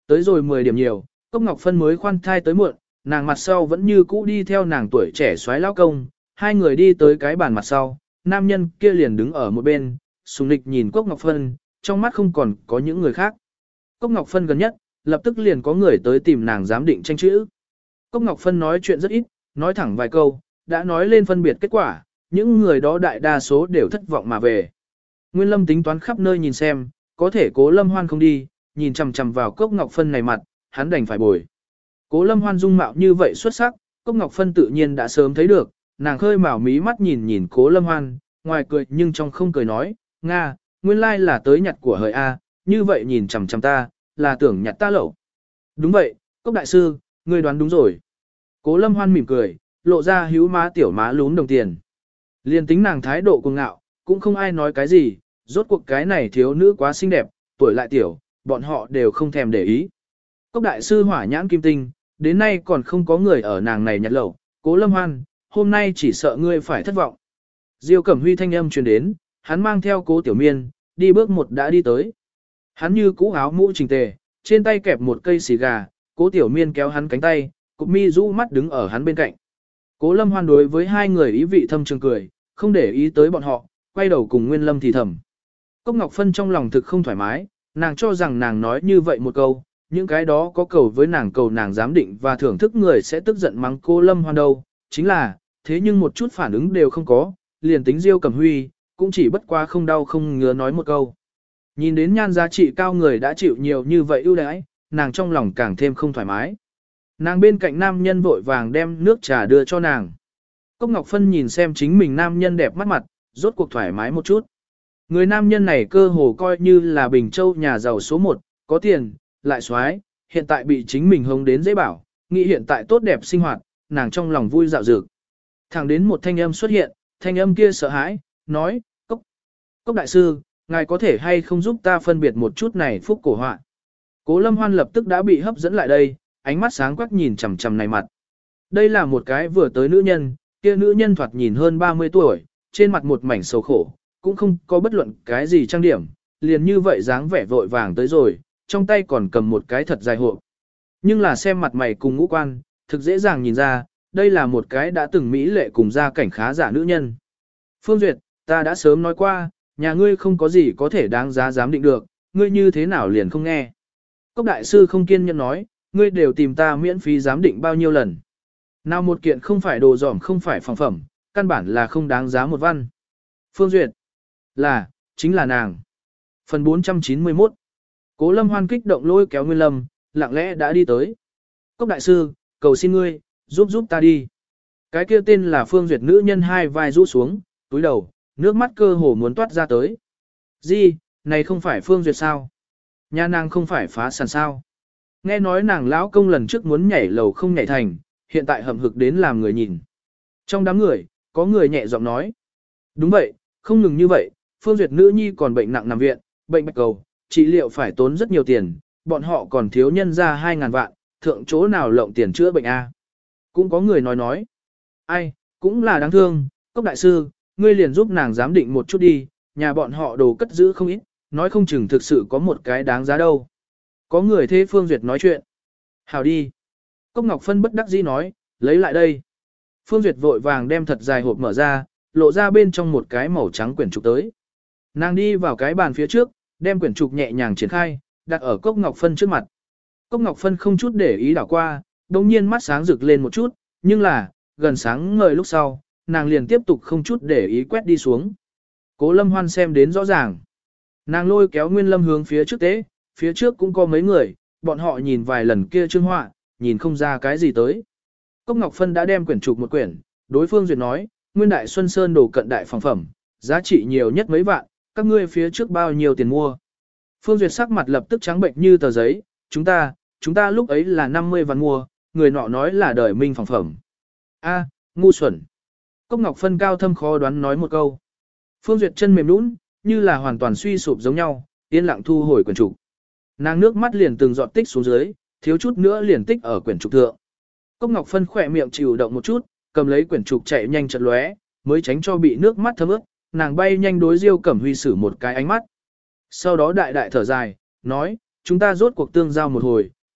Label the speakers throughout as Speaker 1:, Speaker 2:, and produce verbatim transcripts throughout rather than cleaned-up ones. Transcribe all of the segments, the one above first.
Speaker 1: Tới rồi mười điểm nhiều, Cốc Ngọc Phân mới khoan thai tới muộn, nàng mặt sau vẫn như cũ đi theo nàng tuổi trẻ xoái lão công, hai người đi tới cái bàn mặt sau, nam nhân kia liền đứng ở một bên, sùng nịch nhìn Cốc Ngọc Phân, trong mắt không còn có những người khác. Cốc Ngọc Phân gần nhất, lập tức liền có người tới tìm nàng giám định tranh chữ. Cốc Ngọc Phân nói chuyện rất ít, nói thẳng vài câu, đã nói lên phân biệt kết quả, những người đó đại đa số đều thất vọng mà về. Nguyên Lâm tính toán khắp nơi nhìn xem, có thể Cố Lâm Hoan không đi, nhìn chằm chằm vào Cốc Ngọc Phân này mặt, hắn đành phải bồi. Cố Lâm Hoan dung mạo như vậy xuất sắc, Cốc Ngọc Phân tự nhiên đã sớm thấy được, nàng khơi mào mí mắt nhìn nhìn Cố Lâm Hoan, ngoài cười nhưng trong không cười nói, Nga, nguyên lai là tới nhặt của hời A, như vậy nhìn chằm chằm ta, là tưởng nhặt ta lẩu. Đúng vậy, Cốc đại sư, ngươi đoán đúng rồi. Cố Lâm Hoan mỉm cười, lộ ra hữu má tiểu má lún đồng tiền. Liên tính nàng thái độ cuồng ngạo, cũng không ai nói cái gì, rốt cuộc cái này thiếu nữ quá xinh đẹp, tuổi lại tiểu, bọn họ đều không thèm để ý. Cốc đại sư hỏa nhãn kim tinh, đến nay còn không có người ở nàng này nhặt lẩu, Cố Lâm Hoan, hôm nay chỉ sợ ngươi phải thất vọng. Diêu Cẩm Huy thanh âm truyền đến, hắn mang theo Cố Tiểu Miên, đi bước một đã đi tới. Hắn như cũ áo mũ chỉnh tề, trên tay kẹp một cây xì gà, Cố Tiểu Miên kéo hắn cánh tay, cụp mi rũ mắt đứng ở hắn bên cạnh. Cố Lâm Hoan đối với hai người ý vị thâm trường cười, không để ý tới bọn họ, quay đầu cùng Nguyên Lâm thì thầm. Cốc Ngọc Phân trong lòng thực không thoải mái, nàng cho rằng nàng nói như vậy một câu, những cái đó có cầu với nàng cầu nàng giám định và thưởng thức người sẽ tức giận mắng cô Lâm Hoan đâu, chính là, thế nhưng một chút phản ứng đều không có, liền tính Diêu Cẩm Huy, cũng chỉ bất quá không đau không ngứa nói một câu. Nhìn đến nhan giá trị cao người đã chịu nhiều như vậy ưu đãi, nàng trong lòng càng thêm không thoải mái. Nàng bên cạnh nam nhân vội vàng đem nước trà đưa cho nàng. Cốc Ngọc Phân nhìn xem chính mình nam nhân đẹp mắt mặt, rốt cuộc thoải mái một chút. Người nam nhân này cơ hồ coi như là Bình Châu nhà giàu số một, có tiền, lại xoái, hiện tại bị chính mình hống đến dễ bảo, nghĩ hiện tại tốt đẹp sinh hoạt, nàng trong lòng vui dạo dược. Thẳng đến một thanh âm xuất hiện, thanh âm kia sợ hãi, nói, Cốc, Cốc đại sư, ngài có thể hay không giúp ta phân biệt một chút này phúc cổ họa. Cố Lâm Hoan lập tức đã bị hấp dẫn lại đây, ánh mắt sáng quắc nhìn chằm chằm này mặt. Đây là một cái vừa tới nữ nhân, kia nữ nhân thoạt nhìn hơn ba mươi tuổi, trên mặt một mảnh sầu khổ, cũng không có bất luận cái gì trang điểm, liền như vậy dáng vẻ vội vàng tới rồi, trong tay còn cầm một cái thật dài hộp. Nhưng là xem mặt mày cùng ngũ quan, thực dễ dàng nhìn ra, đây là một cái đã từng mỹ lệ cùng gia cảnh khá giả nữ nhân. Phương Duyệt, ta đã sớm nói qua, nhà ngươi không có gì có thể đáng giá giám định được, ngươi như thế nào liền không nghe. Cốc đại sư không kiên nhẫn nói, ngươi đều tìm ta miễn phí giám định bao nhiêu lần. Nào một kiện không phải đồ dỏm không phải phòng phẩm, căn bản là không đáng giá một văn. Phương Duyệt, là, chính là nàng. Phần bốn trăm chín mươi mốt. Cố Lâm Hoan kích động lôi kéo Nguyên Lâm, lặng lẽ đã đi tới. Cốc đại sư, cầu xin ngươi, giúp giúp ta đi. Cái kia tên là Phương Duyệt nữ nhân hai vai rũ xuống, túi đầu, nước mắt cơ hồ muốn toát ra tới. Gì, này không phải Phương Duyệt sao? Nhà nàng không phải phá sản sao? Nghe nói nàng lão công lần trước muốn nhảy lầu không nhảy thành, hiện tại hậm hực đến làm người nhìn. Trong đám người, có người nhẹ giọng nói. Đúng vậy, không ngừng như vậy, Phương Duyệt nữ nhi còn bệnh nặng nằm viện, bệnh bạch cầu, trị liệu phải tốn rất nhiều tiền, bọn họ còn thiếu nhân ra hai ngàn vạn, thượng chỗ nào lộng tiền chữa bệnh A. Cũng có người nói nói. Ai, cũng là đáng thương, Cốc đại sư, ngươi liền giúp nàng giám định một chút đi, nhà bọn họ đồ cất giữ không ít, nói không chừng thực sự có một cái đáng giá đâu. Có người thế Phương Duyệt nói chuyện. Hào đi. Cốc Ngọc Phân bất đắc dĩ nói, lấy lại đây. Phương Duyệt vội vàng đem thật dài hộp mở ra, lộ ra bên trong một cái màu trắng quyển trục tới. Nàng đi vào cái bàn phía trước, đem quyển trục nhẹ nhàng triển khai, đặt ở Cốc Ngọc Phân trước mặt. Cốc Ngọc Phân không chút để ý đảo qua, đồng nhiên mắt sáng rực lên một chút, nhưng là, gần sáng ngời lúc sau, nàng liền tiếp tục không chút để ý quét đi xuống. Cố Lâm Hoan xem đến rõ ràng. Nàng lôi kéo Nguyên Lâm hướng phía trước tế, phía trước cũng có mấy người, bọn họ nhìn vài lần kia trương họa, nhìn không ra cái gì tới. Cốc Ngọc Phân đã đem quyển trục một quyển, đối phương duyệt nói, Nguyên Đại Xuân Sơn đồ cận đại phòng phẩm, giá trị nhiều nhất mấy vạn, các ngươi phía trước bao nhiêu tiền mua. Phương Duyệt sắc mặt lập tức trắng bệnh như tờ giấy, chúng ta, chúng ta lúc ấy là năm mươi vạn mua, người nọ nói là đời minh phòng phẩm. A, ngu xuẩn. Cốc Ngọc Phân cao thâm khó đoán nói một câu. Phương Duyệt chân mềm nũng, như là hoàn toàn suy sụp giống nhau, yên lặng thu hồi quyển trục. Nàng nước mắt liền từng giọt tích xuống dưới, thiếu chút nữa liền tích ở quyển trục thượng. Cốc Ngọc Phân khỏe miệng chịu động một chút, cầm lấy quyển trục chạy nhanh chợt lóe, mới tránh cho bị nước mắt thấm ướt, nàng bay nhanh đối Diêu Cẩm Huy sử một cái ánh mắt. Sau đó đại đại thở dài, nói, chúng ta rốt cuộc tương giao một hồi,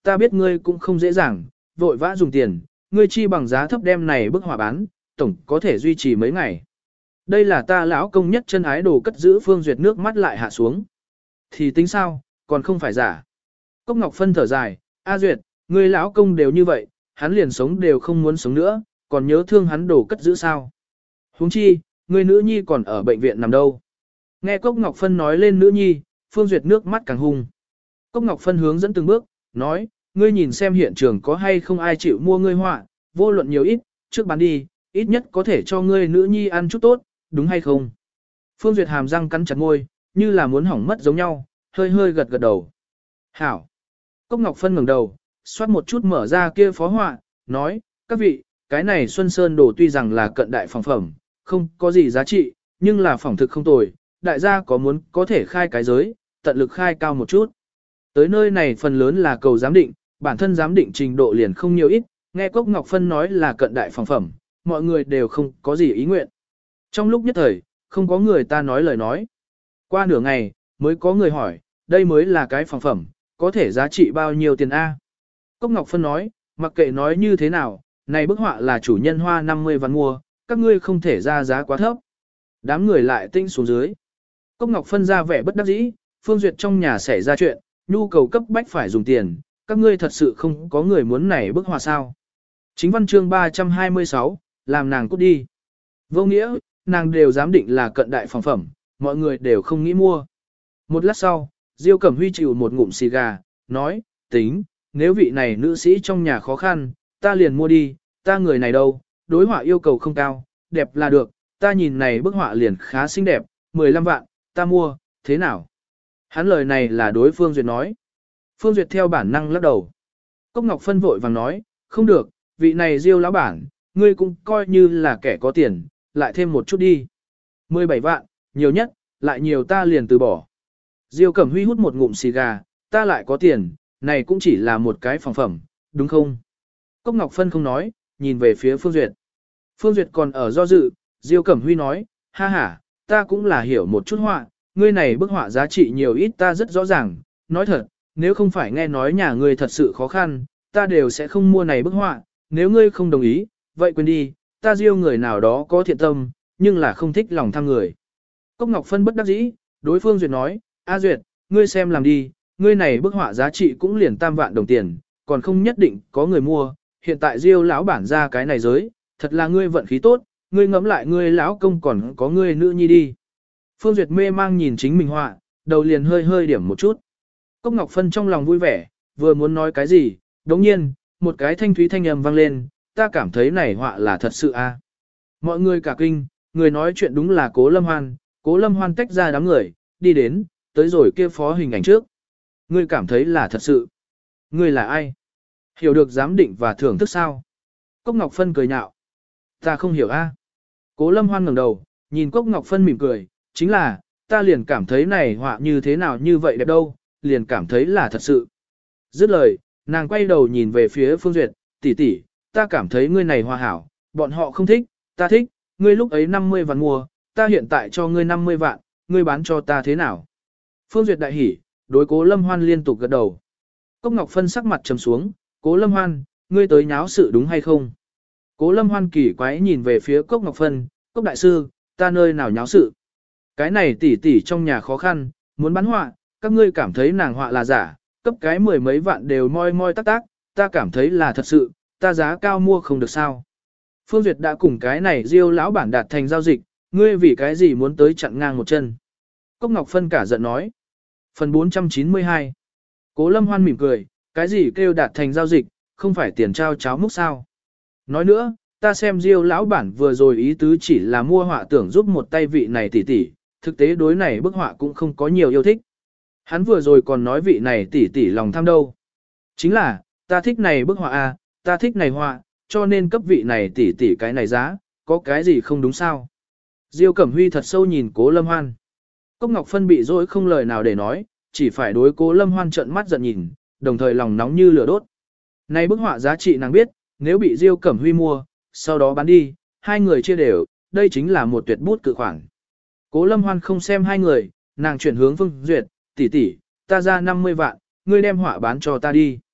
Speaker 1: ta biết ngươi cũng không dễ dàng, vội vã dùng tiền, ngươi chi bằng giá thấp đem này bức họa bán, tổng có thể duy trì mấy ngày. Đây là ta lão công nhất chân ái đồ cất giữ. Phương Duyệt nước mắt lại hạ xuống. Thì tính sao, còn không phải giả. Cốc Ngọc Phân thở dài, A Duyệt, ngươi lão công đều như vậy, hắn liền sống đều không muốn sống nữa, còn nhớ thương hắn đồ cất giữ sao. Huống chi, ngươi nữ nhi còn ở bệnh viện nằm đâu. Nghe Cốc Ngọc Phân nói lên nữ nhi, Phương Duyệt nước mắt càng hung. Cốc Ngọc Phân hướng dẫn từng bước, nói, ngươi nhìn xem hiện trường có hay không ai chịu mua ngươi họa, vô luận nhiều ít, trước bán đi, ít nhất có thể cho ngươi nữ nhi ăn chút tốt, đúng hay không? Phương Duyệt hàm răng cắn chặt môi, như là muốn hỏng mất giống nhau, hơi hơi gật gật đầu. Hảo. Cốc Ngọc Phân ngẩng đầu, xoát một chút mở ra kia phó họa, nói, các vị, cái này Xuân Sơn đồ tuy rằng là cận đại phòng phẩm, không có gì giá trị, nhưng là phòng thực không tồi, đại gia có muốn có thể khai cái giới, tận lực khai cao một chút. Tới nơi này phần lớn là cầu giám định, bản thân giám định trình độ liền không nhiều ít, nghe Cốc Ngọc Phân nói là cận đại phòng phẩm, mọi người đều không có gì ý nguyện. Trong lúc nhất thời, không có người ta nói lời nói. Qua nửa ngày, mới có người hỏi, đây mới là cái phòng phẩm, có thể giá trị bao nhiêu tiền A? Cốc Ngọc Phân nói, mặc kệ nói như thế nào, này bức họa là chủ nhân hoa năm mươi vạn mua, các ngươi không thể ra giá quá thấp. Đám người lại tinh xuống dưới. Cốc Ngọc Phân ra vẻ bất đắc dĩ, Phương Duyệt trong nhà xảy ra chuyện, nhu cầu cấp bách phải dùng tiền, các ngươi thật sự không có người muốn này bức họa sao. Chính văn chương ba trăm hai mươi sáu, làm nàng cút đi. Vô nghĩa, nàng đều dám định là cận đại phòng phẩm, mọi người đều không nghĩ mua. Một lát sau, Diêu Cẩm Huy chịu một ngụm xì gà, nói, tính, nếu vị này nữ sĩ trong nhà khó khăn, ta liền mua đi, ta người này đâu, đối họa yêu cầu không cao, đẹp là được, ta nhìn này bức họa liền khá xinh đẹp, mười lăm vạn, ta mua, thế nào? Hắn lời này là đối Phương Duyệt nói. Phương Duyệt theo bản năng lắc đầu. Cốc Ngọc Phân vội vàng nói, không được, vị này Diêu lão bản, ngươi cũng coi như là kẻ có tiền, lại thêm một chút đi. mười bảy vạn, nhiều nhất, lại nhiều ta liền từ bỏ. Diêu Cẩm Huy hút một ngụm xì gà, ta lại có tiền, này cũng chỉ là một cái phòng phẩm, đúng không? Cốc Ngọc Phân không nói, nhìn về phía Phương Duyệt. Phương Duyệt còn ở do dự, Diêu Cẩm Huy nói, ha ha, ta cũng là hiểu một chút họa, ngươi này bức họa giá trị nhiều ít ta rất rõ ràng, nói thật, nếu không phải nghe nói nhà ngươi thật sự khó khăn, ta đều sẽ không mua này bức họa, nếu ngươi không đồng ý, vậy quên đi, ta Diêu người nào đó có thiện tâm, nhưng là không thích lòng tham người. Cốc Ngọc Phân bất đắc dĩ, đối Phương Duyệt nói, A Duyệt, ngươi xem làm đi, ngươi này bức họa giá trị cũng liền tam vạn đồng tiền, còn không nhất định có người mua, hiện tại Diêu lão bản ra cái này giới, thật là ngươi vận khí tốt, ngươi ngẫm lại ngươi lão công còn có ngươi nữ nhi đi. Phương Duyệt mê mang nhìn chính mình họa, đầu liền hơi hơi điểm một chút. Cốc Ngọc Phân trong lòng vui vẻ, vừa muốn nói cái gì, đống nhiên, một cái thanh thúy thanh âm vang lên, ta cảm thấy này họa là thật sự a. Mọi người cả kinh, người nói chuyện đúng là Cố Lâm Hoan, Cố Lâm Hoan tách ra đám người, đi đến, tới rồi kia phó hình ảnh trước. Ngươi cảm thấy là thật sự. Ngươi là ai? Hiểu được giám định và thưởng thức sao? Cốc Ngọc Phân cười nhạo. Ta không hiểu a. Cố Lâm Hoan ngẩng đầu, nhìn Cốc Ngọc Phân mỉm cười, chính là, ta liền cảm thấy này họa như thế nào như vậy đẹp đâu, liền cảm thấy là thật sự. Dứt lời, nàng quay đầu nhìn về phía Phương Duyệt, tỷ tỷ, ta cảm thấy ngươi này hòa hảo, bọn họ không thích, ta thích, ngươi lúc ấy năm mươi vạn mua, ta hiện tại cho ngươi năm mươi vạn, ngươi bán cho ta thế nào? Phương Duyệt đại hỉ, đối Cố Lâm Hoan liên tục gật đầu. Cốc Ngọc Phân sắc mặt trầm xuống, Cố Lâm Hoan, ngươi tới nháo sự đúng hay không? Cố Lâm Hoan kỳ quái nhìn về phía Cốc Ngọc Phân, Cốc đại sư, ta nơi nào nháo sự? Cái này tỷ tỷ trong nhà khó khăn, muốn bán họa, các ngươi cảm thấy nàng họa là giả, cấp cái mười mấy vạn đều moi moi tác tác, ta cảm thấy là thật sự, ta giá cao mua không được sao. Phương Duyệt đã cùng cái này Diêu lão bản đạt thành giao dịch, ngươi vì cái gì muốn tới chặn ngang một chân. Cốc Ngọc Phân cả giận nói. Phần bốn trăm chín mươi hai. Cố Lâm Hoan mỉm cười, cái gì kêu đạt thành giao dịch, không phải tiền trao cháo múc sao. Nói nữa, ta xem Diêu lão bản vừa rồi ý tứ chỉ là mua họa tưởng giúp một tay vị này tỷ tỷ, thực tế đối này bức họa cũng không có nhiều yêu thích. Hắn vừa rồi còn nói vị này tỷ tỷ lòng tham đâu. Chính là, ta thích này bức họa a, ta thích này họa, cho nên cấp vị này tỷ tỷ cái này giá, có cái gì không đúng sao. Diêu Cẩm Huy thật sâu nhìn Cố Lâm Hoan. Cốc Ngọc Phân bị dối không lời nào để nói, chỉ phải đối Cố Lâm Hoan trợn mắt giận nhìn, đồng thời lòng nóng như lửa đốt. Này bức họa giá trị nàng biết, nếu bị Diêu Cẩm Huy mua, sau đó bán đi, hai người chia đều, đây chính là một tuyệt bút cự khoản. Cố Lâm Hoan không xem hai người, nàng chuyển hướng Phương Duyệt, tỷ tỷ, ta ra năm mươi vạn, ngươi đem họa bán cho ta đi.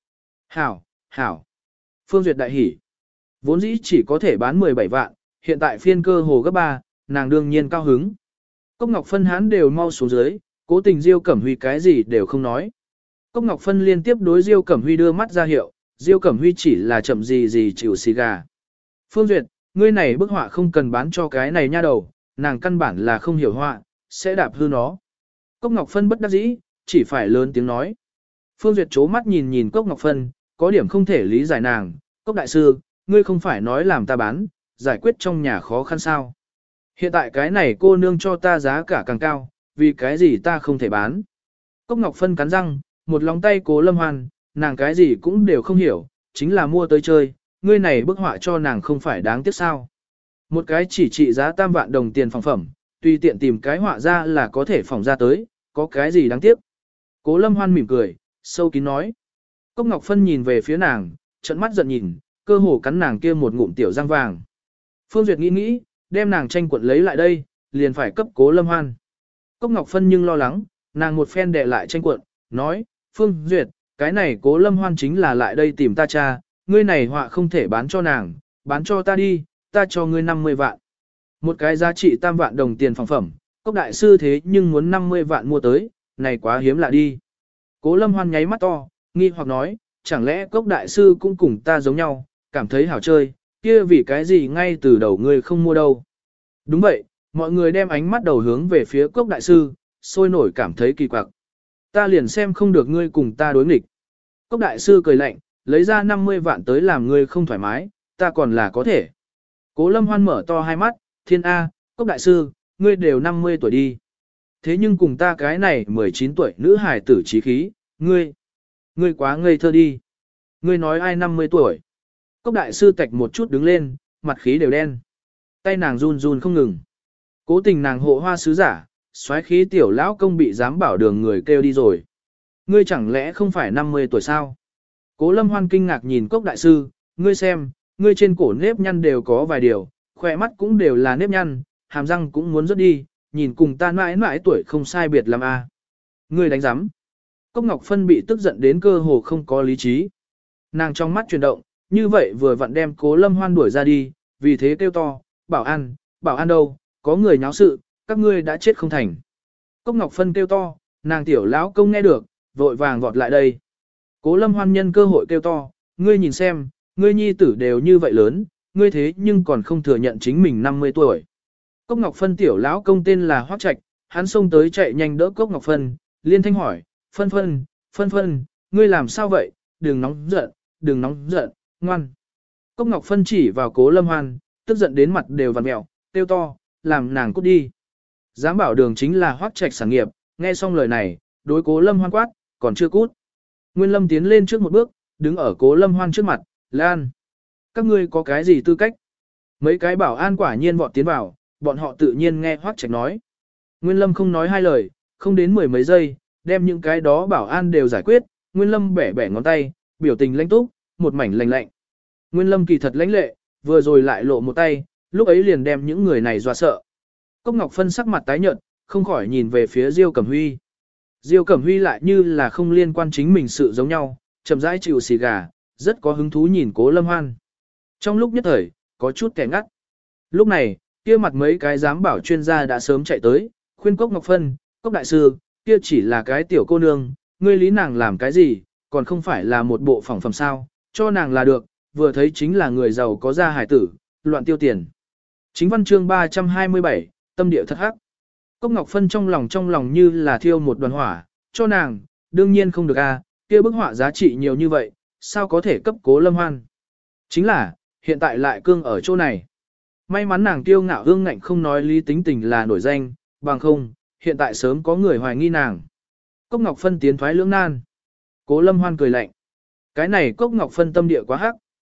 Speaker 1: Hảo, hảo. Phương Duyệt đại hỉ. Vốn dĩ chỉ có thể bán mười bảy vạn, hiện tại phiên cơ hồ gấp ba, nàng đương nhiên cao hứng. Cốc Ngọc Phân hán đều mau xuống dưới, cố tình Diêu Cẩm Huy cái gì đều không nói. Cốc Ngọc Phân liên tiếp đối Diêu Cẩm Huy đưa mắt ra hiệu, Diêu Cẩm Huy chỉ là chậm gì gì chịu xì gà. Phương Duyệt, ngươi này bức họa không cần bán cho cái này nha đầu, nàng căn bản là không hiểu họa, sẽ đạp hư nó. Cốc Ngọc Phân bất đắc dĩ, chỉ phải lớn tiếng nói. Phương Duyệt chố mắt nhìn nhìn Cốc Ngọc Phân, có điểm không thể lý giải nàng. Cốc đại sư, ngươi không phải nói làm ta bán, giải quyết trong nhà khó khăn sao. Hiện tại cái này cô nương cho ta giá cả càng cao, vì cái gì ta không thể bán. Cốc Ngọc Phân cắn răng, một lòng tay Cố Lâm Hoan, nàng cái gì cũng đều không hiểu, chính là mua tới chơi, ngươi này bức họa cho nàng không phải đáng tiếc sao. Một cái chỉ trị giá tam vạn đồng tiền phòng phẩm, tùy tiện tìm cái họa ra là có thể phòng ra tới, có cái gì đáng tiếc. Cố Lâm Hoan mỉm cười, sâu kín nói. Cốc Ngọc Phân nhìn về phía nàng, trận mắt giận nhìn, cơ hồ cắn nàng kia một ngụm tiểu răng vàng. Phương Duyệt nghĩ nghĩ, đem nàng tranh cuộn lấy lại đây, liền phải cấp Cố Lâm Hoan. Cốc Ngọc Phân nhưng lo lắng, nàng một phen đè lại tranh cuộn, nói, Phương Duyệt, cái này Cố Lâm Hoan chính là lại đây tìm ta cha, ngươi này họa không thể bán cho nàng, bán cho ta đi, ta cho ngươi năm mươi vạn. Một cái giá trị tam vạn đồng tiền phòng phẩm, Cốc đại sư thế nhưng muốn năm mươi vạn mua tới, này quá hiếm lạ đi. Cố Lâm Hoan nháy mắt to, nghi hoặc nói, chẳng lẽ Cốc đại sư cũng cùng ta giống nhau, cảm thấy hảo chơi, kia vì cái gì ngay từ đầu ngươi không mua đâu. Đúng vậy, mọi người đem ánh mắt đầu hướng về phía Cốc đại sư, sôi nổi cảm thấy kỳ quặc. Ta liền xem không được ngươi cùng ta đối nghịch. Cốc đại sư cười lạnh, lấy ra năm mươi vạn tới làm ngươi không thoải mái, ta còn là có thể. Cố Lâm Hoan mở to hai mắt, thiên A, Cốc đại sư, ngươi đều năm mươi tuổi đi. Thế nhưng cùng ta cái này mười chín tuổi nữ hài tử trí khí, ngươi, ngươi quá ngây thơ đi. Ngươi nói ai năm mươi tuổi. Cốc đại sư tạch một chút đứng lên, mặt khí đều đen. Tay nàng run run không ngừng. Cố tình nàng hộ hoa sứ giả, xoáy khí tiểu lão công bị giám bảo đường người kêu đi rồi. Ngươi chẳng lẽ không phải năm mươi tuổi sao? Cố Lâm Hoan kinh ngạc nhìn Cốc đại sư, ngươi xem, ngươi trên cổ nếp nhăn đều có vài điều, khỏe mắt cũng đều là nếp nhăn, hàm răng cũng muốn rớt đi, nhìn cùng ta mãi mãi tuổi không sai biệt lắm a. Ngươi đánh giám. Cốc Ngọc Phân bị tức giận đến cơ hồ không có lý trí. Nàng trong mắt chuyển động, như vậy vừa vặn đem Cố Lâm Hoan đuổi ra đi, vì thế kêu to, bảo an, bảo an đâu, có người nháo sự, các ngươi đã chết không thành. Cốc Ngọc Phân kêu to, nàng tiểu lão công nghe được, vội vàng vọt lại đây. Cố Lâm Hoan nhân cơ hội kêu to, ngươi nhìn xem, ngươi nhi tử đều như vậy lớn, ngươi thế nhưng còn không thừa nhận chính mình năm mươi tuổi. Cốc Ngọc Phân tiểu lão công tên là Hoắc Trạch, hắn xông tới chạy nhanh đỡ Cốc Ngọc Phân, liên thanh hỏi, Phân Phân, Phân Phân, ngươi làm sao vậy, đừng nóng giận, đừng nóng giận, ngoan. Cốc Ngọc Phân chỉ vào Cố Lâm Hoan, tức giận đến mặt đều vặn mẹo, kêu to, làm nàng cút đi. Giám bảo đường chính là Hoắc Trạch sản nghiệp, nghe xong lời này, đối Cố Lâm Hoan quát, còn chưa cút. Nguyên Lâm tiến lên trước một bước, đứng ở Cố Lâm Hoan trước mặt, Lan. Các ngươi có cái gì tư cách? Mấy cái bảo an quả nhiên vọt tiến vào, bọn họ tự nhiên nghe Hoắc Trạch nói. Nguyên Lâm không nói hai lời, không đến mười mấy giây, đem những cái đó bảo an đều giải quyết, Nguyên Lâm bẻ bẻ ngón tay, biểu tình lãnh túc, một mảnh lạnh lạnh. Nguyên Lâm kỳ thật lãnh lệ, vừa rồi lại lộ một tay, lúc ấy liền đem những người này dọa sợ. Cốc Ngọc Phân sắc mặt tái nhợt, không khỏi nhìn về phía Diêu Cẩm Huy. Diêu Cẩm Huy lại như là không liên quan chính mình sự giống nhau, chậm rãi chịu xì gà, rất có hứng thú nhìn Cố Lâm Hoan. Trong lúc nhất thời, có chút kẻ ngắt. Lúc này, kia mặt mấy cái giám bảo chuyên gia đã sớm chạy tới, khuyên Cốc Ngọc Phân, Cốc đại sư, kia chỉ là cái tiểu cô nương, ngươi lý nàng làm cái gì, còn không phải là một bộ phỏng phẩm sao, cho nàng là được, vừa thấy chính là người giàu có gia hài tử, loạn tiêu tiền. Chính văn chương ba trăm hai mươi bảy, tâm địa thật hắc. Cốc Ngọc Phân trong lòng trong lòng như là thiêu một đoàn hỏa, cho nàng, đương nhiên không được a, kia bức họa giá trị nhiều như vậy, sao có thể cấp Cố Lâm Hoan. Chính là, hiện tại lại cương ở chỗ này. May mắn nàng tiêu ngạo hương ngạnh không nói lý tính tình là nổi danh, bằng không, hiện tại sớm có người hoài nghi nàng. Cốc Ngọc Phân tiến thoái lưỡng nan. Cố Lâm Hoan cười lạnh. Cái này Cốc Ngọc Phân tâm địa quá hắc.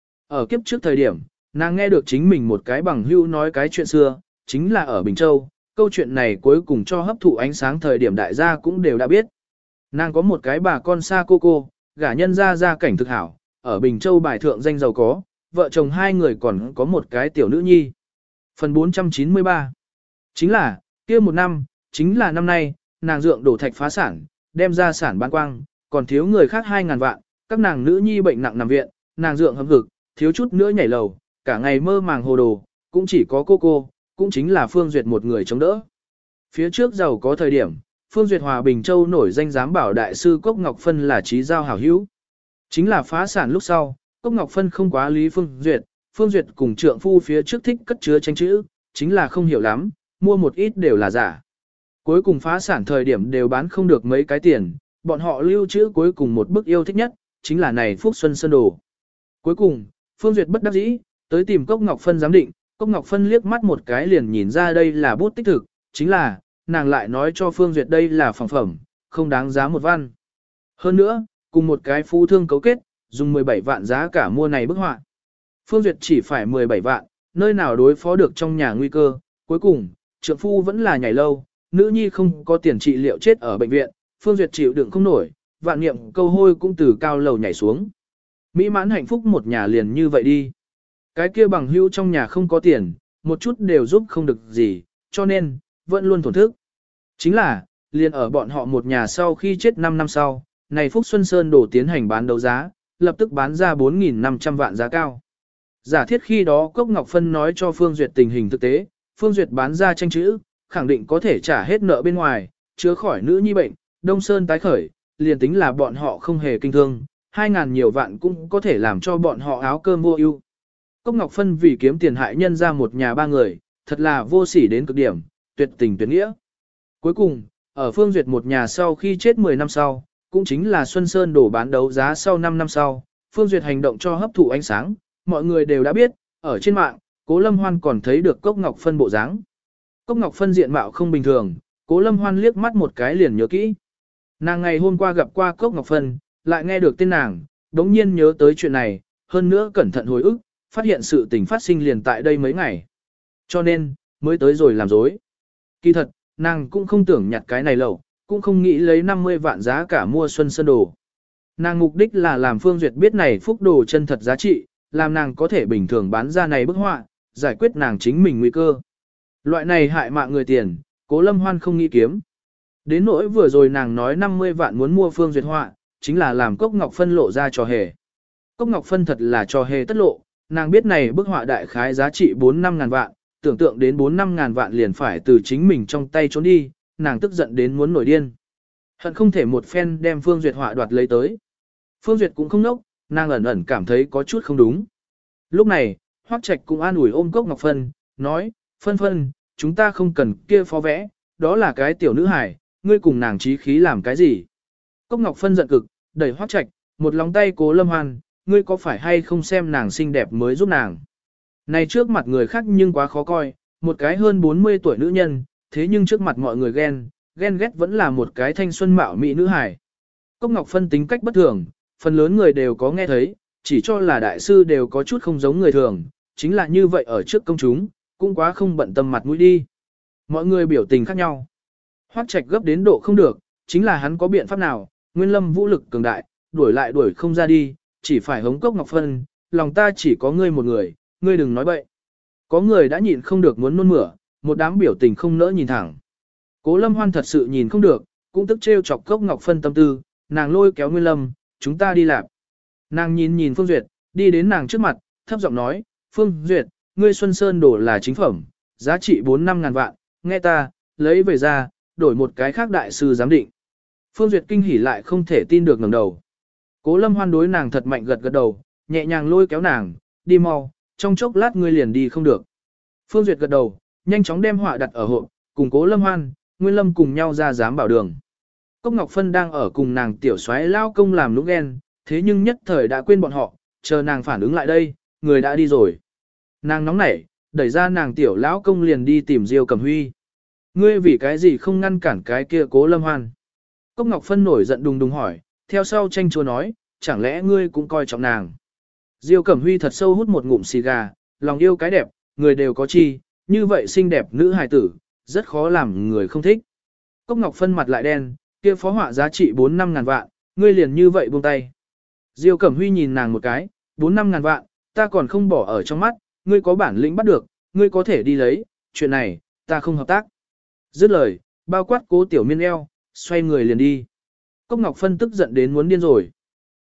Speaker 1: Ở kiếp trước thời điểm, nàng nghe được chính mình một cái bằng hữu nói cái chuyện xưa, chính là ở Bình Châu, câu chuyện này cuối cùng cho hấp thụ ánh sáng thời điểm đại gia cũng đều đã biết. Nàng có một cái bà con xa cô cô, gả nhân ra gia cảnh thực hảo, ở Bình Châu bài thượng danh giàu có, vợ chồng hai người còn có một cái tiểu nữ nhi. Phần bốn trăm chín mươi ba. Chính là, kia một năm, chính là năm nay, nàng dượng đổ thạch phá sản, đem ra sản bán quang, còn thiếu người khác hai ngàn vạn, các nàng nữ nhi bệnh nặng nằm viện, nàng dượng hâm hực, thiếu chút nữa nhảy lầu, cả ngày mơ màng hồ đồ, cũng chỉ có cô cô, cũng chính là Phương Duyệt một người chống đỡ. Phía trước giàu có thời điểm, Phương Duyệt Hòa Bình Châu nổi danh giám bảo đại sư Cốc Ngọc Phân là trí giao hảo hữu. Chính là phá sản lúc sau, Cốc Ngọc Phân không quá lý Phương Duyệt, Phương Duyệt cùng trượng phu phía trước thích cất chứa tranh chữ, chính là không hiểu lắm, mua một ít đều là giả. Cuối cùng phá sản thời điểm đều bán không được mấy cái tiền, bọn họ lưu trữ cuối cùng một bức yêu thích nhất, chính là này Phúc Xuân Sơn Đồ. Cuối cùng, Phương Duyệt bất đắc dĩ, tới tìm Cốc Ngọc Phân giám định, Cốc Ngọc Phân liếc mắt một cái liền nhìn ra đây là bút tích thực, chính là, nàng lại nói cho Phương Duyệt đây là phòng phẩm, không đáng giá một văn. Hơn nữa, cùng một cái phú thương cấu kết, dùng mười bảy vạn giá cả mua này bức họa. Phương Duyệt chỉ phải mười bảy vạn, nơi nào đối phó được trong nhà nguy cơ, cuối cùng, trượng phu vẫn là nhảy lâu, nữ nhi không có tiền trị liệu chết ở bệnh viện, Phương Duyệt chịu đựng không nổi, vạn niệm câu hôi cũng từ cao lầu nhảy xuống. Mỹ mãn hạnh phúc một nhà liền như vậy đi. Cái kia bằng hữu trong nhà không có tiền, một chút đều giúp không được gì, cho nên, vẫn luôn tổn thức. Chính là, liền ở bọn họ một nhà sau khi chết năm năm sau, này Phúc Xuân Sơn đổ tiến hành bán đấu giá, lập tức bán ra bốn nghìn năm trăm vạn giá cao. Giả thiết khi đó Cốc Ngọc Phân nói cho Phương Duyệt tình hình thực tế, Phương Duyệt bán ra tranh chữ, khẳng định có thể trả hết nợ bên ngoài, chữa khỏi nữ nhi bệnh, Đông Sơn tái khởi, liền tính là bọn họ không hề kinh thương, hai ngàn nhiều vạn cũng có thể làm cho bọn họ áo cơm mua ưu. Cốc Ngọc Phân vì kiếm tiền hại nhân ra một nhà ba người, thật là vô sỉ đến cực điểm, tuyệt tình tuyệt nghĩa. Cuối cùng, ở Phương Duyệt một nhà sau khi chết mười năm sau, cũng chính là Xuân Sơn đổ bán đấu giá sau năm năm sau, Phương Duyệt hành động cho hấp thụ ánh sáng, mọi người đều đã biết, ở trên mạng, Cố Lâm Hoan còn thấy được Cốc Ngọc Phân bộ dáng. Cốc Ngọc Phân diện mạo không bình thường, Cố Lâm Hoan liếc mắt một cái liền nhớ kỹ. Nàng ngày hôm qua gặp qua Cốc Ngọc Phân, lại nghe được tên nàng, đống nhiên nhớ tới chuyện này, hơn nữa cẩn thận hồi ức, phát hiện sự tình phát sinh liền tại đây mấy ngày. Cho nên, mới tới rồi làm dối. Kỳ thật, nàng cũng không tưởng nhặt cái này lẩu, cũng không nghĩ lấy năm mươi vạn giá cả mua Xuân Sơn đồ. Nàng mục đích là làm Phương Duyệt biết này phúc đồ chân thật giá trị, làm nàng có thể bình thường bán ra này bức họa, giải quyết nàng chính mình nguy cơ. Loại này hại mạng người tiền, Cố Lâm Hoan không nghĩ kiếm. Đến nỗi vừa rồi nàng nói năm mươi vạn muốn mua Phương Duyệt họa, chính là làm Cốc Ngọc Phân lộ ra trò hề. Cốc Ngọc Phân thật là trò hề tất lộ, nàng biết này bức họa đại khái giá trị bốn năm ngàn vạn, tưởng tượng đến bốn năm ngàn vạn liền phải từ chính mình trong tay trốn đi, nàng tức giận đến muốn nổi điên. Hận không thể một phen đem Phương Duyệt họa đoạt lấy tới. Phương Duyệt cũng không nốc, nàng ẩn ẩn cảm thấy có chút không đúng. Lúc này, Hoắc Trạch cũng an ủi ôm Cốc Ngọc Phân, nói, Phân Phân, chúng ta không cần kia phó vẽ, đó là cái tiểu nữ hài, ngươi cùng nàng trí khí làm cái gì. Cốc Ngọc Phân giận cực, đẩy Hoắc Trạch, một lòng tay Cố Lâm Hoan, ngươi có phải hay không xem nàng xinh đẹp mới giúp nàng. Này trước mặt người khác nhưng quá khó coi, một cái hơn bốn mươi tuổi nữ nhân, thế nhưng trước mặt mọi người ghen, ghen ghét vẫn là một cái thanh xuân mạo mỹ nữ hài. Cốc Ngọc Phân tính cách bất thường, phần lớn người đều có nghe thấy, chỉ cho là đại sư đều có chút không giống người thường, chính là như vậy ở trước công chúng, cũng quá không bận tâm mặt mũi đi. Mọi người biểu tình khác nhau. Hoắc Trạch gấp đến độ không được, chính là hắn có biện pháp nào, Nguyên Lâm vũ lực cường đại, đuổi lại đuổi không ra đi, chỉ phải hống Cốc Ngọc Phân, lòng ta chỉ có ngươi một người, ngươi đừng nói bậy. Có người đã nhịn không được muốn nôn mửa, một đám biểu tình không nỡ nhìn thẳng. Cố Lâm Hoan thật sự nhìn không được, cũng tức trêu chọc Cốc Ngọc Phân tâm tư, nàng lôi kéo Nguyên Lâm, chúng ta đi làm. Nàng nhìn nhìn Phương Duyệt, đi đến nàng trước mặt, thấp giọng nói, Phương Duyệt, ngươi Xuân Sơn đổ là chính phẩm, giá trị bốn năm ngàn vạn, nghe ta, lấy về ra, đổi một cái khác đại sư giám định. Phương Duyệt kinh hỉ lại không thể tin được ngẩng đầu. Cố Lâm Hoan đối nàng thật mạnh gật gật đầu, nhẹ nhàng lôi kéo nàng, đi mau, trong chốc lát ngươi liền đi không được. Phương Duyệt gật đầu, nhanh chóng đem họa đặt ở hộp, cùng Cố Lâm Hoan, Nguyên Lâm cùng nhau ra giám bảo đường. Cốc Ngọc Phân đang ở cùng nàng tiểu soái lao công làm nũng ghen, thế nhưng nhất thời đã quên bọn họ, chờ nàng phản ứng lại đây, người đã đi rồi. Nàng nóng nảy, đẩy ra nàng tiểu lão công liền đi tìm Diêu Cẩm Huy. Ngươi vì cái gì không ngăn cản cái kia Cố Lâm Hoan? Cốc Ngọc Phân nổi giận đùng đùng hỏi, theo sau tranh chua nói, chẳng lẽ ngươi cũng coi trọng nàng? Diêu Cẩm Huy thật sâu hút một ngụm xì gà, lòng yêu cái đẹp, người đều có chi, như vậy xinh đẹp nữ hài tử, rất khó làm người không thích. Cốc Ngọc Phân mặt lại đen, kia phó họa giá trị bốn năm ngàn vạn, ngươi liền như vậy buông tay. Diêu Cẩm Huy nhìn nàng một cái, bốn năm ngàn vạn, ta còn không bỏ ở trong mắt, ngươi có bản lĩnh bắt được, ngươi có thể đi lấy, chuyện này, ta không hợp tác. Dứt lời, bao quát Cố Tiểu Miên eo, xoay người liền đi. Cốc Ngọc Phân tức giận đến muốn điên rồi.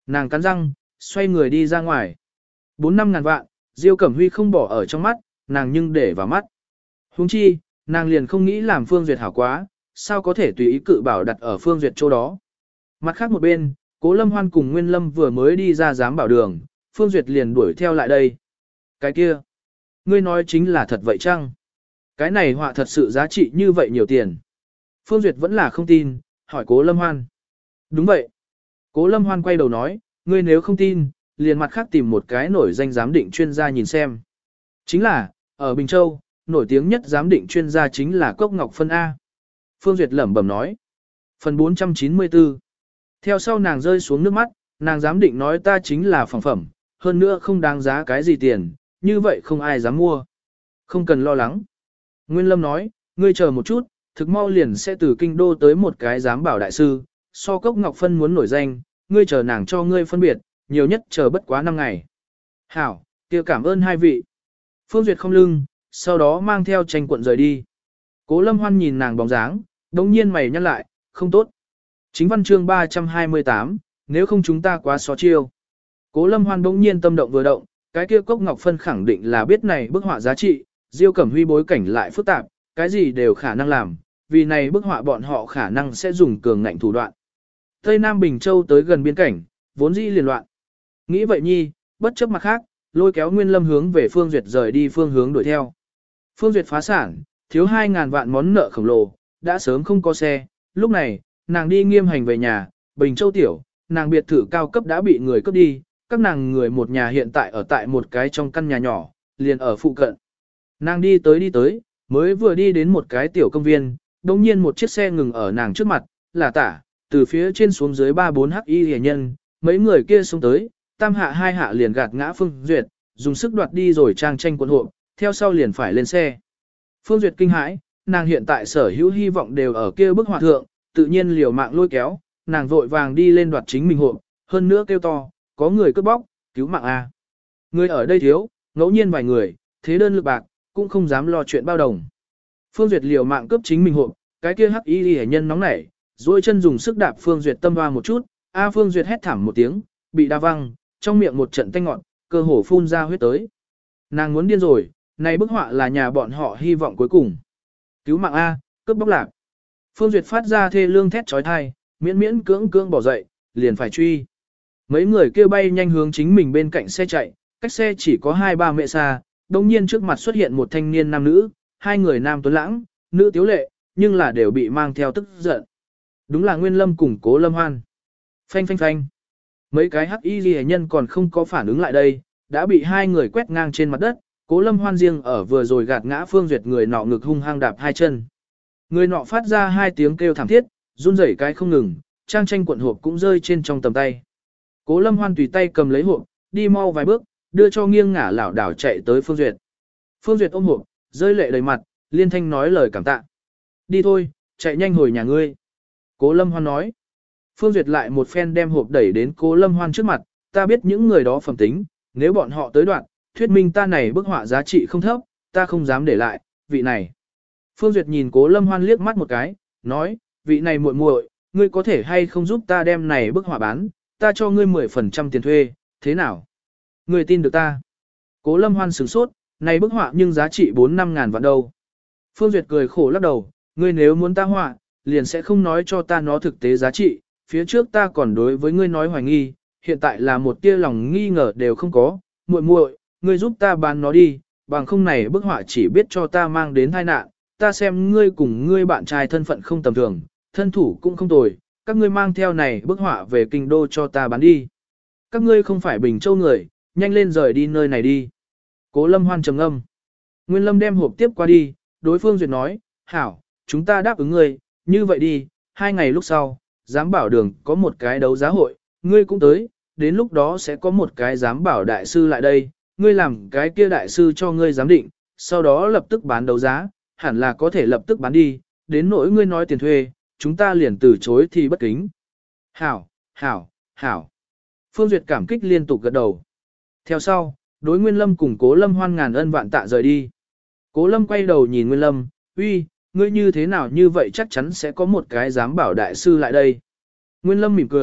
Speaker 1: Nàng cắn răng, xoay người đi ra ngoài. Bốn năm ngàn vạn, Diêu Cẩm Huy không bỏ ở trong mắt, nàng nhưng để vào mắt. Huống chi, nàng liền không nghĩ làm Phương Duyệt hảo quá, sao có thể tùy ý cự bảo đặt ở Phương Duyệt chỗ đó. Mặt khác một bên, Cố Lâm Hoan cùng Nguyên Lâm vừa mới đi ra giám bảo đường, Phương Duyệt liền đuổi theo lại đây. Cái kia, ngươi nói chính là thật vậy chăng? Cái này họa thật sự giá trị như vậy nhiều tiền. Phương Duyệt vẫn là không tin, hỏi Cố Lâm Hoan. Đúng vậy. Cố Lâm Hoan quay đầu nói, ngươi nếu không tin, liền mặt khác tìm một cái nổi danh giám định chuyên gia nhìn xem. Chính là, ở Bình Châu, nổi tiếng nhất giám định chuyên gia chính là Cốc Ngọc Phân A. Phương Duyệt lẩm bẩm nói. Phần bốn trăm chín mươi tư. Theo sau nàng rơi xuống nước mắt, nàng giám định nói ta chính là phẳng phẩm, hơn nữa không đáng giá cái gì tiền, như vậy không ai dám mua. Không cần lo lắng. Nguyên Lâm nói, ngươi chờ một chút, thực mau liền sẽ từ kinh đô tới một cái giám bảo đại sư, so Cốc Ngọc Phân muốn nổi danh, ngươi chờ nàng cho ngươi phân biệt, nhiều nhất chờ bất quá năm ngày. Hảo, kia cảm ơn hai vị. Phương Duyệt không lưng, sau đó mang theo tranh cuộn rời đi. Cố Lâm Hoan nhìn nàng bóng dáng, đồng nhiên mày nhăn lại, không tốt. Chính văn chương ba trăm hai mươi tám, nếu không chúng ta quá xó chiêu. Cố Lâm Hoan bỗng nhiên tâm động vừa động, cái kia Cốc Ngọc Phân khẳng định là biết này bức họa giá trị, Diêu Cẩm Huy bối cảnh lại phức tạp, cái gì đều khả năng làm, vì này bức họa bọn họ khả năng sẽ dùng cường ngạnh thủ đoạn. Tây Nam Bình Châu tới gần biên cảnh, vốn dĩ liền loạn. Nghĩ vậy nhi, bất chấp mặt khác, lôi kéo Nguyên Lâm hướng về Phương Duyệt rời đi phương hướng đuổi theo. Phương Duyệt phá sản, thiếu hai ngàn vạn món nợ khổng lồ, đã sớm không có xe, lúc này, nàng đi nghiêm hành về nhà, Bình Châu tiểu, nàng biệt thự cao cấp đã bị người cướp đi, các nàng người một nhà hiện tại ở tại một cái trong căn nhà nhỏ, liền ở phụ cận. Nàng đi tới đi tới, mới vừa đi đến một cái tiểu công viên, đồng nhiên một chiếc xe ngừng ở nàng trước mặt, là tả, từ phía trên xuống dưới ba bốn hắc y hề nhân, mấy người kia xuống tới, tam hạ hai hạ liền gạt ngã Phương Duyệt, dùng sức đoạt đi rồi trang tranh quần hộ, theo sau liền phải lên xe. Phương Duyệt kinh hãi, nàng hiện tại sở hữu hy vọng đều ở kia bức họa thượng, tự nhiên liều mạng lôi kéo, nàng vội vàng đi lên đoạt chính mình hộ, hơn nữa kêu to, có người cướp bóc, cứu mạng a. Người ở đây thiếu, ngẫu nhiên vài người, thế đơn lực bạc, cũng không dám lo chuyện bao đồng. Phương Duyệt liều mạng cướp chính mình hộ, cái kia hắc y hệ nhân nóng nảy, duỗi chân dùng sức đạp Phương Duyệt tâm hoa một chút, a Phương Duyệt hét thảm một tiếng, bị đa văng, trong miệng một trận tanh ngọn, cơ hồ phun ra huyết tới. Nàng muốn điên rồi, này bức họa là nhà bọn họ hy vọng cuối cùng. Cứu mạng a, cướp bóc lạc. Phương Duyệt phát ra thê lương thét trói thai, miễn miễn cưỡng cưỡng bỏ dậy, liền phải truy. Mấy người kêu bay nhanh hướng chính mình bên cạnh xe chạy, cách xe chỉ có hai ba mẹ xa, đồng nhiên trước mặt xuất hiện một thanh niên nam nữ, hai người nam tuấn lãng, nữ tiếu lệ, nhưng là đều bị mang theo tức giận. Đúng là Nguyên Lâm cùng Cố Lâm Hoan. Phanh phanh phanh. Mấy cái hắc y ghi nhân còn không có phản ứng lại đây, đã bị hai người quét ngang trên mặt đất, Cố Lâm Hoan riêng ở vừa rồi gạt ngã Phương Duyệt người nọ ngực hung hăng đạp hai chân. Người nọ phát ra hai tiếng kêu thảm thiết, run rẩy cái không ngừng, trang tranh cuộn hộp cũng rơi trên trong tầm tay. Cố Lâm Hoan tùy tay cầm lấy hộp, đi mau vài bước, đưa cho nghiêng ngả lảo đảo chạy tới Phương Duyệt. Phương Duyệt ôm hộp, rơi lệ đầy mặt, liên thanh nói lời cảm tạ. Đi thôi, chạy nhanh hồi nhà ngươi. Cố Lâm Hoan nói. Phương Duyệt lại một phen đem hộp đẩy đến Cố Lâm Hoan trước mặt, ta biết những người đó phẩm tính, nếu bọn họ tới đoạn, thuyết minh ta này bức họa giá trị không thấp, ta không dám để lại, vị này. Phương Duyệt nhìn Cố Lâm Hoan liếc mắt một cái, nói, vị này muội muội, ngươi có thể hay không giúp ta đem này bức họa bán, ta cho ngươi mười phần trăm tiền thuê, thế nào? Ngươi tin được ta? Cố Lâm Hoan sửng sốt, này bức họa nhưng giá trị bốn năm ngàn vạn đâu. Phương Duyệt cười khổ lắc đầu, ngươi nếu muốn ta họa, liền sẽ không nói cho ta nó thực tế giá trị, phía trước ta còn đối với ngươi nói hoài nghi, hiện tại là một tia lòng nghi ngờ đều không có, muội muội, ngươi giúp ta bán nó đi, bằng không này bức họa chỉ biết cho ta mang đến tai nạn, ta xem ngươi cùng ngươi bạn trai thân phận không tầm thường, thân thủ cũng không tồi, các ngươi mang theo này bức họa về kinh đô cho ta bán đi. Các ngươi không phải Bình Châu người, nhanh lên rời đi nơi này đi. Cố Lâm Hoan trầm ngâm. Nguyên Lâm đem hộp tiếp qua đi, đối phương duyệt nói, hảo, chúng ta đáp ứng ngươi, như vậy đi, hai ngày lúc sau, giám bảo đường có một cái đấu giá hội, ngươi cũng tới, đến lúc đó sẽ có một cái giám bảo đại sư lại đây, ngươi làm cái kia đại sư cho ngươi giám định, sau đó lập tức bán đấu giá, hẳn là có thể lập tức bán đi, đến nỗi ngươi nói tiền thuê, chúng ta liền từ chối thì bất kính. Hảo, hảo, hảo. Phương Duyệt cảm kích liên tục gật đầu. Theo sau, đối Nguyên Lâm cùng Cố Lâm Hoan ngàn ân vạn tạ rời đi. Cố Lâm quay đầu nhìn Nguyên Lâm, uy, ngươi như thế nào như vậy chắc chắn sẽ có một cái giám bảo đại sư lại đây. Nguyên Lâm mỉm cười,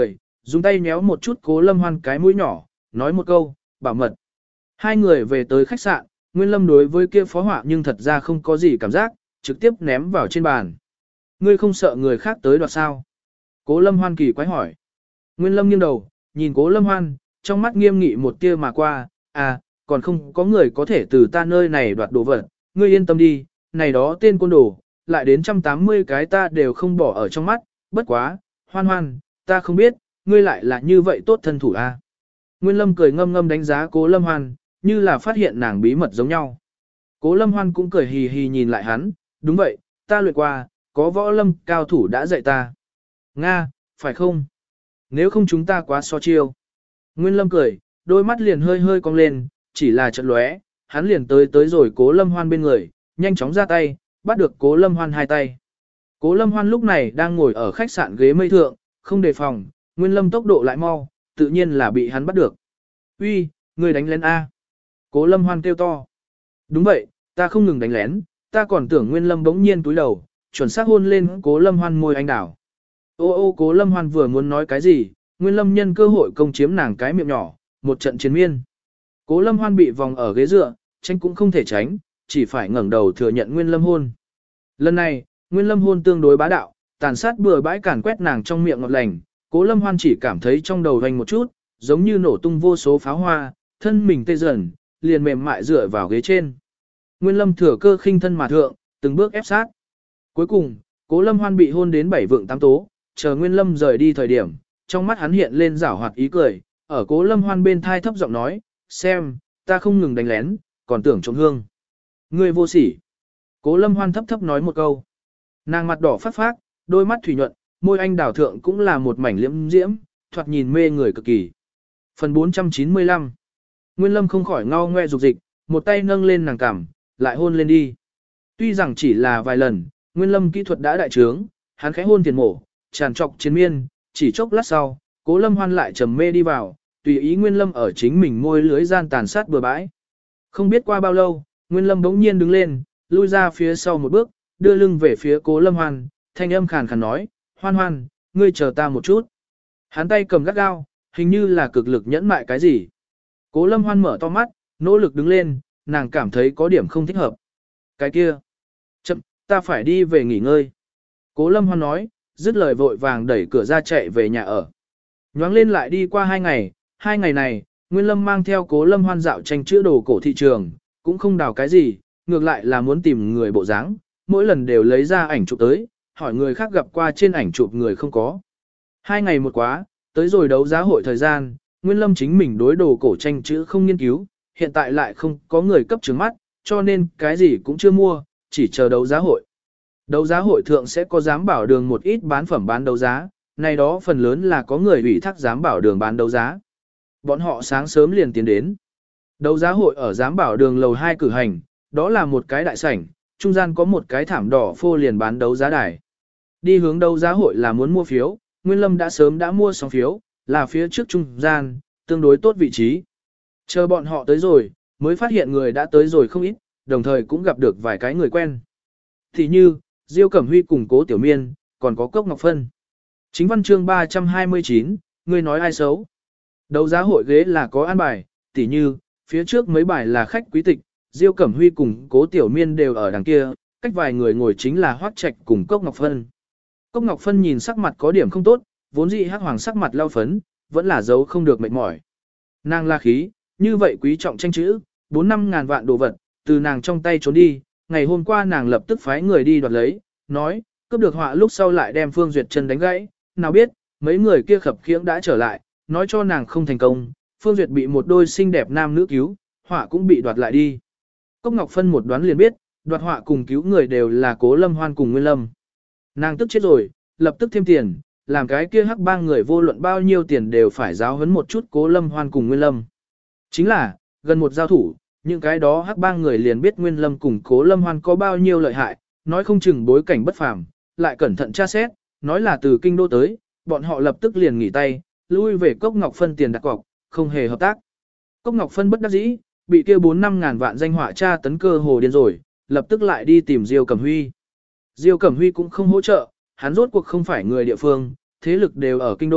Speaker 1: dùng tay méo một chút Cố Lâm Hoan cái mũi nhỏ, nói một câu, bảo mật. Hai người về tới khách sạn, Nguyên Lâm đối với kia phó họa nhưng thật ra không có gì cảm giác, trực tiếp ném vào trên bàn. Ngươi không sợ người khác tới đoạt sao? Cố Lâm Hoan kỳ quái hỏi. Nguyên Lâm nghiêng đầu, nhìn Cố Lâm Hoan, trong mắt nghiêm nghị một tia mà qua, à, còn không có người có thể từ ta nơi này đoạt đồ vật, ngươi yên tâm đi, này đó tên côn đồ, lại đến một trăm tám mươi cái ta đều không bỏ ở trong mắt, bất quá, Hoan Hoan, ta không biết, ngươi lại là như vậy tốt thân thủ a. À? Nguyên Lâm cười ngâm ngâm đánh giá Cố Lâm Hoan, như là phát hiện nàng bí mật giống nhau. Cố Lâm Hoan cũng cười hì hì nhìn lại hắn, đúng vậy, ta luyện qua, có võ lâm cao thủ đã dạy ta. Nga, phải không? Nếu không chúng ta quá so chiêu. Nguyên Lâm cười, đôi mắt liền hơi hơi cong lên, chỉ là chợt lóe, hắn liền tới tới rồi Cố Lâm Hoan bên người, nhanh chóng ra tay, bắt được Cố Lâm Hoan hai tay. Cố Lâm Hoan lúc này đang ngồi ở khách sạn ghế mây thượng, không đề phòng, Nguyên Lâm tốc độ lại mau, tự nhiên là bị hắn bắt được. Uy, ngươi đánh lén A. Cố Lâm Hoan kêu to. Đúng vậy, ta không ngừng đánh lén, ta còn tưởng Nguyên Lâm bỗng nhiên túi đầu, chuẩn xác hôn lên Cố Lâm Hoan môi anh đảo. Ô ô Cố Lâm Hoan vừa muốn nói cái gì, Nguyên Lâm nhân cơ hội công chiếm nàng cái miệng nhỏ, một trận chiến miên. Cố Lâm Hoan bị vòng ở ghế dựa, tránh cũng không thể tránh, chỉ phải ngẩng đầu thừa nhận Nguyên Lâm hôn. Lần này, Nguyên Lâm hôn tương đối bá đạo, tàn sát bừa bãi càn quét nàng trong miệng ngọt lành, Cố Lâm Hoan chỉ cảm thấy trong đầu hoành một chút, giống như nổ tung vô số pháo hoa, thân mình tê dần, liền mềm mại dựa vào ghế trên. Nguyên Lâm thừa cơ khinh thân mà thượng, từng bước ép sát. Cuối cùng, Cố Lâm Hoan bị hôn đến bảy vượng tám tố, chờ Nguyên Lâm rời đi thời điểm, trong mắt hắn hiện lên giảo hoạt ý cười, ở Cố Lâm Hoan bên thai thấp giọng nói, xem, ta không ngừng đánh lén, còn tưởng trộm hương. Ngươi vô sỉ. Cố Lâm Hoan thấp thấp nói một câu. Nàng mặt đỏ phát phát, đôi mắt thủy nhuận, môi anh đào thượng cũng là một mảnh liễm diễm, thoạt nhìn mê người cực kỳ. Phần bốn trăm chín mươi lăm. Nguyên Lâm không khỏi ngao ngoe dục dịch, một tay nâng lên nàng cằm, lại hôn lên đi. Tuy rằng chỉ là vài lần, Nguyên Lâm kỹ thuật đã đại trướng, hắn khẽ hôn tiền mổ, tràn trọc chiến miên, chỉ chốc lát sau, Cố Lâm Hoan lại trầm mê đi vào, tùy ý Nguyên Lâm ở chính mình môi lưới gian tàn sát bừa bãi. Không biết qua bao lâu, Nguyên Lâm bỗng nhiên đứng lên, lui ra phía sau một bước, đưa lưng về phía Cố Lâm Hoan, thanh âm khàn khàn nói, Hoan Hoan, ngươi chờ ta một chút. Hắn tay cầm gắt gao, hình như là cực lực nhẫn mại cái gì. Cố Lâm Hoan mở to mắt, nỗ lực đứng lên, nàng cảm thấy có điểm không thích hợp. Cái kia, chậm, ta phải đi về nghỉ ngơi. Cố Lâm Hoan nói, dứt lời vội vàng đẩy cửa ra chạy về nhà ở. Nhoáng lên lại đi qua hai ngày, hai ngày này, Nguyên Lâm mang theo Cố Lâm Hoan dạo tranh chữa đồ cổ thị trường, cũng không đào cái gì, ngược lại là muốn tìm người bộ dáng, mỗi lần đều lấy ra ảnh chụp tới, hỏi người khác gặp qua trên ảnh chụp người không có. Hai ngày một quá, tới rồi đấu giá hội thời gian, Nguyên Lâm chính mình đối đồ cổ tranh chữ không nghiên cứu, hiện tại lại không có người cấp chứng mắt, cho nên cái gì cũng chưa mua, chỉ chờ đấu giá hội. Đấu giá hội thượng sẽ có giám bảo đường một ít bán phẩm bán đấu giá, này đó phần lớn là có người ủy thác giám bảo đường bán đấu giá. Bọn họ sáng sớm liền tiến đến. Đấu giá hội ở giám bảo đường lầu hai cử hành, đó là một cái đại sảnh, trung gian có một cái thảm đỏ phô liền bán đấu giá đài. Đi hướng đấu giá hội là muốn mua phiếu, Nguyên Lâm đã sớm đã mua xong phiếu, là phía trước trung gian, tương đối tốt vị trí. Chờ bọn họ tới rồi, mới phát hiện người đã tới rồi không ít, đồng thời cũng gặp được vài cái người quen. Thì như, Diêu Cẩm Huy cùng Cố Tiểu Miên, còn có Cốc Ngọc Phân. Chính văn chương ba trăm hai mươi chín, người nói ai xấu. Đấu giá hội ghế là có an bài, tỉ như, phía trước mấy bài là khách quý tịch, Diêu Cẩm Huy cùng Cố Tiểu Miên đều ở đằng kia, cách vài người ngồi chính là Hoắc Trạch cùng Cốc Ngọc Phân. Cốc Ngọc Phân nhìn sắc mặt có điểm không tốt, vốn dĩ hắc hoàng sắc mặt lau phấn, vẫn là giấu không được mệt mỏi. Nàng la khí, như vậy quý trọng tranh chữ, bốn năm ngàn vạn đồ vật, từ nàng trong tay trốn đi, ngày hôm qua nàng lập tức phái người đi đoạt lấy, nói, cướp được họa lúc sau lại đem Phương Duyệt chân đánh gãy, nào biết, mấy người kia khập khiễng đã trở lại, nói cho nàng không thành công, Phương Duyệt bị một đôi xinh đẹp nam nữ cứu, họa cũng bị đoạt lại đi. Cốc Ngọc Phân một đoán liền biết, đoạt họa cùng cứu người đều là Cố Lâm Hoan cùng Nguyên Lâm. Nàng tức chết rồi, lập tức thêm tiền, làm cái kia hắc bang người vô luận bao nhiêu tiền đều phải giáo huấn một chút Cố Lâm Hoan cùng Nguyên Lâm. Chính là, gần một giao thủ, những cái đó hắc bang người liền biết Nguyên Lâm cùng Cố Lâm Hoan có bao nhiêu lợi hại, nói không chừng bối cảnh bất phàm, lại cẩn thận tra xét, nói là từ kinh đô tới, bọn họ lập tức liền nghỉ tay, lui về Cốc Ngọc Phân tiền đặt cọc, không hề hợp tác. Cốc Ngọc Phân bất đắc dĩ, bị kia bốn năm ngàn vạn danh họa tra tấn cơ hồ điên rồi, lập tức lại đi tìm Diêu Cẩm Huy. Diêu Cẩm Huy cũng không hỗ trợ, hắn rốt cuộc không phải người địa phương, thế lực đều ở kinh đô,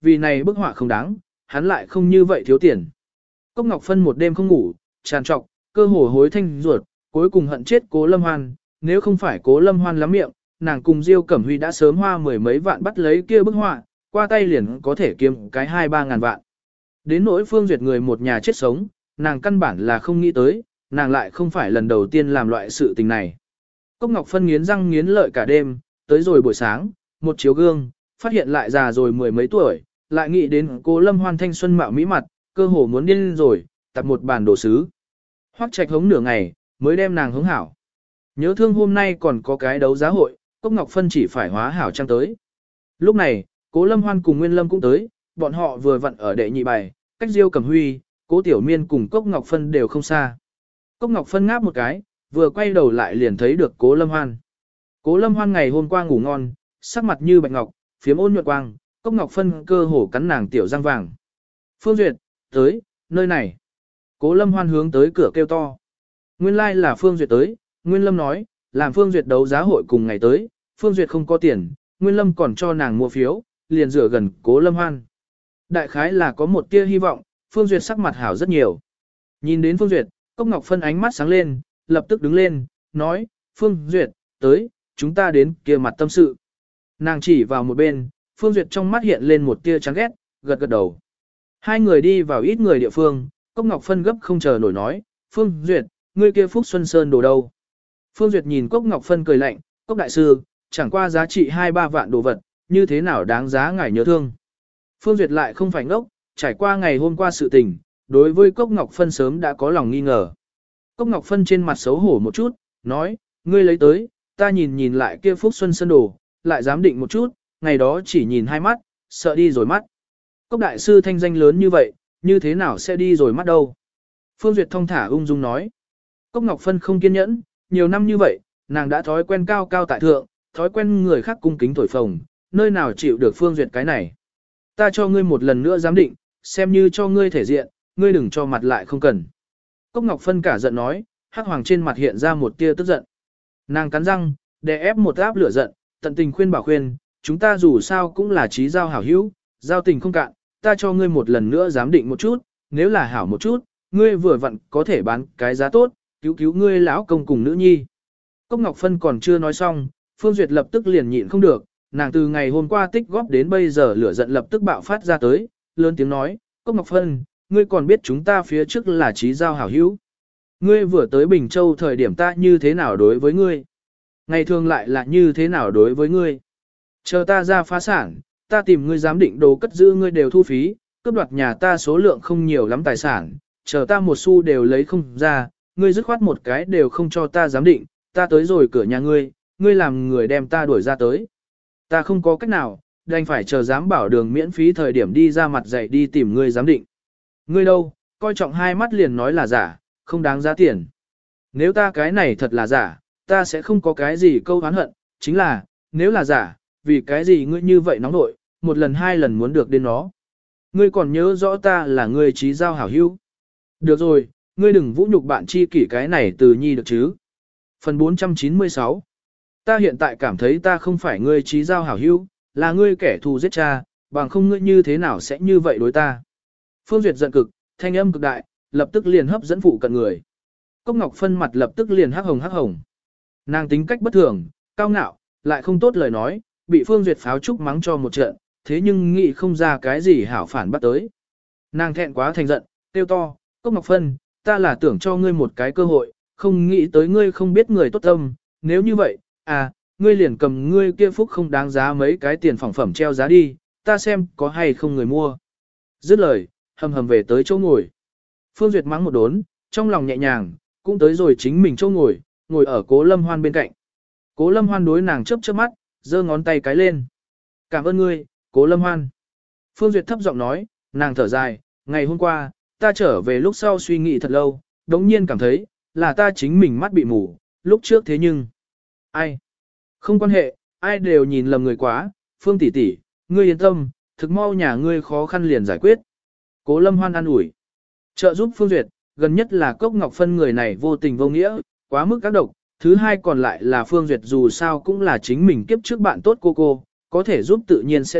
Speaker 1: vì này bức họa không đáng, hắn lại không như vậy thiếu tiền. Cốc Ngọc Phân một đêm không ngủ, tràn trọc, cơ hồ hối thanh ruột, cuối cùng hận chết Cố Lâm Hoan, nếu không phải Cố Lâm Hoan lắm miệng, nàng cùng Diêu Cẩm Huy đã sớm hoa mười mấy vạn bắt lấy kia bức họa, qua tay liền có thể kiếm cái hai ba ngàn vạn. Đến nỗi Phương Duyệt người một nhà chết sống, nàng căn bản là không nghĩ tới, nàng lại không phải lần đầu tiên làm loại sự tình này. Cốc Ngọc Phân nghiến răng nghiến lợi cả đêm, tới rồi buổi sáng, một chiếu gương, phát hiện lại già rồi mười mấy tuổi, lại nghĩ đến Cố Lâm Hoan thanh xuân mạo mỹ mặt, cơ hồ muốn điên rồi, tập một bàn đồ sứ. Hoắc Trạch hống nửa ngày, mới đem nàng hống hảo. Nhớ thương hôm nay còn có cái đấu giá hội, Cốc Ngọc Phân chỉ phải hóa hảo trang tới. Lúc này, Cố Lâm Hoan cùng Nguyên Lâm cũng tới, bọn họ vừa vặn ở đệ nhị bài, cách Diêu Cẩm Huy, Cố Tiểu Miên cùng Cốc Ngọc Phân đều không xa. Cốc Ngọc Phân ngáp một cái, vừa quay đầu lại liền thấy được Cố Lâm Hoan. Cố Lâm Hoan ngày hôm qua ngủ ngon, sắc mặt như bạch ngọc, phiếm ôn nhuận quang, Cốc Ngọc Phân cơ hồ cắn nàng tiểu răng vàng. Phương Duyệt, tới, nơi này. Cố Lâm Hoan hướng tới cửa kêu to. Nguyên lai like là Phương Duyệt tới, Nguyên Lâm nói, làm Phương Duyệt đấu giá hội cùng ngày tới, Phương Duyệt không có tiền, Nguyên Lâm còn cho nàng mua phiếu, liền rửa gần Cố Lâm Hoan. Đại khái là có một tia hy vọng, Phương Duyệt sắc mặt hảo rất nhiều. Nhìn đến Phương Duyệt, Cốc Ngọc Phân ánh mắt sáng lên, lập tức đứng lên, nói, Phương Duyệt, tới, chúng ta đến kia mặt tâm sự. Nàng chỉ vào một bên, Phương Duyệt trong mắt hiện lên một tia chán ghét, gật gật đầu. Hai người đi vào ít người địa phương, Cốc Ngọc Phân gấp không chờ nổi nói, Phương Duyệt, ngươi kia Phúc Xuân Sơn đồ đâu? Phương Duyệt nhìn Cốc Ngọc Phân cười lạnh, Cốc đại sư, chẳng qua giá trị hai ba vạn đồ vật, như thế nào đáng giá ngài nhớ thương. Phương Duyệt lại không phải ngốc, trải qua ngày hôm qua sự tình, đối với Cốc Ngọc Phân sớm đã có lòng nghi ngờ. Cốc Ngọc Phân trên mặt xấu hổ một chút, nói, ngươi lấy tới, ta nhìn nhìn lại kia Phúc Xuân Sơn đồ, lại dám định một chút, ngày đó chỉ nhìn hai mắt, sợ đi rồi mắt. Cốc đại sư thanh danh lớn như vậy, như thế nào sẽ đi rồi mắt đâu? Phương Duyệt thong thả ung dung nói. Cốc Ngọc Phân không kiên nhẫn, nhiều năm như vậy, nàng đã thói quen cao cao tại thượng, thói quen người khác cung kính thổi phồng, nơi nào chịu được Phương Duyệt cái này. Ta cho ngươi một lần nữa giám định, xem như cho ngươi thể diện, ngươi đừng cho mặt lại không cần. Cốc Ngọc Phân cả giận nói, hắc hoàng trên mặt hiện ra một tia tức giận. Nàng cắn răng, đè ép một áp lửa giận, tận tình khuyên bảo khuyên, chúng ta dù sao cũng là trí giao hảo hữu, giao tình không cạn, ta cho ngươi một lần nữa giám định một chút, nếu là hảo một chút, ngươi vừa vặn có thể bán cái giá tốt, cứu cứu ngươi lão công cùng nữ nhi. Cốc Ngọc Phân còn chưa nói xong, Phương Duyệt lập tức liền nhịn không được, nàng từ ngày hôm qua tích góp đến bây giờ lửa giận lập tức bạo phát ra tới, lớn tiếng nói, Cốc Ngọc Phân, ngươi còn biết chúng ta phía trước là trí giao hảo hữu. Ngươi vừa tới Bình Châu thời điểm ta như thế nào đối với ngươi? Ngày thường lại là như thế nào đối với ngươi? Chờ ta ra phá sản, ta tìm ngươi giám định đồ cất giữ ngươi đều thu phí, cướp đoạt nhà ta số lượng không nhiều lắm tài sản, chờ ta một xu đều lấy không ra, ngươi dứt khoát một cái đều không cho ta giám định, ta tới rồi cửa nhà ngươi, ngươi làm người đem ta đuổi ra tới. Ta không có cách nào, đành phải chờ giám bảo đường miễn phí thời điểm đi ra mặt dạy đi tìm ngươi giám định. Ngươi đâu, coi trọng hai mắt liền nói là giả, không đáng giá tiền. Nếu ta cái này thật là giả, ta sẽ không có cái gì câu oán hận, chính là, nếu là giả, vì cái gì ngươi như vậy nóng nội, một lần hai lần muốn được đến nó. Ngươi còn nhớ rõ ta là ngươi trí giao hảo hữu. Được rồi, ngươi đừng vũ nhục bạn chi kỷ cái này từ nhi được chứ. Phần bốn trăm chín mươi sáu. Ta hiện tại cảm thấy ta không phải ngươi trí giao hảo hữu, là ngươi kẻ thù giết cha, bằng không ngươi như thế nào sẽ như vậy đối ta. Phương Duyệt giận cực, thanh âm cực đại, lập tức liền hấp dẫn phụ cận người. Cốc Ngọc Phân mặt lập tức liền hắc hồng hắc hồng. Nàng tính cách bất thường, cao ngạo, lại không tốt lời nói, bị Phương Duyệt pháo trúc mắng cho một trận, thế nhưng nghĩ không ra cái gì hảo phản bắt tới. Nàng thẹn quá thành giận, tiêu to, Cốc Ngọc Phân, ta là tưởng cho ngươi một cái cơ hội, không nghĩ tới ngươi không biết người tốt tâm, nếu như vậy, à, ngươi liền cầm ngươi kia phúc không đáng giá mấy cái tiền phỏng phẩm treo giá đi, ta xem có hay không người mua. Dứt lời, hầm hầm về tới chỗ ngồi. Phương Duyệt mắng một đốn, trong lòng nhẹ nhàng, cũng tới rồi chính mình chỗ ngồi, ngồi ở Cố Lâm Hoan bên cạnh. Cố Lâm Hoan đối nàng chớp chớp mắt, giơ ngón tay cái lên. Cảm ơn ngươi, Cố Lâm Hoan. Phương Duyệt thấp giọng nói, nàng thở dài, ngày hôm qua, ta trở về lúc sau suy nghĩ thật lâu, đống nhiên cảm thấy, là ta chính mình mắt bị mù, lúc trước thế nhưng. Ai? Không quan hệ, ai đều nhìn lầm người quá, Phương tỷ tỷ, ngươi yên tâm, thực mau nhà ngươi khó khăn liền giải quyết. Cố Lâm Hoan an ủi. Trợ giúp Phương Duyệt, gần nhất là Cốc Ngọc Phân người này vô tình vô nghĩa, quá mức các độc, thứ hai còn lại là Phương Duyệt dù sao cũng là chính mình kiếp trước bạn tốt cô cô, có thể giúp tự nhiên sẽ giúp,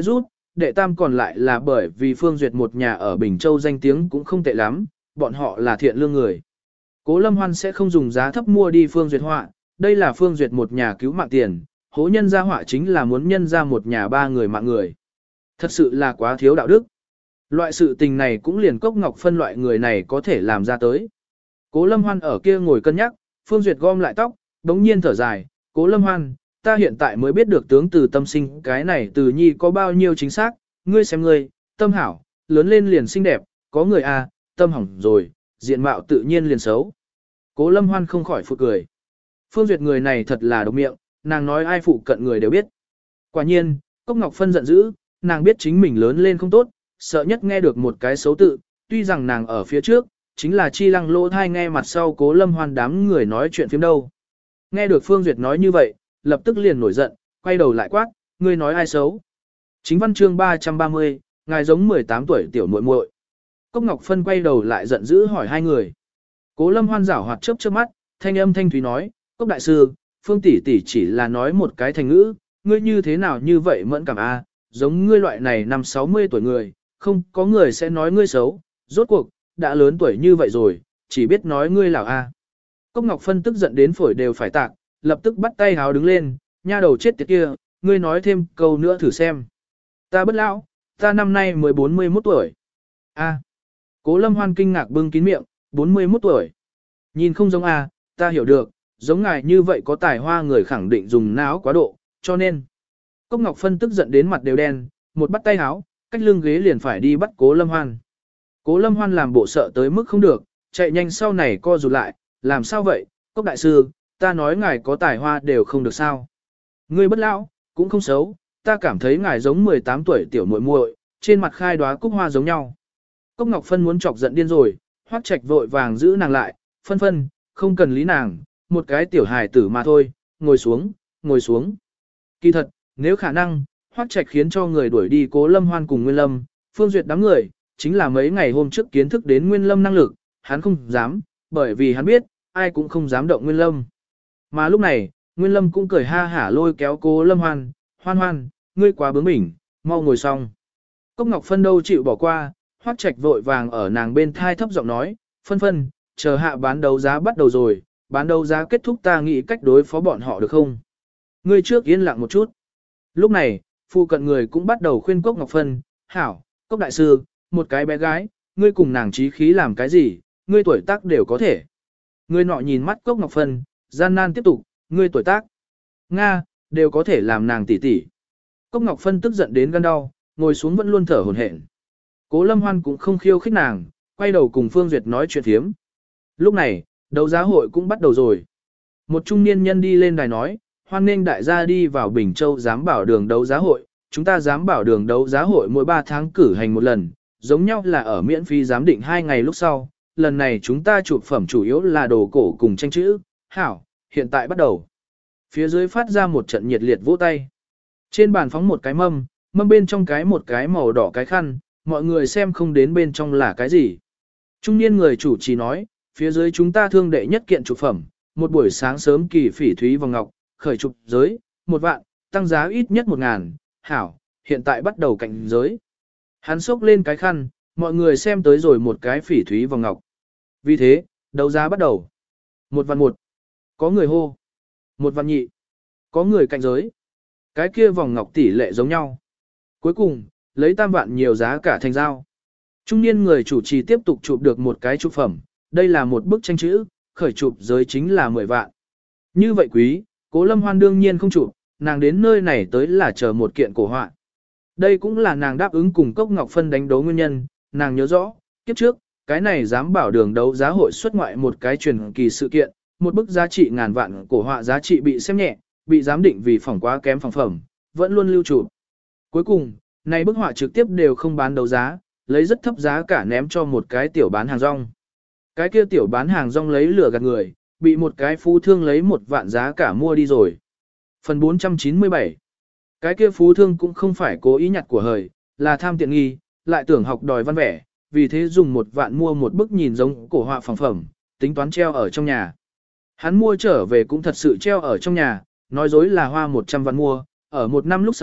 Speaker 1: đệ tam còn lại là bởi vì Phương Duyệt một nhà ở Bình Châu danh tiếng cũng không tệ lắm, bọn họ là thiện lương người. Cố Lâm Hoan sẽ không dùng giá thấp mua đi Phương Duyệt họa, đây là Phương Duyệt một nhà cứu mạng tiền, hố nhân ra họa chính là muốn nhân ra một nhà ba người mạng người. Thật sự là quá thiếu đạo đức. Loại sự tình này cũng liền Cốc Ngọc Phân loại người này có thể làm ra tới. Cố Lâm Hoan ở kia ngồi cân nhắc, Phương Duyệt gom lại tóc, đống nhiên thở dài, Cố Lâm Hoan, ta hiện tại mới biết được tướng từ tâm sinh cái này từ nhi có bao nhiêu chính xác, ngươi xem ngươi, tâm hảo, lớn lên liền xinh đẹp, có người a, tâm hỏng rồi, diện mạo tự nhiên liền xấu. Cố Lâm Hoan không khỏi phụt cười. Phương Duyệt người này thật là độc miệng, nàng nói ai phụ cận người đều biết. Quả nhiên, Cốc Ngọc Phân giận dữ, nàng biết chính mình lớn lên không tốt, sợ nhất nghe được một cái xấu tự, tuy rằng nàng ở phía trước, chính là chi lăng lỗ thai nghe mặt sau Cố Lâm Hoan đám người nói chuyện phim đâu. Nghe được Phương Duyệt nói như vậy, lập tức liền nổi giận, quay đầu lại quát, ngươi nói ai xấu. Chính văn chương ba trăm ba mươi, ngài giống mười tám tuổi tiểu muội muội. Cốc Ngọc Phân quay đầu lại giận dữ hỏi hai người. Cố Lâm Hoan giảo hoạt chớp chớp mắt, thanh âm thanh thúy nói, Cốc đại sư, Phương tỷ tỷ chỉ là nói một cái thành ngữ, ngươi như thế nào như vậy mẫn cảm a, giống ngươi loại này năm sáu mươi tuổi người, không có người sẽ nói ngươi xấu, rốt cuộc, đã lớn tuổi như vậy rồi, chỉ biết nói ngươi lão a. Cốc Ngọc Phân tức giận đến phổi đều phải tạc, lập tức bắt tay háo đứng lên, nha đầu chết tiệt kia, ngươi nói thêm câu nữa thử xem. Ta bất lão, ta năm nay mới bốn mươi mốt tuổi. A. Cố Lâm Hoan kinh ngạc bưng kín miệng, bốn mươi mốt tuổi. Nhìn không giống a, ta hiểu được, giống ngài như vậy có tài hoa người khẳng định dùng não quá độ, cho nên. Cốc Ngọc Phân tức giận đến mặt đều đen, một bắt tay háo, cách lưng ghế liền phải đi bắt Cố Lâm Hoan. Cố Lâm Hoan làm bộ sợ tới mức không được, chạy nhanh sau này co rụt lại, làm sao vậy, Cốc đại sư, ta nói ngài có tài hoa đều không được sao. Ngươi bất lão, cũng không xấu, ta cảm thấy ngài giống mười tám tuổi tiểu muội muội, trên mặt khai đóa cúc hoa giống nhau. Cốc Ngọc Phân muốn chọc giận điên rồi, Hoắc Trạch vội vàng giữ nàng lại, Phân Phân, không cần lý nàng, một cái tiểu hài tử mà thôi, ngồi xuống, ngồi xuống. Kỳ thật, nếu khả năng, Hoắc Trạch khiến cho người đuổi đi Cố Lâm Hoan cùng Nguyên Lâm, Phương Duyệt đám người, chính là mấy ngày hôm trước kiến thức đến Nguyên Lâm năng lực, hắn không dám, bởi vì hắn biết, ai cũng không dám động Nguyên Lâm. Mà lúc này, Nguyên Lâm cũng cười ha hả lôi kéo Cố Lâm Hoan, Hoan Hoan, ngươi quá bướng bỉnh, mau ngồi xong. Cốc Ngọc Phân đâu chịu bỏ qua, Hoắc Trạch vội vàng ở nàng bên thai thấp giọng nói, Phân Phân, chờ hạ bán đấu giá bắt đầu rồi, bán đấu giá kết thúc ta nghĩ cách đối phó bọn họ được không? Ngươi trước yên lặng một chút. Lúc này, phụ cận người cũng bắt đầu khuyên Cốc Ngọc Phân, hảo, Cốc đại sư, một cái bé gái, ngươi cùng nàng trí khí làm cái gì, ngươi tuổi tác đều có thể. Ngươi nọ nhìn mắt Cốc Ngọc Phân, gian nan tiếp tục, ngươi tuổi tác, Nga, đều có thể làm nàng tỷ tỷ. Cốc Ngọc Phân tức giận đến gan đau, ngồi xuống vẫn luôn thở hổn hển. Cố Lâm Hoan cũng không khiêu khích nàng, quay đầu cùng Phương Duyệt nói chuyện thiếm. Lúc này, đấu giá hội cũng bắt đầu rồi. Một trung niên nhân đi lên đài nói, hoan nghênh đại gia đi vào Bình Châu giám bảo đường đấu giá hội. Chúng ta giám bảo đường đấu giá hội mỗi ba tháng cử hành một lần, giống nhau là ở miễn phí giám định hai ngày lúc sau. Lần này chúng ta chụp phẩm chủ yếu là đồ cổ cùng tranh chữ. Hảo, hiện tại bắt đầu. Phía dưới phát ra một trận nhiệt liệt vỗ tay. Trên bàn phóng một cái mâm, mâm bên trong cái một cái màu đỏ cái khăn, mọi người xem không đến bên trong là cái gì. Trung niên người chủ trì nói, phía dưới chúng ta thương đệ nhất kiện chụp phẩm, một buổi sáng sớm kỳ phỉ thúy vòng ngọc, khởi chụp giới, một vạn, tăng giá ít nhất một ngàn, hảo, hiện tại bắt đầu cạnh giới. Hắn xốc lên cái khăn, mọi người xem tới rồi một cái phỉ thúy vòng ngọc. Vì thế, đấu giá bắt đầu. Một vạn một, có người hô. Một vạn nhị, có người cạnh giới. Cái kia vòng ngọc tỷ lệ giống nhau. Cuối cùng, lấy tam vạn nhiều giá cả thành giao. Trung niên người chủ trì tiếp tục chụp được một cái chụp phẩm, đây là một bức tranh chữ, khởi chụp giới chính là mười vạn. Như vậy quý, Cố Lâm Hoan đương nhiên không chụp, nàng đến nơi này tới là chờ một kiện cổ họa. Đây cũng là nàng đáp ứng cùng Cốc Ngọc Phân đánh đấu nguyên nhân, nàng nhớ rõ, kiếp trước, cái này dám bảo đường đấu giá hội xuất ngoại một cái truyền kỳ sự kiện, một bức giá trị ngàn vạn cổ họa giá trị bị xem nhẹ, bị giám định vì phỏng quá kém phỏng phẩm, vẫn luôn lưu chụp. Cuối cùng, này bức họa trực tiếp đều không bán đấu giá, lấy rất thấp giá cả ném cho một cái tiểu bán hàng rong. Cái kia tiểu bán hàng rong lấy lửa gạt người, bị một cái phú thương lấy một vạn giá cả mua đi rồi. Phần bốn trăm chín mươi bảy. Cái kia phú thương cũng không phải cố ý nhặt của hời, là tham tiện nghi, lại tưởng học đòi văn vẻ, vì thế dùng một vạn mua một bức nhìn giống cổ họa phẳng phẩm, tính toán treo ở trong nhà. Hắn mua trở về cũng thật sự treo ở trong nhà, nói dối là hoa một trăm vạn mua, ở một năm lúc sau,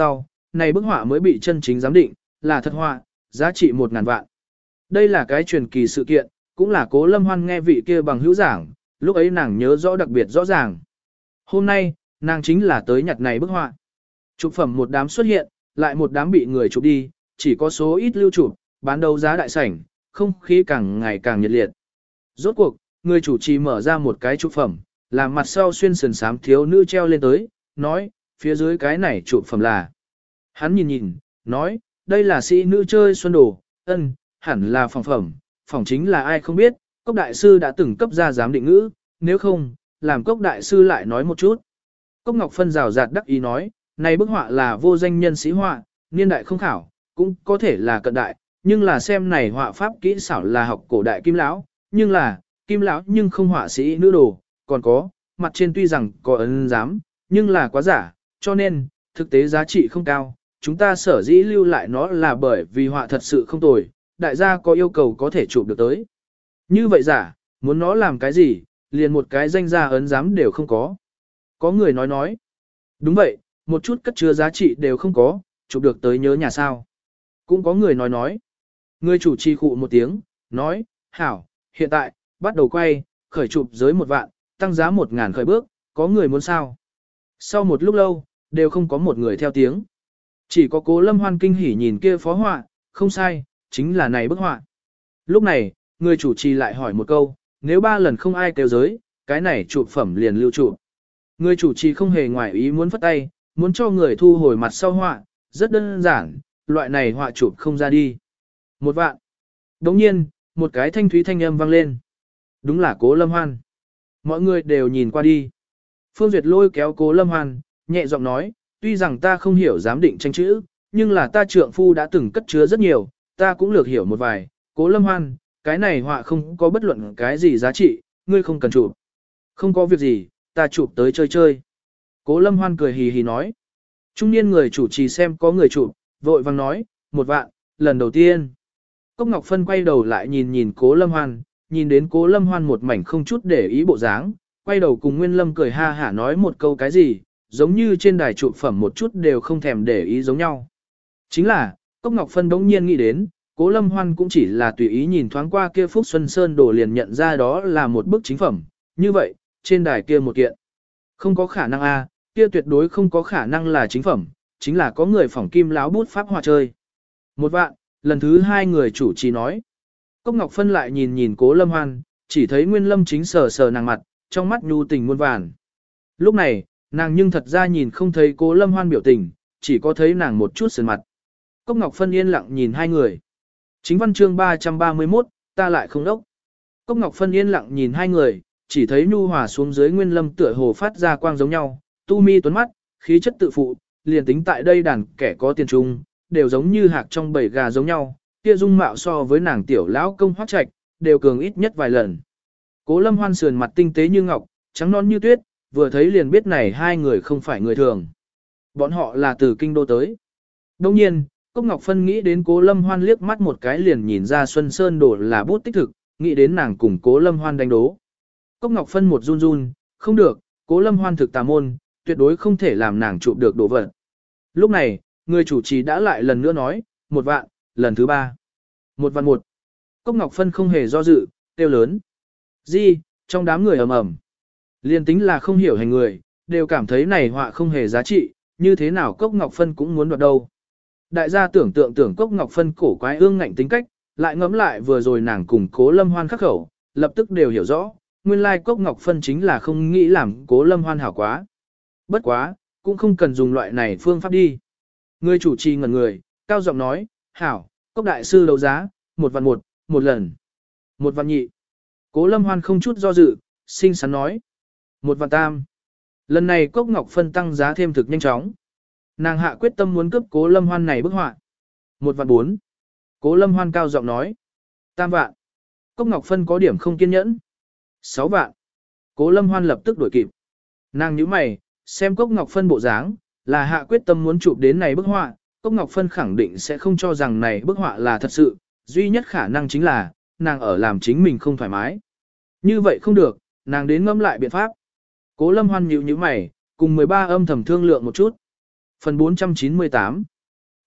Speaker 1: này bức họa mới bị chân chính giám định, là thật họa, giá trị một ngàn vạn. Đây là cái truyền kỳ sự kiện, cũng là Cố Lâm Hoan nghe vị kia bằng hữu giảng, lúc ấy nàng nhớ rõ đặc biệt rõ ràng. Hôm nay, nàng chính là tới nhặt này bức họa. Chụp phẩm một đám xuất hiện, lại một đám bị người chụp đi, chỉ có số ít lưu chụp, bán đấu giá đại sảnh, không khí càng ngày càng nhiệt liệt. Rốt cuộc, người chủ trì mở ra một cái chụp phẩm, làm mặt sau xuyên sườn xám thiếu nữ treo lên tới, nói, phía dưới cái này chụp phẩm là. Hắn nhìn nhìn, nói, đây là sĩ nữ chơi xuân đồ, ân, hẳn là phòng phẩm, phòng chính là ai không biết, Cốc đại sư đã từng cấp ra giám định ngữ, nếu không, làm Cốc đại sư lại nói một chút. Cốc Ngọc Phân rào rạt đắc ý nói, này bức họa là vô danh nhân sĩ họa, niên đại không khảo, cũng có thể là cận đại, nhưng là xem này họa pháp kỹ xảo là học cổ đại kim lão, nhưng là, kim lão nhưng không họa sĩ nữ đồ, còn có, mặt trên tuy rằng có ấn giám, nhưng là quá giả, cho nên, thực tế giá trị không cao, chúng ta sở dĩ lưu lại nó là bởi vì họa thật sự không tồi, đại gia có yêu cầu có thể chụp được tới. Như vậy giả, muốn nó làm cái gì, liền một cái danh gia ấn giám đều không có. Có người nói nói, đúng vậy, một chút cất chứa giá trị đều không có, chụp được tới nhớ nhà sao. Cũng có người nói nói, người chủ trì khụ một tiếng, nói, hảo, hiện tại, bắt đầu quay, khởi chụp giới một vạn, tăng giá một ngàn khởi bước, có người muốn sao. Sau một lúc lâu, đều không có một người theo tiếng. Chỉ có Cố Lâm Hoan kinh hỉ nhìn kia phó họa, không sai, chính là này bức họa. Lúc này, người chủ trì lại hỏi một câu, nếu ba lần không ai kêu giới, cái này chụp phẩm liền lưu chụp. Người chủ trì không hề ngoài ý muốn phất tay, muốn cho người thu hồi mặt sau họa, rất đơn giản, loại này họa chụp không ra đi. Một vạn. Đồng nhiên, một cái thanh thúy thanh âm vang lên. Đúng là Cố Lâm Hoan. Mọi người đều nhìn qua đi. Phương Duyệt lôi kéo Cố Lâm Hoan, nhẹ giọng nói, tuy rằng ta không hiểu giám định tranh chữ, nhưng là ta trượng phu đã từng cất chứa rất nhiều, ta cũng lược hiểu một vài. Cố Lâm Hoan, cái này họa không có bất luận cái gì giá trị, ngươi không cần chụp. Không có việc gì, ta chụp tới chơi chơi. Cố Lâm Hoan cười hì hì nói. Trung niên người chủ trì xem có người chụp, vội vàng nói, một vạn, lần đầu tiên. Cốc Ngọc Phân quay đầu lại nhìn nhìn Cố Lâm Hoan, nhìn đến Cố Lâm Hoan một mảnh không chút để ý bộ dáng, quay đầu cùng Nguyên Lâm cười ha hả nói một câu cái gì, giống như trên đài chụp phẩm một chút đều không thèm để ý giống nhau. Chính là, Cốc Ngọc Phân bỗng nhiên nghĩ đến, Cố Lâm Hoan cũng chỉ là tùy ý nhìn thoáng qua kia Phúc Xuân Sơn đồ liền nhận ra đó là một bức chính phẩm, như vậy, trên đài kia một kiện. Không có khả năng a, kia tuyệt đối không có khả năng là chính phẩm, chính là có người phỏng kim láo bút pháp họa chơi. Một vạn, lần thứ hai người chủ trì nói. Cốc Ngọc Phân lại nhìn nhìn Cố Lâm Hoan, chỉ thấy Nguyên Lâm chính sờ sờ nàng mặt, trong mắt nhu tình muôn vàn. Lúc này, nàng nhưng thật ra nhìn không thấy Cố Lâm Hoan biểu tình, chỉ có thấy nàng một chút sườn mặt. Cốc Ngọc Phân yên lặng nhìn hai người. Chính văn chương ba trăm ba mươi mốt, ta lại không đốc. Cốc Ngọc Phân yên lặng nhìn hai người, chỉ thấy nhu hòa xuống dưới Nguyên Lâm tựa hồ phát ra quang giống nhau, tu mi tuấn mắt, khí chất tự phụ, liền tính tại đây đàn kẻ có tiền trung, đều giống như hạc trong bầy gà giống nhau, kia dung mạo so với nàng tiểu lão công Hoắc Trạch, đều cường ít nhất vài lần. Cố Lâm Hoan sườn mặt tinh tế như ngọc, trắng non như tuyết, vừa thấy liền biết này hai người không phải người thường. Bọn họ là từ kinh đô tới. Đồng nhiên, Cốc Ngọc Phân nghĩ đến Cố Lâm Hoan liếc mắt một cái liền nhìn ra Xuân Sơn đổ là bút tích thực, nghĩ đến nàng cùng Cố Lâm Hoan đánh đố. Cốc Ngọc Phân một run run, không được, Cố Lâm Hoan thực tà môn, tuyệt đối không thể làm nàng chụp được đồ vật. Lúc này, người chủ trì đã lại lần nữa nói, một vạn, lần thứ ba. Một vạn một. Cốc Ngọc Phân không hề do dự, kêu lớn. Gì, trong đám người ầm ầm. Liên tính là không hiểu hành người, đều cảm thấy này họa không hề giá trị, như thế nào Cốc Ngọc Phân cũng muốn đoạt đâu. Đại gia tưởng tượng tưởng Cốc Ngọc Phân cổ quái ương ngạnh tính cách, lại ngẫm lại vừa rồi nàng cùng Cố Lâm Hoan khắc khẩu, lập tức đều hiểu rõ, nguyên lai Cốc Ngọc Phân chính là không nghĩ làm Cố Lâm Hoan hảo quá. Bất quá, cũng không cần dùng loại này phương pháp đi. Người chủ trì ngẩn người, cao giọng nói, hảo, Cốc đại sư đấu giá, một vạn một, một lần. Một vạn nhị. Cố Lâm Hoan không chút do dự, xinh xắn nói. Một vạn tam. Lần này Cốc Ngọc Phân tăng giá thêm thực nhanh chóng. Nàng hạ quyết tâm muốn cướp Cố Lâm Hoan này bức họa. Một vạn bốn. Cố Lâm Hoan cao giọng nói. Tam vạn. Cốc Ngọc Phân có điểm không kiên nhẫn. Sáu vạn. Cố Lâm Hoan lập tức đuổi kịp. Nàng nhíu mày, xem Cốc Ngọc Phân bộ dáng, là hạ quyết tâm muốn chụp đến này bức họa. Cốc Ngọc Phân khẳng định sẽ không cho rằng này bức họa là thật sự, duy nhất khả năng chính là, nàng ở làm chính mình không thoải mái. Như vậy không được, nàng đến ngẫm lại biện pháp. Cố Lâm Hoan nhíu nhíu mày, cùng mười ba âm thầm thương lượng một chút. Phần bốn trăm chín mươi tám.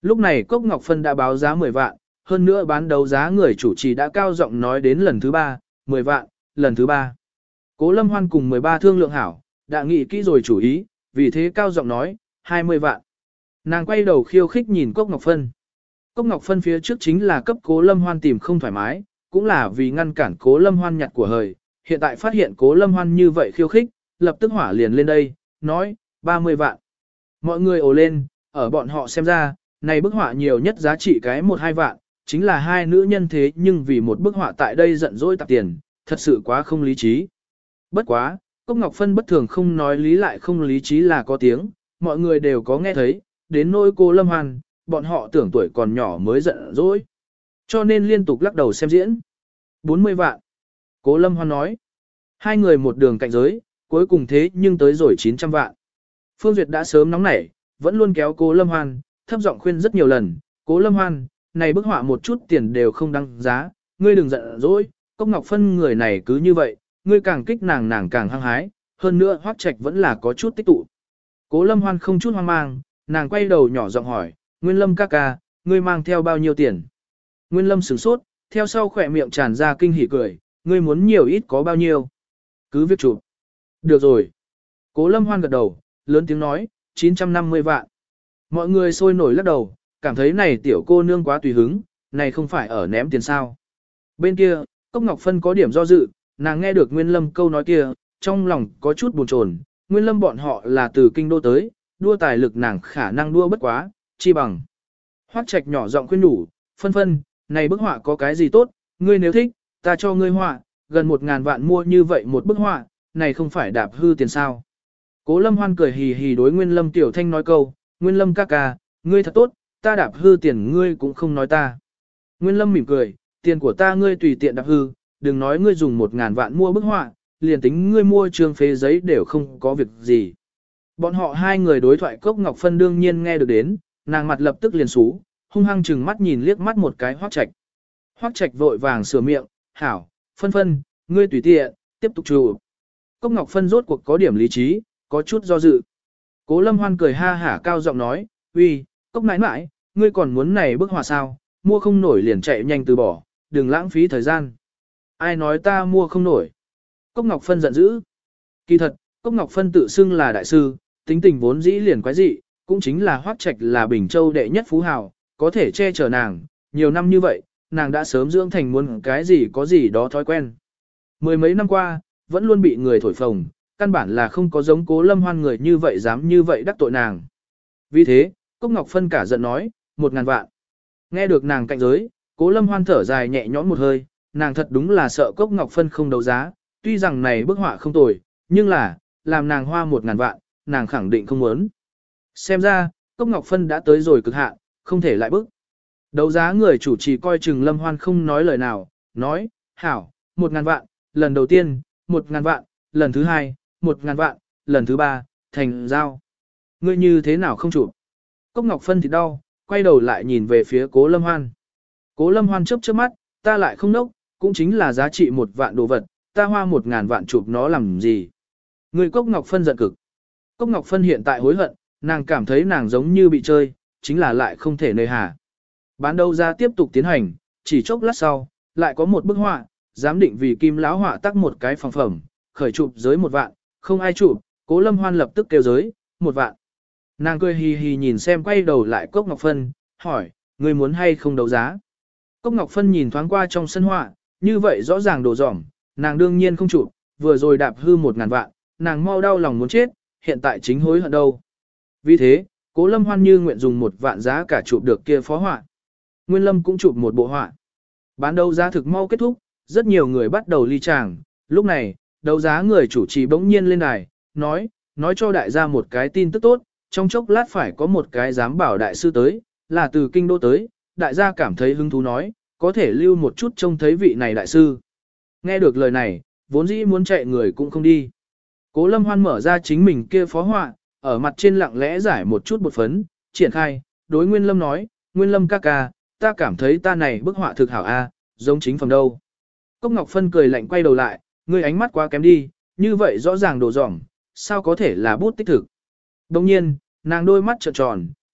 Speaker 1: Lúc này Cốc Ngọc Phân đã báo giá mười vạn, hơn nữa bán đấu giá người chủ trì đã cao giọng nói đến lần thứ ba, mười vạn, lần thứ ba. Cố Lâm Hoan cùng mười ba thương lượng hảo, đã nghĩ kỹ rồi chủ ý, vì thế cao giọng nói, hai mươi vạn. Nàng quay đầu khiêu khích nhìn Cốc Ngọc Phân. Cốc Ngọc Phân phía trước chính là cấp Cố Lâm Hoan tìm không thoải mái, cũng là vì ngăn cản Cố Lâm Hoan nhặt của hời, hiện tại phát hiện Cố Lâm Hoan như vậy khiêu khích, lập tức hỏa liền lên đây, nói, ba mươi vạn. Mọi người ồ lên, ở bọn họ xem ra, này bức họa nhiều nhất giá trị cái một hai vạn, chính là hai nữ nhân thế nhưng vì một bức họa tại đây giận dỗi tạp tiền, thật sự quá không lý trí. Bất quá, Cốc Ngọc Phân bất thường không nói lý lại không lý trí là có tiếng, mọi người đều có nghe thấy, đến nỗi cô Lâm Hoan, bọn họ tưởng tuổi còn nhỏ mới giận dỗi. Cho nên liên tục lắc đầu xem diễn. bốn mươi vạn. Cố Lâm Hoan nói. Hai người một đường cạnh giới, cuối cùng thế nhưng tới rồi chín trăm vạn. Phương Duyệt đã sớm nóng nảy, vẫn luôn kéo Cố Lâm Hoan, thấp giọng khuyên rất nhiều lần. Cố Lâm Hoan, này bức họa một chút tiền đều không đăng giá, ngươi đừng giận dỗi, Cốc Ngọc Phân người này cứ như vậy, ngươi càng kích nàng nàng càng hăng hái, hơn nữa Hoắc Trạch vẫn là có chút tích tụ. Cố Lâm Hoan không chút hoang mang, nàng quay đầu nhỏ giọng hỏi, Nguyên Lâm ca ca, ngươi mang theo bao nhiêu tiền? Nguyên Lâm sửng sốt, theo sau khỏe miệng tràn ra kinh hỉ cười, ngươi muốn nhiều ít có bao nhiêu? Cứ việc chụp. Được rồi. Cố Lâm Hoan gật đầu, lớn tiếng nói, chín trăm năm mươi vạn. Mọi người sôi nổi lắc đầu, cảm thấy này tiểu cô nương quá tùy hứng, này không phải ở ném tiền sao. Bên kia, Cốc Ngọc Phân có điểm do dự, nàng nghe được Nguyên Lâm câu nói kia, trong lòng có chút buồn chồn. Nguyên Lâm bọn họ là từ kinh đô tới, đua tài lực nàng khả năng đua bất quá, chi bằng. Hoắc Trạch nhỏ giọng khuyên nhủ, Phân Phân, này bức họa có cái gì tốt, ngươi nếu thích, ta cho ngươi họa, gần một ngàn vạn mua như vậy một bức họa, này không phải đạp hư tiền sao. Cố Lâm Hoan cười hì hì đối Nguyên Lâm Tiểu Thanh nói câu, Nguyên Lâm ca ca, ngươi thật tốt, ta đạp hư tiền ngươi cũng không nói ta. Nguyên Lâm mỉm cười, tiền của ta ngươi tùy tiện đạp hư, đừng nói ngươi dùng một ngàn vạn mua bức họa, liền tính ngươi mua trường phế giấy đều không có việc gì. Bọn họ hai người đối thoại Cốc Ngọc Phân đương nhiên nghe được đến, nàng mặt lập tức liền xú, hung hăng chừng mắt nhìn liếc mắt một cái Hoắc Trạch. Hoắc Trạch vội vàng sửa miệng, hảo, Phân Phân, ngươi tùy tiện, tiếp tục chụp. Cốc Ngọc Phân rốt cuộc có điểm lý trí, có chút do dự. Cố Lâm Hoan cười ha hả cao giọng nói, uy, Cốc nãi nãi, ngươi còn muốn này bức họa sao, mua không nổi liền chạy nhanh từ bỏ, đừng lãng phí thời gian. Ai nói ta mua không nổi? Cốc Ngọc Phân giận dữ. Kỳ thật, Cốc Ngọc Phân tự xưng là đại sư, tính tình vốn dĩ liền quái dị, cũng chính là Hoắc Trạch là Bình Châu đệ nhất phú hào, có thể che chở nàng, nhiều năm như vậy, nàng đã sớm dưỡng thành muốn cái gì có gì đó thói quen. Mười mấy năm qua, vẫn luôn bị người thổi phồng, căn bản là không có giống Cố Lâm Hoan người như vậy dám như vậy đắc tội nàng. Vì thế, Cốc Ngọc Phân cả giận nói, một ngàn vạn. Nghe được nàng cạnh giới, Cố Lâm Hoan thở dài nhẹ nhõm một hơi, nàng thật đúng là sợ Cốc Ngọc Phân không đấu giá, tuy rằng này bức họa không tồi, nhưng là, làm nàng hoa một ngàn vạn, nàng khẳng định không muốn. Xem ra, Cốc Ngọc Phân đã tới rồi cực hạn, không thể lại bức. Đấu giá người chủ trì coi chừng Lâm Hoan không nói lời nào, nói, hảo, một ngàn vạn, lần đầu tiên, một ngàn vạn, lần thứ hai, một ngàn vạn, lần thứ ba, thành giao. Ngươi như thế nào không chụp? Cốc Ngọc Phân thì đau, quay đầu lại nhìn về phía Cố Lâm Hoan. Cố Lâm Hoan chớp chớp mắt, ta lại không nốc, cũng chính là giá trị một vạn đồ vật, ta hoa một ngàn vạn chụp nó làm gì? Người Cốc Ngọc Phân giận cực. Cốc Ngọc Phân hiện tại hối hận, nàng cảm thấy nàng giống như bị chơi, chính là lại không thể nơi hà. Bán đấu giá tiếp tục tiến hành, chỉ chốc lát sau, lại có một bức họa, giám định vì Kim lão họa tác một cái phòng phẩm, khởi chụp giới một vạn, không ai chụp, Cố Lâm Hoan lập tức kêu giới, một vạn. Nàng cười hì hì nhìn xem quay đầu lại Cốc Ngọc Phân, hỏi, người muốn hay không đấu giá? Cốc Ngọc Phân nhìn thoáng qua trong sân họa, như vậy rõ ràng đồ dỏm, nàng đương nhiên không chụp, vừa rồi đạp hư một ngàn vạn, nàng mau đau lòng muốn chết, hiện tại chính hối hận đâu. Vì thế, Cố Lâm Hoan như nguyện dùng một vạn giá cả chụp được kia phó họa. Nguyên Lâm cũng chụp một bộ họa. Bán đấu giá thực mau kết thúc, rất nhiều người bắt đầu ly tràng. Lúc này, đấu giá người chủ trì bỗng nhiên lên đài, nói, nói cho đại gia một cái tin tức tốt, trong chốc lát phải có một cái giám bảo đại sư tới, là từ kinh đô tới, đại gia cảm thấy hứng thú nói, có thể lưu một chút trông thấy vị này đại sư. Nghe được lời này, vốn dĩ muốn chạy người cũng không đi. Cố Lâm Hoan mở ra chính mình kia phó họa, ở mặt trên lặng lẽ giải một chút bột phấn, triển khai, đối Nguyên Lâm nói, Nguyên Lâm ca ca, ta cảm thấy ta này bức họa thực hảo a, giống chính phẩm đâu. Cốc Ngọc Phân cười lạnh quay đầu lại, ngươi ánh mắt quá kém đi, như vậy rõ ràng đồ dỏng, sao có thể là bút tích thực. Đồng nhiên, nàng đôi mắt trợn tròn,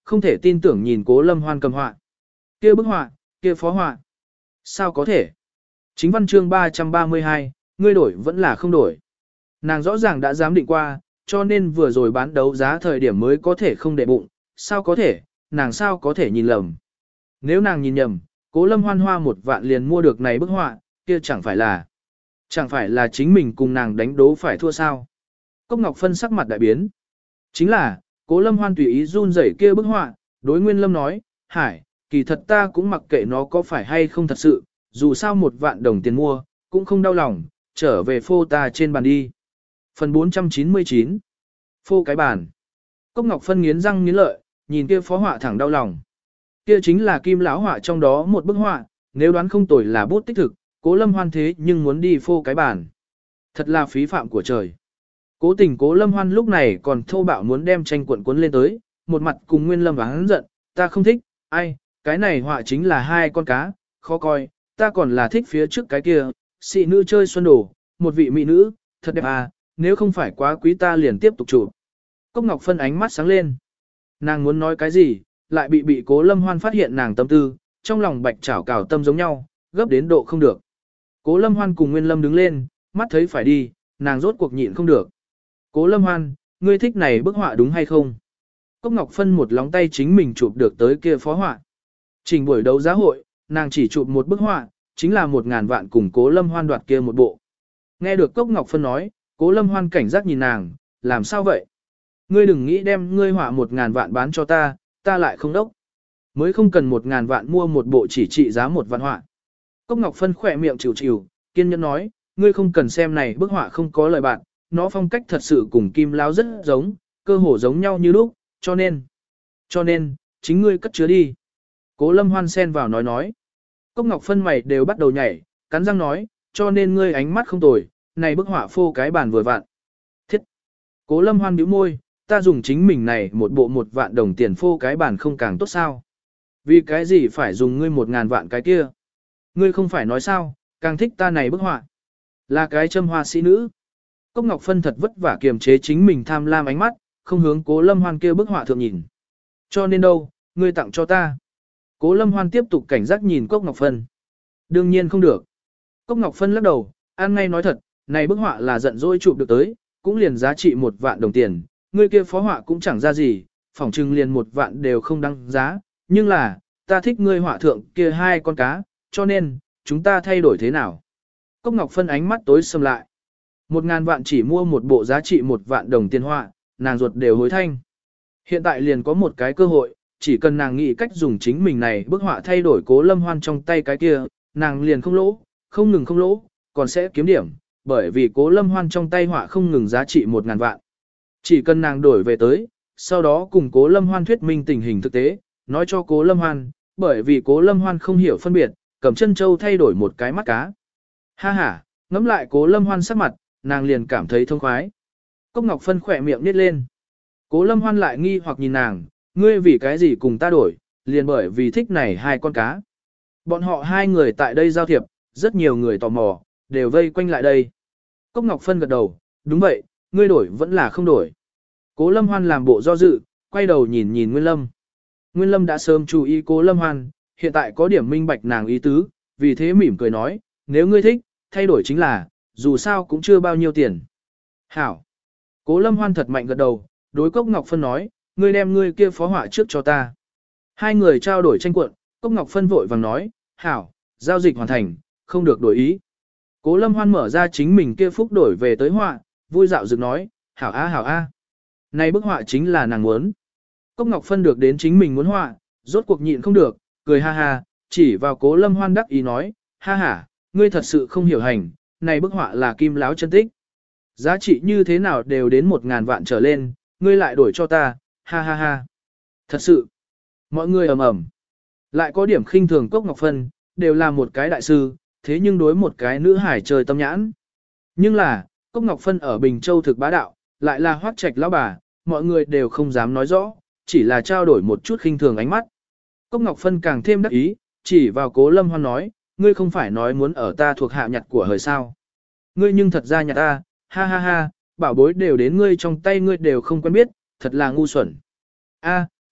Speaker 1: không thể tin tưởng nhìn Cố Lâm Hoan cầm họa. Kia bức họa, kia phó họa. Sao có thể? Chính văn chương ba trăm ba mươi hai, ngươi đổi vẫn là không đổi. Nàng rõ ràng đã dám định qua, cho nên vừa rồi bán đấu giá thời điểm mới có thể không để bụng. Sao có thể, nàng sao có thể nhìn lầm. Nếu nàng nhìn nhầm, Cố Lâm Hoan hoa một vạn liền mua được này bức họa, kia chẳng phải là... Chẳng phải là chính mình cùng nàng đánh đố phải thua sao. Cốc Ngọc Phân sắc mặt đại biến. Chính là, Cố Lâm Hoan tùy ý run rẩy kia bức họa, đối Nguyên Lâm nói, Hải, kỳ thật ta cũng mặc kệ nó có phải hay không thật sự, dù sao một vạn đồng tiền mua, cũng không đau lòng, trở về phô ta trên bàn đi. Phần bốn trăm chín mươi chín. Phô cái bàn. Cốc Ngọc Phân nghiến răng nghiến lợi, nhìn kia phó họa thẳng đau lòng. Kia chính là Kim lão họa trong đó một bức họa, nếu đoán không tồi là bút tích thực, Cố Lâm Hoan thế nhưng muốn đi phô cái bàn. Thật là phí phạm của trời. Cố tình Cố Lâm Hoan lúc này còn thô bạo muốn đem tranh cuộn cuốn lên tới, một mặt cùng Nguyên Lâm oán giận, ta không thích, ai, cái này họa chính là hai con cá, khó coi, ta còn là thích phía trước cái kia, xị nữ chơi xuân đồ, một vị mỹ nữ, thật đẹp à, nếu không phải quá quý ta liền tiếp tục chụp. Cốc Ngọc Phân ánh mắt sáng lên. Nàng muốn nói cái gì, lại bị bị Cố Lâm Hoan phát hiện nàng tâm tư, trong lòng bạch chảo cào tâm giống nhau, gấp đến độ không được. Cố Lâm Hoan cùng Nguyên Lâm đứng lên, mắt thấy phải đi, nàng rốt cuộc nhịn không được. Cố Lâm Hoan, ngươi thích này bức họa đúng hay không? Cốc Ngọc Phân một lóng tay chính mình chụp được tới kia phó họa. Trình buổi đấu giá hội, nàng chỉ chụp một bức họa, chính là một ngàn vạn cùng Cố Lâm Hoan đoạt kia một bộ. Nghe được Cốc Ngọc Phân nói, Cố Lâm Hoan cảnh giác nhìn nàng, làm sao vậy? Ngươi đừng nghĩ đem ngươi họa một ngàn vạn bán cho ta, ta lại không đốc. Mới không cần một ngàn vạn mua một bộ chỉ trị giá một vạn họa. Cốc Ngọc Phân khỏe miệng chịu chịu, kiên nhẫn nói, ngươi không cần xem này bức họa không có lời bạn, nó phong cách thật sự cùng Kim Lão rất giống, cơ hồ giống nhau như lúc, cho nên, cho nên, chính ngươi cất chứa đi. Cố Lâm Hoan xen vào nói nói. Cốc Ngọc Phân mày đều bắt đầu nhảy, cắn răng nói, cho nên ngươi ánh mắt không tồi, này bức họa phô cái bàn vừa vặn. Thiết! Cố Lâm Hoan bĩu môi, ta dùng chính mình này một bộ một vạn đồng tiền phô cái bàn không càng tốt sao? Vì cái gì phải dùng ngươi một ngàn vạn cái kia? Ngươi không phải nói sao, càng thích ta này bức họa. Là cái châm hoa sĩ nữ. Cốc Ngọc Phân thật vất vả kiềm chế chính mình tham lam ánh mắt, không hướng Cố Lâm Hoan kia bức họa thượng nhìn. Cho nên đâu, ngươi tặng cho ta. Cố Lâm Hoan tiếp tục cảnh giác nhìn Cốc Ngọc Phân. Đương nhiên không được. Cốc Ngọc Phân lắc đầu, ăn ngay nói thật, này bức họa là giận dỗi chụp được tới, cũng liền giá trị một vạn đồng tiền, ngươi kia phó họa cũng chẳng ra gì, phỏng chừng liền một vạn đều không đăng giá, nhưng là, ta thích ngươi họa thượng kia hai con cá, cho nên, chúng ta thay đổi thế nào? Cốc Ngọc Phân ánh mắt tối sầm lại. Một ngàn vạn chỉ mua một bộ giá trị một vạn đồng tiền họa, nàng ruột đều hối thanh. Hiện tại liền có một cái cơ hội, chỉ cần nàng nghĩ cách dùng chính mình này bức họa thay đổi Cố Lâm Hoan trong tay cái kia, nàng liền không lỗ, không ngừng không lỗ, còn sẽ kiếm điểm, bởi vì Cố Lâm Hoan trong tay họa không ngừng giá trị một ngàn vạn. Chỉ cần nàng đổi về tới, sau đó cùng Cố Lâm Hoan thuyết minh tình hình thực tế, nói cho Cố Lâm Hoan, bởi vì Cố Lâm Hoan không hiểu phân biệt, cầm chân châu thay đổi một cái mắt cá. Ha ha, ngẫm lại Cố Lâm Hoan sắc mặt, nàng liền cảm thấy thông khoái. Cốc Ngọc Phân khỏe miệng nít lên. Cố Lâm Hoan lại nghi hoặc nhìn nàng, ngươi vì cái gì cùng ta đổi, liền bởi vì thích này hai con cá. Bọn họ hai người tại đây giao thiệp, rất nhiều người tò mò, đều vây quanh lại đây. Cốc Ngọc Phân gật đầu, đúng vậy, ngươi đổi vẫn là không đổi. Cố Lâm Hoan làm bộ do dự, quay đầu nhìn nhìn Nguyên Lâm. Nguyên Lâm đã sớm chú ý Cố Lâm Hoan, hiện tại có điểm minh bạch nàng ý tứ, vì thế mỉm cười nói, nếu ngươi thích, thay đổi chính là, dù sao cũng chưa bao nhiêu tiền. Hảo. Cố Lâm Hoan thật mạnh gật đầu, đối Cốc Ngọc Phân nói, ngươi đem ngươi kia phó họa trước cho ta. Hai người trao đổi tranh cuộn, Cốc Ngọc Phân vội vàng nói, hảo, giao dịch hoàn thành, không được đổi ý. Cố Lâm Hoan mở ra chính mình kia phúc đổi về tới họa, vui dạo dựng nói, hảo a hảo a. Này bức họa chính là nàng muốn. Cốc Ngọc Phân được đến chính mình muốn họa, rốt cuộc nhịn không được, cười ha ha, chỉ vào Cố Lâm Hoan đắc ý nói, ha ha, ngươi thật sự không hiểu hành, này bức họa là Kim Láo chân tích. Giá trị như thế nào đều đến một ngàn vạn trở lên, ngươi lại đổi cho ta, ha ha ha. Thật sự, mọi người ầm ầm, lại có điểm khinh thường Cốc Ngọc Phân, đều là một cái đại sư, thế nhưng đối một cái nữ hải trời tâm nhãn. Nhưng là, Cốc Ngọc Phân ở Bình Châu thực bá đạo, lại là Hoắc Trạch lão bà, mọi người đều không dám nói rõ, chỉ là trao đổi một chút khinh thường ánh mắt. Cốc Ngọc Phân càng thêm đắc ý, chỉ vào Cố Lâm Hoan nói, ngươi không phải nói muốn ở ta thuộc hạ nhặt của hời sao. Ngươi nhưng thật ra nhặt ta, ha ha ha, bảo bối đều đến ngươi trong tay ngươi đều không quen biết, thật là ngu xuẩn. A,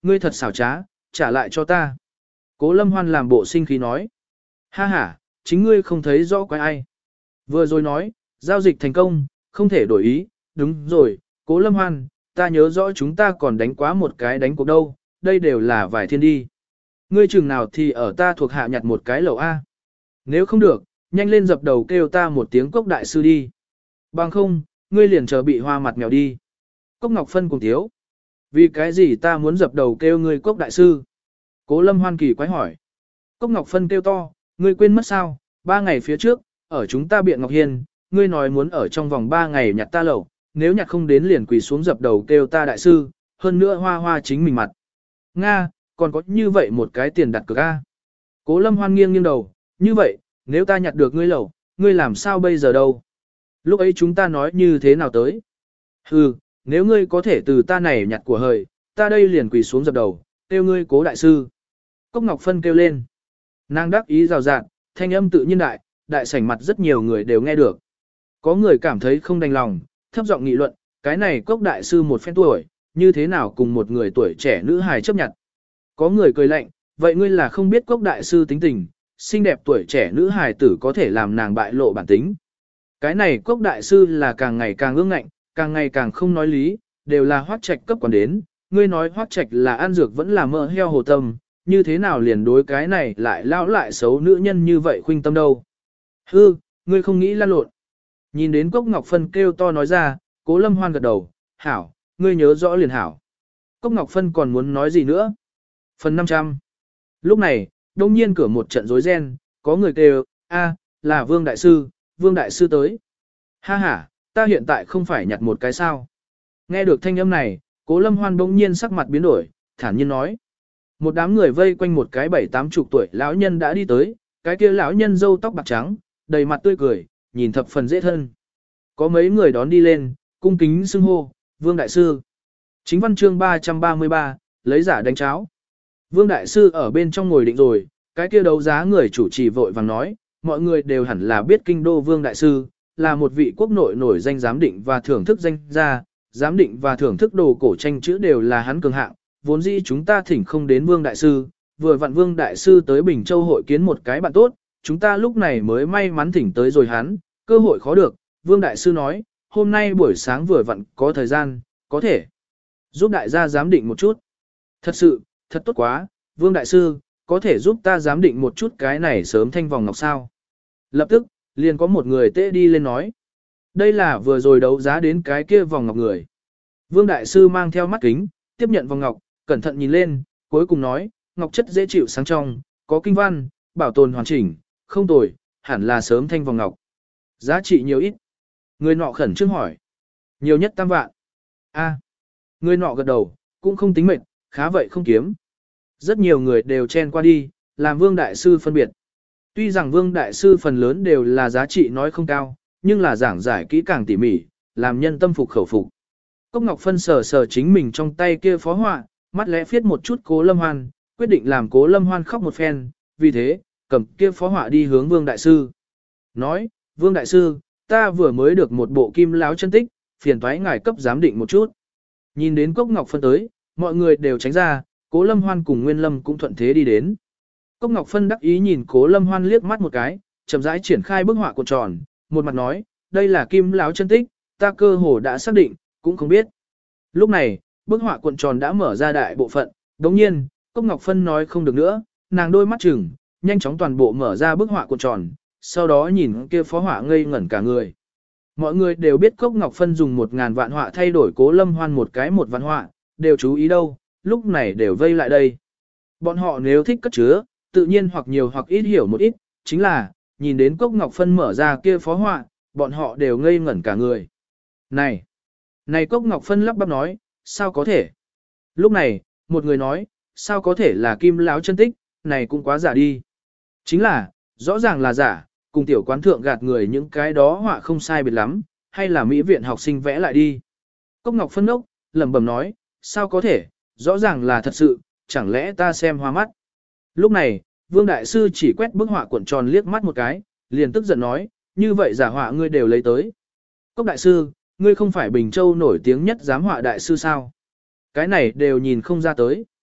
Speaker 1: ngươi thật xảo trá, trả lại cho ta. Cố Lâm Hoan làm bộ sinh khí nói. Ha ha, chính ngươi không thấy rõ quái ai. Vừa rồi nói, giao dịch thành công, không thể đổi ý, đúng rồi, Cố Lâm Hoan, ta nhớ rõ chúng ta còn đánh quá một cái đánh cuộc đâu, đây đều là vài thiên đi. Ngươi chừng nào thì ở ta thuộc hạ nhặt một cái lẩu A. Nếu không được, nhanh lên dập đầu kêu ta một tiếng Cốc đại sư đi. Bằng không, ngươi liền chờ bị hoa mặt mèo đi. Cốc Ngọc Phân cùng thiếu. Vì cái gì ta muốn dập đầu kêu ngươi Cốc đại sư? Cố Lâm Hoan kỳ quái hỏi. Cốc Ngọc Phân kêu to, ngươi quên mất sao, ba ngày phía trước, ở chúng ta biện Ngọc Hiên, ngươi nói muốn ở trong vòng ba ngày nhặt ta lẩu, nếu nhặt không đến liền quỳ xuống dập đầu kêu ta đại sư, hơn nữa hoa hoa chính mình mặt. Nga, còn có như vậy một cái tiền đặt cược A. Cố Lâm Hoan nghiêng nghiêng đầu, như vậy, nếu ta nhặt được ngươi lẩu, ngươi làm sao bây giờ đâu? Lúc ấy chúng ta nói như thế nào tới? Hừ, nếu ngươi có thể từ ta này nhặt của hời, ta đây liền quỳ xuống dập đầu, kêu ngươi Cố đại sư. Cốc Ngọc Phân kêu lên. Nàng đắc ý rào rạt, thanh âm tự nhiên đại, đại sảnh mặt rất nhiều người đều nghe được. Có người cảm thấy không đành lòng, thấp giọng nghị luận, cái này Cốc đại sư một phen tuổi, như thế nào cùng một người tuổi trẻ nữ hài chấp nhận. Có người cười lạnh, vậy ngươi là không biết Cốc đại sư tính tình, xinh đẹp tuổi trẻ nữ hài tử có thể làm nàng bại lộ bản tính. Cái này Cốc đại sư là càng ngày càng ương ngạnh, càng ngày càng không nói lý, đều là Hoắc Trạch cấp quản đến, ngươi nói Hoắc Trạch là ăn dược vẫn là mỡ heo hồ tâm, như thế nào liền đối cái này lại lão lại xấu nữ nhân như vậy khuynh tâm đâu. Hư, ngươi không nghĩ lan lộn. Nhìn đến Cốc Ngọc Phân kêu to nói ra, Cố Lâm Hoan gật đầu, hảo, ngươi nhớ rõ liền hảo. Cốc Ngọc Phân còn muốn nói gì nữa? Phần năm trăm. Lúc này, đông nhiên cửa một trận rối ren, có người kêu, a, là Vương Đại Sư, Vương Đại Sư tới. Ha ha, ta hiện tại không phải nhặt một cái sao. Nghe được thanh âm này, Cố Lâm Hoan bỗng nhiên sắc mặt biến đổi, thản nhiên nói. Một đám người vây quanh một cái bảy tám chục tuổi lão nhân đã đi tới, cái kia lão nhân râu tóc bạc trắng, đầy mặt tươi cười, nhìn thập phần dễ thân. Có mấy người đón đi lên, cung kính xưng hô, Vương Đại Sư. Chính văn chương ba trăm ba mươi ba, lấy giả đánh cháo. Vương Đại Sư ở bên trong ngồi định rồi, cái kia đấu giá người chủ trì vội vàng nói, mọi người đều hẳn là biết kinh đô Vương Đại Sư, là một vị quốc nội nổi danh giám định và thưởng thức danh gia, giám định và thưởng thức đồ cổ tranh chữ đều là hắn cường hạng, vốn dĩ chúng ta thỉnh không đến Vương Đại Sư, vừa vặn Vương Đại Sư tới Bình Châu hội kiến một cái bạn tốt, chúng ta lúc này mới may mắn thỉnh tới rồi hắn, cơ hội khó được, Vương Đại Sư nói, hôm nay buổi sáng vừa vặn có thời gian, có thể giúp đại gia giám định một chút. Thật sự, thật tốt quá, Vương Đại Sư, có thể giúp ta giám định một chút cái này sớm thanh vòng ngọc sao. Lập tức, liền có một người tê đi lên nói. Đây là vừa rồi đấu giá đến cái kia vòng ngọc người. Vương Đại Sư mang theo mắt kính, tiếp nhận vòng ngọc, cẩn thận nhìn lên, cuối cùng nói, ngọc chất dễ chịu sáng trong, có kinh văn, bảo tồn hoàn chỉnh, không tồi, hẳn là sớm thanh vòng ngọc. Giá trị nhiều ít. Người nọ khẩn trương hỏi. Nhiều nhất tam vạn. A. Người nọ gật đầu, cũng không tính mệt, khá vậy không kiếm. Rất nhiều người đều chen qua đi, làm Vương Đại Sư phân biệt. Tuy rằng Vương Đại Sư phần lớn đều là giá trị nói không cao, nhưng là giảng giải kỹ càng tỉ mỉ, làm nhân tâm phục khẩu phục. Cốc Ngọc Phân sờ sờ chính mình trong tay kia phó họa, mắt lẽ phiết một chút Cố Lâm Hoan, quyết định làm Cố Lâm Hoan khóc một phen, vì thế, cầm kia phó họa đi hướng Vương Đại Sư. Nói, Vương Đại Sư, ta vừa mới được một bộ kim láo chân tích, phiền toái ngài cấp giám định một chút. Nhìn đến Cốc Ngọc Phân tới, mọi người đều tránh ra, Cố Lâm Hoan cùng Nguyên Lâm cũng thuận thế đi đến. Cốc Ngọc Phân đắc ý nhìn Cố Lâm Hoan liếc mắt một cái, chậm rãi triển khai bức họa cuộn tròn, một mặt nói, đây là kim láo chân tích, ta cơ hồ đã xác định, cũng không biết. Lúc này, bức họa cuộn tròn đã mở ra đại bộ phận, đồng nhiên, Cốc Ngọc Phân nói không được nữa, nàng đôi mắt chừng, nhanh chóng toàn bộ mở ra bức họa cuộn tròn, sau đó nhìn kia phó họa ngây ngẩn cả người. Mọi người đều biết Cốc Ngọc Phân dùng một ngàn vạn họa thay đổi Cố Lâm Hoan một cái một vạn họa, đều chú ý đâu, lúc này đều vây lại đây. Bọn họ nếu thích cất chứa, tự nhiên hoặc nhiều hoặc ít hiểu một ít, chính là, nhìn đến Cốc Ngọc Phân mở ra kia phó họa, bọn họ đều ngây ngẩn cả người. Này! Này Cốc Ngọc Phân lắp bắp nói, sao có thể? Lúc này, một người nói, sao có thể là kim láo chân tích, này cũng quá giả đi. Chính là, rõ ràng là giả, cùng tiểu quán thượng gạt người những cái đó họa không sai biệt lắm, hay là mỹ viện học sinh vẽ lại đi. Cốc Ngọc Phân ốc, lẩm bẩm nói, sao có thể, rõ ràng là thật sự, chẳng lẽ ta xem hoa mắt. Lúc này, Vương Đại Sư chỉ quét bức họa cuộn tròn liếc mắt một cái, liền tức giận nói, như vậy giả họa ngươi đều lấy tới. Cốc Đại Sư, ngươi không phải Bình Châu nổi tiếng nhất giám họa đại sư sao? Cái này đều nhìn không ra tới.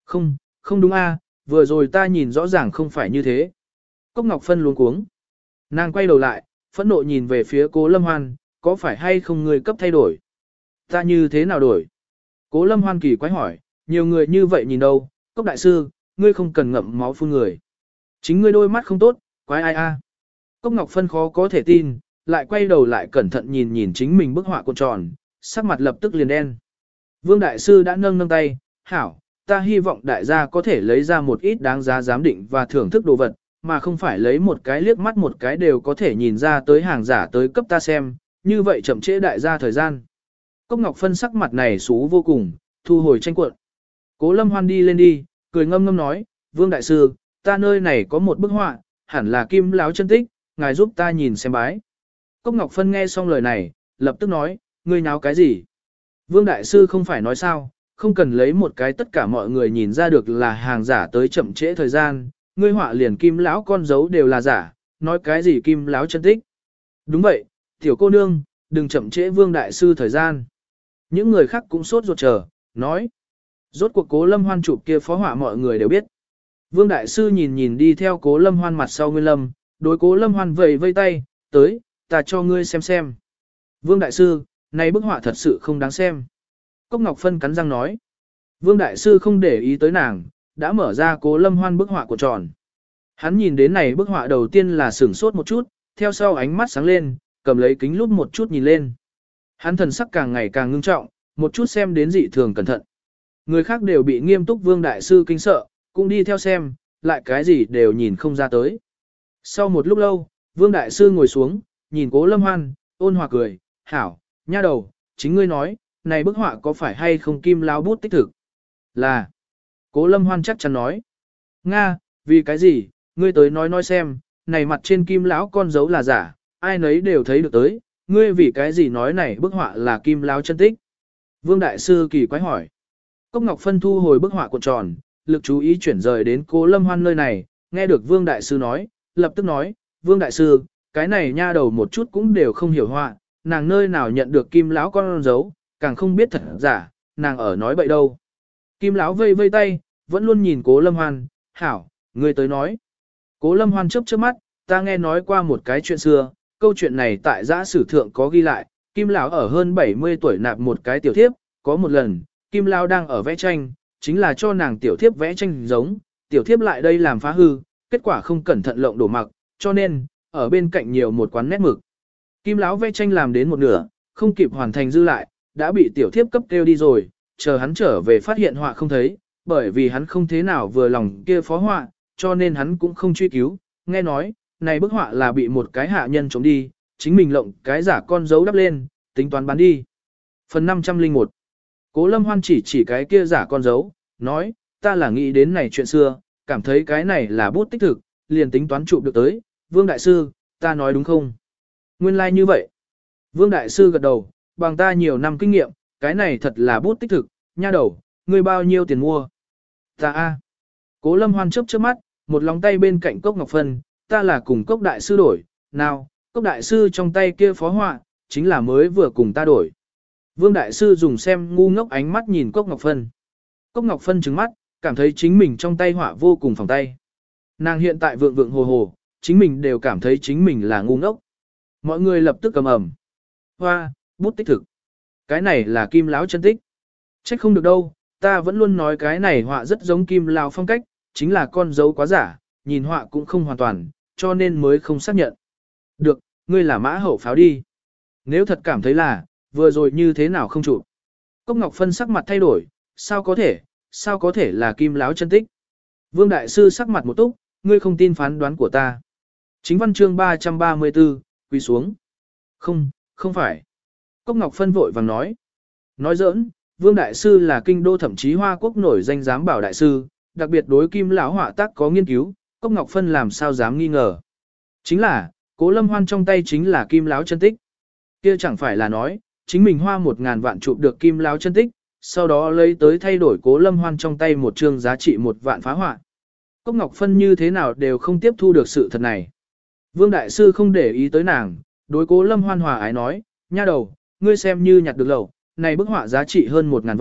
Speaker 1: Không, không đúng a, vừa rồi ta nhìn rõ ràng không phải như thế. Cốc Ngọc Phân luống cuống. Nàng quay đầu lại, phẫn nộ nhìn về phía Cố Lâm Hoan, có phải hay không người cấp thay đổi? Ta như thế nào đổi? Cố Lâm Hoan kỳ quái hỏi, nhiều người như vậy nhìn đâu, Cốc đại sư, ngươi không cần ngậm máu phun người. Chính ngươi đôi mắt không tốt, quái ai a? Cốc Ngọc Phân khó có thể tin, lại quay đầu lại cẩn thận nhìn nhìn chính mình bức họa cuộn tròn, sắc mặt lập tức liền đen. Vương đại sư đã nâng nâng tay, hảo, ta hy vọng đại gia có thể lấy ra một ít đáng giá giám định và thưởng thức đồ vật, mà không phải lấy một cái liếc mắt một cái đều có thể nhìn ra tới hàng giả tới cấp ta xem, như vậy chậm trễ đại gia thời gian. Cốc Ngọc Phân sắc mặt này xú vô cùng, thu hồi tranh cuộn. Cố Lâm Hoan đi lên đi, cười ngâm ngâm nói, Vương đại sư, ta nơi này có một bức họa, hẳn là Kim Láo chân tích, ngài giúp ta nhìn xem bái. Cốc Ngọc Phân nghe xong lời này, lập tức nói, ngươi nháo cái gì? Vương đại sư không phải nói sao, không cần lấy một cái tất cả mọi người nhìn ra được là hàng giả tới chậm trễ thời gian, ngươi họa liền Kim Lão con dấu đều là giả, nói cái gì Kim Láo chân tích? Đúng vậy, tiểu cô nương, đừng chậm trễ Vương đại sư thời gian. Những người khác cũng sốt ruột chờ, nói. Rốt cuộc Cố Lâm Hoan chụp kia phó họa mọi người đều biết. Vương đại sư nhìn nhìn đi theo Cố Lâm Hoan mặt sau Nguyên Lâm, đối Cố Lâm Hoan vẫy vây tay, tới, ta cho ngươi xem xem. Vương đại sư, này bức họa thật sự không đáng xem. Cốc Ngọc Phân cắn răng nói. Vương đại sư không để ý tới nàng, đã mở ra Cố Lâm Hoan bức họa của tròn. Hắn nhìn đến này bức họa đầu tiên là sửng sốt một chút, theo sau ánh mắt sáng lên, cầm lấy kính lúp một chút nhìn lên. Hắn thần sắc càng ngày càng ngưng trọng, một chút xem đến dị thường cẩn thận. Người khác đều bị nghiêm túc Vương đại sư kinh sợ, cũng đi theo xem, lại cái gì đều nhìn không ra tới. Sau một lúc lâu, Vương đại sư ngồi xuống, nhìn Cố Lâm Hoan, ôn hòa cười, hảo, nha đầu, chính ngươi nói, này bức họa có phải hay không Kim Láo bút tích thực? Là. Cố Lâm Hoan chắc chắn nói. Nga, vì cái gì, ngươi tới nói nói xem, này mặt trên Kim Lão con dấu là giả, ai nấy đều thấy được tới, ngươi vì cái gì nói này bức họa là Kim Láo chân tích? Vương đại sư kỳ quái hỏi. Cốc Ngọc Phân thu hồi bức họa cuộn tròn, lực chú ý chuyển rời đến Cố Lâm Hoan nơi này, nghe được Vương đại sư nói, lập tức nói, Vương đại sư, cái này nha đầu một chút cũng đều không hiểu họa, nàng nơi nào nhận được Kim Lão con dấu, càng không biết thật giả, nàng ở nói bậy đâu. Kim Lão vây vây tay, vẫn luôn nhìn Cố Lâm Hoan, hảo, ngươi tới nói. Cố Lâm Hoan chớp chớp mắt, ta nghe nói qua một cái chuyện xưa, câu chuyện này tại giã sử thượng có ghi lại, Kim Lão ở hơn bảy mươi tuổi nạp một cái tiểu thiếp, có một lần, Kim Lão đang ở vẽ tranh, chính là cho nàng tiểu thiếp vẽ tranh giống, tiểu thiếp lại đây làm phá hư, kết quả không cẩn thận lộng đổ mặc, cho nên, ở bên cạnh nhiều một quán nét mực. Kim Lão vẽ tranh làm đến một nửa, không kịp hoàn thành dư lại, đã bị tiểu thiếp cấp kêu đi rồi, chờ hắn trở về phát hiện họa không thấy, bởi vì hắn không thế nào vừa lòng kia phó họa, cho nên hắn cũng không truy cứu, nghe nói, này bức họa là bị một cái hạ nhân trộm đi, chính mình lộng cái giả con dấu đắp lên, tính toán bán đi. Phần năm trăm lẻ một. Cố Lâm Hoan chỉ chỉ cái kia giả con dấu, nói, ta là nghĩ đến này chuyện xưa, cảm thấy cái này là bút tích thực, liền tính toán chụp được tới, Vương đại sư, ta nói đúng không? Nguyên lai like như vậy. Vương đại sư gật đầu, bằng ta nhiều năm kinh nghiệm, cái này thật là bút tích thực, nha đầu, ngươi bao nhiêu tiền mua? Ta a. Cố Lâm Hoan chớp chớp mắt, một lòng tay bên cạnh Cốc Ngọc Phân, ta là cùng Cốc đại sư đổi, nào, Cốc đại sư trong tay kia phó họa, chính là mới vừa cùng ta đổi. Vương đại sư dùng xem ngu ngốc ánh mắt nhìn Cốc Ngọc Phân. Cốc Ngọc Phân trừng mắt, cảm thấy chính mình trong tay họa vô cùng phòng tay. Nàng hiện tại vượng vượng hồ hồ, chính mình đều cảm thấy chính mình là ngu ngốc. Mọi người lập tức cầm ẩm. Hoa, bút tích thực. Cái này là Kim Láo chân tích. Trách không được đâu, ta vẫn luôn nói cái này họa rất giống Kim Láo phong cách, chính là con dấu quá giả, nhìn họa cũng không hoàn toàn, cho nên mới không xác nhận. Được, ngươi là mã hậu pháo đi. Nếu thật cảm thấy là, vừa rồi như thế nào không chụp. Cốc Ngọc Phân sắc mặt thay đổi, sao có thể, sao có thể là Kim Láo chân tích. Vương đại sư sắc mặt một túc, ngươi không tin phán đoán của ta. Chính văn chương ba trăm ba mươi tư, quỳ xuống. Không, không phải. Cốc Ngọc Phân vội vàng nói. Nói giỡn, Vương đại sư là kinh đô thậm chí Hoa Quốc nổi danh giám bảo đại sư, đặc biệt đối Kim Lão họa tác có nghiên cứu, Cốc Ngọc Phân làm sao dám nghi ngờ. Chính là, Cố Lâm Hoan trong tay chính là Kim Láo chân tích. Kia chẳng phải là nói, chính mình hoa một ngàn vạn chụp được Kim Láo chân tích, sau đó lấy tới thay đổi Cố Lâm Hoan trong tay một chương giá trị một vạn phá họa. Cốc Ngọc Phân như thế nào đều không tiếp thu được sự thật này. Vương đại sư không để ý tới nàng, đối Cố Lâm Hoan hòa ái nói, nha đầu, ngươi xem như nhặt được lẩu, này bức họa giá trị hơn một ngàn vạn,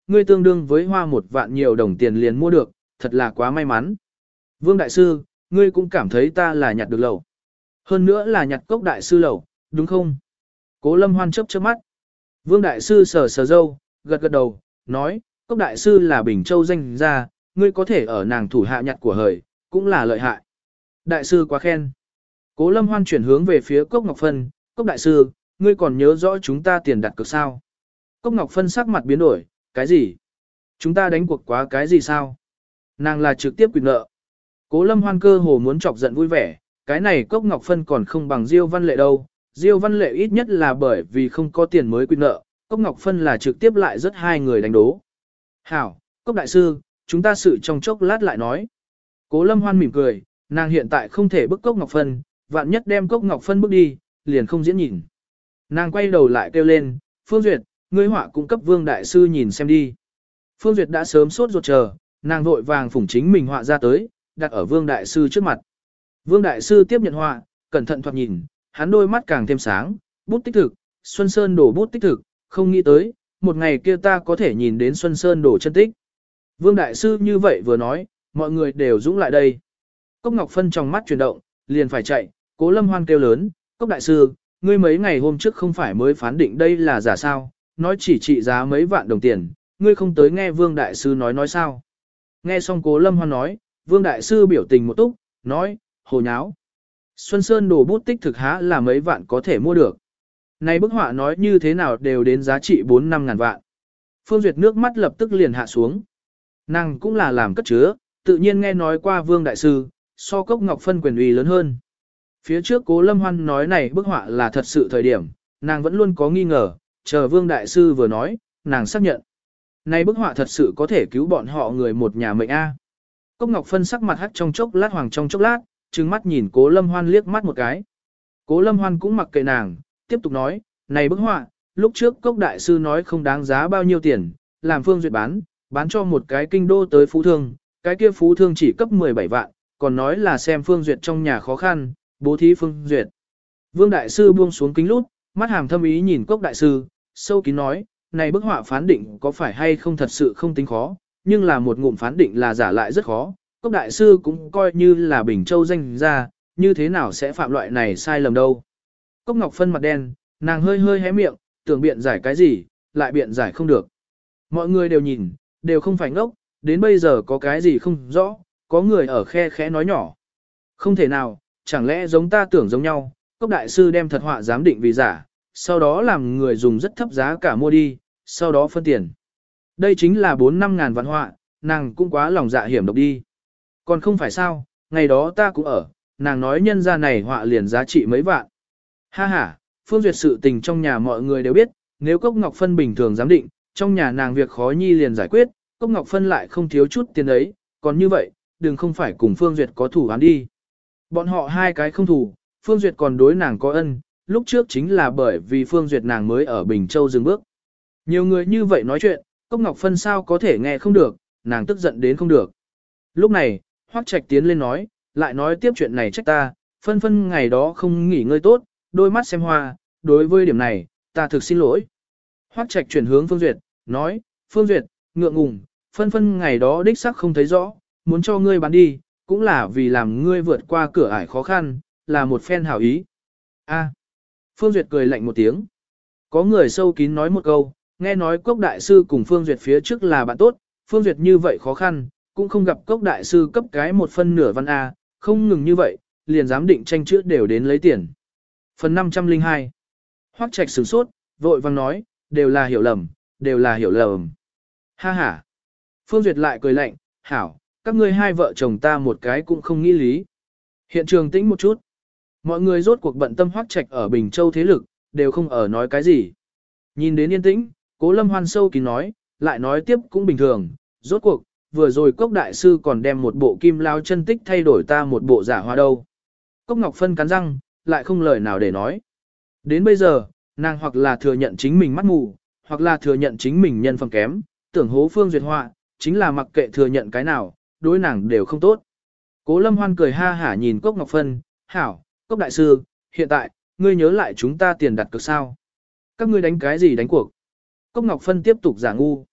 Speaker 1: ngươi tương đương với hoa một vạn nhiều đồng tiền liền mua được, thật là quá may mắn. Vương Đại Sư, ngươi cũng cảm thấy ta là nhặt được lẩu. Hơn nữa là nhặt cốc Đại Sư lẩu, đúng không? Cố Lâm Hoan chớp chớp mắt. Vương Đại Sư sờ sờ râu, gật gật đầu, nói, cốc Đại Sư là Bình Châu danh gia, ngươi có thể ở nàng thủ hạ nhặt của hời, cũng là lợi hại. Đại Sư quá khen. Cố Lâm Hoan chuyển hướng về phía Cốc Ngọc Phân, Cốc Đại Sư, ngươi còn nhớ rõ chúng ta tiền đặt cược sao? Cốc Ngọc Phân sắc mặt biến đổi, cái gì? Chúng ta đánh cuộc quá cái gì sao? Nàng là trực tiếp quyền nợ. Cố Lâm Hoan cơ hồ muốn chọc giận vui vẻ, cái này Cốc Ngọc Phân còn không bằng Diêu Văn Lệ đâu. Diêu Văn Lệ ít nhất là bởi vì không có tiền mới quyền nợ, Cốc Ngọc Phân là trực tiếp lại rất hai người đánh đố. Hảo, Cốc Đại Sư, chúng ta sự trong chốc lát lại nói. Cố Lâm Hoan mỉm cười, nàng hiện tại không thể bức Cốc Ngọc Phân, vạn nhất đem Cốc Ngọc Phân bước đi, liền không diễn nhìn. Nàng quay đầu lại kêu lên, Phương Duyệt, ngươi họa cung cấp Vương Đại Sư nhìn xem đi. Phương Duyệt đã sớm sốt ruột chờ, nàng vội vàng phủng chính mình họa ra tới, đặt ở Vương Đại Sư trước mặt. Vương Đại Sư tiếp nhận họa, cẩn thận thoạt nhìn, hắn đôi mắt càng thêm sáng, bút tích thực, Xuân Sơn đổ bút tích thực, không nghĩ tới, một ngày kia ta có thể nhìn đến Xuân Sơn đổ chân tích. Vương Đại Sư như vậy vừa nói, mọi người đều dũng lại đây. Cốc Ngọc Phân trong mắt chuyển động, liền phải chạy, Cố Lâm Hoan kêu lớn, Cốc Đại Sư, ngươi mấy ngày hôm trước không phải mới phán định đây là giả sao, nói chỉ trị giá mấy vạn đồng tiền, ngươi không tới nghe Vương Đại Sư nói nói sao. Nghe xong Cố Lâm Hoan nói, Vương Đại Sư biểu tình một túc, nói, hồ nháo. Xuân Sơn đồ bút tích thực há là mấy vạn có thể mua được. Này bức họa nói như thế nào đều đến giá trị bốn năm ngàn vạn. Phương Duyệt nước mắt lập tức liền hạ xuống. Nàng cũng là làm cất chứa, tự nhiên nghe nói qua Vương Đại Sư, so Cốc Ngọc Phân quyền uy lớn hơn. Phía trước Cố Lâm Hoan nói này bức họa là thật sự thời điểm, nàng vẫn luôn có nghi ngờ, chờ Vương Đại Sư vừa nói, nàng xác nhận. Này bức họa thật sự có thể cứu bọn họ người một nhà mệnh A. Cốc Ngọc Phân sắc mặt hắt trong chốc lát hoàng trong chốc lát, trừng mắt nhìn Cố Lâm Hoan liếc mắt một cái. Cố Lâm Hoan cũng mặc kệ nàng, tiếp tục nói, này bức họa, lúc trước Cốc Đại Sư nói không đáng giá bao nhiêu tiền, làm Phương Duyệt bán, bán cho một cái kinh đô tới phú thương, cái kia phú thương chỉ cấp mười bảy vạn, còn nói là xem Phương Duyệt trong nhà khó khăn, bố thí Phương Duyệt. Vương Đại Sư buông xuống kính lút, mắt hàm thâm ý nhìn Cốc Đại Sư, sâu kín nói, này bức họa phán định có phải hay không thật sự không tính khó, nhưng là một ngụm phán định là giả lại rất khó. Cốc Đại Sư cũng coi như là Bình Châu danh ra, như thế nào sẽ phạm loại này sai lầm đâu. Cốc Ngọc Phân mặt đen, nàng hơi hơi hé miệng, tưởng biện giải cái gì, lại biện giải không được. Mọi người đều nhìn, đều không phải ngốc, đến bây giờ có cái gì không rõ, có người ở khe khẽ nói nhỏ. Không thể nào, chẳng lẽ giống ta tưởng giống nhau, Cốc Đại Sư đem thật họa giám định vì giả, sau đó làm người dùng rất thấp giá cả mua đi, sau đó phân tiền. Đây chính là bốn năm ngàn vạn họa, nàng cũng quá lòng dạ hiểm độc đi. Còn không phải sao, ngày đó ta cũng ở, nàng nói nhân ra này họa liền giá trị mấy vạn. Ha ha, Phương Duyệt sự tình trong nhà mọi người đều biết, nếu Cốc Ngọc Phân bình thường giám định, trong nhà nàng việc khó nhi liền giải quyết, Cốc Ngọc Phân lại không thiếu chút tiền ấy, còn như vậy, đừng không phải cùng Phương Duyệt có thủ án đi. Bọn họ hai cái không thủ, Phương Duyệt còn đối nàng có ân, lúc trước chính là bởi vì Phương Duyệt nàng mới ở Bình Châu dừng bước. Nhiều người như vậy nói chuyện, Cốc Ngọc Phân sao có thể nghe không được, nàng tức giận đến không được. Lúc này, Hoắc Trạch tiến lên nói, lại nói tiếp chuyện này trách ta, Phân Phân ngày đó không nghỉ ngơi tốt, đôi mắt xem hoa, đối với điểm này, ta thực xin lỗi. Hoắc Trạch chuyển hướng Phương Duyệt, nói, Phương Duyệt, ngượng ngùng, Phân Phân ngày đó đích xác không thấy rõ, muốn cho ngươi bán đi, cũng là vì làm ngươi vượt qua cửa ải khó khăn, là một phen hảo ý. A. Phương Duyệt cười lạnh một tiếng. Có người sâu kín nói một câu, nghe nói Cốc Đại Sư cùng Phương Duyệt phía trước là bạn tốt, Phương Duyệt như vậy khó khăn, cũng không gặp Cốc Đại Sư cấp cái một phân nửa văn A, không ngừng như vậy, liền dám định tranh chữa đều đến lấy tiền. Phần năm trăm lẻ hai. Hoắc Trạch sửng sốt, vội vang nói, đều là hiểu lầm, đều là hiểu lầm. Ha ha. Phương Duyệt lại cười lạnh, hảo, các ngươi hai vợ chồng ta một cái cũng không nghĩ lý. Hiện trường tĩnh một chút. Mọi người rốt cuộc bận tâm Hoắc Trạch ở Bình Châu thế lực, đều không ở nói cái gì. Nhìn đến yên tĩnh, Cố Lâm Hoan sâu kín nói, lại nói tiếp cũng bình thường, rốt cuộc, vừa rồi Cốc Đại Sư còn đem một bộ kim lao chân tích thay đổi ta một bộ giả hoa đâu. Cốc Ngọc Phân cắn răng, lại không lời nào để nói. Đến bây giờ, nàng hoặc là thừa nhận chính mình mắt mù, hoặc là thừa nhận chính mình nhân phẩm kém, tưởng hố Phương Duyệt họa, chính là mặc kệ thừa nhận cái nào, đối nàng đều không tốt. Cố Lâm Hoan cười ha hả nhìn Cốc Ngọc Phân, hảo, Cốc Đại Sư, hiện tại, ngươi nhớ lại chúng ta tiền đặt cược sao? Các ngươi đánh cái gì đánh cuộc? Cốc Ngọc Phân tiếp tục giả ngu.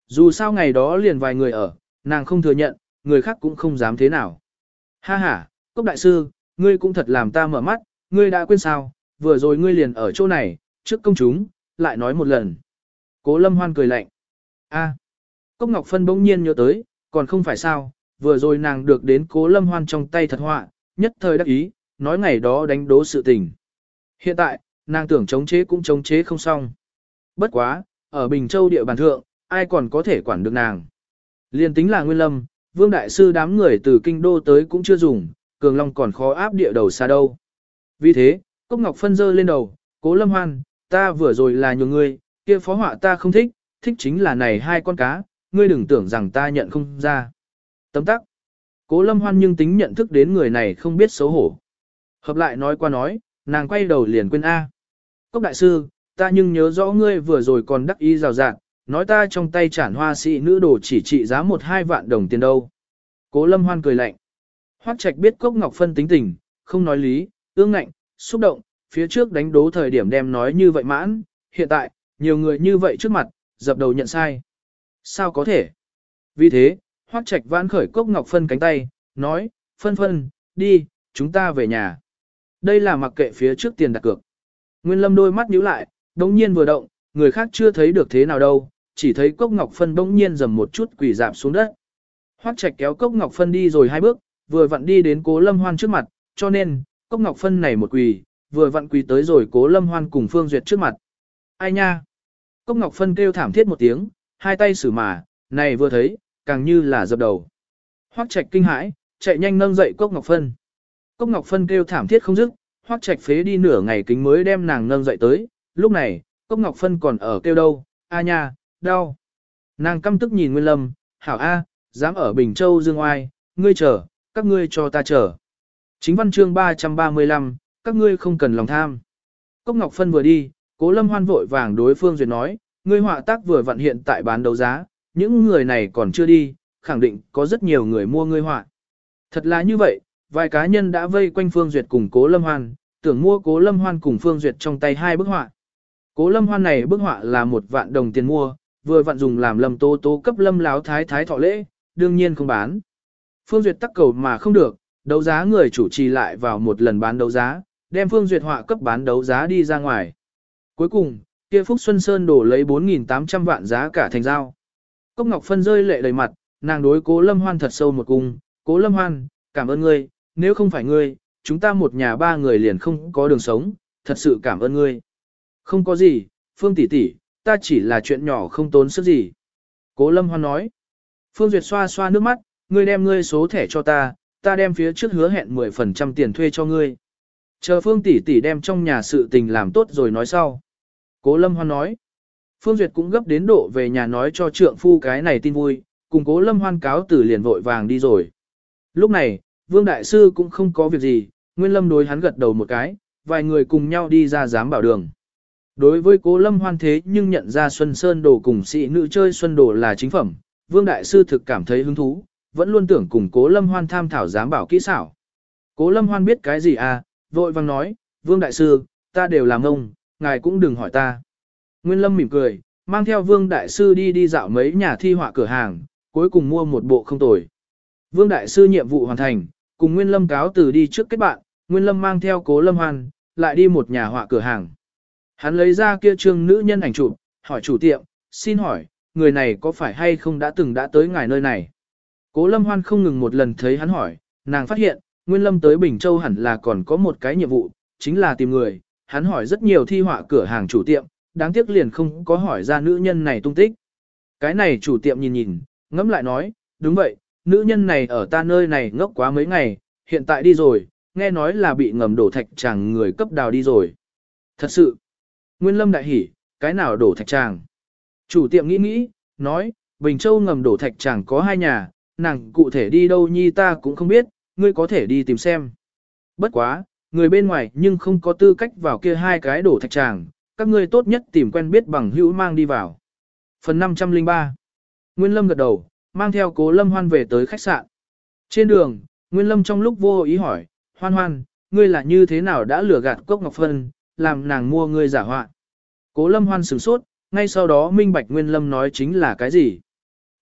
Speaker 1: Dù sao ngày đó liền vài người ở, nàng không thừa nhận, người khác cũng không dám thế nào. Ha ha, Cốc đại sư, ngươi cũng thật làm ta mở mắt, ngươi đã quên sao, vừa rồi ngươi liền ở chỗ này, trước công chúng, lại nói một lần. Cố Lâm Hoan cười lạnh. A. Cốc Ngọc Phân bỗng nhiên nhớ tới, còn không phải sao, vừa rồi nàng được đến Cố Lâm Hoan trong tay thật họa, nhất thời đắc ý, nói ngày đó đánh đố sự tình. Hiện tại, nàng tưởng chống chế cũng chống chế không xong. Bất quá, ở Bình Châu địa bàn thượng, ai còn có thể quản được nàng. Liên tính là Nguyên Lâm, Vương Đại Sư đám người từ kinh đô tới cũng chưa dùng, Cường Long còn khó áp địa đầu xa đâu. Vì thế, Cốc Ngọc Phân giơ lên đầu, Cố Lâm Hoan, ta vừa rồi là nhường ngươi, kia phó họa ta không thích, thích chính là này hai con cá, ngươi đừng tưởng rằng ta nhận không ra. Tấm tắc. Cố Lâm Hoan nhưng tính nhận thức đến người này không biết xấu hổ. Hợp lại nói qua nói, nàng quay đầu liền quên A. Cốc đại sư, ta nhưng nhớ rõ ngươi vừa rồi còn đắc ý rào rạt, nói ta trong tay chản hoa sĩ nữ đồ chỉ trị giá một hai vạn đồng tiền đâu. Cố Lâm Hoan cười lạnh. Hoắc Trạch biết Cốc Ngọc Phân tính tình, không nói lý, ương ngạnh, xúc động, phía trước đánh đố thời điểm đem nói như vậy mãn, hiện tại, nhiều người như vậy trước mặt, dập đầu nhận sai. Sao có thể? Vì thế, Hoắc Trạch vãn khởi Cốc Ngọc Phân cánh tay, nói, Phân Phân, đi, chúng ta về nhà. Đây là mặc kệ phía trước tiền đặt cược. Nguyên Lâm đôi mắt nhíu lại, đống nhiên vừa động, người khác chưa thấy được thế nào đâu, chỉ thấy Cốc Ngọc Phân đống nhiên dầm một chút quỳ dạp xuống đất. Hoắc Trạch kéo Cốc Ngọc Phân đi rồi hai bước, vừa vặn đi đến Cố Lâm Hoan trước mặt, cho nên, Cốc Ngọc Phân này một quỳ, vừa vặn quỳ tới rồi Cố Lâm Hoan cùng Phương Duyệt trước mặt. Ai nha? Cốc Ngọc Phân kêu thảm thiết một tiếng, hai tay xử mà, này vừa thấy, càng như là dập đầu. Hoắc Trạch kinh hãi, chạy nhanh nâng dậy Cốc Ngọc Phân. Cốc Ngọc Phân kêu thảm thiết không dứt, Hoắc Trạch phế đi nửa ngày kính mới đem nàng nâng dậy tới, lúc này, Cốc Ngọc Phân còn ở kêu đâu, a nha, đau. Nàng căm tức nhìn Nguyên Lâm, hảo a, dám ở Bình Châu dương oai, ngươi chờ, các ngươi cho ta chờ. Chính văn chương ba trăm ba mươi lăm, các ngươi không cần lòng tham. Cốc Ngọc Phân vừa đi, Cố Lâm Hoan vội vàng đối Phương Duyệt nói, ngươi họa tác vừa vặn hiện tại bán đấu giá, những người này còn chưa đi, khẳng định có rất nhiều người mua ngươi họa. Thật là như vậy, vài cá nhân đã vây quanh Phương Duyệt cùng Cố Lâm Hoan, tưởng mua Cố Lâm Hoan cùng Phương Duyệt trong tay hai bức họa. Cố Lâm Hoan này bức họa là một vạn đồng tiền mua, vừa vặn dùng làm Lâm Tố Tố cấp Lâm Láo Thái Thái thọ lễ, đương nhiên không bán. Phương Duyệt tắc cầu mà không được, đấu giá người chủ trì lại vào một lần bán đấu giá, đem Phương Duyệt họa cấp bán đấu giá đi ra ngoài. Cuối cùng, kia Phúc Xuân Sơn đổ lấy bốn nghìn tám trăm vạn giá cả thành giao. Cốc Ngọc Phân rơi lệ đầy mặt, nàng đối Cố Lâm Hoan thật sâu một cung, Cố Lâm Hoan, cảm ơn ngươi, nếu không phải ngươi, chúng ta một nhà ba người liền không có đường sống, thật sự cảm ơn ngươi. Không có gì, Phương tỷ tỷ, ta chỉ là chuyện nhỏ không tốn sức gì. Cố Lâm Hoan nói. Phương Duyệt xoa xoa nước mắt, ngươi đem ngươi số thẻ cho ta, ta đem phía trước hứa hẹn mười phần trăm tiền thuê cho ngươi. Chờ Phương tỷ tỷ đem trong nhà sự tình làm tốt rồi nói sau. Cố Lâm Hoan nói. Phương Duyệt cũng gấp đến độ về nhà nói cho trượng phu cái này tin vui, cùng Cố Lâm Hoan cáo từ liền vội vàng đi rồi. Lúc này, Vương Đại Sư cũng không có việc gì, Nguyên Lâm đối hắn gật đầu một cái, vài người cùng nhau đi ra giám bảo đường. Đối với Cố Lâm Hoan thế nhưng nhận ra Xuân Sơn Đồ cùng sĩ nữ chơi Xuân Đồ là chính phẩm, Vương Đại Sư thực cảm thấy hứng thú, vẫn luôn tưởng cùng Cố Lâm Hoan tham thảo giám bảo kỹ xảo. Cố Lâm Hoan biết cái gì à, vội vàng nói, Vương Đại Sư, ta đều làm ông, ngài cũng đừng hỏi ta. Nguyên Lâm mỉm cười, mang theo Vương Đại Sư đi đi dạo mấy nhà thi họa cửa hàng, cuối cùng mua một bộ không tồi. Vương Đại Sư nhiệm vụ hoàn thành, cùng Nguyên Lâm cáo từ đi trước kết bạn, Nguyên Lâm mang theo Cố Lâm Hoan, lại đi một nhà họa cửa hàng. Hắn lấy ra kia trương nữ nhân ảnh chụp, hỏi chủ tiệm, xin hỏi, người này có phải hay không đã từng đã tới ngài nơi này? Cố Lâm Hoan không ngừng một lần thấy hắn hỏi, nàng phát hiện, Nguyên Lâm tới Bình Châu hẳn là còn có một cái nhiệm vụ, chính là tìm người. Hắn hỏi rất nhiều thi họa cửa hàng chủ tiệm, đáng tiếc liền không có hỏi ra nữ nhân này tung tích. Cái này chủ tiệm nhìn nhìn, ngẫm lại nói, đúng vậy, nữ nhân này ở ta nơi này ngốc quá mấy ngày, hiện tại đi rồi, nghe nói là bị ngầm đổ thạch tràng người cấp đào đi rồi. Thật sự, Nguyên Lâm đại hỉ, cái nào đổ thạch tràng? Chủ tiệm nghĩ nghĩ, nói, Bình Châu ngầm đổ thạch tràng có hai nhà, nàng cụ thể đi đâu nhi ta cũng không biết, ngươi có thể đi tìm xem. Bất quá, người bên ngoài nhưng không có tư cách vào kia hai cái đổ thạch tràng, các ngươi tốt nhất tìm quen biết bằng hữu mang đi vào. Phần năm trăm lẻ ba Nguyên Lâm gật đầu, mang theo Cố Lâm Hoan về tới khách sạn. Trên đường, Nguyên Lâm trong lúc vô ý hỏi, Hoan Hoan, ngươi là như thế nào đã lừa gạt Cốc Ngọc Phân, làm nàng mua ngươi giả họa? Cố Lâm Hoan sửng sốt, ngay sau đó minh bạch Nguyên Lâm nói chính là cái gì.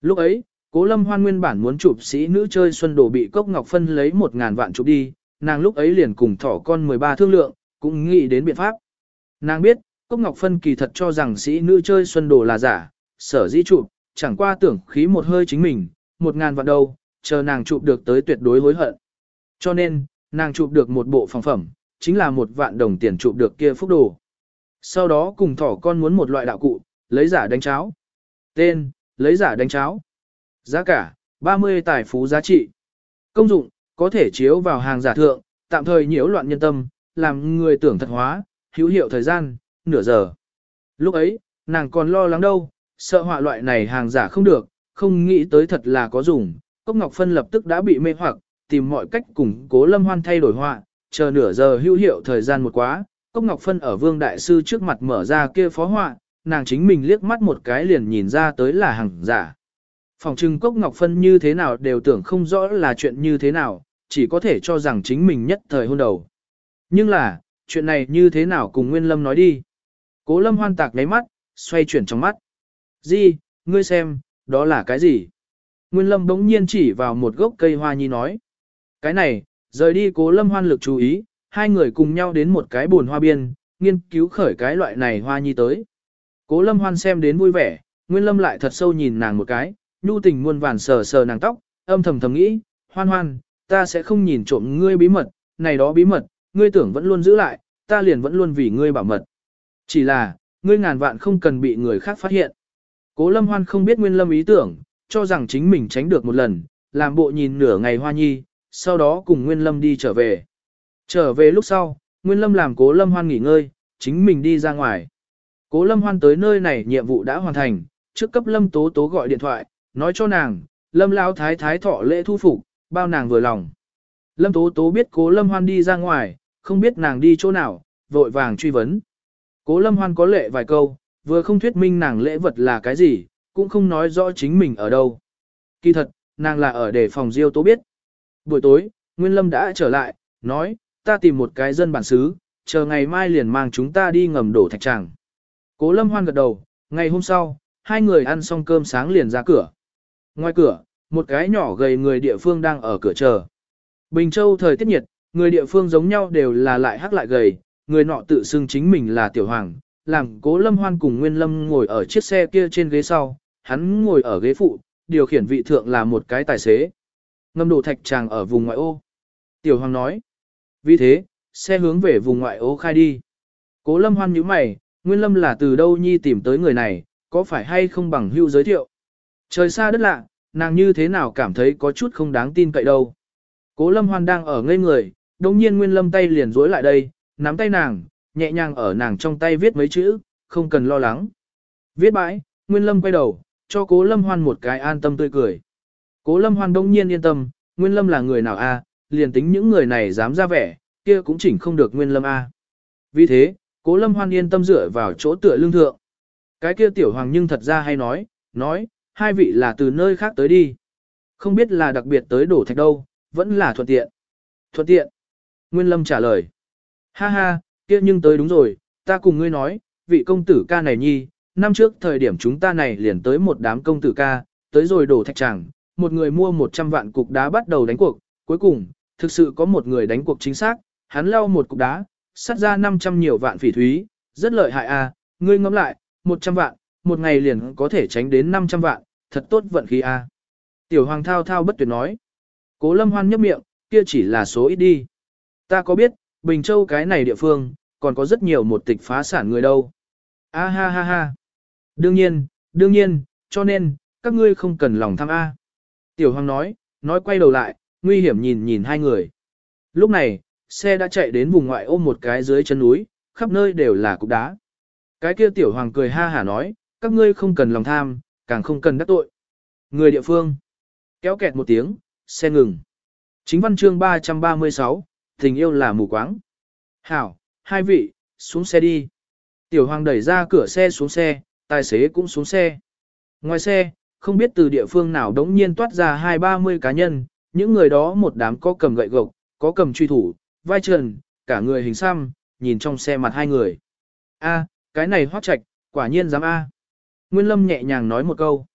Speaker 1: Lúc ấy, Cố Lâm Hoan nguyên bản muốn chụp sĩ nữ chơi xuân đồ bị Cốc Ngọc Phân lấy một ngàn vạn chụp đi, nàng lúc ấy liền cùng thỏ con mười ba thương lượng, cũng nghĩ đến biện pháp. Nàng biết, Cốc Ngọc Phân kỳ thật cho rằng sĩ nữ chơi xuân đồ là giả, sở dĩ chụp, chẳng qua tưởng khí một hơi chính mình, một ngàn vạn đâu, chờ nàng chụp được tới tuyệt đối hối hận. Cho nên, nàng chụp được một bộ phòng phẩm, chính là một vạn đồng tiền chụp được kia phúc đồ. Sau đó cùng thỏ con muốn một loại đạo cụ, lấy giả đánh cháo. Tên, lấy giả đánh cháo. Giá cả, ba mươi tài phú giá trị. Công dụng, có thể chiếu vào hàng giả thượng, tạm thời nhiễu loạn nhân tâm, làm người tưởng thật hóa, hữu hiệu thời gian, nửa giờ. Lúc ấy, nàng còn lo lắng đâu, sợ họa loại này hàng giả không được, không nghĩ tới thật là có dùng. Cốc Ngọc Phân lập tức đã bị mê hoặc, tìm mọi cách cùng Cố Lâm Hoan thay đổi họa, chờ nửa giờ hữu hiệu thời gian một quá. Cốc Ngọc Phân ở Vương Đại Sư trước mặt mở ra kia phó họa, nàng chính mình liếc mắt một cái liền nhìn ra tới là hàng giả. Phòng trưng Cốc Ngọc Phân như thế nào đều tưởng không rõ là chuyện như thế nào, chỉ có thể cho rằng chính mình nhất thời hôn đầu. Nhưng là, chuyện này như thế nào cùng Nguyên Lâm nói đi. Cố Lâm Hoan tạc ngáy mắt, xoay chuyển trong mắt. Di, ngươi xem, đó là cái gì? Nguyên Lâm bỗng nhiên chỉ vào một gốc cây hoa nhi nói. Cái này, rời đi Cố Lâm Hoan lực chú ý, hai người cùng nhau đến một cái bồn hoa biên, nghiên cứu khởi cái loại này hoa nhi tới. Cố Lâm Hoan xem đến vui vẻ, Nguyên Lâm lại thật sâu nhìn nàng một cái, nhu tình muôn vàn sờ sờ nàng tóc, âm thầm thầm nghĩ, Hoan Hoan, ta sẽ không nhìn trộm ngươi bí mật, này đó bí mật, ngươi tưởng vẫn luôn giữ lại, ta liền vẫn luôn vì ngươi bảo mật. Chỉ là, ngươi ngàn vạn không cần bị người khác phát hiện. Cố Lâm Hoan không biết Nguyên Lâm ý tưởng, cho rằng chính mình tránh được một lần, làm bộ nhìn nửa ngày hoa nhi, sau đó cùng Nguyên Lâm đi trở về. Trở về lúc sau, Nguyên Lâm làm Cố Lâm Hoan nghỉ ngơi, chính mình đi ra ngoài. Cố Lâm Hoan tới nơi này nhiệm vụ đã hoàn thành, trước cấp Lâm Tố Tố gọi điện thoại, nói cho nàng, Lâm Lão Thái Thái thọ lễ thu phục, bao nàng vừa lòng. Lâm Tố Tố biết Cố Lâm Hoan đi ra ngoài, không biết nàng đi chỗ nào, vội vàng truy vấn. Cố Lâm Hoan có lệ vài câu, vừa không thuyết minh nàng lễ vật là cái gì, cũng không nói rõ chính mình ở đâu. Kỳ thật, nàng là ở để phòng Diêu Tố biết. Buổi tối, Nguyên Lâm đã trở lại, nói, ta tìm một cái dân bản xứ, chờ ngày mai liền mang chúng ta đi ngầm đổ thạch tràng. Cố Lâm Hoan gật đầu, ngày hôm sau, hai người ăn xong cơm sáng liền ra cửa. Ngoài cửa, một cái nhỏ gầy người địa phương đang ở cửa chờ. Bình Châu thời tiết nhiệt, người địa phương giống nhau đều là lại hắc lại gầy, người nọ tự xưng chính mình là Tiểu Hoàng, làm Cố Lâm Hoan cùng Nguyên Lâm ngồi ở chiếc xe kia trên ghế sau, hắn ngồi ở ghế phụ, điều khiển vị thượng là một cái tài xế. Ngâm đổ thạch tràng ở vùng ngoại ô. Tiểu Hoàng nói. Vì thế, xe hướng về vùng ngoại ô khai đi. Cố Lâm Hoan nhíu mày, Nguyên Lâm là từ đâu nhi tìm tới người này, có phải hay không bằng hữu giới thiệu. Trời xa đất lạ, nàng như thế nào cảm thấy có chút không đáng tin cậy đâu. Cố Lâm Hoan đang ở ngây người, đồng nhiên Nguyên Lâm tay liền dối lại đây, nắm tay nàng, nhẹ nhàng ở nàng trong tay viết mấy chữ, không cần lo lắng. Viết bãi, Nguyên Lâm quay đầu, cho Cố Lâm Hoan một cái an tâm tươi cười. Cố Lâm Hoan đông nhiên yên tâm, Nguyên Lâm là người nào a? Liền tính những người này dám ra vẻ, kia cũng chỉnh không được Nguyên Lâm a. Vì thế, Cố Lâm Hoan yên tâm dựa vào chỗ tựa lương thượng. Cái kia Tiểu Hoàng nhưng thật ra hay nói, nói, hai vị là từ nơi khác tới đi. Không biết là đặc biệt tới đổ thạch đâu, vẫn là thuận tiện. Thuận tiện. Nguyên Lâm trả lời. Ha ha, kia nhưng tới đúng rồi, ta cùng ngươi nói, vị công tử ca này nhi, năm trước thời điểm chúng ta này liền tới một đám công tử ca, tới rồi đổ thạch tràng, một người mua một trăm vạn cục đá bắt đầu đánh cuộc, cuối cùng, thực sự có một người đánh cuộc chính xác, hắn lau một cục đá, sắt ra năm trăm nhiều vạn phỉ thúy, rất lợi hại a, ngươi ngẫm lại, một trăm vạn, một ngày liền có thể tránh đến năm trăm vạn, thật tốt vận khí a. Tiểu Hoàng thao thao bất tuyệt nói. Cố Lâm Hoan nhấp miệng, kia chỉ là số ít đi. Ta có biết, Bình Châu cái này địa phương, còn có rất nhiều một tịch phá sản người đâu. A ha ha ha. Đương nhiên, đương nhiên, cho nên, các ngươi không cần lòng tham A. Tiểu Hoàng nói, nói quay đầu lại, nguy hiểm nhìn nhìn hai người. Lúc này, xe đã chạy đến vùng ngoại ô một cái dưới chân núi, khắp nơi đều là cục đá. Cái kia Tiểu Hoàng cười ha hả nói, các ngươi không cần lòng tham, càng không cần đắc tội. Người địa phương. Kéo kẹt một tiếng, xe ngừng. Chính văn chương ba trăm ba mươi sáu, tình yêu là mù quáng. Hảo, hai vị, xuống xe đi. Tiểu Hoàng đẩy ra cửa xe xuống xe, tài xế cũng xuống xe. Ngoài xe, không biết từ địa phương nào đống nhiên toát ra hai ba mươi cá nhân, những người đó một đám có cầm gậy gộc, có cầm truy thủ, vai trần, cả người hình xăm, nhìn trong xe mặt hai người. A, cái này Hoắc Trạch, quả nhiên dám A. Nguyên Lâm nhẹ nhàng nói một câu.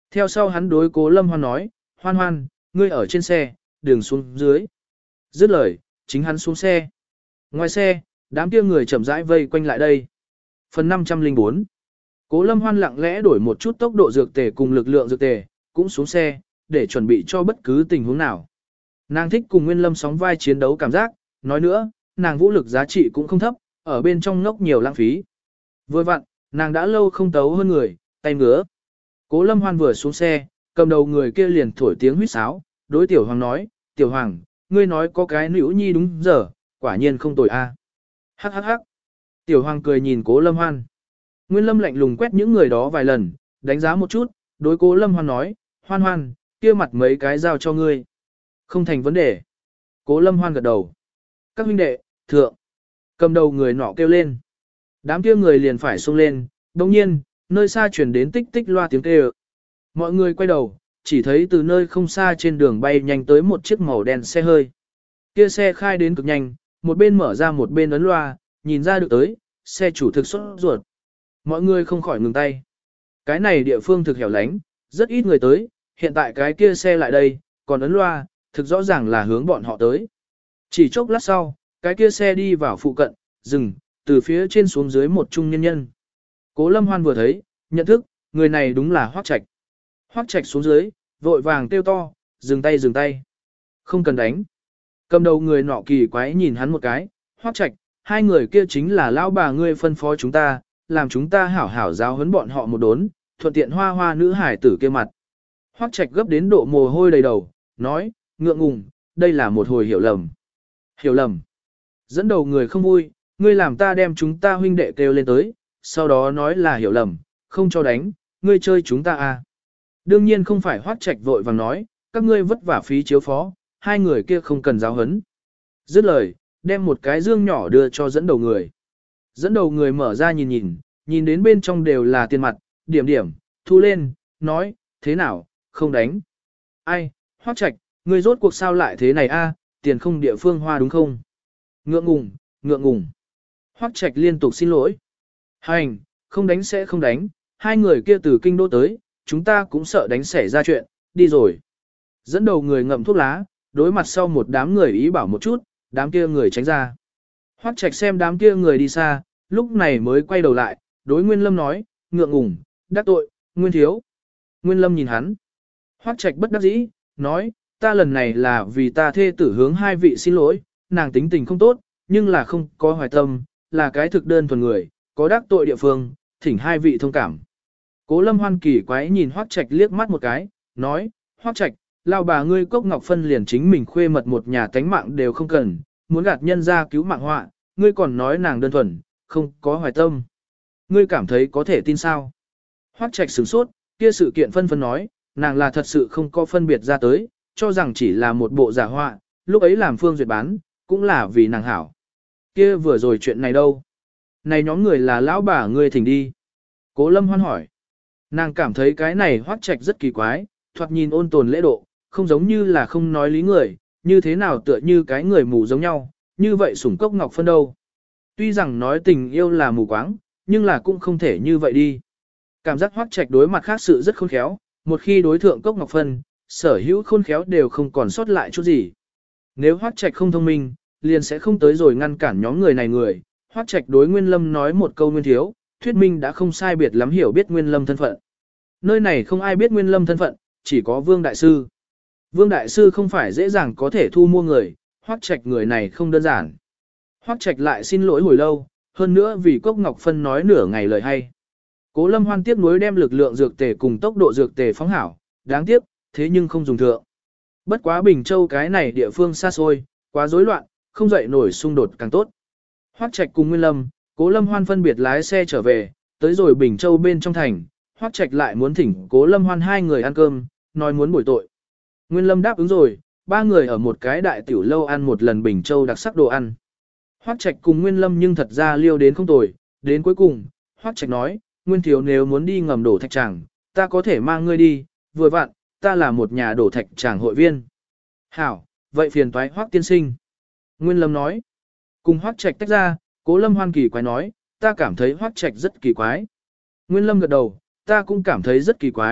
Speaker 1: Theo sau hắn đối Cố Lâm Hoan nói, Hoan Hoan, ngươi ở trên xe, đường xuống dưới. Dứt lời, chính hắn xuống xe. Ngoài xe, đám kia người chậm rãi vây quanh lại đây. Phần năm trăm lẻ bốn. Cố Lâm Hoan lặng lẽ đổi một chút tốc độ dược tề cùng lực lượng dược tề, cũng xuống xe, để chuẩn bị cho bất cứ tình huống nào. Nàng thích cùng Nguyên Lâm sóng vai chiến đấu cảm giác, nói nữa, nàng vũ lực giá trị cũng không thấp, ở bên trong ngốc nhiều lãng phí. Vừa vặn, nàng đã lâu không tấu hơn người, tay ngứa. Cố Lâm Hoan vừa xuống xe, cầm đầu người kia liền thổi tiếng huýt sáo, đối Tiểu Hoàng nói, Tiểu Hoàng, ngươi nói có cái nữ nhi đúng giờ, quả nhiên không tồi a. Hắc hắc hắc. Tiểu Hoàng cười nhìn Cố Lâm Hoan. Nguyên Lâm lạnh lùng quét những người đó vài lần, đánh giá một chút, đối Cố Lâm Hoan nói, Hoan Hoan, kia mặt mấy cái giao cho ngươi. Không thành vấn đề. Cố Lâm Hoan gật đầu. Các huynh đệ, thượng. Cầm đầu người nọ kêu lên. Đám kia người liền phải xông lên, đồng nhiên, nơi xa chuyển đến tích tích loa tiếng kêu. Mọi người quay đầu, chỉ thấy từ nơi không xa trên đường bay nhanh tới một chiếc màu đen xe hơi. Kia xe khai đến cực nhanh, một bên mở ra một bên ấn loa, nhìn ra được tới, xe chủ thực xuất ruột. Mọi người không khỏi ngừng tay. Cái này địa phương thực hẻo lánh, rất ít người tới, hiện tại cái kia xe lại đây, còn ấn loa, thực rõ ràng là hướng bọn họ tới. Chỉ chốc lát sau, cái kia xe đi vào phụ cận, dừng, từ phía trên xuống dưới một trung nhân nhân. Cố Lâm Hoan vừa thấy, nhận thức, người này đúng là Hoắc Trạch. Hoắc Trạch xuống dưới, vội vàng kêu to, dừng tay dừng tay. Không cần đánh. Cầm đầu người nọ kỳ quái nhìn hắn một cái, Hoắc Trạch, hai người kia chính là lão bà ngươi phân phó chúng ta, làm chúng ta hảo hảo giáo huấn bọn họ một đốn, thuận tiện hoa hoa nữ hải tử kia mặt. Hoắc Trạch gấp đến độ mồ hôi đầy đầu, nói, ngượng ngùng, đây là một hồi hiểu lầm. Hiểu lầm. Dẫn đầu người không vui, ngươi làm ta đem chúng ta huynh đệ kêu lên tới, sau đó nói là hiểu lầm, không cho đánh, ngươi chơi chúng ta à. Đương nhiên không phải Hoắc Trạch vội vàng nói, các ngươi vất vả phí chiếu phó, hai người kia không cần giáo huấn. Dứt lời, đem một cái dương nhỏ đưa cho dẫn đầu người. Dẫn đầu người mở ra nhìn nhìn, nhìn đến bên trong đều là tiền mặt, điểm điểm, thu lên, nói, thế nào, không đánh. Ai, Hoắc Trạch, ngươi rốt cuộc sao lại thế này a? Tiền không địa phương hoa đúng không? Ngượng ngùng, ngượng ngùng. Hoắc Trạch liên tục xin lỗi. Hành, không đánh sẽ không đánh, hai người kia từ kinh đô tới, chúng ta cũng sợ đánh xảy ra chuyện, đi rồi. Dẫn đầu người ngậm thuốc lá, đối mặt sau một đám người ý bảo một chút, đám kia người tránh ra. Hoắc Trạch xem đám kia người đi xa, lúc này mới quay đầu lại, đối Nguyên Lâm nói, ngượng ngùng, đắc tội, Nguyên thiếu. Nguyên Lâm nhìn hắn. Hoắc Trạch bất đắc dĩ, nói, ta lần này là vì ta thê tử hướng hai vị xin lỗi, nàng tính tình không tốt, nhưng là không có hoài tâm, là cái thực đơn thuần người, có đắc tội địa phương, thỉnh hai vị thông cảm. Cố Lâm Hoan kỳ quái nhìn Hoắc Trạch liếc mắt một cái, nói, Hoắc Trạch, lao bà ngươi Cốc Ngọc Phân liền chính mình khuê mật một nhà tánh mạng đều không cần, muốn gạt nhân ra cứu mạng họa, ngươi còn nói nàng đơn thuần, không có hoài tâm. Ngươi cảm thấy có thể tin sao? Hoắc Trạch sửng sốt, kia sự kiện phân phân nói, nàng là thật sự không có phân biệt ra tới, cho rằng chỉ là một bộ giả họa, lúc ấy làm Phương Duyệt bán, cũng là vì nàng hảo. Kia vừa rồi chuyện này đâu? Này nhóm người là lão bà ngươi thỉnh đi. Cố Lâm Hoan hỏi. Nàng cảm thấy cái này Hoắc Trạch rất kỳ quái, thoạt nhìn ôn tồn lễ độ, không giống như là không nói lý người, như thế nào tựa như cái người mù giống nhau, như vậy sủng Cốc Ngọc Phân đâu. Tuy rằng nói tình yêu là mù quáng, nhưng là cũng không thể như vậy đi. Cảm giác Hoắc Trạch đối mặt khác sự rất khôn khéo, một khi đối thượng Cốc Ngọc Phân, sở hữu khôn khéo đều không còn sót lại chút gì. Nếu Hoắc Trạch không thông minh, liền sẽ không tới rồi ngăn cản nhóm người này người. Hoắc Trạch đối Nguyên Lâm nói một câu Nguyên thiếu, thuyết minh đã không sai biệt lắm hiểu biết Nguyên Lâm thân phận. Nơi này không ai biết Nguyên Lâm thân phận, chỉ có Vương Đại Sư. Vương Đại Sư không phải dễ dàng có thể thu mua người, Hoắc Trạch người này không đơn giản. Hoắc Trạch lại xin lỗi hồi lâu, hơn nữa vì Cốc Ngọc Phân nói nửa ngày lời hay. Cố Lâm Hoan tiếc nuối đem lực lượng dược tề cùng tốc độ dược tề phóng hảo, đáng tiếc, thế nhưng không dùng thượng. Bất quá Bình Châu cái này địa phương xa xôi, quá rối loạn, không dậy nổi xung đột càng tốt. Hoắc Trạch cùng Nguyên Lâm, Cố Lâm Hoan phân biệt lái xe trở về, tới rồi Bình Châu bên trong thành, Hoắc Trạch lại muốn thỉnh Cố Lâm Hoan hai người ăn cơm, nói muốn bồi tội. Nguyên Lâm đáp ứng rồi, ba người ở một cái đại tiểu lâu ăn một lần Bình Châu đặc sắc đồ ăn. Hoắc Trạch cùng Nguyên Lâm nhưng thật ra liêu đến không tồi, đến cuối cùng, Hoắc Trạch nói, Nguyên thiếu nếu muốn đi ngầm đổ thạch tràng, ta có thể mang ngươi đi, vừa vặn, ta là một nhà đổ thạch tràng hội viên. Hảo, vậy phiền toái Hoắc tiên sinh. Nguyên Lâm nói, cùng Hoắc Trạch tách ra, Cố Lâm Hoan kỳ quái nói, ta cảm thấy Hoắc Trạch rất kỳ quái. Nguyên Lâm gật đầu, ta cũng cảm thấy rất kỳ quái,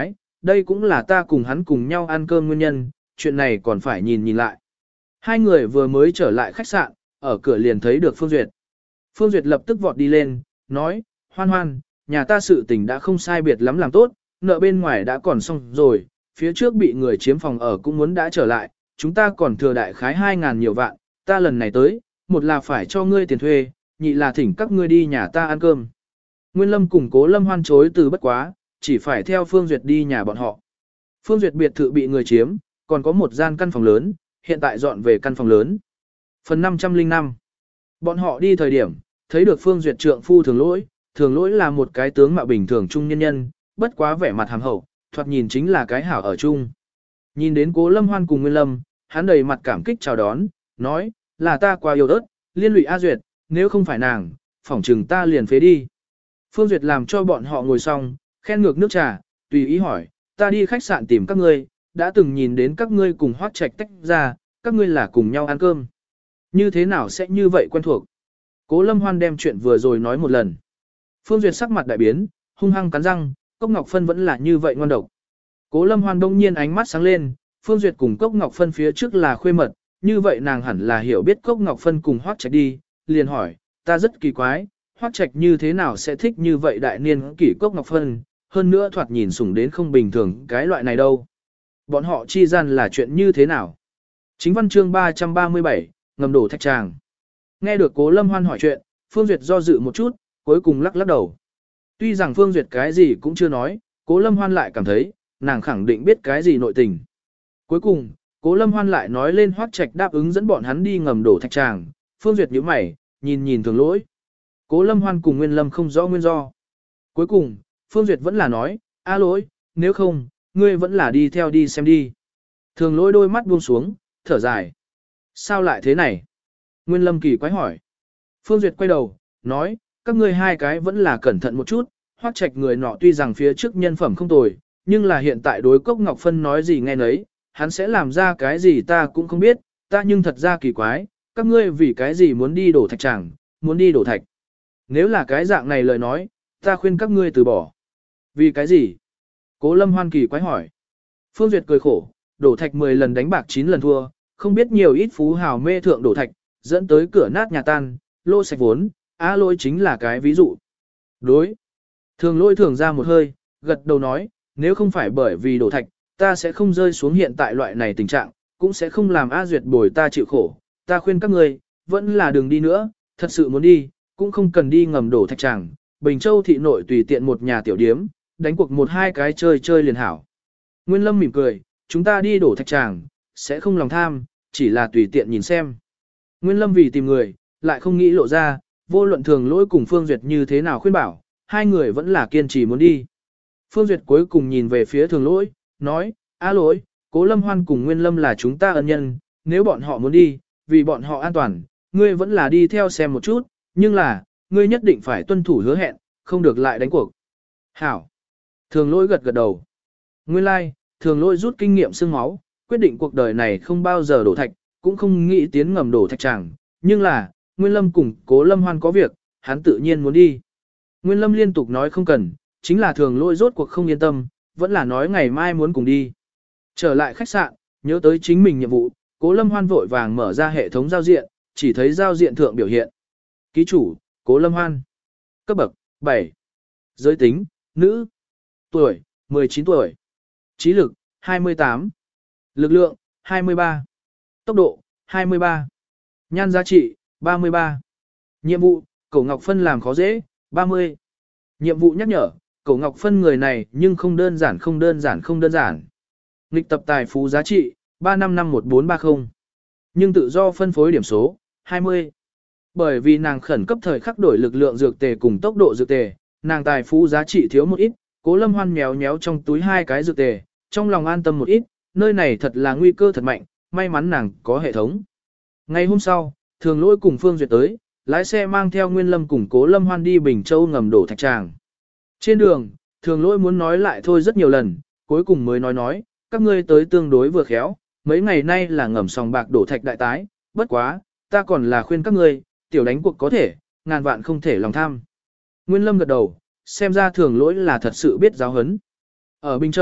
Speaker 1: đây cũng là ta cùng hắn cùng nhau ăn cơm nguyên nhân, chuyện này còn phải nhìn nhìn lại. Hai người vừa mới trở lại khách sạn, ở cửa liền thấy được Phương Duyệt. Phương Duyệt lập tức vọt đi lên, nói, Hoan Hoan, nhà ta sự tình đã không sai biệt lắm làm tốt, nợ bên ngoài đã còn xong rồi, phía trước bị người chiếm phòng ở cũng muốn đã trở lại, chúng ta còn thừa đại khái hai ngàn nhiều vạn, ta lần này tới, một là phải cho ngươi tiền thuê, nhị là thỉnh các ngươi đi nhà ta ăn cơm. Nguyên Lâm cùng Cố Lâm Hoan chối từ bất quá, chỉ phải theo Phương Duyệt đi nhà bọn họ. Phương Duyệt biệt thự bị người chiếm, còn có một gian căn phòng lớn, hiện tại dọn về căn phòng lớn. Phần năm trăm lẻ năm. Bọn họ đi thời điểm, thấy được Phương Duyệt trượng phu Thường Lỗi, Thường Lỗi là một cái tướng mạo bình thường trung nhân nhân, bất quá vẻ mặt hàm hậu, thoạt nhìn chính là cái hảo ở chung. Nhìn đến Cố Lâm Hoan cùng Nguyên Lâm, hắn đầy mặt cảm kích chào đón, nói, là ta quá yêu ớt, liên lụy A Duyệt, nếu không phải nàng, phỏng trừng ta liền phế đi. Phương Duyệt làm cho bọn họ ngồi xong, khen ngược nước trà, tùy ý hỏi, ta đi khách sạn tìm các ngươi, đã từng nhìn đến các ngươi cùng Hoắc Trạch tách ra, các ngươi là cùng nhau ăn cơm. Như thế nào sẽ như vậy quen thuộc? Cố Lâm Hoan đem chuyện vừa rồi nói một lần. Phương Duyệt sắc mặt đại biến, hung hăng cắn răng, Cốc Ngọc Phân vẫn là như vậy ngoan độc. Cố Lâm Hoan đông nhiên ánh mắt sáng lên, Phương Duyệt cùng Cốc Ngọc Phân phía trước là khuê mật, như vậy nàng hẳn là hiểu biết Cốc Ngọc Phân cùng Hoắc Trạch đi, liền hỏi, ta rất kỳ quái, Hoắc Trạch như thế nào sẽ thích như vậy đại niên kỷ Cốc Ngọc Phân, hơn nữa thoạt nhìn sủng đến không bình thường cái loại này đâu. Bọn họ chi gian là chuyện như thế nào? Chính văn chương ba trăm ba mươi bảy, ngầm đổ thạch tràng. Nghe được Cố Lâm Hoan hỏi chuyện, Phương Duyệt do dự một chút, cuối cùng lắc lắc đầu. Tuy rằng Phương Duyệt cái gì cũng chưa nói, Cố Lâm Hoan lại cảm thấy, nàng khẳng định biết cái gì nội tình. Cuối cùng, Cố Lâm Hoan lại nói lên Hoắc Trạch đáp ứng dẫn bọn hắn đi ngầm đổ thạch tràng, Phương Duyệt nhíu mày, nhìn nhìn Thường Lỗi. Cố Lâm Hoan cùng Nguyên Lâm không rõ nguyên do. Cuối cùng, Phương Duyệt vẫn là nói, a Lỗi, nếu không, ngươi vẫn là đi theo đi xem đi. Thường Lỗi đôi mắt buông xuống, thở dài. Sao lại thế này? Nguyên Lâm kỳ quái hỏi. Phương Duyệt quay đầu, nói, các ngươi hai cái vẫn là cẩn thận một chút, Hoắc Trạch người nọ tuy rằng phía trước nhân phẩm không tồi, nhưng là hiện tại đối Cốc Ngọc Phân nói gì nghe nấy, hắn sẽ làm ra cái gì ta cũng không biết, ta nhưng thật ra kỳ quái, các ngươi vì cái gì muốn đi đổ thạch chẳng, muốn đi đổ thạch. Nếu là cái dạng này lời nói, ta khuyên các ngươi từ bỏ. Vì cái gì? Cố Lâm Hoan kỳ quái hỏi. Phương Duyệt cười khổ, đổ thạch mười lần đánh bạc chín lần thua, không biết nhiều ít phú hào mê thượng đổ thạch, dẫn tới cửa nát nhà tan, lô sạch vốn, á lỗi chính là cái ví dụ. Đối. Thường Lỗi thường ra một hơi, gật đầu nói, nếu không phải bởi vì đổ thạch, ta sẽ không rơi xuống hiện tại loại này tình trạng, cũng sẽ không làm A Duyệt bồi ta chịu khổ. Ta khuyên các ngươi, vẫn là đừng đi nữa, thật sự muốn đi, cũng không cần đi ngầm đổ thạch tràng. Bình Châu thị nội tùy tiện một nhà tiểu điếm, đánh cuộc một hai cái chơi chơi liền hảo. Nguyên Lâm mỉm cười, chúng ta đi đổ thạch tràng, sẽ không lòng tham, chỉ là tùy tiện nhìn xem. Nguyên Lâm vì tìm người, lại không nghĩ lộ ra, vô luận Thường Lỗi cùng Phương Duyệt như thế nào khuyên bảo, hai người vẫn là kiên trì muốn đi. Phương Duyệt cuối cùng nhìn về phía Thường Lỗi, nói, á Lỗi, Cố Lâm Hoan cùng Nguyên Lâm là chúng ta ân nhân, nếu bọn họ muốn đi, vì bọn họ an toàn, ngươi vẫn là đi theo xem một chút, nhưng là, ngươi nhất định phải tuân thủ hứa hẹn, không được lại đánh cuộc. Hảo. Thường Lỗi gật gật đầu. Nguyên lai, like, Thường Lỗi rút kinh nghiệm xương máu, quyết định cuộc đời này không bao giờ đổ thạch, cũng không nghĩ tiến ngầm đổ thạch tràng, nhưng là, Nguyên Lâm cùng Cố Lâm Hoan có việc, hắn tự nhiên muốn đi. Nguyên Lâm liên tục nói không cần, chính là Thường Lỗi rốt cuộc không yên tâm, vẫn là nói ngày mai muốn cùng đi. Trở lại khách sạn, nhớ tới chính mình nhiệm vụ, Cố Lâm Hoan vội vàng mở ra hệ thống giao diện, chỉ thấy giao diện thượng biểu hiện. Ký chủ, Cố Lâm Hoan. Cấp bậc, bảy. Giới tính, nữ. Tuổi, mười chín tuổi. Trí lực, hai mươi tám. Lực lượng, hai mươi ba. Tốc độ, hai mươi ba. Nhan giá trị, ba mươi ba. Nhiệm vụ, Cổ Ngọc Phân làm khó dễ, ba mươi. Nhiệm vụ nhắc nhở, Cổ Ngọc Phân người này nhưng không đơn giản không đơn giản không đơn giản. Nghịch tập tài phú giá trị, ba năm năm một bốn ba không. Nhưng tự do phân phối điểm số, hai mươi. Bởi vì nàng khẩn cấp thời khắc đổi lực lượng dược tề cùng tốc độ dược tề, nàng tài phú giá trị thiếu một ít, Cố Lâm Hoan méo méo trong túi hai cái dược tề, trong lòng an tâm một ít, nơi này thật là nguy cơ thật mạnh, may mắn nàng có hệ thống. Ngày hôm sau, Thường Lỗi cùng Phương Duyệt tới, lái xe mang theo Nguyên Lâm cùng Cố Lâm Hoan đi Bình Châu ngầm đổ thạch tràng. Trên đường, Thường Lỗi muốn nói lại thôi rất nhiều lần, cuối cùng mới nói nói, các ngươi tới tương đối vừa khéo, mấy ngày nay là ngầm sòng bạc đổ thạch đại tái, bất quá, ta còn là khuyên các ngươi, tiểu đánh cuộc có thể, ngàn vạn không thể lòng tham. Nguyên Lâm gật đầu, xem ra Thường Lỗi là thật sự biết giáo huấn. Ở Bình Châu,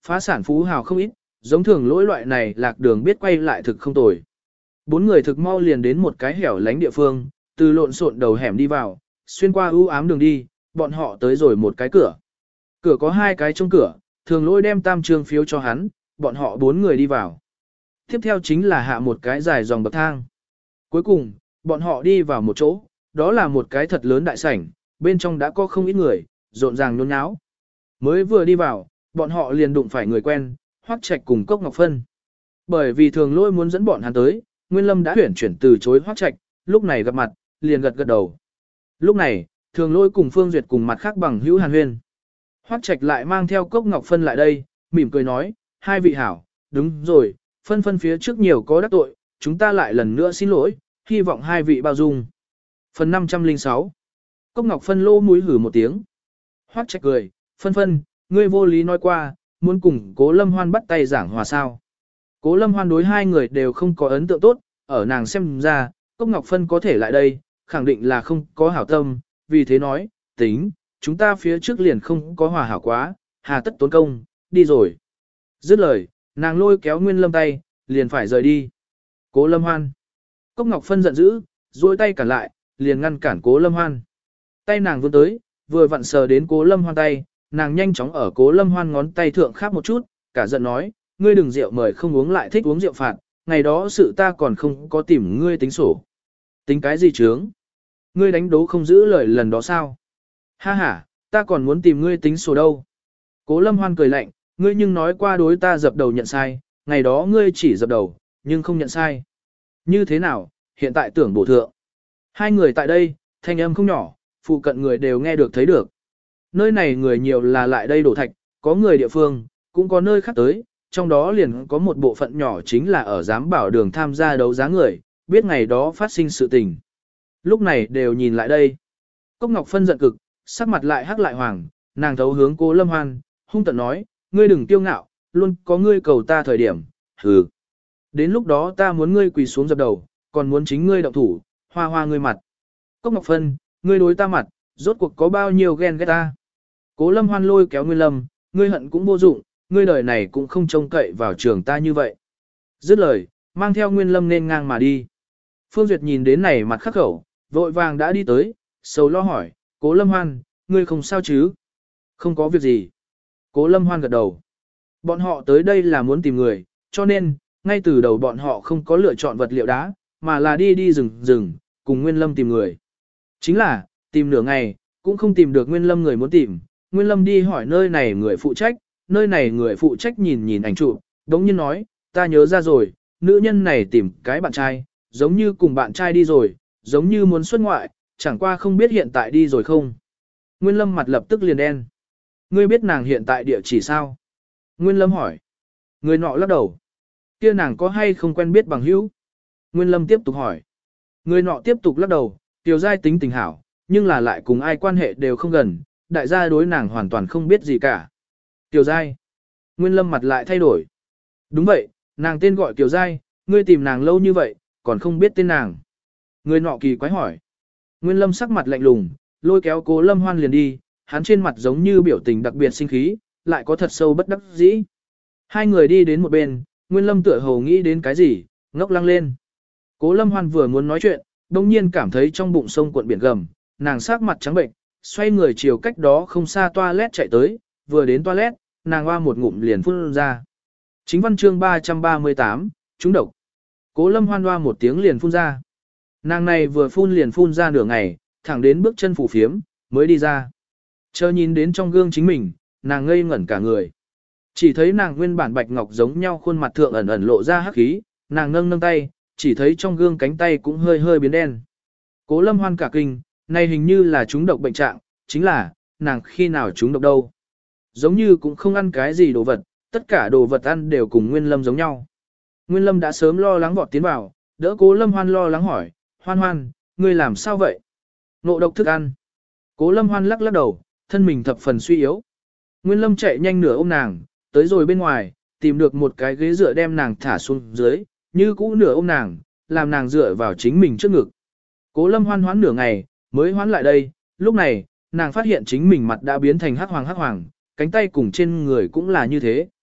Speaker 1: phá sản phú hào không ít, giống thường lỗi loại này lạc đường biết quay lại thực không tồi. Bốn người thực mau liền đến một cái hẻo lánh địa phương, từ lộn xộn đầu hẻm đi vào, xuyên qua ưu ám đường đi, bọn họ tới rồi một cái cửa. Cửa có hai cái trong cửa, thường lỗi đem tam trương phiếu cho hắn, bọn họ bốn người đi vào. Tiếp theo chính là hạ một cái dài dòng bậc thang. Cuối cùng, bọn họ đi vào một chỗ, đó là một cái thật lớn đại sảnh, bên trong đã có không ít người, rộn ràng nhốn nháo. Mới vừa đi vào, bọn họ liền đụng phải người quen, Hoắc Trạch cùng Cốc Ngọc Phân. Bởi vì thường lôi muốn dẫn bọn hắn tới, Nguyên Lâm đã tuyển chuyển từ chối Hoắc Trạch, lúc này gặp mặt, liền gật gật đầu. Lúc này, thường lôi cùng Phương Duyệt cùng mặt khác bằng hữu hàn huyên. Hoắc Trạch lại mang theo Cốc Ngọc Phân lại đây, mỉm cười nói, hai vị hảo, đúng rồi, Phân Phân phía trước nhiều có đắc tội, chúng ta lại lần nữa xin lỗi, hy vọng hai vị bao dung. Phần năm trăm lẻ sáu Cốc Ngọc Phân lô mũi hử một tiếng. Hoắc Trạch cười, Phân Phân, ngươi vô lý nói qua, muốn cùng Cố Lâm Hoan bắt tay giảng hòa sao. Cố Lâm Hoan đối hai người đều không có ấn tượng tốt, ở nàng xem ra, Cốc Ngọc Phân có thể lại đây, khẳng định là không có hảo tâm, vì thế nói, tính, chúng ta phía trước liền không có hòa hảo quá, hà tất tốn công, đi rồi. Dứt lời, nàng lôi kéo Nguyên Lâm tay, liền phải rời đi. Cố Lâm Hoan. Cốc Ngọc Phân giận dữ, duỗi tay cản lại, liền ngăn cản Cố Lâm Hoan. Tay nàng vươn tới, vừa vặn sờ đến Cố Lâm Hoan tay, nàng nhanh chóng ở Cố Lâm Hoan ngón tay thượng khắp một chút, cả giận nói, ngươi đừng rượu mời không uống lại thích uống rượu phạt, ngày đó sự ta còn không có tìm ngươi tính sổ. Tính cái gì chướng? Ngươi đánh đố không giữ lời lần đó sao? Ha ha, ta còn muốn tìm ngươi tính sổ đâu. Cố Lâm Hoan cười lạnh, ngươi nhưng nói qua đối ta dập đầu nhận sai, ngày đó ngươi chỉ dập đầu, nhưng không nhận sai. Như thế nào, hiện tại tưởng bổ thượng. Hai người tại đây, thanh âm không nhỏ, phụ cận người đều nghe được thấy được. Nơi này người nhiều là lại đây đổ thạch, có người địa phương, cũng có nơi khác tới, trong đó liền có một bộ phận nhỏ chính là ở giám bảo đường tham gia đấu giá người, biết ngày đó phát sinh sự tình. Lúc này đều nhìn lại đây. Cốc Ngọc Phân giận cực, sắc mặt lại hắc lại hoàng, nàng thấu hướng Cố Lâm Hoan, hung tận nói, ngươi đừng kiêu ngạo, luôn có ngươi cầu ta thời điểm, hừ. Đến lúc đó ta muốn ngươi quỳ xuống dập đầu, còn muốn chính ngươi động thủ, hoa hoa ngươi mặt. Cốc Ngọc Phân, ngươi đối ta mặt, rốt cuộc có bao nhiêu ghen ghét ta. Cố Lâm Hoan lôi kéo Nguyên Lâm, ngươi hận cũng vô dụng, ngươi đời này cũng không trông cậy vào trường ta như vậy. Dứt lời, mang theo Nguyên Lâm nên ngang mà đi. Phương Duyệt nhìn đến này mặt khắc khẩu, vội vàng đã đi tới, sầu lo hỏi, Cố Lâm Hoan, ngươi không sao chứ? Không có việc gì. Cố Lâm Hoan gật đầu. Bọn họ tới đây là muốn tìm người, cho nên, ngay từ đầu bọn họ không có lựa chọn vật liệu đá, mà là đi đi rừng rừng, cùng Nguyên Lâm tìm người. Chính là, tìm nửa ngày, cũng không tìm được Nguyên Lâm người muốn tìm. Nguyên Lâm đi hỏi nơi này người phụ trách, nơi này người phụ trách nhìn nhìn ảnh chụp, đống nhiên nói, ta nhớ ra rồi, nữ nhân này tìm cái bạn trai, giống như cùng bạn trai đi rồi, giống như muốn xuất ngoại, chẳng qua không biết hiện tại đi rồi không. Nguyên Lâm mặt lập tức liền đen. Ngươi biết nàng hiện tại địa chỉ sao? Nguyên Lâm hỏi. Người nọ lắc đầu. Kia nàng có hay không quen biết bằng hữu? Nguyên Lâm tiếp tục hỏi. Người nọ tiếp tục lắc đầu, Tiểu Giai tính tình hảo, nhưng là lại cùng ai quan hệ đều không gần, đại gia đối nàng hoàn toàn không biết gì cả. Tiểu Giai. Nguyên Lâm mặt lại thay đổi. Đúng vậy, nàng tên gọi Tiểu Giai, ngươi tìm nàng lâu như vậy, còn không biết tên nàng. Người nọ kỳ quái hỏi. Nguyên Lâm sắc mặt lạnh lùng, lôi kéo Cố Lâm Hoan liền đi, hắn trên mặt giống như biểu tình đặc biệt sinh khí, lại có thật sâu bất đắc dĩ. Hai người đi đến một bên, Nguyên Lâm tựa hồ nghĩ đến cái gì, ngốc lăng lên. Cố Lâm Hoan vừa muốn nói chuyện, đồng nhiên cảm thấy trong bụng sông cuộn biển gầm, nàng sắc mặt trắng bệnh, xoay người chiều cách đó không xa toilet chạy tới, vừa đến toilet, nàng hoa một ngụm liền phun ra. Chính văn chương ba trăm ba mươi tám, trúng độc. Cố Lâm Hoan hoa một tiếng liền phun ra. Nàng này vừa phun liền phun ra nửa ngày, thẳng đến bước chân phủ phiếm, mới đi ra. Chờ nhìn đến trong gương chính mình, nàng ngây ngẩn cả người. Chỉ thấy nàng nguyên bản bạch ngọc giống nhau khuôn mặt thượng ẩn ẩn lộ ra hắc khí, nàng nâng nâng tay, chỉ thấy trong gương cánh tay cũng hơi hơi biến đen. Cố Lâm Hoan cả kinh, này hình như là trúng độc bệnh trạng, chính là, nàng khi nào trúng độc đâu. Giống như cũng không ăn cái gì đồ vật, tất cả đồ vật ăn đều cùng Nguyên Lâm giống nhau. Nguyên Lâm đã sớm lo lắng vọt tiến vào, đỡ Cố Lâm Hoan lo lắng hỏi, Hoan Hoan, ngươi làm sao vậy? Ngộ độc thức ăn. Cố Lâm Hoan lắc lắc đầu, thân mình thập phần suy yếu. Nguyên Lâm chạy nhanh nửa ôm nàng, tới rồi bên ngoài, tìm được một cái ghế dựa đem nàng thả xuống dưới, như cũ nửa ôm nàng, làm nàng dựa vào chính mình trước ngực. Cố Lâm Hoan hoán nửa ngày, mới hoán lại đây, lúc này, nàng phát hiện chính mình mặt đã biến thành hắc hoàng hắc hoàng, cánh tay cùng trên người cũng là như thế.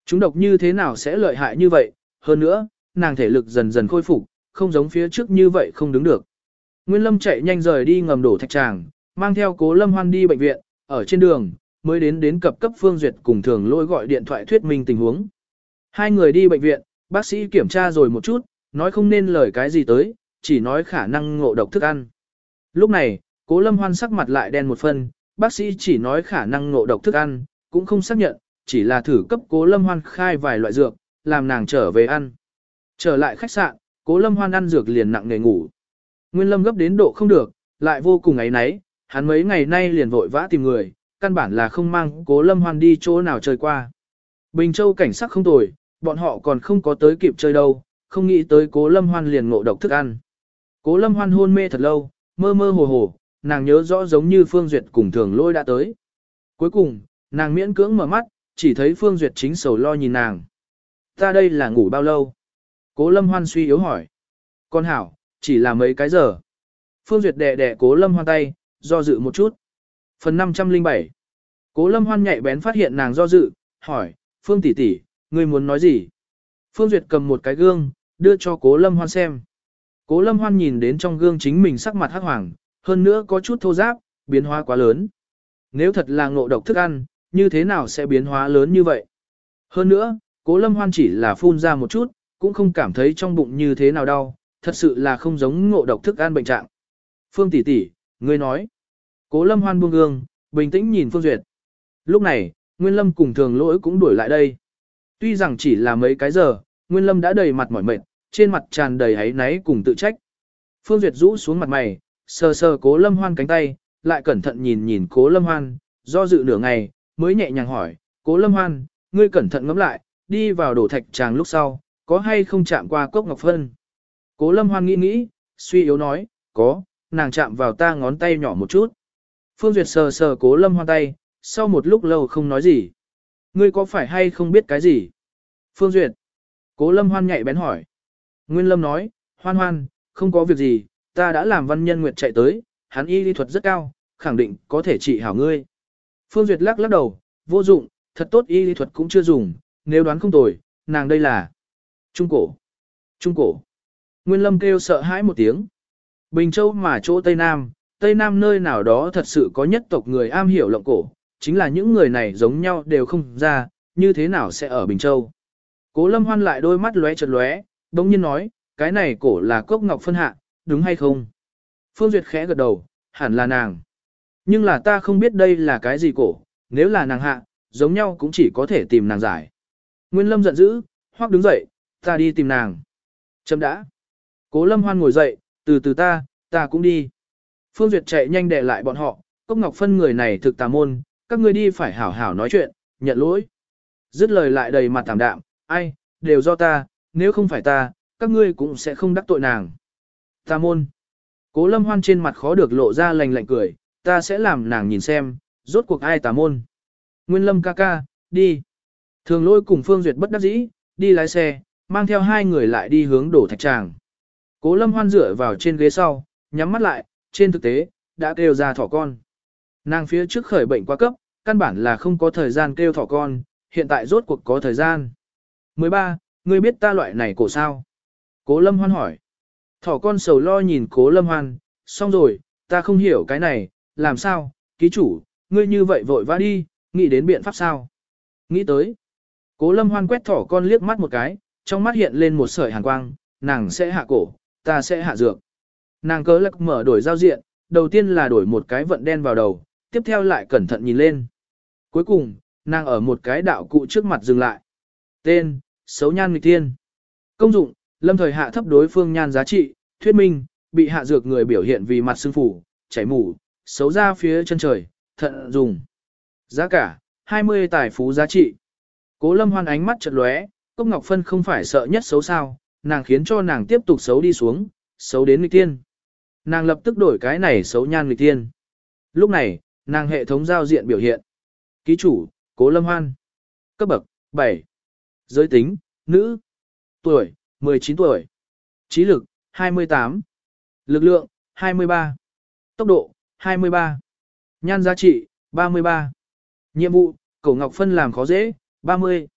Speaker 1: Chúng độc như thế nào sẽ lợi hại như vậy, hơn nữa, nàng thể lực dần dần khôi phục, không giống phía trước như vậy không đứng được. Nguyên Lâm chạy nhanh rời đi ngầm đổ thạch tràng, mang theo Cố Lâm Hoan đi bệnh viện, ở trên đường, mới đến đến cập cấp Phương Duyệt cùng Thường Lỗi gọi điện thoại thuyết minh tình huống. Hai người đi bệnh viện, bác sĩ kiểm tra rồi một chút, nói không nên lời cái gì tới, chỉ nói khả năng ngộ độc thức ăn. Lúc này, Cố Lâm Hoan sắc mặt lại đen một phân, bác sĩ chỉ nói khả năng ngộ độc thức ăn, cũng không xác nhận, chỉ là thử cấp Cố Lâm Hoan khai vài loại dược, làm nàng trở về ăn. Trở lại khách sạn, Cố Lâm Hoan ăn dược liền nặng nề ngủ. Nguyên Lâm gấp đến độ không được, lại vô cùng ấy náy, hắn mấy ngày nay liền vội vã tìm người, căn bản là không mang Cố Lâm Hoan đi chỗ nào chơi qua. Bình Châu cảnh sắc không tồi, bọn họ còn không có tới kịp chơi đâu, không nghĩ tới Cố Lâm Hoan liền ngộ độc thức ăn. Cố Lâm Hoan hôn mê thật lâu, mơ mơ hồ hồ, nàng nhớ rõ giống như Phương Duyệt cùng Thường Lôi đã tới. Cuối cùng, nàng miễn cưỡng mở mắt, chỉ thấy Phương Duyệt chính sầu lo nhìn nàng. Ta đây là ngủ bao lâu? Cố Lâm Hoan suy yếu hỏi. Con hảo, chỉ là mấy cái giờ. Phương Duyệt đè đè Cố Lâm Hoan tay, do dự một chút. Phần năm trăm lẻ bảy. Cố Lâm Hoan nhạy bén phát hiện nàng do dự, hỏi, Phương tỷ tỷ, ngươi muốn nói gì? Phương Duyệt cầm một cái gương, đưa cho Cố Lâm Hoan xem. Cố Lâm Hoan nhìn đến trong gương chính mình sắc mặt hắc hoàng, hơn nữa có chút thô ráp, biến hóa quá lớn. Nếu thật là ngộ độc thức ăn, như thế nào sẽ biến hóa lớn như vậy? Hơn nữa, Cố Lâm Hoan chỉ là phun ra một chút, cũng không cảm thấy trong bụng như thế nào đau, thật sự là không giống ngộ độc thức ăn bệnh trạng. Phương tỷ tỷ, ngươi nói. Cố Lâm Hoan buông gương, bình tĩnh nhìn Phương Duyệt. Lúc này, Nguyên Lâm cùng Thường Lỗi cũng đuổi lại đây. Tuy rằng chỉ là mấy cái giờ, Nguyên Lâm đã đầy mặt mỏi mệt, trên mặt tràn đầy áy náy cùng tự trách. Phương Duyệt rũ xuống mặt mày, sờ sờ Cố Lâm Hoan cánh tay, lại cẩn thận nhìn nhìn Cố Lâm Hoan, do dự nửa ngày, mới nhẹ nhàng hỏi, Cố Lâm Hoan, ngươi cẩn thận ngẫm lại, đi vào đổ thạch tràng lúc sau, có hay không chạm qua cốc ngọc phân? Cố Lâm Hoan nghĩ nghĩ, suy yếu nói, có, nàng chạm vào ta ngón tay nhỏ một chút. Phương Duyệt sờ sờ Cố Lâm Hoan tay, sau một lúc lâu không nói gì. Ngươi có phải hay không biết cái gì? Phương Duyệt. Cố Lâm Hoan nhạy bén hỏi. Nguyên Lâm nói, Hoan Hoan, không có việc gì, ta đã làm Văn Nhân Nguyệt chạy tới, hắn y lý thuật rất cao, khẳng định có thể trị hảo ngươi. Phương Duyệt lắc lắc đầu, vô dụng, thật tốt y lý thuật cũng chưa dùng, nếu đoán không tồi, nàng đây là Trung cổ. Trung cổ. Nguyên Lâm kêu sợ hãi một tiếng. Bình Châu mà chỗ Tây Nam, Tây Nam nơi nào đó thật sự có nhất tộc người am hiểu lộng cổ, chính là những người này giống nhau đều không ra, như thế nào sẽ ở Bình Châu. Cố Lâm Hoan lại đôi mắt lóe chợt lóe, đống nhiên nói, cái này cổ là cốc ngọc phân hạ, đúng hay không? Phương Duyệt khẽ gật đầu, hẳn là nàng. Nhưng là ta không biết đây là cái gì cổ, nếu là nàng hạ, giống nhau cũng chỉ có thể tìm nàng giải. Nguyên Lâm giận dữ, hoắc đứng dậy, ta đi tìm nàng. Chấm đã. Cố Lâm Hoan ngồi dậy, từ từ ta, ta cũng đi. Phương Duyệt chạy nhanh đè lại bọn họ, cốc ngọc phân người này thực tà môn, các ngươi đi phải hảo hảo nói chuyện, nhận lỗi. Dứt lời lại đầy mặt thảm đạm, ai, đều do ta, nếu không phải ta, các ngươi cũng sẽ không đắc tội nàng. Tà môn. Cố Lâm Hoan trên mặt khó được lộ ra lành lạnh cười, ta sẽ làm nàng nhìn xem, rốt cuộc ai tà môn. Nguyên Lâm ca ca, đi. Thường Lôi cùng Phương Duyệt bất đắc dĩ, đi lái xe, mang theo hai người lại đi hướng đổ thạch tràng. Cố Lâm Hoan dựa vào trên ghế sau, nhắm mắt lại, trên thực tế, đã kêu ra thỏ con. Nàng phía trước khởi bệnh quá cấp, căn bản là không có thời gian kêu thỏ con, hiện tại rốt cuộc có thời gian. mười ba, ngươi biết ta loại này cổ sao? Cố Lâm Hoan hỏi. Thỏ con sầu lo nhìn Cố Lâm Hoan, xong rồi, ta không hiểu cái này, làm sao, ký chủ, ngươi như vậy vội vã đi, nghĩ đến biện pháp sao? Nghĩ tới. Cố Lâm Hoan quét thỏ con liếc mắt một cái, trong mắt hiện lên một sợi hàn quang, nàng sẽ hạ cổ, ta sẽ hạ dược. Nàng cớ lắc mở đổi giao diện, đầu tiên là đổi một cái vận đen vào đầu, tiếp theo lại cẩn thận nhìn lên. Cuối cùng, nàng ở một cái đạo cụ trước mặt dừng lại. Tên, xấu nhan nghịch thiên. Công dụng, lâm thời hạ thấp đối phương nhan giá trị, thuyết minh, bị hạ dược người biểu hiện vì mặt sưng phủ, chảy mủ, xấu ra phía chân trời, thận dùng. Giá cả, hai mươi tài phú giá trị. Cố Lâm Hoan ánh mắt chợt lóe, Cốc Ngọc Phân không phải sợ nhất xấu sao, nàng khiến cho nàng tiếp tục xấu đi xuống, xấu đến nghịch thiên. Nàng lập tức đổi cái này xấu nhan nghịch thiên. Lúc này, nàng hệ thống giao diện biểu hiện. Ký chủ, Cố Lâm Hoan. Cấp bậc, bảy. Giới tính, nữ. Tuổi, mười chín tuổi. Trí lực, hai mươi tám. Lực lượng, hai mươi ba. Tốc độ, hai mươi ba. Nhan giá trị, ba mươi ba. Nhiệm vụ, Cổ Ngọc Phân làm khó dễ, ba mươi.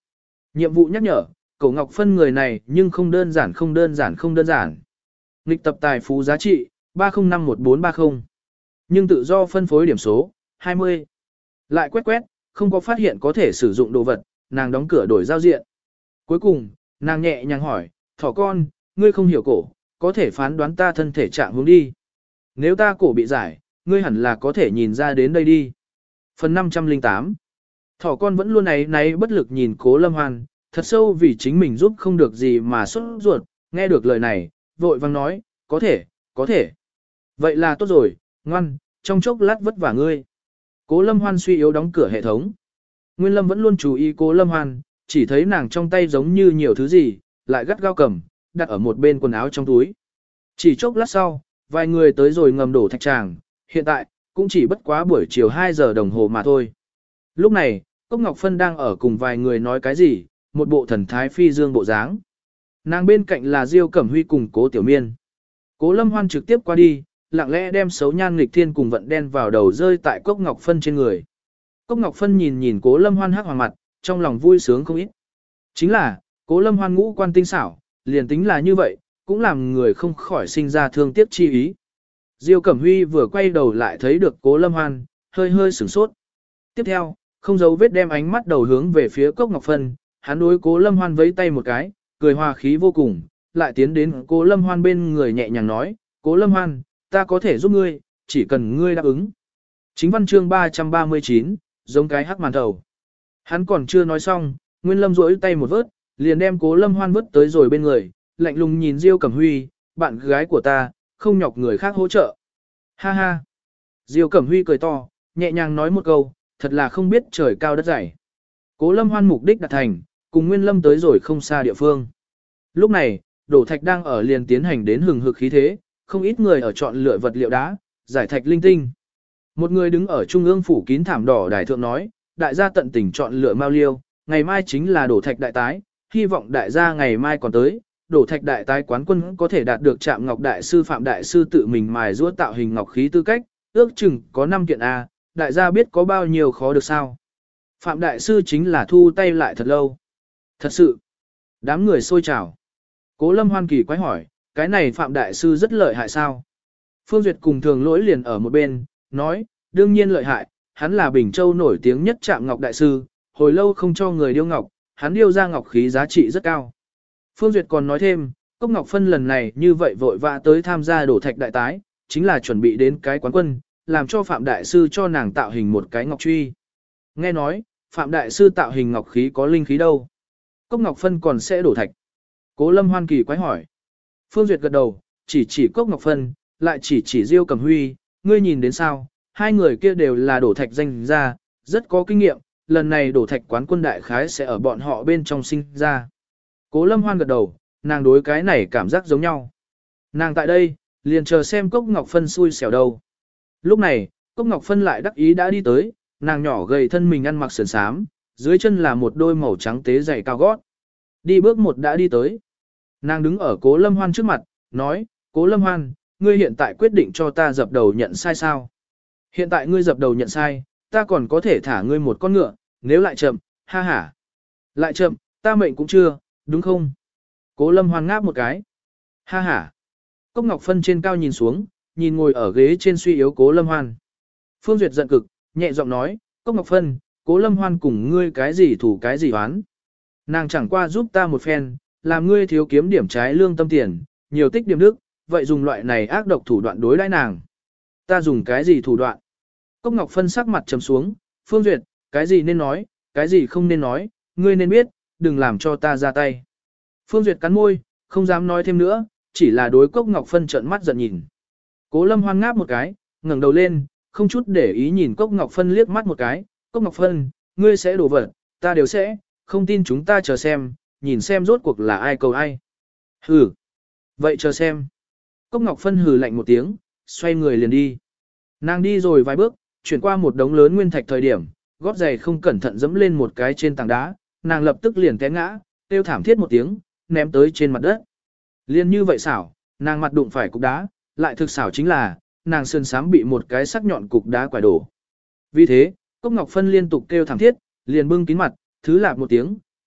Speaker 1: Nhiệm vụ nhắc nhở, Cổ Ngọc Phân người này nhưng không đơn giản không đơn giản không đơn giản. Nghịch tập tài phú giá trị, ba không năm một bốn ba không. Nhưng tự do phân phối điểm số, hai mươi. Lại quét quét, không có phát hiện có thể sử dụng đồ vật, nàng đóng cửa đổi giao diện. Cuối cùng, nàng nhẹ nhàng hỏi, thỏ con, ngươi không hiểu cổ, có thể phán đoán ta thân thể trạng hướng đi. Nếu ta cổ bị giải, ngươi hẳn là có thể nhìn ra đến đây đi. Phần năm trăm lẻ tám. Thỏ con vẫn luôn ấy náy bất lực nhìn Cố Lâm Hoan, thật sâu vì chính mình giúp không được gì mà xuất ruột, nghe được lời này, vội vang nói, có thể, có thể. Vậy là tốt rồi, ngoan, trong chốc lát vất vả ngươi. Cố Lâm Hoan suy yếu đóng cửa hệ thống. Nguyên Lâm vẫn luôn chú ý Cố Lâm Hoan, chỉ thấy nàng trong tay giống như nhiều thứ gì, lại gắt gao cầm, đặt ở một bên quần áo trong túi. Chỉ chốc lát sau, vài người tới rồi ngầm đổ thạch tràng, hiện tại, cũng chỉ bất quá buổi chiều hai giờ đồng hồ mà thôi. Lúc này, Cốc Ngọc Phân đang ở cùng vài người nói cái gì, một bộ thần thái phi dương bộ dáng. Nàng bên cạnh là Diêu Cẩm Huy cùng Cố Tiểu Miên. Cố Lâm Hoan trực tiếp qua đi, lặng lẽ đem xấu nhan nghịch thiên cùng vận đen vào đầu rơi tại Cốc Ngọc Phân trên người. Cốc Ngọc Phân nhìn nhìn Cố Lâm Hoan hắc hoàng mặt, trong lòng vui sướng không ít. Chính là, Cố Lâm Hoan ngũ quan tinh xảo, liền tính là như vậy, cũng làm người không khỏi sinh ra thương tiếc chi ý. Diêu Cẩm Huy vừa quay đầu lại thấy được Cố Lâm Hoan, hơi hơi sửng sốt. Tiếp theo, không giấu vết đem ánh mắt đầu hướng về phía Cốc Ngọc Phân, hắn đối Cố Lâm Hoan vẫy tay một cái, cười hòa khí vô cùng, lại tiến đến Cố Lâm Hoan bên người nhẹ nhàng nói, Cố Lâm Hoan, ta có thể giúp ngươi, chỉ cần ngươi đáp ứng. Chính văn chương ba trăm ba mươi chín, giống cái hắc màn thầu. Hắn còn chưa nói xong, Nguyên Lâm duỗi tay một vớt, liền đem Cố Lâm Hoan vớt tới rồi bên người, lạnh lùng nhìn Diêu Cẩm Huy, bạn gái của ta, không nhọc người khác hỗ trợ. Ha ha. Diêu Cẩm Huy cười to, nhẹ nhàng nói một câu, thật là không biết trời cao đất dày. Cố Lâm Hoan mục đích đạt thành, cùng Nguyên Lâm tới rồi không xa địa phương. Lúc này, đổ thạch đang ở liền tiến hành đến hừng hực khí thế, không ít người ở chọn lựa vật liệu đá, giải thạch linh tinh. Một người đứng ở trung ương phủ kín thảm đỏ đài thượng nói, đại gia tận tình chọn lựa mao liêu, ngày mai chính là đổ thạch đại tái, hy vọng đại gia ngày mai còn tới, đổ thạch đại tái quán quân có thể đạt được Trạm Ngọc đại sư Phạm đại sư tự mình mài giũa tạo hình ngọc khí tư cách, ước chừng có năm kiện a, đại gia biết có bao nhiêu khó được sao? Phạm đại sư chính là thu tay lại thật lâu. Thật sự, đám người sôi trào. Cố Lâm Hoan kỳ quái hỏi, cái này Phạm đại sư rất lợi hại sao? Phương Duyệt cùng Thường Lỗi liền ở một bên, nói, đương nhiên lợi hại, hắn là Bình Châu nổi tiếng nhất Trạm Ngọc đại sư, hồi lâu không cho người điêu ngọc, hắn điêu ra ngọc khí giá trị rất cao. Phương Duyệt còn nói thêm, Cốc Ngọc Phân lần này như vậy vội vã tới tham gia đổ thạch đại tái, chính là chuẩn bị đến cái quán quân, làm cho Phạm đại sư cho nàng tạo hình một cái ngọc truy. Nghe nói, Phạm đại sư tạo hình ngọc khí có linh khí đâu? Cốc Ngọc Phân còn sẽ đổ thạch. Cố Lâm Hoan kỳ quái hỏi. Phương Duyệt gật đầu, chỉ chỉ Cốc Ngọc Phân, lại chỉ chỉ Diêu Cẩm Huy, ngươi nhìn đến sao, hai người kia đều là đổ thạch danh ra, rất có kinh nghiệm, lần này đổ thạch quán quân đại khái sẽ ở bọn họ bên trong sinh ra. Cố Lâm Hoan gật đầu, nàng đối cái này cảm giác giống nhau. Nàng tại đây, liền chờ xem Cốc Ngọc Phân xui xẻo đâu. Lúc này, Cốc Ngọc Phân lại đắc ý đã đi tới, nàng nhỏ gầy thân mình ăn mặc sườn sám, dưới chân là một đôi màu trắng tế giày cao gót. Đi bước một đã đi tới. Nàng đứng ở Cố Lâm Hoan trước mặt, nói, Cố Lâm Hoan, ngươi hiện tại quyết định cho ta dập đầu nhận sai sao? Hiện tại ngươi dập đầu nhận sai, ta còn có thể thả ngươi một con ngựa, nếu lại chậm, ha ha. Lại chậm, ta mệnh cũng chưa, đúng không? Cố Lâm Hoan ngáp một cái. Ha ha. Cốc Ngọc Phân trên cao nhìn xuống, nhìn ngồi ở ghế trên suy yếu Cố Lâm Hoan. Phương Duyệt giận cực, nhẹ giọng nói, Cốc Ngọc Phân, Cố Lâm Hoan cùng ngươi cái gì thủ cái gì oán. Nàng chẳng qua giúp ta một phen, làm ngươi thiếu kiếm điểm trái lương tâm tiền, nhiều tích điểm đức, vậy dùng loại này ác độc thủ đoạn đối đãi nàng. Ta dùng cái gì thủ đoạn? Cốc Ngọc Phân sắc mặt trầm xuống, Phương Duyệt, cái gì nên nói, cái gì không nên nói, ngươi nên biết, đừng làm cho ta ra tay. Phương Duyệt cắn môi, không dám nói thêm nữa, chỉ là đối Cốc Ngọc Phân trợn mắt giận nhìn. Cố Lâm Hoan ngáp một cái, ngẩng đầu lên, không chút để ý nhìn Cốc Ngọc Phân liếc mắt một cái, Cốc Ngọc Phân, ngươi sẽ đổ vật, ta đều sẽ, không tin chúng ta chờ xem, nhìn xem rốt cuộc là ai cầu ai. Hừ, vậy chờ xem. Cốc Ngọc Phân hừ lạnh một tiếng, xoay người liền đi. Nàng đi rồi vài bước, chuyển qua một đống lớn nguyên thạch thời điểm, gót giày không cẩn thận dẫm lên một cái trên tảng đá, nàng lập tức liền té ngã, kêu thảm thiết một tiếng, ném tới trên mặt đất. Liên như vậy xảo, nàng mặt đụng phải cục đá, lại thực xảo chính là, nàng sườn sám bị một cái sắc nhọn cục đá quải đổ. Vì thế, Cốc Ngọc Phân liên tục kêu thảm thiết, liền bưng kín mặt, thứ lạp một tiếng,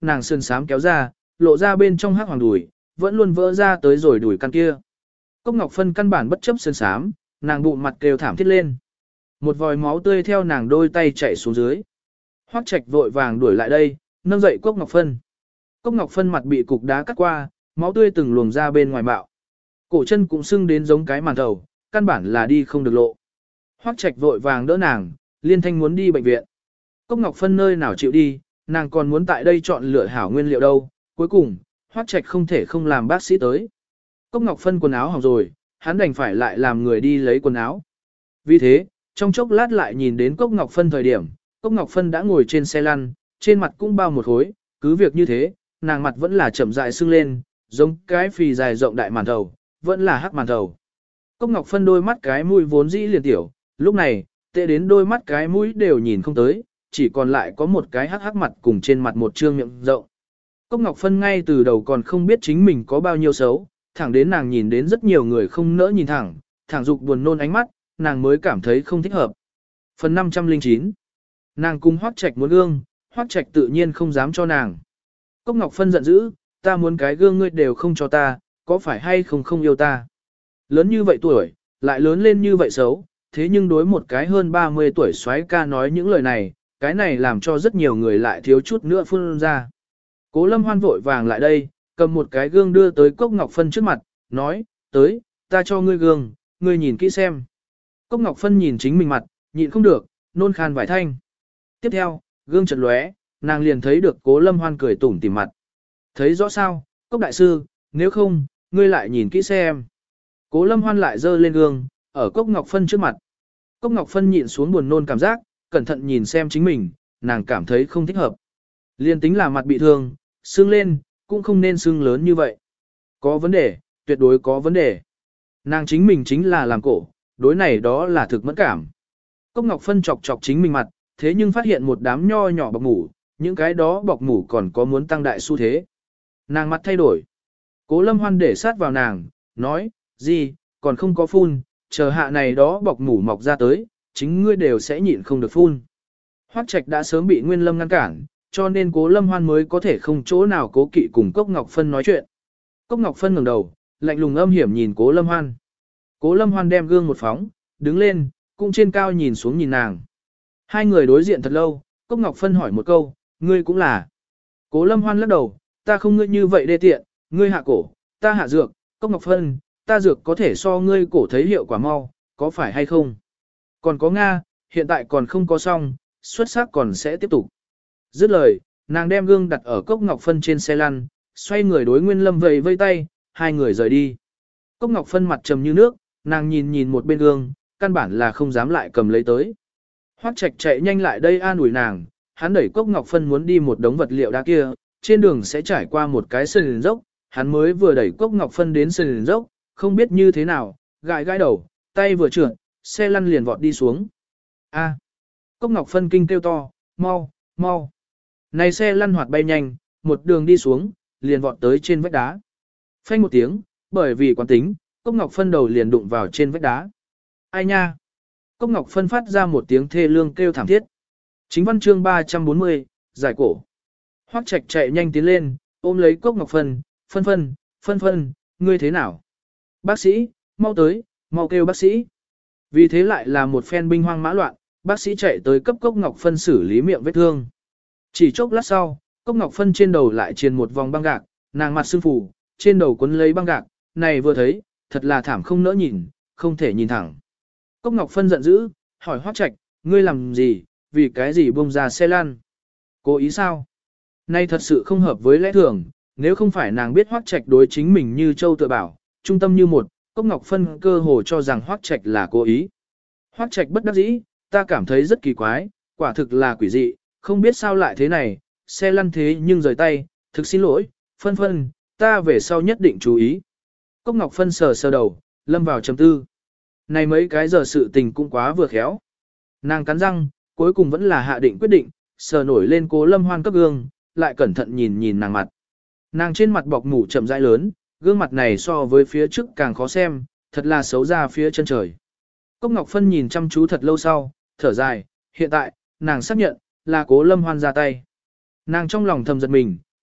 Speaker 1: nàng sơn sám kéo ra, lộ ra bên trong hắc hoàng đùi, vẫn luôn vỡ ra tới rồi đùi căn kia. Cốc Ngọc Phân căn bản bất chấp sơn sám, nàng bụng mặt kêu thảm thiết lên. Một vòi máu tươi theo nàng đôi tay chảy xuống dưới. Hoắc Trạch vội vàng đuổi lại đây, nâng dậy Cốc Ngọc Phân. Cốc Ngọc Phân mặt bị cục đá cắt qua, máu tươi từng luồng ra bên ngoài bạo. Cổ chân cũng sưng đến giống cái màn thầu, căn bản là đi không được lộ. Hoắc Trạch vội vàng đỡ nàng, liên thanh muốn đi bệnh viện. Cốc Ngọc Phân nơi nào chịu đi, nàng còn muốn tại đây chọn lựa hảo nguyên liệu đâu. Cuối cùng, Hoắc Trạch không thể không làm bác sĩ tới. Cốc Ngọc Phân quần áo hỏng rồi, hắn đành phải lại làm người đi lấy quần áo. Vì thế, trong chốc lát lại nhìn đến Cốc Ngọc Phân thời điểm, Cốc Ngọc Phân đã ngồi trên xe lăn, trên mặt cũng bao một khối, cứ việc như thế, nàng mặt vẫn là chậm rãi sưng lên, giống cái phì dài rộng đại màn thầu, vẫn là hắc màn thầu. Cốc Ngọc Phân đôi mắt cái mũi vốn dĩ liền tiểu, lúc này, tệ đến đôi mắt cái mũi đều nhìn không tới, chỉ còn lại có một cái hắc hắc mặt cùng trên mặt một trương miệng rộng. Cốc Ngọc Phân ngay từ đầu còn không biết chính mình có bao nhiêu xấu, thẳng đến nàng nhìn đến rất nhiều người không nỡ nhìn thẳng, thẳng dục buồn nôn ánh mắt, nàng mới cảm thấy không thích hợp. Phần năm trăm lẻ chín. Nàng cùng Hoắc Trạch muốn gương, Hoắc Trạch tự nhiên không dám cho nàng. Cốc Ngọc Phân giận dữ, ta muốn cái gương ngươi đều không cho ta, có phải hay không không yêu ta. Lớn như vậy tuổi, lại lớn lên như vậy xấu, thế nhưng đối một cái hơn ba mươi tuổi soái ca nói những lời này, cái này làm cho rất nhiều người lại thiếu chút nữa phun ra. Cố Lâm Hoan vội vàng lại đây, cầm một cái gương đưa tới Cốc Ngọc Phân trước mặt, nói, tới, ta cho ngươi gương, ngươi nhìn kỹ xem. Cốc Ngọc Phân nhìn chính mình mặt, nhịn không được, nôn khan vài thanh. Tiếp theo, gương chợt lóe, nàng liền thấy được Cố Lâm Hoan cười tủm tỉm mặt. Thấy rõ sao, Cốc đại sư, nếu không, ngươi lại nhìn kỹ xem. Cố Lâm Hoan lại dơ lên gương, ở Cốc Ngọc Phân trước mặt. Cốc Ngọc Phân nhịn xuống buồn nôn cảm giác, cẩn thận nhìn xem chính mình, nàng cảm thấy không thích hợp. Liên tính là mặt bị thương, sưng lên, cũng không nên sưng lớn như vậy. Có vấn đề, tuyệt đối có vấn đề. Nàng chính mình chính là làm cổ, đối này đó là thực mẫn cảm. Cốc Ngọc Phân chọc chọc chính mình mặt, thế nhưng phát hiện một đám nho nhỏ bọc mủ, những cái đó bọc mủ còn có muốn tăng đại xu thế. Nàng mặt thay đổi. Cố Lâm Hoan để sát vào nàng, nói, gì, còn không có phun, chờ hạ này đó bọc mủ mọc ra tới, chính ngươi đều sẽ nhịn không được phun. Hoắc Trạch đã sớm bị Nguyên Lâm ngăn cản, cho nên Cố Lâm Hoan mới có thể không chỗ nào cố kỵ cùng Cốc Ngọc Phân nói chuyện. Cốc Ngọc Phân ngẩng đầu, lạnh lùng âm hiểm nhìn Cố Lâm Hoan. Cố Lâm Hoan đem gương một phóng, đứng lên, cũng trên cao nhìn xuống nhìn nàng. Hai người đối diện thật lâu, Cốc Ngọc Phân hỏi một câu, ngươi cũng là. Cố Lâm Hoan lắc đầu, ta không ngươi như vậy đê tiện, ngươi hạ cổ, ta hạ dược, Cốc Ngọc Phân, ta dược có thể so ngươi cổ thấy hiệu quả mau, có phải hay không? Còn có Nga, hiện tại còn không có xong, xuất sắc còn sẽ tiếp tục. Dứt lời, nàng đem gương đặt ở Cốc Ngọc Phân trên xe lăn, xoay người đối Nguyên Lâm vẫy vây tay, hai người rời đi. Cốc Ngọc Phân mặt trầm như nước, nàng nhìn nhìn một bên gương, căn bản là không dám lại cầm lấy tới. Hoắc Trạch chạy nhanh lại đây an ủi nàng, hắn đẩy Cốc Ngọc Phân muốn đi một đống vật liệu đá kia, trên đường sẽ trải qua một cái sườn dốc, hắn mới vừa đẩy Cốc Ngọc Phân đến sườn dốc, không biết như thế nào, gãi gãi đầu, tay vừa trượt, xe lăn liền vọt đi xuống. A! Cốc Ngọc Phân kinh kêu to, mau, mau. Này xe lăn hoạt bay nhanh, một đường đi xuống, liền vọt tới trên vách đá. Phanh một tiếng, bởi vì quán tính, Cốc Ngọc Phân đầu liền đụng vào trên vách đá. Ai nha? Cốc Ngọc Phân phát ra một tiếng thê lương kêu thảm thiết. Chính văn chương ba trăm bốn mươi, giải cổ. Hoắc Trạch chạy nhanh tiến lên, ôm lấy Cốc Ngọc Phân, phân phân, phân phân, ngươi thế nào? Bác sĩ, mau tới, mau kêu bác sĩ. Vì thế lại là một phen binh hoang mã loạn, bác sĩ chạy tới cấp Cốc Ngọc Phân xử lý miệng vết thương. Chỉ chốc lát sau, Cốc Ngọc Phân trên đầu lại triền một vòng băng gạc, nàng mặt sưng phù, trên đầu quấn lấy băng gạc, này vừa thấy, thật là thảm không nỡ nhìn, không thể nhìn thẳng. Cốc Ngọc Phân giận dữ, hỏi Hoắc Trạch, ngươi làm gì, vì cái gì buông ra xe lăn? Cố ý sao? Nay thật sự không hợp với lẽ thường, nếu không phải nàng biết Hoắc Trạch đối chính mình như châu tự bảo, trung tâm như một, Cốc Ngọc Phân cơ hồ cho rằng Hoắc Trạch là cố ý. Hoắc Trạch bất đắc dĩ, ta cảm thấy rất kỳ quái, quả thực là quỷ dị, không biết sao lại thế này, xe lăn thế nhưng rời tay, thực xin lỗi, Phân Phân, ta về sau nhất định chú ý. Cốc Ngọc Phân sờ sờ đầu, lâm vào trầm tư. Này mấy cái giờ sự tình cũng quá vừa khéo. Nàng cắn răng, cuối cùng vẫn là hạ định quyết định, sờ nổi lên Cố Lâm Hoan cấp gương, lại cẩn thận nhìn nhìn nàng mặt. Nàng trên mặt bọc mủ chậm rãi lớn, gương mặt này so với phía trước càng khó xem, thật là xấu ra phía chân trời. Cốc Ngọc Phân nhìn chăm chú thật lâu sau, thở dài, hiện tại, nàng xác nhận, là Cố Lâm Hoan ra tay. Nàng trong lòng thầm giật mình,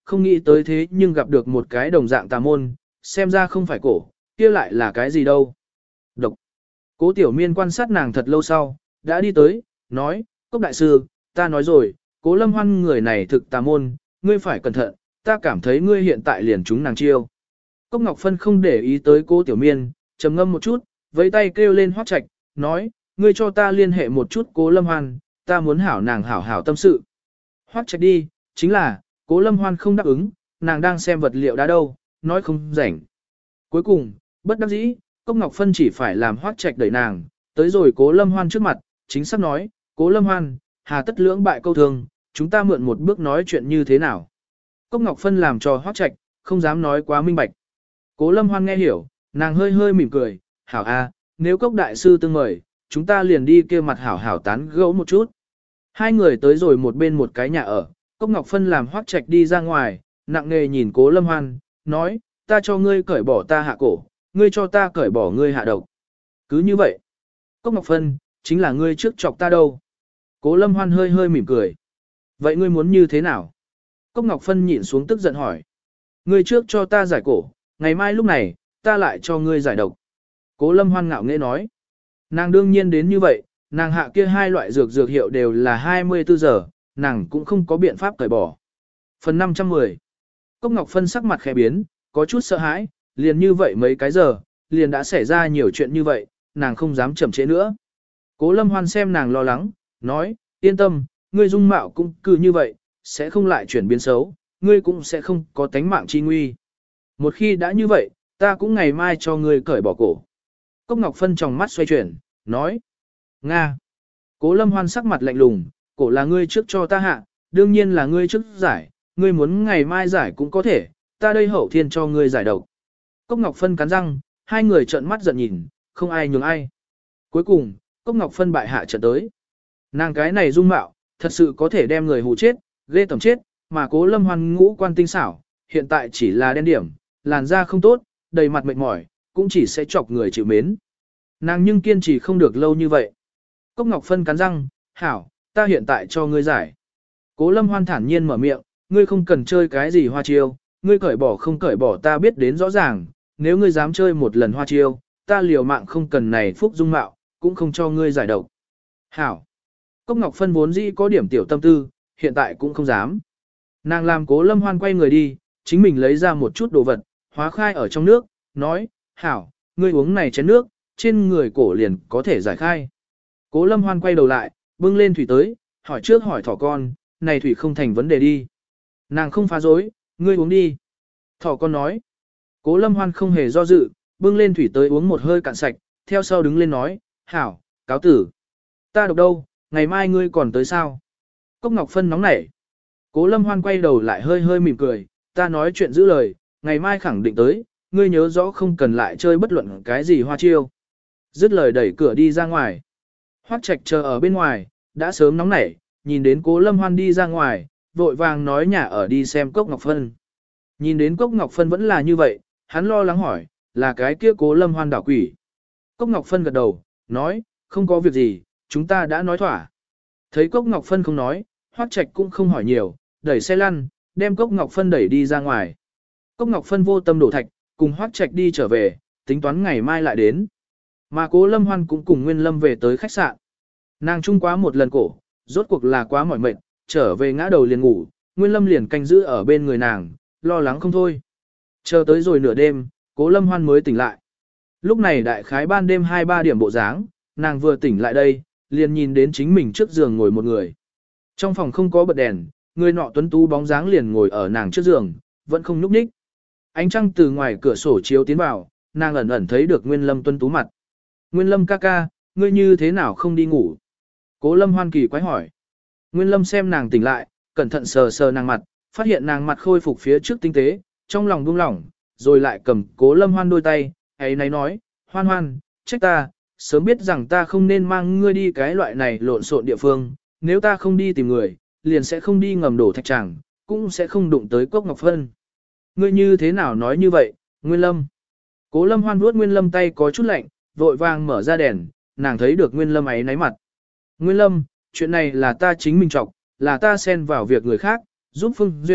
Speaker 1: không nghĩ tới thế nhưng gặp được một cái đồng dạng tà môn, xem ra không phải cổ, kia lại là cái gì đâu. Độc. Cố Tiểu Miên quan sát nàng thật lâu sau, đã đi tới, nói, Cốc đại sư, ta nói rồi, Cố Lâm Hoan người này thực tà môn, ngươi phải cẩn thận, ta cảm thấy ngươi hiện tại liền chúng nàng chiêu. Cốc Ngọc Phân không để ý tới Cố Tiểu Miên, trầm ngâm một chút, với tay kêu lên Hoắc Trạch, nói, ngươi cho ta liên hệ một chút Cố Lâm Hoan, ta muốn hảo nàng hảo hảo tâm sự. Hoắc Trạch đi, chính là, Cố Lâm Hoan không đáp ứng, nàng đang xem vật liệu đá đâu, nói không rảnh. Cuối cùng, bất đắc dĩ, Cốc Ngọc Phân chỉ phải làm Hoắc Trạch đẩy nàng, tới rồi Cố Lâm Hoan trước mặt, chính xác nói, Cố Lâm Hoan, hà tất lưỡng bại câu thương, chúng ta mượn một bước nói chuyện như thế nào. Cốc Ngọc Phân làm cho Hoắc Trạch, không dám nói quá minh bạch. Cố Lâm Hoan nghe hiểu, nàng hơi hơi mỉm cười, hảo a, nếu Cốc đại sư tương mời, chúng ta liền đi kia mặt hảo hảo tán gẫu một chút. Hai người tới rồi một bên một cái nhà ở, Cốc Ngọc Phân làm Hoắc Trạch đi ra ngoài, nặng nề nhìn Cố Lâm Hoan, nói, ta cho ngươi cởi bỏ ta hạ cổ, ngươi cho ta cởi bỏ ngươi hạ độc. Cứ như vậy. Cốc Ngọc Phân, chính là ngươi trước chọc ta đâu. Cố Lâm Hoan hơi hơi mỉm cười. Vậy ngươi muốn như thế nào? Cốc Ngọc Phân nhịn xuống tức giận hỏi. Ngươi trước cho ta giải cổ, ngày mai lúc này, ta lại cho ngươi giải độc. Cố Lâm Hoan ngạo nghễ nói. Nàng đương nhiên đến như vậy, nàng hạ kia hai loại dược dược hiệu đều là hai mươi bốn giờ, nàng cũng không có biện pháp cởi bỏ. Phần năm trăm mười. Cốc Ngọc Phân sắc mặt khẽ biến, có chút sợ hãi, liền như vậy mấy cái giờ, liền đã xảy ra nhiều chuyện như vậy, nàng không dám chậm trễ nữa. Cố Lâm Hoan xem nàng lo lắng, nói, yên tâm, ngươi dung mạo cũng cứ như vậy, sẽ không lại chuyển biến xấu, ngươi cũng sẽ không có tánh mạng chi nguy. Một khi đã như vậy, ta cũng ngày mai cho ngươi cởi bỏ cổ. Cốc Ngọc Phân trong mắt xoay chuyển, nói, Nga. Cố Lâm Hoan sắc mặt lạnh lùng, cổ là ngươi trước cho ta hạ, đương nhiên là ngươi trước giải, ngươi muốn ngày mai giải cũng có thể, ta đây hậu thiên cho ngươi giải độc. Cốc Ngọc Phân cắn răng, hai người trợn mắt giận nhìn, không ai nhường ai. Cuối cùng, Cốc Ngọc Phân bại hạ trận tới. Nàng cái này dung mạo, thật sự có thể đem người hù chết, ghê tởm chết, mà Cố Lâm Hoan ngũ quan tinh xảo, hiện tại chỉ là đen điểm, làn da không tốt, đầy mặt mệt mỏi, cũng chỉ sẽ chọc người chịu mến. Nàng nhưng kiên trì không được lâu như vậy. Cốc Ngọc Phân cắn răng, hảo, ta hiện tại cho ngươi giải. Cố Lâm Hoan thản nhiên mở miệng, ngươi không cần chơi cái gì hoa chiêu, ngươi cởi bỏ không cởi bỏ ta biết đến rõ ràng, nếu ngươi dám chơi một lần hoa chiêu, ta liều mạng không cần này phúc dung mạo, cũng không cho ngươi giải độc. Hảo. Cốc Ngọc Phân vốn dĩ có điểm tiểu tâm tư, hiện tại cũng không dám. Nàng làm Cố Lâm Hoan quay người đi, chính mình lấy ra một chút đồ vật, hóa khai ở trong nước, nói, hảo, ngươi uống này chén nước, trên người cổ liền có thể giải khai. Cố Lâm Hoan quay đầu lại, bưng lên thủy tới, hỏi trước hỏi thỏ con, này thủy không thành vấn đề đi. Nàng không phá dối, ngươi uống đi. Thỏ con nói. Cố Lâm Hoan không hề do dự, bưng lên thủy tới uống một hơi cạn sạch, theo sau đứng lên nói, hảo, cáo tử. Ta độc đâu, ngày mai ngươi còn tới sao? Cốc Ngọc Phân nóng nảy. Cố Lâm Hoan quay đầu lại hơi hơi mỉm cười, ta nói chuyện giữ lời, ngày mai khẳng định tới, ngươi nhớ rõ không cần lại chơi bất luận cái gì hoa chiêu. Dứt lời đẩy cửa đi ra ngoài. Hoắc Trạch chờ ở bên ngoài, đã sớm nóng nảy, nhìn đến Cố Lâm Hoan đi ra ngoài, vội vàng nói nhà ở đi xem Cốc Ngọc Phân. Nhìn đến Cốc Ngọc Phân vẫn là như vậy, hắn lo lắng hỏi, là cái kia Cố Lâm Hoan đảo quỷ. Cốc Ngọc Phân gật đầu, nói, không có việc gì, chúng ta đã nói thỏa. Thấy Cốc Ngọc Phân không nói, Hoắc Trạch cũng không hỏi nhiều, đẩy xe lăn, đem Cốc Ngọc Phân đẩy đi ra ngoài. Cốc Ngọc Phân vô tâm đổ thạch, cùng Hoắc Trạch đi trở về, tính toán ngày mai lại đến. Mà Cố Lâm Hoan cũng cùng Nguyên Lâm về tới khách sạn. Nàng chung quá một lần cổ, rốt cuộc là quá mỏi mệt, trở về ngã đầu liền ngủ, Nguyên Lâm liền canh giữ ở bên người nàng, lo lắng không thôi. Chờ tới rồi nửa đêm, Cố Lâm Hoan mới tỉnh lại. Lúc này đại khái ban đêm hai ba điểm bộ dáng, nàng vừa tỉnh lại đây, liền nhìn đến chính mình trước giường ngồi một người. Trong phòng không có bật đèn, người nọ tuấn tú bóng dáng liền ngồi ở nàng trước giường, vẫn không nhúc nhích. Ánh trăng từ ngoài cửa sổ chiếu tiến vào, nàng ẩn ẩn thấy được Nguyên Lâm tuấn tú mặt. Nguyên Lâm ca ca, ngươi như thế nào không đi ngủ? Cố Lâm Hoan kỳ quái hỏi. Nguyên Lâm xem nàng tỉnh lại, cẩn thận sờ sờ nàng mặt, phát hiện nàng mặt khôi phục phía trước tinh tế, trong lòng buông lỏng, rồi lại cầm Cố Lâm Hoan đôi tay, ấy nấy nói, Hoan Hoan, trách ta, sớm biết rằng ta không nên mang ngươi đi cái loại này lộn xộn địa phương, nếu ta không đi tìm người, liền sẽ không đi ngầm đổ thạch tràng, cũng sẽ không đụng tới Cốc Ngọc Phân. Ngươi như thế nào nói như vậy, Nguyên Lâm? Cố Lâm Hoan vuốt Nguyên Lâm tay có chút lạnh, vội vàng mở ra đèn, nàng thấy được Nguyên Lâm ấy náy mặt. Nguyên Lâm, chuyện này là ta chính mình trọc, là ta xen vào việc người khác, giúp Phương Duyệt,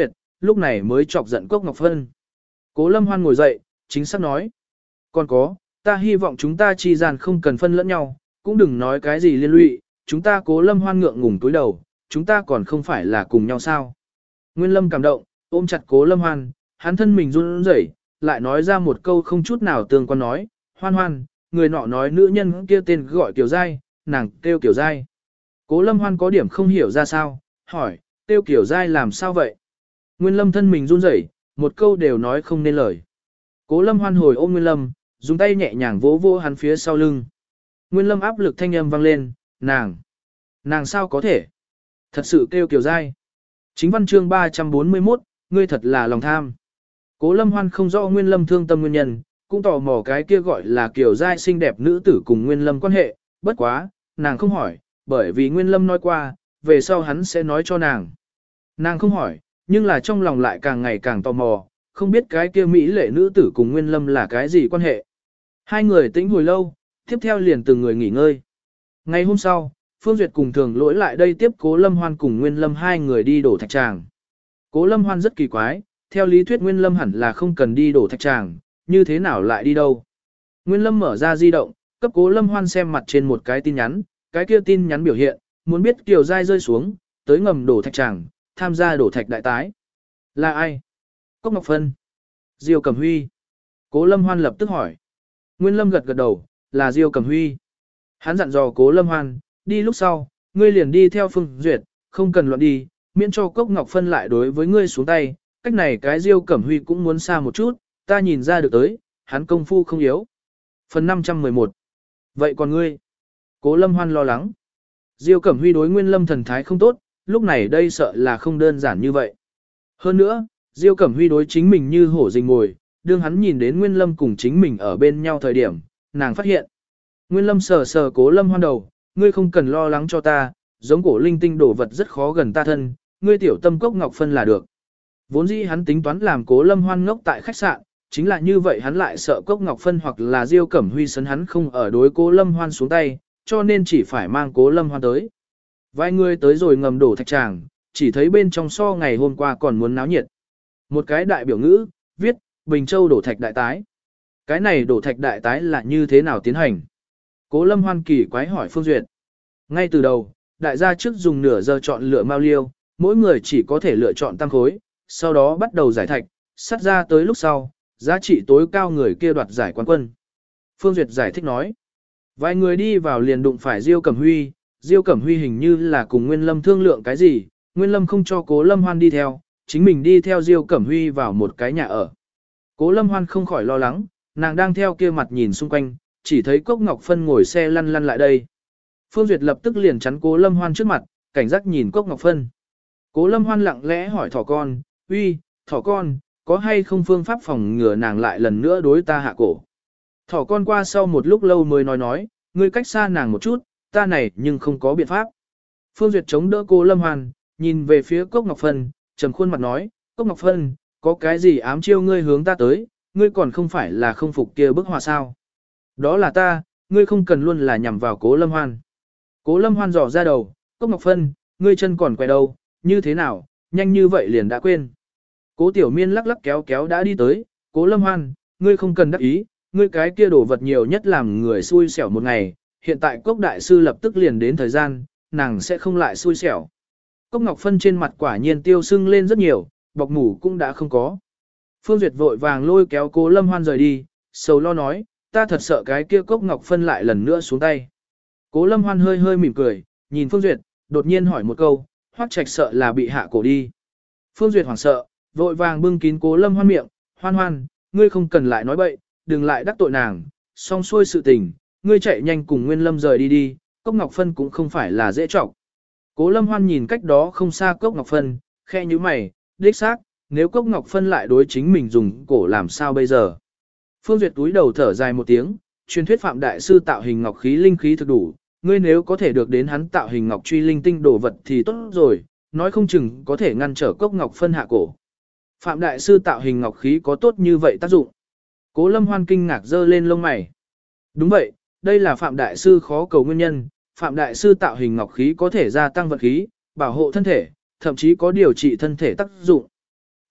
Speaker 1: lúc này mới chọc giận Cốc Ngọc Phân. Cố Lâm Hoan ngồi dậy, chính xác nói. Còn có, ta hy vọng chúng ta chi gian không cần phân lẫn nhau, cũng đừng nói cái gì liên lụy, chúng ta Cố Lâm Hoan ngượng ngùng túi đầu, chúng ta còn không phải là cùng nhau sao. Nguyên Lâm cảm động, ôm chặt Cố Lâm Hoan, hắn thân mình run rẩy, lại nói ra một câu không chút nào tương quan nói, Hoan Hoan, người nọ nói nữ nhân kia tên gọi Kiều Giai, nàng kêu Kiều Giai. Cố Lâm Hoan có điểm không hiểu ra sao, hỏi, kêu Kiều Giai làm sao vậy? Nguyên Lâm thân mình run rẩy, một câu đều nói không nên lời. Cố Lâm Hoan hồi ôm Nguyên Lâm, dùng tay nhẹ nhàng vỗ vỗ hắn phía sau lưng. Nguyên Lâm áp lực thanh âm vang lên, nàng, nàng sao có thể? Thật sự kêu Kiều Giai. Chính văn chương ba trăm bốn mươi mốt, ngươi thật là lòng tham. Cố Lâm Hoan không rõ Nguyên Lâm thương tâm nguyên nhân, cũng tò mò cái kia gọi là Kiều Giai xinh đẹp nữ tử cùng Nguyên Lâm quan hệ, bất quá, nàng không hỏi, bởi vì Nguyên Lâm nói qua, về sau hắn sẽ nói cho nàng. Nàng không hỏi, nhưng là trong lòng lại càng ngày càng tò mò, không biết cái kia mỹ lệ nữ tử cùng Nguyên Lâm là cái gì quan hệ. Hai người tĩnh hồi lâu, tiếp theo liền từng người nghỉ ngơi. Ngày hôm sau, Phương Duyệt cùng Thường Lỗi lại đây tiếp Cố Lâm Hoan cùng Nguyên Lâm hai người đi đổ thạch tràng. Cố Lâm Hoan rất kỳ quái, theo lý thuyết Nguyên Lâm hẳn là không cần đi đổ thạch tràng, như thế nào lại đi đâu. Nguyên Lâm mở ra di động, cấp Cố Lâm Hoan xem mặt trên một cái tin nhắn, cái kia tin nhắn biểu hiện, muốn biết Kiều Giai rơi xuống, tới ngầm đổ thạch tràng, tham gia đổ thạch đại tái. Là ai? Cốc Ngọc Phân. Diêu Cẩm Huy. Cố Lâm Hoan lập tức hỏi. Nguyên Lâm gật gật đầu, là Diêu Cẩm Huy. Hắn dặn dò Cố Lâm Hoan, đi lúc sau, ngươi liền đi theo Phương Duyệt, không cần loạn đi, miễn cho Cốc Ngọc Phân lại đối với ngươi xuống tay, cách này cái Diêu Cẩm Huy cũng muốn xa một chút, ta nhìn ra được tới, hắn công phu không yếu. Phần năm trăm mười một. Vậy còn ngươi? Cố Lâm Hoan lo lắng. Diêu Cẩm Huy đối Nguyên Lâm thần thái không tốt, lúc này đây sợ là không đơn giản như vậy. Hơn nữa, Diêu Cẩm Huy đối chính mình như hổ rình mồi, đương hắn nhìn đến Nguyên Lâm cùng chính mình ở bên nhau thời điểm, nàng phát hiện. Nguyên Lâm sờ sờ Cố Lâm Hoan đầu, ngươi không cần lo lắng cho ta, giống cổ linh tinh đổ vật rất khó gần ta thân, ngươi tiểu tâm Cốc Ngọc Phân là được. Vốn dĩ hắn tính toán làm Cố Lâm Hoan ngốc tại khách sạn, chính là như vậy hắn lại sợ Cốc Ngọc Phân hoặc là Diêu Cẩm Huy sấn hắn không ở đối Cố Lâm Hoan xuống tay, cho nên chỉ phải mang Cố Lâm Hoan tới. Vài người tới rồi ngầm đổ thạch tràng, chỉ thấy bên trong so ngày hôm qua còn muốn náo nhiệt. Một cái đại biểu ngữ, viết, Bình Châu đổ thạch đại tái. Cái này đổ thạch đại tái là như thế nào tiến hành? Cố Lâm Hoan kỳ quái hỏi Phương Duyệt. Ngay từ đầu, đại gia trước dùng nửa giờ chọn lựa mao liêu, mỗi người chỉ có thể lựa chọn tam khối, sau đó bắt đầu giải thạch, sắt ra tới lúc sau, giá trị tối cao người kia đoạt giải quán quân. Phương Duyệt giải thích nói. Vài người đi vào liền đụng phải Diêu Cẩm Huy, Diêu Cẩm Huy hình như là cùng Nguyên Lâm thương lượng cái gì, Nguyên Lâm không cho Cố Lâm Hoan đi theo, chính mình đi theo Diêu Cẩm Huy vào một cái nhà ở. Cố Lâm Hoan không khỏi lo lắng, nàng đang theo kia mặt nhìn xung quanh, chỉ thấy Cốc Ngọc Phân ngồi xe lăn lăn lại đây. Phương Duyệt lập tức liền chắn Cố Lâm Hoan trước mặt, cảnh giác nhìn Cốc Ngọc Phân. Cố Lâm Hoan lặng lẽ hỏi thỏ con, uy, thỏ con, có hay không phương pháp phòng ngừa nàng lại lần nữa đối ta hạ cổ. Thỏ con qua sau một lúc lâu mới nói nói, ngươi cách xa nàng một chút, ta này nhưng không có biện pháp. Phương Duyệt chống đỡ Cố Lâm Hoan, nhìn về phía Cốc Ngọc Phân, trầm khuôn mặt nói, Cốc Ngọc Phân, có cái gì ám chiêu ngươi hướng ta tới, ngươi còn không phải là không phục kia bức họa sao. Đó là ta, ngươi không cần luôn là nhằm vào Cố Lâm Hoan. Cố Lâm Hoan dò ra đầu, Cốc Ngọc Phân, ngươi chân còn quay đâu, như thế nào, nhanh như vậy liền đã quên. Cố Tiểu Miên lắc lắc kéo kéo đã đi tới, Cố Lâm Hoan, ngươi không cần đắc ý, ngươi cái kia đổ vật nhiều nhất làm người xui xẻo một ngày, hiện tại Cốc Đại Sư lập tức liền đến thời gian, nàng sẽ không lại xui xẻo. Cốc Ngọc Phân trên mặt quả nhiên tiêu sưng lên rất nhiều, bọc mủ cũng đã không có. Phương Duyệt vội vàng lôi kéo Cố Lâm Hoan rời đi, sầu lo nói, ta thật sợ cái kia Cốc Ngọc Phân lại lần nữa xuống tay. Cố Lâm Hoan hơi hơi mỉm cười, nhìn Phương Duyệt, đột nhiên hỏi một câu, Hoắc Trạch sợ là bị hạ cổ đi. Phương Duyệt hoảng sợ, vội vàng bưng kín Cố Lâm Hoan miệng, Hoan Hoan, ngươi không cần lại nói bậy, đừng lại đắc tội nàng, xong xuôi sự tình, ngươi chạy nhanh cùng Nguyên Lâm rời đi đi, Cốc Ngọc Phân cũng không phải là dễ trọng. Cố Lâm Hoan nhìn cách đó không xa Cốc Ngọc Phân, khe như mày, đích xác, nếu Cốc Ngọc Phân lại đối chính mình dùng cổ làm sao bây giờ. Phương Duyệt túi đầu thở dài một tiếng, truyền thuyết Phạm Đại Sư tạo hình ngọc khí linh khí thực đủ, ngươi nếu có thể được đến hắn tạo hình ngọc truy linh tinh đồ vật thì tốt rồi, nói không chừng có thể ngăn trở Cốc Ngọc Phân hạ cổ. Phạm Đại Sư tạo hình ngọc khí có tốt như vậy tác dụng. Cố Lâm Hoan kinh ngạc giơ lên lông mày. Đúng vậy, đây là Phạm Đại Sư khó cầu nguyên nhân, Phạm Đại Sư tạo hình ngọc khí có thể gia tăng vận khí, bảo hộ thân thể, thậm chí có điều trị thân thể tác dụng.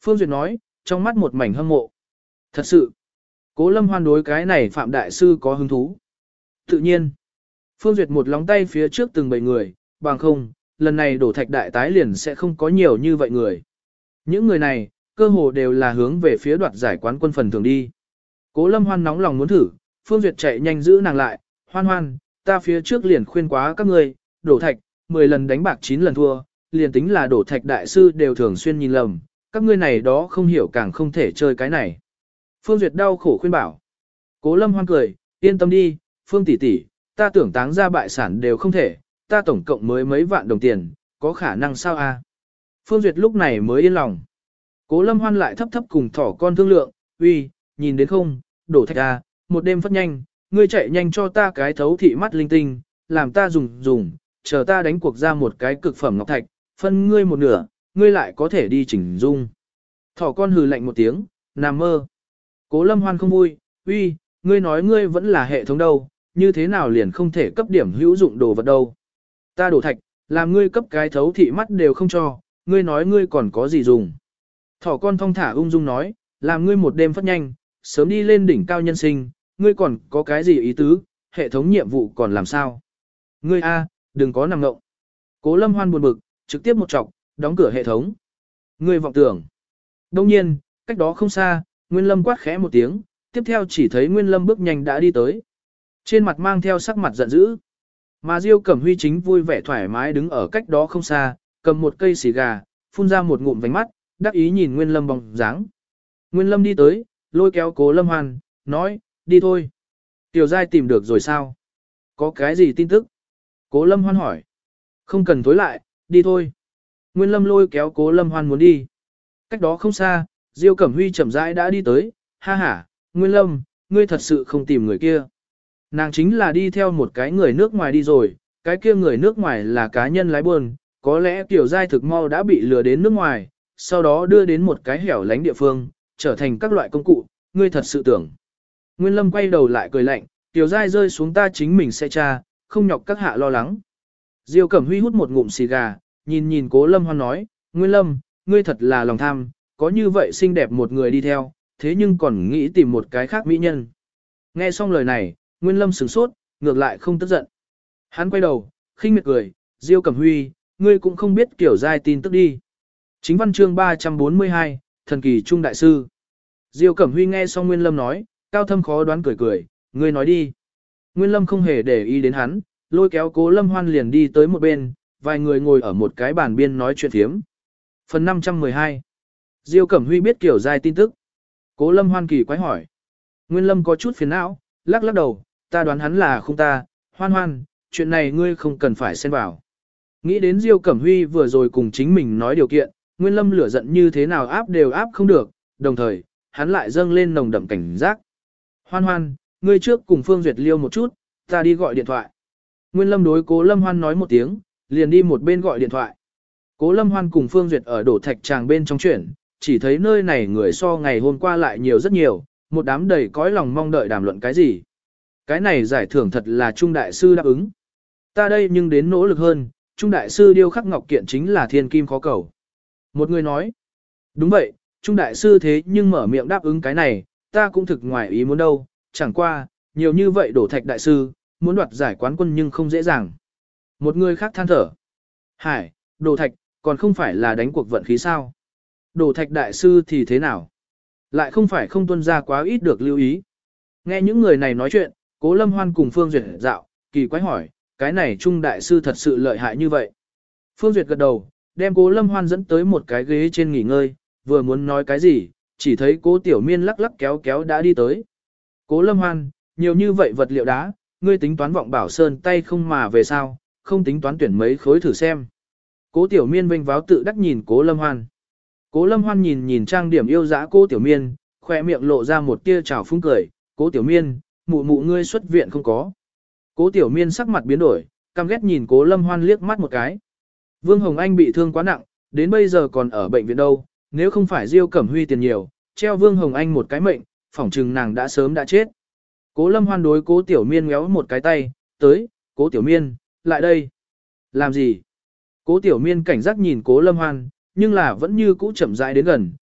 Speaker 1: Phương Duyệt nói, trong mắt một mảnh hâm mộ. Thật sự, Cố Lâm Hoan đối cái này Phạm Đại Sư có hứng thú. Tự nhiên, Phương Duyệt một lóng tay phía trước từng bảy người, bằng không, lần này đổ thạch đại tái liền sẽ không có nhiều như vậy người. Những người này, cơ hồ đều là hướng về phía đoạt giải quán quân phần thường đi. Cố Lâm Hoan nóng lòng muốn thử, Phương Duyệt chạy nhanh giữ nàng lại, Hoan Hoan, ta phía trước liền khuyên quá các ngươi, đổ thạch, mười lần đánh bạc chín lần thua, liền tính là đổ thạch đại sư đều thường xuyên nhìn lầm, các ngươi này đó không hiểu càng không thể chơi cái này. Phương Duyệt đau khổ khuyên bảo. Cố Lâm Hoan cười, yên tâm đi, Phương tỷ tỷ, ta tưởng táng ra bại sản đều không thể, ta tổng cộng mới mấy vạn đồng tiền, có khả năng sao a? Phương Duyệt lúc này mới yên lòng. Cố Lâm Hoan lại thấp thấp cùng thỏ con thương lượng, uy, nhìn đến không, đổ thạch a, một đêm phất nhanh, ngươi chạy nhanh cho ta cái thấu thị mắt linh tinh, làm ta dùng dùng, chờ ta đánh cuộc ra một cái cực phẩm ngọc thạch, phân ngươi một nửa, ngươi lại có thể đi chỉnh dung. Thỏ con hừ lạnh một tiếng, nằm mơ. Cố Lâm Hoan không vui, uy, ngươi nói ngươi vẫn là hệ thống đâu, như thế nào liền không thể cấp điểm hữu dụng đồ vật đâu. Ta đổ thạch, làm ngươi cấp cái thấu thị mắt đều không cho, ngươi nói ngươi còn có gì dùng. Thỏ con thong thả ung dung nói, làm ngươi một đêm phất nhanh, sớm đi lên đỉnh cao nhân sinh, ngươi còn có cái gì ý tứ, hệ thống nhiệm vụ còn làm sao. Ngươi a, đừng có nằm ngộng. Cố Lâm Hoan buồn bực, trực tiếp một chọc, đóng cửa hệ thống. Ngươi vọng tưởng. Đông nhiên, cách đó không xa, Nguyên Lâm quát khẽ một tiếng, tiếp theo chỉ thấy Nguyên Lâm bước nhanh đã đi tới. Trên mặt mang theo sắc mặt giận dữ. Mà Diêu Cẩm Huy chính vui vẻ thoải mái đứng ở cách đó không xa, cầm một cây xì gà, phun ra một ngụm vành mắt, đắc ý nhìn Nguyên Lâm bóng dáng. Nguyên Lâm đi tới, lôi kéo Cố Lâm Hoan, nói, đi thôi. Tiểu Giai tìm được rồi sao? Có cái gì tin tức? Cố Lâm Hoan hỏi. Không cần tối lại, đi thôi. Nguyên Lâm lôi kéo Cố Lâm Hoan muốn đi. Cách đó không xa, Diêu Cẩm Huy chậm rãi đã đi tới, ha ha, Nguyên Lâm, ngươi thật sự không tìm người kia. Nàng chính là đi theo một cái người nước ngoài đi rồi, cái kia người nước ngoài là cá nhân lái buôn, có lẽ Tiểu Giai thực mau đã bị lừa đến nước ngoài, sau đó đưa đến một cái hẻo lánh địa phương, trở thành các loại công cụ, ngươi thật sự tưởng. Nguyên Lâm quay đầu lại cười lạnh, Tiểu Giai rơi xuống ta chính mình sẽ tra, không nhọc các hạ lo lắng. Diêu Cẩm Huy hút một ngụm xì gà, nhìn nhìn Cố Lâm Hoan nói, Nguyên Lâm, ngươi thật là lòng tham, có như vậy xinh đẹp một người đi theo, thế nhưng còn nghĩ tìm một cái khác mỹ nhân. Nghe xong lời này, Nguyên Lâm sửng sốt, ngược lại không tức giận. Hắn quay đầu, khinh miệt cười, Diêu Cẩm Huy, ngươi cũng không biết Kiểu Giai tin tức đi. Chính văn chương ba trăm bốn mươi hai, Thần kỳ Trung Đại Sư. Diêu Cẩm Huy nghe xong Nguyên Lâm nói, cao thâm khó đoán cười cười, ngươi nói đi. Nguyên Lâm không hề để ý đến hắn, lôi kéo Cố Lâm Hoan liền đi tới một bên, vài người ngồi ở một cái bàn biên nói chuyện thiếm. Phần năm trăm mười hai. Diêu Cẩm Huy biết Kiểu Giai tin tức. Cố Lâm Hoan kỳ quái hỏi. Nguyên Lâm có chút phiền não, lắc lắc đầu, ta đoán hắn là không ta, Hoan Hoan, chuyện này ngươi không cần phải xen vào. Nghĩ đến Diêu Cẩm Huy vừa rồi cùng chính mình nói điều kiện, Nguyên Lâm lửa giận như thế nào áp đều áp không được, đồng thời, hắn lại dâng lên nồng đậm cảnh giác. Hoan Hoan, ngươi trước cùng Phương Duyệt liêu một chút, ta đi gọi điện thoại. Nguyên Lâm đối Cố Lâm Hoan nói một tiếng, liền đi một bên gọi điện thoại. Cố Lâm Hoan cùng Phương Duyệt ở đổ thạch tràng bên trong chuyển, chỉ thấy nơi này người so ngày hôm qua lại nhiều rất nhiều, một đám đầy cõi lòng mong đợi đàm luận cái gì. Cái này giải thưởng thật là Trung Đại Sư đáp ứng. Ta đây nhưng đến nỗ lực hơn, Trung Đại Sư điêu khắc ngọc kiện chính là thiên kim khó cầu. Một người nói, đúng vậy, Trung Đại Sư thế nhưng mở miệng đáp ứng cái này, ta cũng thực ngoài ý muốn đâu, chẳng qua, nhiều như vậy đổ thạch Đại Sư, muốn đoạt giải quán quân nhưng không dễ dàng. Một người khác than thở. Hải, đổ thạch, còn không phải là đánh cuộc vận khí sao? Đổ thạch Đại Sư thì thế nào? Lại không phải không tuân ra quá ít được lưu ý. Nghe những người này nói chuyện, Cố Lâm Hoan cùng Phương Duyệt dạo, kỳ quái hỏi, cái này Trung Đại Sư thật sự lợi hại như vậy. Phương Duyệt gật đầu, đem Cố Lâm Hoan dẫn tới một cái ghế trên nghỉ ngơi, vừa muốn nói cái gì, chỉ thấy Cố Tiểu Miên lắc lắc kéo kéo đã đi tới. Cố Lâm Hoan, nhiều như vậy vật liệu đá, ngươi tính toán vọng bảo sơn tay không mà về sao, không tính toán tuyển mấy khối thử xem. Cố Tiểu Miên vênh váo tự đắc nhìn Cố Lâm Hoan. Cố Lâm Hoan nhìn nhìn trang điểm yêu dã Cố Tiểu Miên, khỏe miệng lộ ra một tia trào phúng cười, Cố Tiểu Miên, mụ mụ ngươi xuất viện không có. Cố Tiểu Miên sắc mặt biến đổi, căm ghét nhìn Cố Lâm Hoan liếc mắt một cái. Vương Hồng Anh bị thương quá nặng, đến bây giờ còn ở bệnh viện đâu, nếu không phải Diêu Cẩm Huy tiền nhiều, treo Vương Hồng Anh một cái mệnh, phỏng chừng nàng đã sớm đã chết. Cố Lâm Hoan đối Cố Tiểu Miên ngéo một cái tay, tới, Cố Tiểu Miên, lại đây. Làm gì? Cố Tiểu Miên cảnh giác nhìn Cố Lâm Hoan, nhưng là vẫn như cũ chậm rãi đến gần,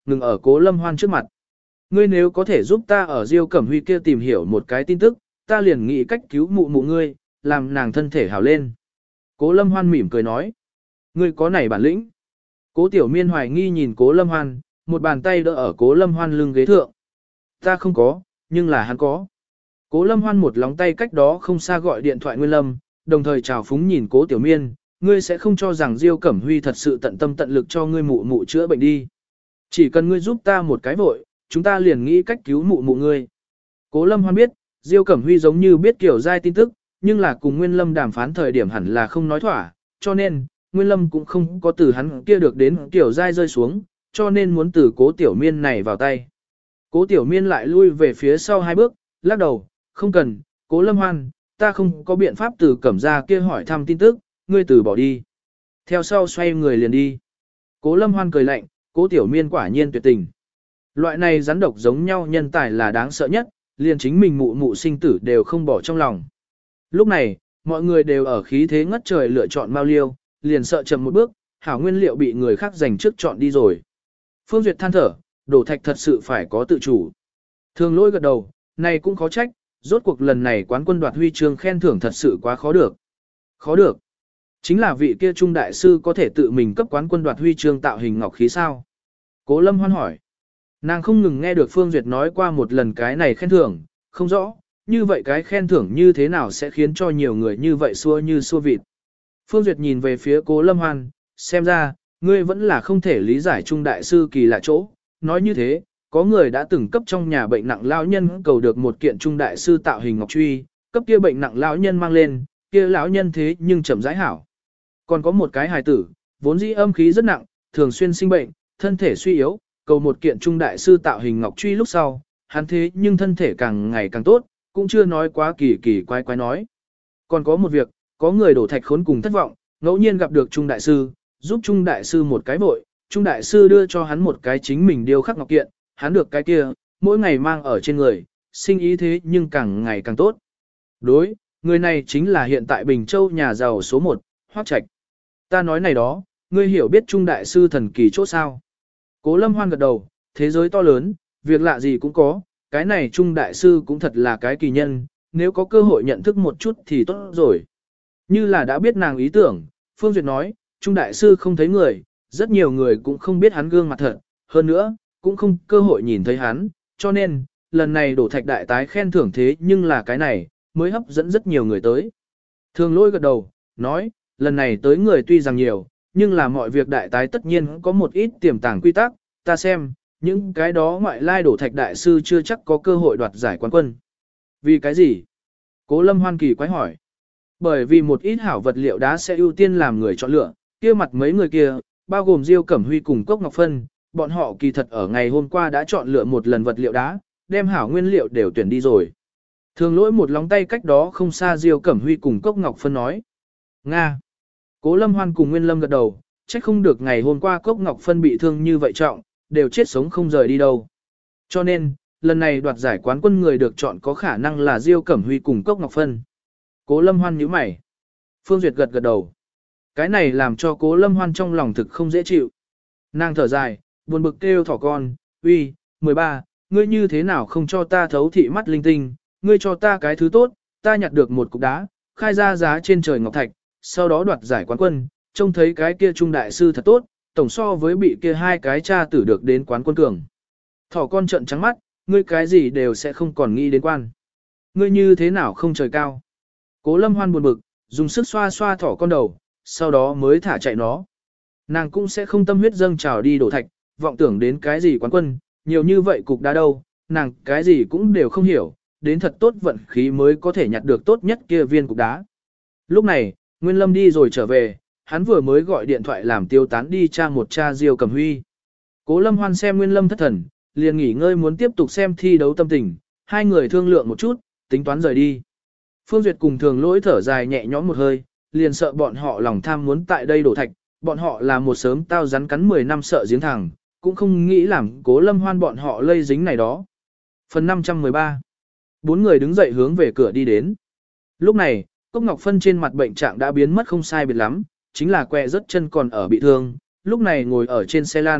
Speaker 1: ngừng ở Cố Lâm Hoan trước mặt. Ngươi nếu có thể giúp ta ở Diêu Cẩm Huy kia tìm hiểu một cái tin tức, ta liền nghĩ cách cứu mụ mụ ngươi, làm nàng thân thể hảo lên. Cố Lâm Hoan mỉm cười nói. Ngươi có này bản lĩnh. Cố Tiểu Miên hoài nghi nhìn Cố Lâm Hoan, một bàn tay đỡ ở Cố Lâm Hoan lưng ghế thượng. Ta không có, nhưng là hắn có. Cố Lâm Hoan một lóng tay cách đó không xa gọi điện thoại Nguyên Lâm, đồng thời chào phúng nhìn Cố Tiểu Miên, ngươi sẽ không cho rằng Diêu Cẩm Huy thật sự tận tâm tận lực cho ngươi mụ mụ chữa bệnh đi. Chỉ cần ngươi giúp ta một cái vội, chúng ta liền nghĩ cách cứu mụ mụ ngươi. Cố Lâm Hoan biết, Diêu Cẩm Huy giống như biết kiểu giai tin tức, nhưng là cùng Nguyên Lâm đàm phán thời điểm hẳn là không nói thỏa, cho nên, Nguyên Lâm cũng không có từ hắn kia được đến kiểu giai rơi xuống, cho nên muốn từ Cố Tiểu Miên này vào tay. Cố Tiểu Miên lại lui về phía sau hai bước, lắc đầu, không cần, Cố Lâm Hoan, ta không có biện pháp từ Cẩm gia kia hỏi thăm tin tức, ngươi từ bỏ đi. Theo sau xoay người liền đi. Cố Lâm Hoan cười lạnh, Cố Tiểu Miên quả nhiên tuyệt tình. Loại này rắn độc giống nhau nhân tài là đáng sợ nhất, liền chính mình mụ mụ sinh tử đều không bỏ trong lòng. Lúc này, mọi người đều ở khí thế ngất trời lựa chọn Mao Liêu, liền sợ chậm một bước, hảo nguyên liệu bị người khác giành trước chọn đi rồi. Phương Duyệt than thở, đổ thạch thật sự phải có tự chủ. Thường Lỗi gật đầu, này cũng khó trách, rốt cuộc lần này quán quân đoạt huy chương khen thưởng thật sự quá khó được. Khó được. Chính là vị kia trung đại sư có thể tự mình cấp quán quân đoạt huy chương tạo hình ngọc khí sao? Cố Lâm Hoan hỏi. Nàng không ngừng nghe được Phương Duyệt nói qua một lần cái này khen thưởng, không rõ, như vậy cái khen thưởng như thế nào sẽ khiến cho nhiều người như vậy xua như xua vịt. Phương Duyệt nhìn về phía Cố Lâm Hoan, xem ra, ngươi vẫn là không thể lý giải trung đại sư kỳ lạ chỗ. Nói như thế, có người đã từng cấp trong nhà bệnh nặng lão nhân cầu được một kiện trung đại sư tạo hình ngọc truy, cấp kia bệnh nặng lão nhân mang lên, kia lão nhân thế nhưng chậm rãi hảo. Còn có một cái hài tử, vốn dĩ âm khí rất nặng, thường xuyên sinh bệnh, thân thể suy yếu, cầu một kiện trung đại sư tạo hình ngọc truy lúc sau, hắn thế nhưng thân thể càng ngày càng tốt, cũng chưa nói quá kỳ kỳ quái quái nói. Còn có một việc, có người đổ thạch khốn cùng thất vọng, ngẫu nhiên gặp được trung đại sư, giúp trung đại sư một cái vội, trung đại sư đưa cho hắn một cái chính mình điêu khắc ngọc kiện, hắn được cái kia, mỗi ngày mang ở trên người, sinh ý thế nhưng càng ngày càng tốt. Đối, người này chính là hiện tại Bình Châu nhà giàu số một, Hoắc Trạch. Ta nói này đó, ngươi hiểu biết trung đại sư thần kỳ chỗ sao? Cố Lâm Hoan gật đầu, thế giới to lớn, việc lạ gì cũng có, cái này trung đại sư cũng thật là cái kỳ nhân, nếu có cơ hội nhận thức một chút thì tốt rồi. Như là đã biết nàng ý tưởng, Phương Duyệt nói, trung đại sư không thấy người, rất nhiều người cũng không biết hắn gương mặt thật, hơn nữa, cũng không cơ hội nhìn thấy hắn, cho nên, lần này đổ thạch đại tái khen thưởng thế nhưng là cái này, mới hấp dẫn rất nhiều người tới. Thường Lỗi gật đầu, nói, lần này tới người tuy rằng nhiều, nhưng là mọi việc đại tái tất nhiên có một ít tiềm tàng quy tắc, ta xem, những cái đó ngoại lai đổ thạch đại sư chưa chắc có cơ hội đoạt giải quán quân. Vì cái gì? Cố Lâm Hoan kỳ quái hỏi. Bởi vì một ít hảo vật liệu đá sẽ ưu tiên làm người chọn lựa, kia mặt mấy người kia, bao gồm Diêu Cẩm Huy cùng Cốc Ngọc Phân, bọn họ kỳ thật ở ngày hôm qua đã chọn lựa một lần vật liệu đá, đem hảo nguyên liệu đều tuyển đi rồi. Thường Lỗi một lóng tay cách đó không xa Diêu Cẩm Huy cùng Cốc Ngọc Phân nói. Nga. Cố Lâm Hoan cùng Nguyên Lâm gật đầu, trách không được ngày hôm qua Cốc Ngọc Phân bị thương như vậy trọng, đều chết sống không rời đi đâu. Cho nên, lần này đoạt giải quán quân người được chọn có khả năng là Diêu Cẩm Huy cùng Cốc Ngọc Phân. Cố Lâm Hoan nhíu mày. Phương Duyệt gật gật đầu. Cái này làm cho Cố Lâm Hoan trong lòng thực không dễ chịu. Nàng thở dài, buồn bực kêu thỏ con, uy, mười ba, ngươi như thế nào không cho ta thấu thị mắt linh tinh, ngươi cho ta cái thứ tốt, ta nhặt được một cục đá, khai ra giá trên trời ngọc thạch, sau đó đoạt giải quán quân, trông thấy cái kia trung đại sư thật tốt, tổng so với bị kia hai cái cha tử được đến quán quân cường. Thỏ con trợn trắng mắt, ngươi cái gì đều sẽ không còn nghĩ đến quan. Ngươi như thế nào không trời cao. Cố Lâm Hoan buồn bực, dùng sức xoa xoa thỏ con đầu, sau đó mới thả chạy nó. Nàng cũng sẽ không tâm huyết dâng trào đi đổ thạch, vọng tưởng đến cái gì quán quân, nhiều như vậy cục đá đâu, nàng cái gì cũng đều không hiểu, đến thật tốt vận khí mới có thể nhặt được tốt nhất kia viên cục đá. Lúc này, Nguyên Lâm đi rồi trở về, hắn vừa mới gọi điện thoại làm tiêu tán đi tra một cha Diêu Cẩm Huy. Cố Lâm Hoan xem Nguyên Lâm thất thần, liền nghỉ ngơi muốn tiếp tục xem thi đấu tâm tình, hai người thương lượng một chút, tính toán rời đi. Phương Duyệt cùng Thường Lỗi thở dài nhẹ nhõm một hơi, liền sợ bọn họ lòng tham muốn tại đây đổ thạch, bọn họ là một sớm tao rắn cắn mười năm sợ giếng thẳng, cũng không nghĩ làm Cố Lâm Hoan bọn họ lây dính này đó. Phần năm trăm mười ba. Bốn người đứng dậy hướng về cửa đi đến. Lúc này, Cốc Ngọc Phân trên mặt bệnh trạng đã biến mất không sai biệt lắm, chính là quẹ rất chân còn ở bị thương, lúc này ngồi ở trên xe lăn,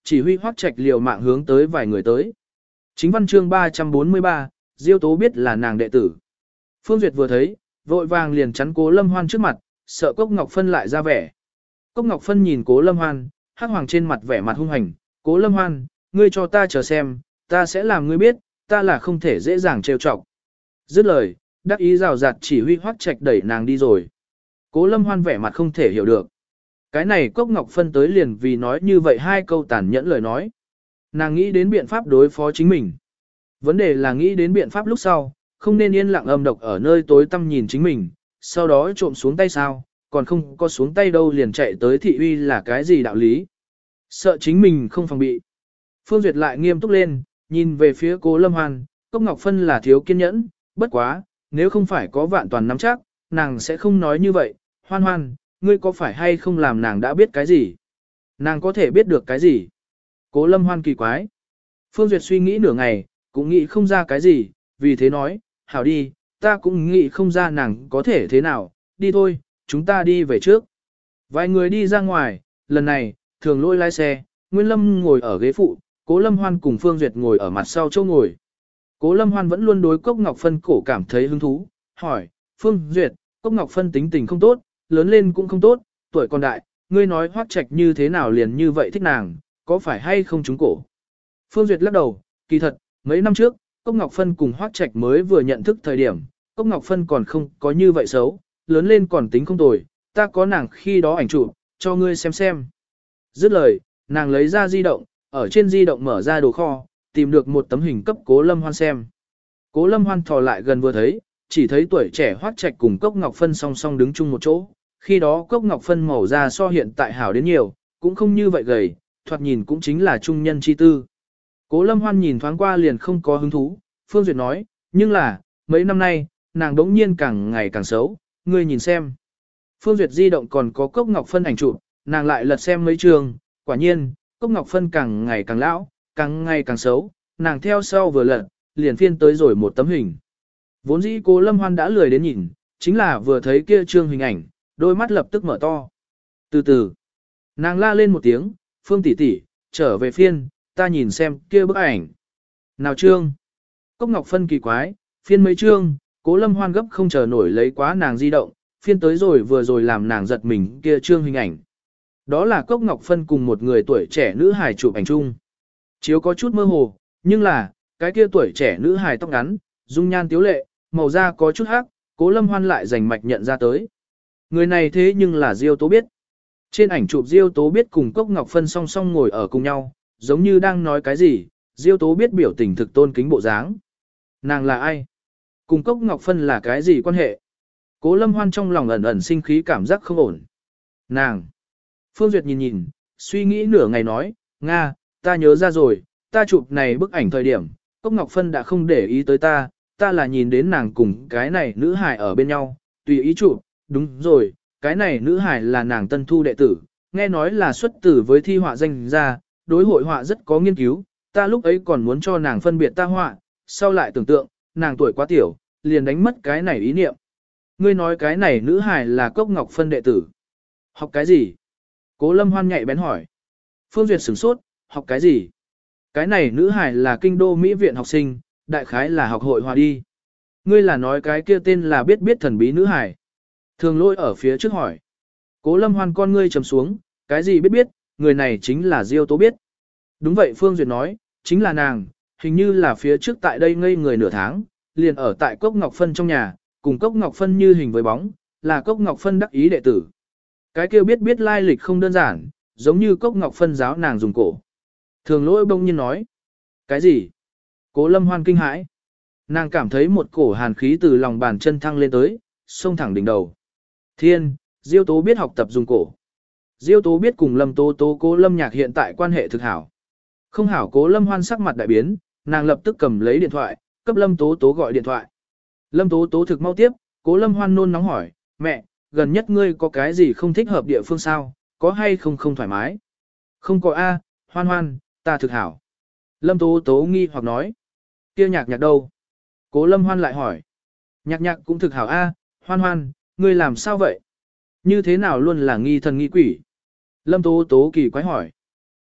Speaker 1: chỉ huy Hoắc Trạch liều mạng hướng tới vài người tới. Chính văn chương ba trăm bốn mươi ba, Diêu Tố biết là nàng đệ tử. Phương Duyệt vừa thấy, vội vàng liền chắn Cố Lâm Hoan trước mặt, sợ Cốc Ngọc Phân lại ra vẻ. Cốc Ngọc Phân nhìn Cố Lâm Hoan, hắc hoàng trên mặt vẻ mặt hung hành, Cố Lâm Hoan, ngươi cho ta chờ xem, ta sẽ làm ngươi biết, ta là không thể dễ dàng trêu chọc. Dứt lời, đắc ý rào rạt chỉ huy Hoắc Trạch đẩy nàng đi rồi. Cố Lâm Hoan vẻ mặt không thể hiểu được. Cái này Cốc Ngọc Phân tới liền vì nói như vậy hai câu tàn nhẫn lời nói. Nàng nghĩ đến biện pháp đối phó chính mình. Vấn đề là nghĩ đến biện pháp lúc sau, không nên yên lặng âm độc ở nơi tối tăm nhìn chính mình, sau đó trộm xuống tay sao, còn không có xuống tay đâu liền chạy tới thị uy là cái gì đạo lý. Sợ chính mình không phòng bị. Phương Duyệt lại nghiêm túc lên, nhìn về phía Cố Lâm Hoan, Cốc Ngọc Phân là thiếu kiên nhẫn, bất quá, nếu không phải có vạn toàn nắm chắc, nàng sẽ không nói như vậy. Hoan Hoan, ngươi có phải hay không làm nàng đã biết cái gì? Nàng có thể biết được cái gì? Cố Lâm Hoan kỳ quái. Phương Duyệt suy nghĩ nửa ngày, cũng nghĩ không ra cái gì, vì thế nói, hảo đi, ta cũng nghĩ không ra nàng có thể thế nào, đi thôi, chúng ta đi về trước. Vài người đi ra ngoài, lần này, Thường Lỗi lái xe, Nguyên Lâm ngồi ở ghế phụ, Cố Lâm Hoan cùng Phương Duyệt ngồi ở mặt sau chỗ ngồi. Cố Lâm Hoan vẫn luôn đối Cốc Ngọc Phân cổ cảm thấy hứng thú, hỏi, Phương Duyệt, Cốc Ngọc Phân tính tình không tốt, lớn lên cũng không tốt, tuổi còn đại, ngươi nói Hoắc Trạch như thế nào liền như vậy thích nàng, có phải hay không trúng cổ? Phương Duyệt lắc đầu, kỳ thật, mấy năm trước, Cốc Ngọc Phân cùng Hoắc Trạch mới vừa nhận thức thời điểm, Cốc Ngọc Phân còn không có như vậy xấu, lớn lên còn tính không tồi, ta có nàng khi đó ảnh chụp, cho ngươi xem xem. Dứt lời, nàng lấy ra di động, ở trên di động mở ra đồ kho, tìm được một tấm hình cấp Cố Lâm Hoan xem. Cố Lâm Hoan thò lại gần vừa thấy, chỉ thấy tuổi trẻ Hoắc Trạch cùng Cốc Ngọc Phân song song đứng chung một chỗ. Khi đó Cốc Ngọc Phân màu da so hiện tại hảo đến nhiều, cũng không như vậy gầy, thoạt nhìn cũng chính là trung nhân chi tư. Cố Lâm Hoan nhìn thoáng qua liền không có hứng thú, Phương Duyệt nói, nhưng là, mấy năm nay, nàng đống nhiên càng ngày càng xấu, ngươi nhìn xem. Phương Duyệt di động còn có Cốc Ngọc Phân ảnh chụp, nàng lại lật xem mấy trường, quả nhiên, Cốc Ngọc Phân càng ngày càng lão, càng ngày càng xấu, nàng theo sau vừa lật, liền phiên tới rồi một tấm hình. Vốn dĩ Cố Lâm Hoan đã lười đến nhìn, chính là vừa thấy kia trương hình ảnh, đôi mắt lập tức mở to. Từ từ, nàng la lên một tiếng, Phương tỷ tỷ, trở về phiên, ta nhìn xem kia bức ảnh. Nào trương? Cốc Ngọc Phân kỳ quái, phiên mấy trương, Cố Lâm Hoan gấp không chờ nổi lấy quá nàng di động, phiên tới rồi vừa rồi làm nàng giật mình kia trương hình ảnh. Đó là Cốc Ngọc Phân cùng một người tuổi trẻ nữ hài chụp ảnh chung. Chiếu có chút mơ hồ, nhưng là, cái kia tuổi trẻ nữ hài tóc ngắn, dung nhan tiếu lệ, màu da có chút hắc, Cố Lâm Hoan lại rành mạch nhận ra tới. Người này thế nhưng là Diêu Tố Biết. Trên ảnh chụp Diêu Tố Biết cùng Cốc Ngọc Phân song song ngồi ở cùng nhau, giống như đang nói cái gì, Diêu Tố Biết biểu tình thực tôn kính bộ dáng. Nàng là ai? Cùng Cốc Ngọc Phân là cái gì quan hệ? Cố Lâm Hoan trong lòng ẩn ẩn sinh khí cảm giác không ổn. Nàng! Phương Duyệt nhìn nhìn, suy nghĩ nửa ngày nói, Nga, ta nhớ ra rồi, ta chụp này bức ảnh thời điểm, Cốc Ngọc Phân đã không để ý tới ta, ta là nhìn đến nàng cùng cái này nữ hài ở bên nhau, tùy ý chụp, đúng rồi, cái này nữ hài là nàng tân thu đệ tử, nghe nói là xuất tử với thi họa danh ra, đối hội họa rất có nghiên cứu, ta lúc ấy còn muốn cho nàng phân biệt ta họa, sau lại tưởng tượng, nàng tuổi quá tiểu, liền đánh mất cái này ý niệm. Ngươi nói cái này nữ hài là Cốc Ngọc Phân đệ tử. Học cái gì? Cố Lâm Hoan nhạy bén hỏi. Phương Duyệt sửng sốt, học cái gì? Cái này nữ hài là kinh đô Mỹ viện học sinh, đại khái là học hội họa đi. Ngươi là nói cái kia tên là biết biết thần bí nữ hài. Thường Lỗi ở phía trước hỏi. Cố Lâm Hoan con ngươi trầm xuống, cái gì biết biết, người này chính là Diêu Tố Biết. Đúng vậy Phương Duyệt nói, chính là nàng, hình như là phía trước tại đây ngây người nửa tháng, liền ở tại Cốc Ngọc Phân trong nhà, cùng Cốc Ngọc Phân như hình với bóng, là Cốc Ngọc Phân đắc ý đệ tử. Cái kia biết biết lai lịch không đơn giản, giống như Cốc Ngọc Phân giáo nàng dùng cổ. Thường Lỗi bỗng nhiên nói. Cái gì? Cố Lâm Hoan kinh hãi. Nàng cảm thấy một cổ hàn khí từ lòng bàn chân thăng lên tới, xông thẳng đỉnh đầu. Thiên, Diêu Tố Biết học tập dùng cổ. Diêu Tố Biết cùng Lâm Tố Tố Cố Lâm Nhạc hiện tại quan hệ thực hảo. Không hảo Cố Lâm Hoan sắc mặt đại biến, nàng lập tức cầm lấy điện thoại, cấp Lâm Tố Tố gọi điện thoại. Lâm Tố Tố thực mau tiếp, Cố Lâm Hoan nôn nóng hỏi, mẹ, gần nhất ngươi có cái gì không thích hợp địa phương sao, có hay không không thoải mái? Không có a, Hoan Hoan, ta thực hảo. Lâm Tố Tố nghi hoặc nói, kia Nhạc Nhạc đâu? Cố Lâm Hoan lại hỏi, Nhạc Nhạc cũng thực hảo a, Hoan Hoan, ngươi làm sao vậy? Như thế nào luôn là nghi thần nghi quỷ? Lâm Tố Tố kỳ quái hỏi.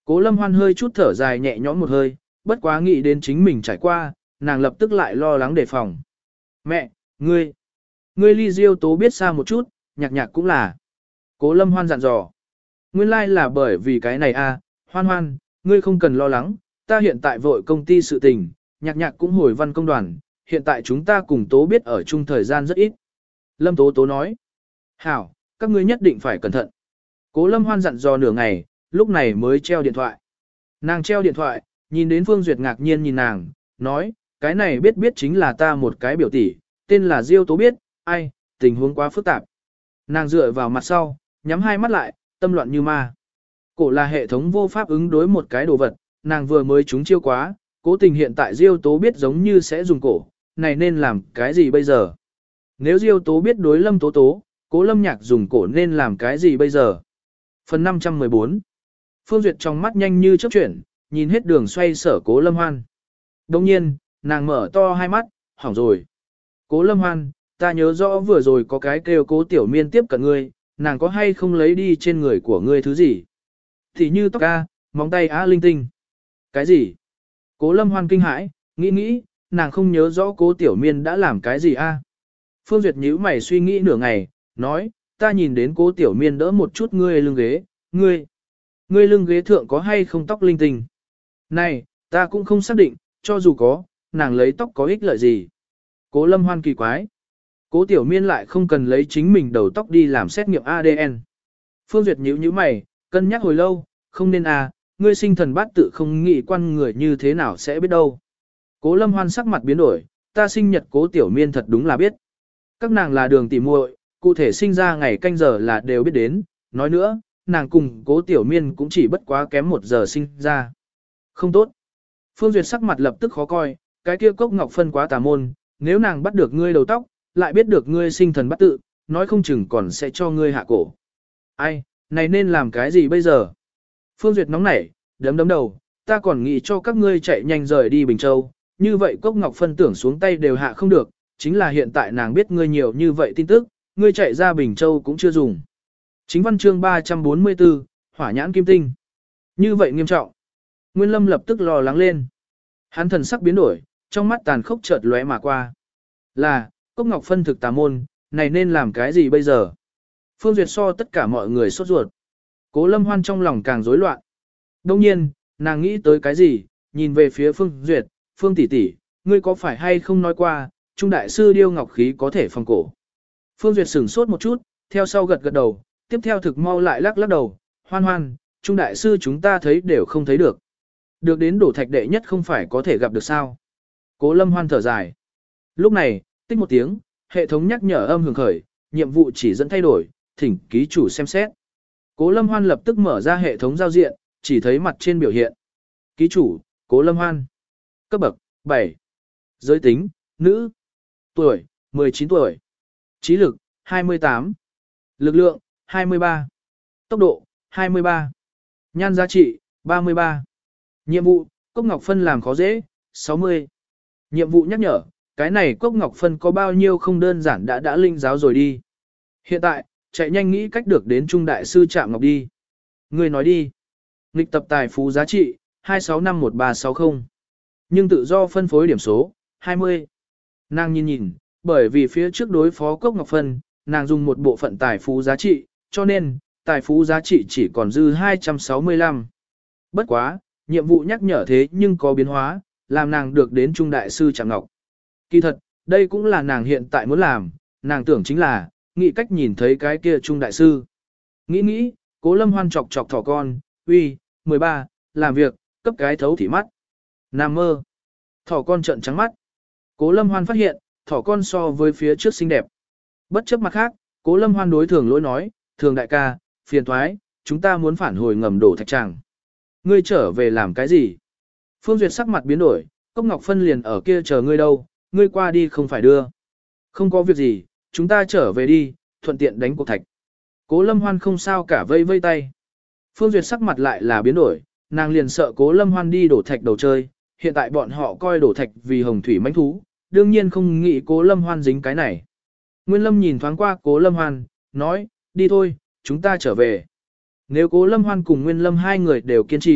Speaker 1: Cố Lâm Hoan hơi chút thở dài nhẹ nhõm một hơi, bất quá nghĩ đến chính mình trải qua, nàng lập tức lại lo lắng đề phòng. Mẹ, ngươi, ngươi ly Diêu Tố biết xa một chút, nhạc nhạc cũng là. Cố Lâm Hoan dặn dò. Nguyên lai like là bởi vì cái này à, Hoan Hoan, ngươi không cần lo lắng, ta hiện tại vội công ty sự tình, nhạc nhạc cũng hồi văn công đoàn, hiện tại chúng ta cùng Tố biết ở chung thời gian rất ít. Lâm Tố Tố nói. Hảo, các ngươi nhất định phải cẩn thận. Cố Lâm Hoan dặn dò nửa ngày, lúc này mới treo điện thoại. Nàng treo điện thoại, nhìn đến Phương Duyệt ngạc nhiên nhìn nàng, nói, cái này biết biết chính là ta một cái biểu tỷ, tên là Diêu Tố biết, ai, tình huống quá phức tạp. Nàng dựa vào mặt sau, nhắm hai mắt lại, tâm loạn như ma. Cổ là hệ thống vô pháp ứng đối một cái đồ vật, nàng vừa mới trúng chiêu quá, cố tình hiện tại Diêu Tố biết giống như sẽ dùng cổ, này nên làm cái gì bây giờ? Nếu Diêu Tố biết đối Lâm Tố Tố, Cố Lâm Nhạc dùng cổ nên làm cái gì bây giờ? Phần năm trăm mười bốn. Phương Duyệt trong mắt nhanh như chớp chuyển, nhìn hết đường xoay sở Cố Lâm Hoan. Đồng nhiên, nàng mở to hai mắt, hỏng rồi. Cố Lâm Hoan, ta nhớ rõ vừa rồi có cái kêu Cố Tiểu Miên tiếp cận ngươi, nàng có hay không lấy đi trên người của ngươi thứ gì? Thì như tóc a, móng tay á linh tinh. Cái gì? Cố Lâm Hoan kinh hãi, nghĩ nghĩ, nàng không nhớ rõ Cố Tiểu Miên đã làm cái gì a. Phương Duyệt nhíu mày suy nghĩ nửa ngày, nói, ta nhìn đến Cố Tiểu Miên đỡ một chút ngươi lưng ghế, ngươi, ngươi lưng ghế thượng có hay không tóc linh tinh? Này, ta cũng không xác định, cho dù có, nàng lấy tóc có ích lợi gì? Cố Lâm Hoan kỳ quái. Cố Tiểu Miên lại không cần lấy chính mình đầu tóc đi làm xét nghiệm a đê en. Phương Duyệt nhíu nhíu mày, cân nhắc hồi lâu, không nên à, ngươi sinh thần bát tự không nghĩ quan người như thế nào sẽ biết đâu. Cố Lâm Hoan sắc mặt biến đổi, ta sinh nhật Cố Tiểu Miên thật đúng là biết. Các nàng là đường tỉ muội, cụ thể sinh ra ngày canh giờ là đều biết đến, nói nữa, nàng cùng Cố Tiểu Miên cũng chỉ bất quá kém một giờ sinh ra. Không tốt. Phương Duyệt sắc mặt lập tức khó coi, cái kia cốc ngọc phân quá tà môn, nếu nàng bắt được ngươi đầu tóc, lại biết được ngươi sinh thần bắt tự, nói không chừng còn sẽ cho ngươi hạ cổ. Ai, này nên làm cái gì bây giờ? Phương Duyệt nóng nảy, đấm đấm đầu, ta còn nghĩ cho các ngươi chạy nhanh rời đi Bình Châu, như vậy cốc ngọc phân tưởng xuống tay đều hạ không được, chính là hiện tại nàng biết ngươi nhiều như vậy tin tức, ngươi chạy ra Bình Châu cũng chưa dùng. Chính văn chương ba trăm bốn mươi tư, hỏa nhãn kim tinh. Như vậy nghiêm trọng. Nguyên Lâm lập tức lo lắng lên. Hắn thần sắc biến đổi, trong mắt tàn khốc chợt lóe mà qua. Là, cốc ngọc phân thực tà môn, này nên làm cái gì bây giờ? Phương Duyệt so tất cả mọi người sốt ruột. Cố Lâm Hoan trong lòng càng rối loạn. Đông nhiên, nàng nghĩ tới cái gì, nhìn về phía Phương Duyệt, Phương tỷ tỷ, ngươi có phải hay không nói qua, Trung đại sư điêu ngọc khí có thể phòng cổ. Phương Duyệt sửng sốt một chút, theo sau gật gật đầu, tiếp theo thực mau lại lắc lắc đầu, Hoan Hoan, Trung đại sư chúng ta thấy đều không thấy được. Được đến đổ thạch đệ nhất không phải có thể gặp được sao. Cố Lâm Hoan thở dài. Lúc này, tích một tiếng, hệ thống nhắc nhở âm hưởng khởi, nhiệm vụ chỉ dẫn thay đổi, thỉnh ký chủ xem xét. Cố Lâm Hoan lập tức mở ra hệ thống giao diện, chỉ thấy mặt trên biểu hiện. Ký chủ, Cố Lâm Hoan. Cấp bậc, bảy. Giới tính, nữ. Tuổi, mười chín tuổi. Trí lực, hai mươi tám. Lực lượng, hai mươi ba. Tốc độ, hai mươi ba. Nhan giá trị, ba mươi ba. Nhiệm vụ, cốc ngọc phân làm khó dễ, sáu mươi. Nhiệm vụ nhắc nhở, cái này cốc ngọc phân có bao nhiêu không đơn giản đã đã linh giáo rồi đi. Hiện tại, chạy nhanh nghĩ cách được đến Trung đại sư Trạm Ngọc đi. Người nói đi. Nghịch tập tài phú giá trị, hai sáu năm một ba sáu không. Nhưng tự do phân phối điểm số, hai mươi. Nàng nhìn nhìn, bởi vì phía trước đối phó cốc ngọc phân, nàng dùng một bộ phận tài phú giá trị, cho nên, tài phú giá trị chỉ còn dư hai trăm sáu mươi lăm. Bất quá, nhiệm vụ nhắc nhở thế nhưng có biến hóa, làm nàng được đến Trung đại sư Trạm Ngọc. Kỳ thật, đây cũng là nàng hiện tại muốn làm, nàng tưởng chính là, nghĩ cách nhìn thấy cái kia Trung đại sư. Nghĩ nghĩ, Cố Lâm Hoan chọc chọc thỏ con, uy, mười ba, làm việc, cấp cái thấu thị mắt. Nam mơ. Thỏ con trợn trắng mắt. Cố Lâm Hoan phát hiện, thỏ con so với phía trước xinh đẹp. Bất chấp mặt khác, Cố Lâm Hoan đối Thường Lỗi nói, Thường đại ca, phiền thoái, chúng ta muốn phản hồi ngầm đổ thạch tràng. Ngươi trở về làm cái gì? Phương Duyệt sắc mặt biến đổi, cốc ngọc phân liền ở kia chờ ngươi đâu, ngươi qua đi không phải đưa. Không có việc gì, chúng ta trở về đi, thuận tiện đánh cuộc thạch. Cố Lâm Hoan không sao cả vây vây tay. Phương Duyệt sắc mặt lại là biến đổi, nàng liền sợ Cố Lâm Hoan đi đổ thạch đầu chơi, hiện tại bọn họ coi đổ thạch vì hồng thủy mãnh thú, đương nhiên không nghĩ Cố Lâm Hoan dính cái này. Nguyên Lâm nhìn thoáng qua Cố Lâm Hoan, nói, đi thôi, chúng ta trở về. Nếu Cố Lâm Hoan cùng Nguyên Lâm hai người đều kiên trì,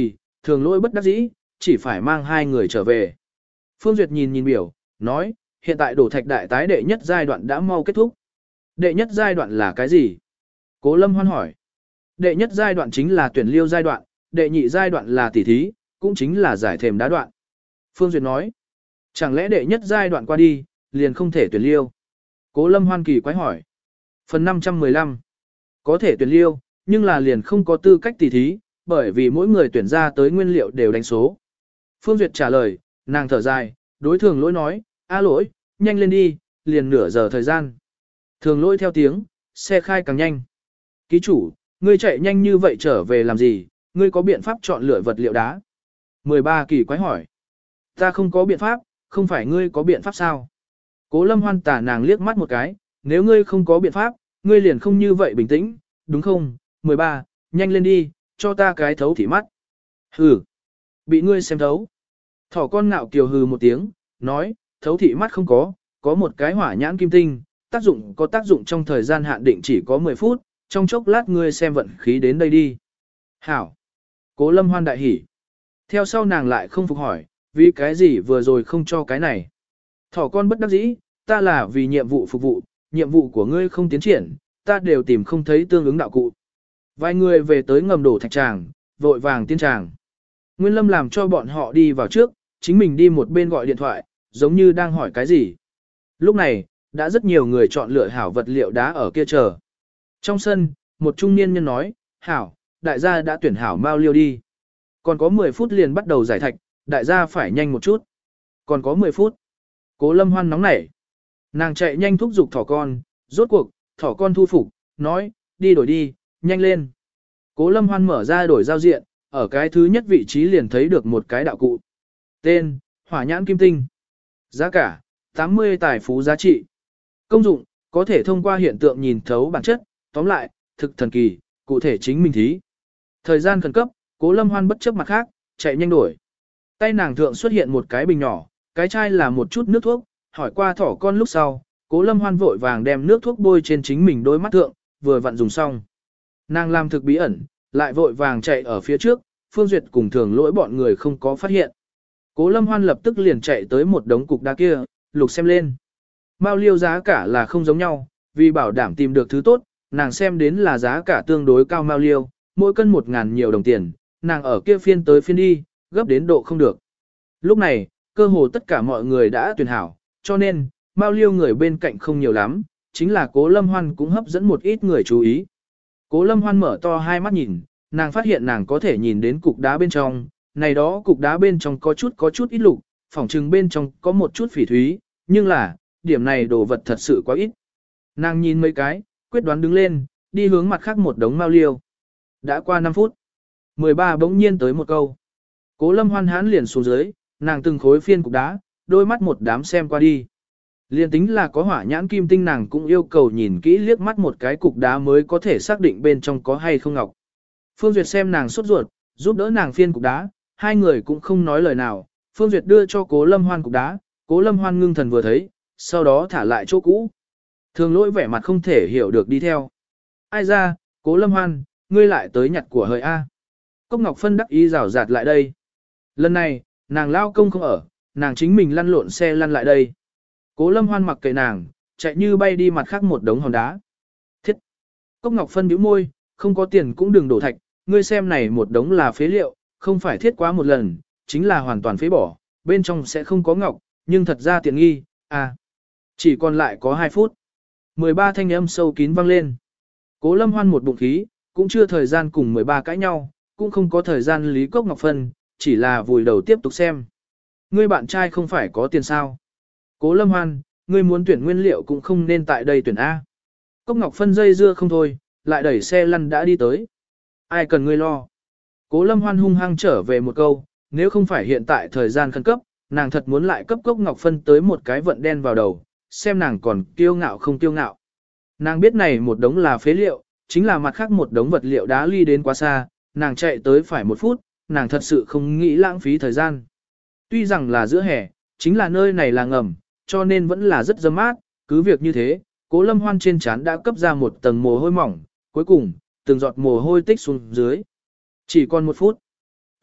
Speaker 1: thường lỗi bất đắc dĩ, chỉ phải mang hai người trở về. Phương Duyệt nhìn nhìn biểu, nói, hiện tại đổ thạch đại tái đệ nhất giai đoạn đã mau kết thúc. Đệ nhất giai đoạn là cái gì? Cố Lâm Hoan hỏi. Đệ nhất giai đoạn chính là tuyển liêu giai đoạn, đệ nhị giai đoạn là tỉ thí, cũng chính là giải thềm đá đoạn. Phương Duyệt nói, chẳng lẽ đệ nhất giai đoạn qua đi, liền không thể tuyển liêu? Cố Lâm Hoan kỳ quái hỏi. Phần năm trăm mười lăm. Có thể tuyển liêu, nhưng là liền không có tư cách tỉ thí, bởi vì mỗi người tuyển ra tới nguyên liệu đều đánh số. Phương Duyệt trả lời, nàng thở dài, đối thường lỗi nói, a lỗi, nhanh lên đi, liền nửa giờ thời gian. Thường lỗi theo tiếng, xe khai càng nhanh. Ký chủ, ngươi chạy nhanh như vậy trở về làm gì, ngươi có biện pháp chọn lựa vật liệu đá? mười ba kỳ quái hỏi. Ta không có biện pháp, không phải ngươi có biện pháp sao? Cố Lâm Hoan tả nàng liếc mắt một cái, nếu ngươi không có biện pháp, ngươi liền không như vậy bình tĩnh, đúng không? mười ba, nhanh lên đi, cho ta cái thấu thị mắt. Hừ, bị ngươi xem thấu. Thỏ con ngạo kiều hừ một tiếng, nói, thấu thị mắt không có, có một cái hỏa nhãn kim tinh, tác dụng có tác dụng trong thời gian hạn định chỉ có mười phút, trong chốc lát ngươi xem vận khí đến đây đi. Hảo. Cố Lâm Hoan đại hỉ. Theo sau nàng lại không phục hỏi, vì cái gì vừa rồi không cho cái này. Thỏ con bất đắc dĩ, ta là vì nhiệm vụ phục vụ, nhiệm vụ của ngươi không tiến triển, ta đều tìm không thấy tương ứng đạo cụ. Vài người về tới ngầm đổ thạch tràng, vội vàng tiên tràng. Nguyên Lâm làm cho bọn họ đi vào trước, chính mình đi một bên gọi điện thoại, giống như đang hỏi cái gì. Lúc này, đã rất nhiều người chọn lựa hảo vật liệu đá ở kia chờ. Trong sân, một trung niên nhân nói, hảo, đại gia đã tuyển hảo mau liêu đi. Còn có mười phút liền bắt đầu giải thạch, đại gia phải nhanh một chút. Còn có mười phút. Cố Lâm Hoan nóng nảy. Nàng chạy nhanh thúc giục thỏ con, rốt cuộc, thỏ con thu phục, nói, đi đổi đi, nhanh lên. Cố Lâm Hoan mở ra đổi giao diện, ở cái thứ nhất vị trí liền thấy được một cái đạo cụ. Tên, hỏa nhãn kim tinh. Giá cả, tám mươi tài phú giá trị. Công dụng, có thể thông qua hiện tượng nhìn thấu bản chất, tóm lại, thực thần kỳ, cụ thể chính mình thí. Thời gian khẩn cấp, Cố Lâm Hoan bất chấp mặt khác, chạy nhanh đổi. Tay nàng thượng xuất hiện một cái bình nhỏ, cái chai là một chút nước thuốc, hỏi qua thỏ con lúc sau, Cố Lâm Hoan vội vàng đem nước thuốc bôi trên chính mình đôi mắt thượng, vừa vặn dùng xong. Nàng làm thực bí ẩn, lại vội vàng chạy ở phía trước, Phương Duyệt cùng thường lỗi bọn người không có phát hiện. Cố Lâm Hoan lập tức liền chạy tới một đống cục đá kia, lục xem lên. Mao liêu giá cả là không giống nhau, vì bảo đảm tìm được thứ tốt, nàng xem đến là giá cả tương đối cao mao liêu, mỗi cân một ngàn nhiều đồng tiền, nàng ở kia phiên tới phiên đi, gấp đến độ không được. Lúc này, cơ hồ tất cả mọi người đã tuyển hảo, cho nên, mao liêu người bên cạnh không nhiều lắm, chính là Cố Lâm Hoan cũng hấp dẫn một ít người chú ý. Cố Lâm Hoan mở to hai mắt nhìn, nàng phát hiện nàng có thể nhìn đến cục đá bên trong, này đó cục đá bên trong có chút có chút ít lục, phỏng chừng bên trong có một chút phỉ thúy, nhưng là, điểm này đồ vật thật sự quá ít. Nàng nhìn mấy cái, quyết đoán đứng lên, đi hướng mặt khác một đống mao liêu. Đã qua năm phút, mười ba bỗng nhiên tới một câu. Cố Lâm Hoan hán liền xuống dưới, nàng từng khối phiên cục đá, đôi mắt một đám xem qua đi. Liên tính là có hỏa nhãn kim tinh nàng cũng yêu cầu nhìn kỹ liếc mắt một cái cục đá mới có thể xác định bên trong có hay không ngọc. Phương Duyệt xem nàng sốt ruột, giúp đỡ nàng phiên cục đá, hai người cũng không nói lời nào. Phương Duyệt đưa cho Cố Lâm Hoan cục đá, Cố Lâm Hoan ngưng thần vừa thấy, sau đó thả lại chỗ cũ. Thường lỗi vẻ mặt không thể hiểu được đi theo. Ai ra, Cố Lâm Hoan, ngươi lại tới nhặt của hời A. Cốc Ngọc Phân đắc ý rào rạt lại đây. Lần này, nàng lao công không ở, nàng chính mình lăn lộn xe lăn lại đây. Cố Lâm Hoan mặc kệ nàng, chạy như bay đi mặt khác một đống hòn đá. Thiết! Cốc Ngọc Phân bĩu môi, không có tiền cũng đừng đổ thạch, ngươi xem này một đống là phế liệu, không phải thiết quá một lần, chính là hoàn toàn phế bỏ, bên trong sẽ không có ngọc, nhưng thật ra tiện nghi, à. Chỉ còn lại có hai phút. mười ba thanh âm sâu kín vang lên. Cố Lâm Hoan một bụng khí, cũng chưa thời gian cùng mười ba cãi nhau, cũng không có thời gian lý Cốc Ngọc Phân, chỉ là vùi đầu tiếp tục xem. Ngươi bạn trai không phải có tiền sao? Cố Lâm Hoan, ngươi muốn tuyển nguyên liệu cũng không nên tại đây tuyển A. Cốc Ngọc Phân dây dưa không thôi, lại đẩy xe lăn đã đi tới. Ai cần ngươi lo? Cố Lâm Hoan hung hăng trở về một câu, nếu không phải hiện tại thời gian khẩn cấp, nàng thật muốn lại cấp Cốc Ngọc Phân tới một cái vận đen vào đầu, xem nàng còn kiêu ngạo không kiêu ngạo. Nàng biết này một đống là phế liệu, chính là mặt khác một đống vật liệu đá ly đến quá xa, nàng chạy tới phải một phút, nàng thật sự không nghĩ lãng phí thời gian. Tuy rằng là giữa hè, chính là nơi này là ngầm, cho nên vẫn là rất dâm mát, cứ việc như thế, Cố Lâm Hoan trên trán đã cấp ra một tầng mồ hôi mỏng, cuối cùng, từng giọt mồ hôi tích xuống dưới. Chỉ còn một phút.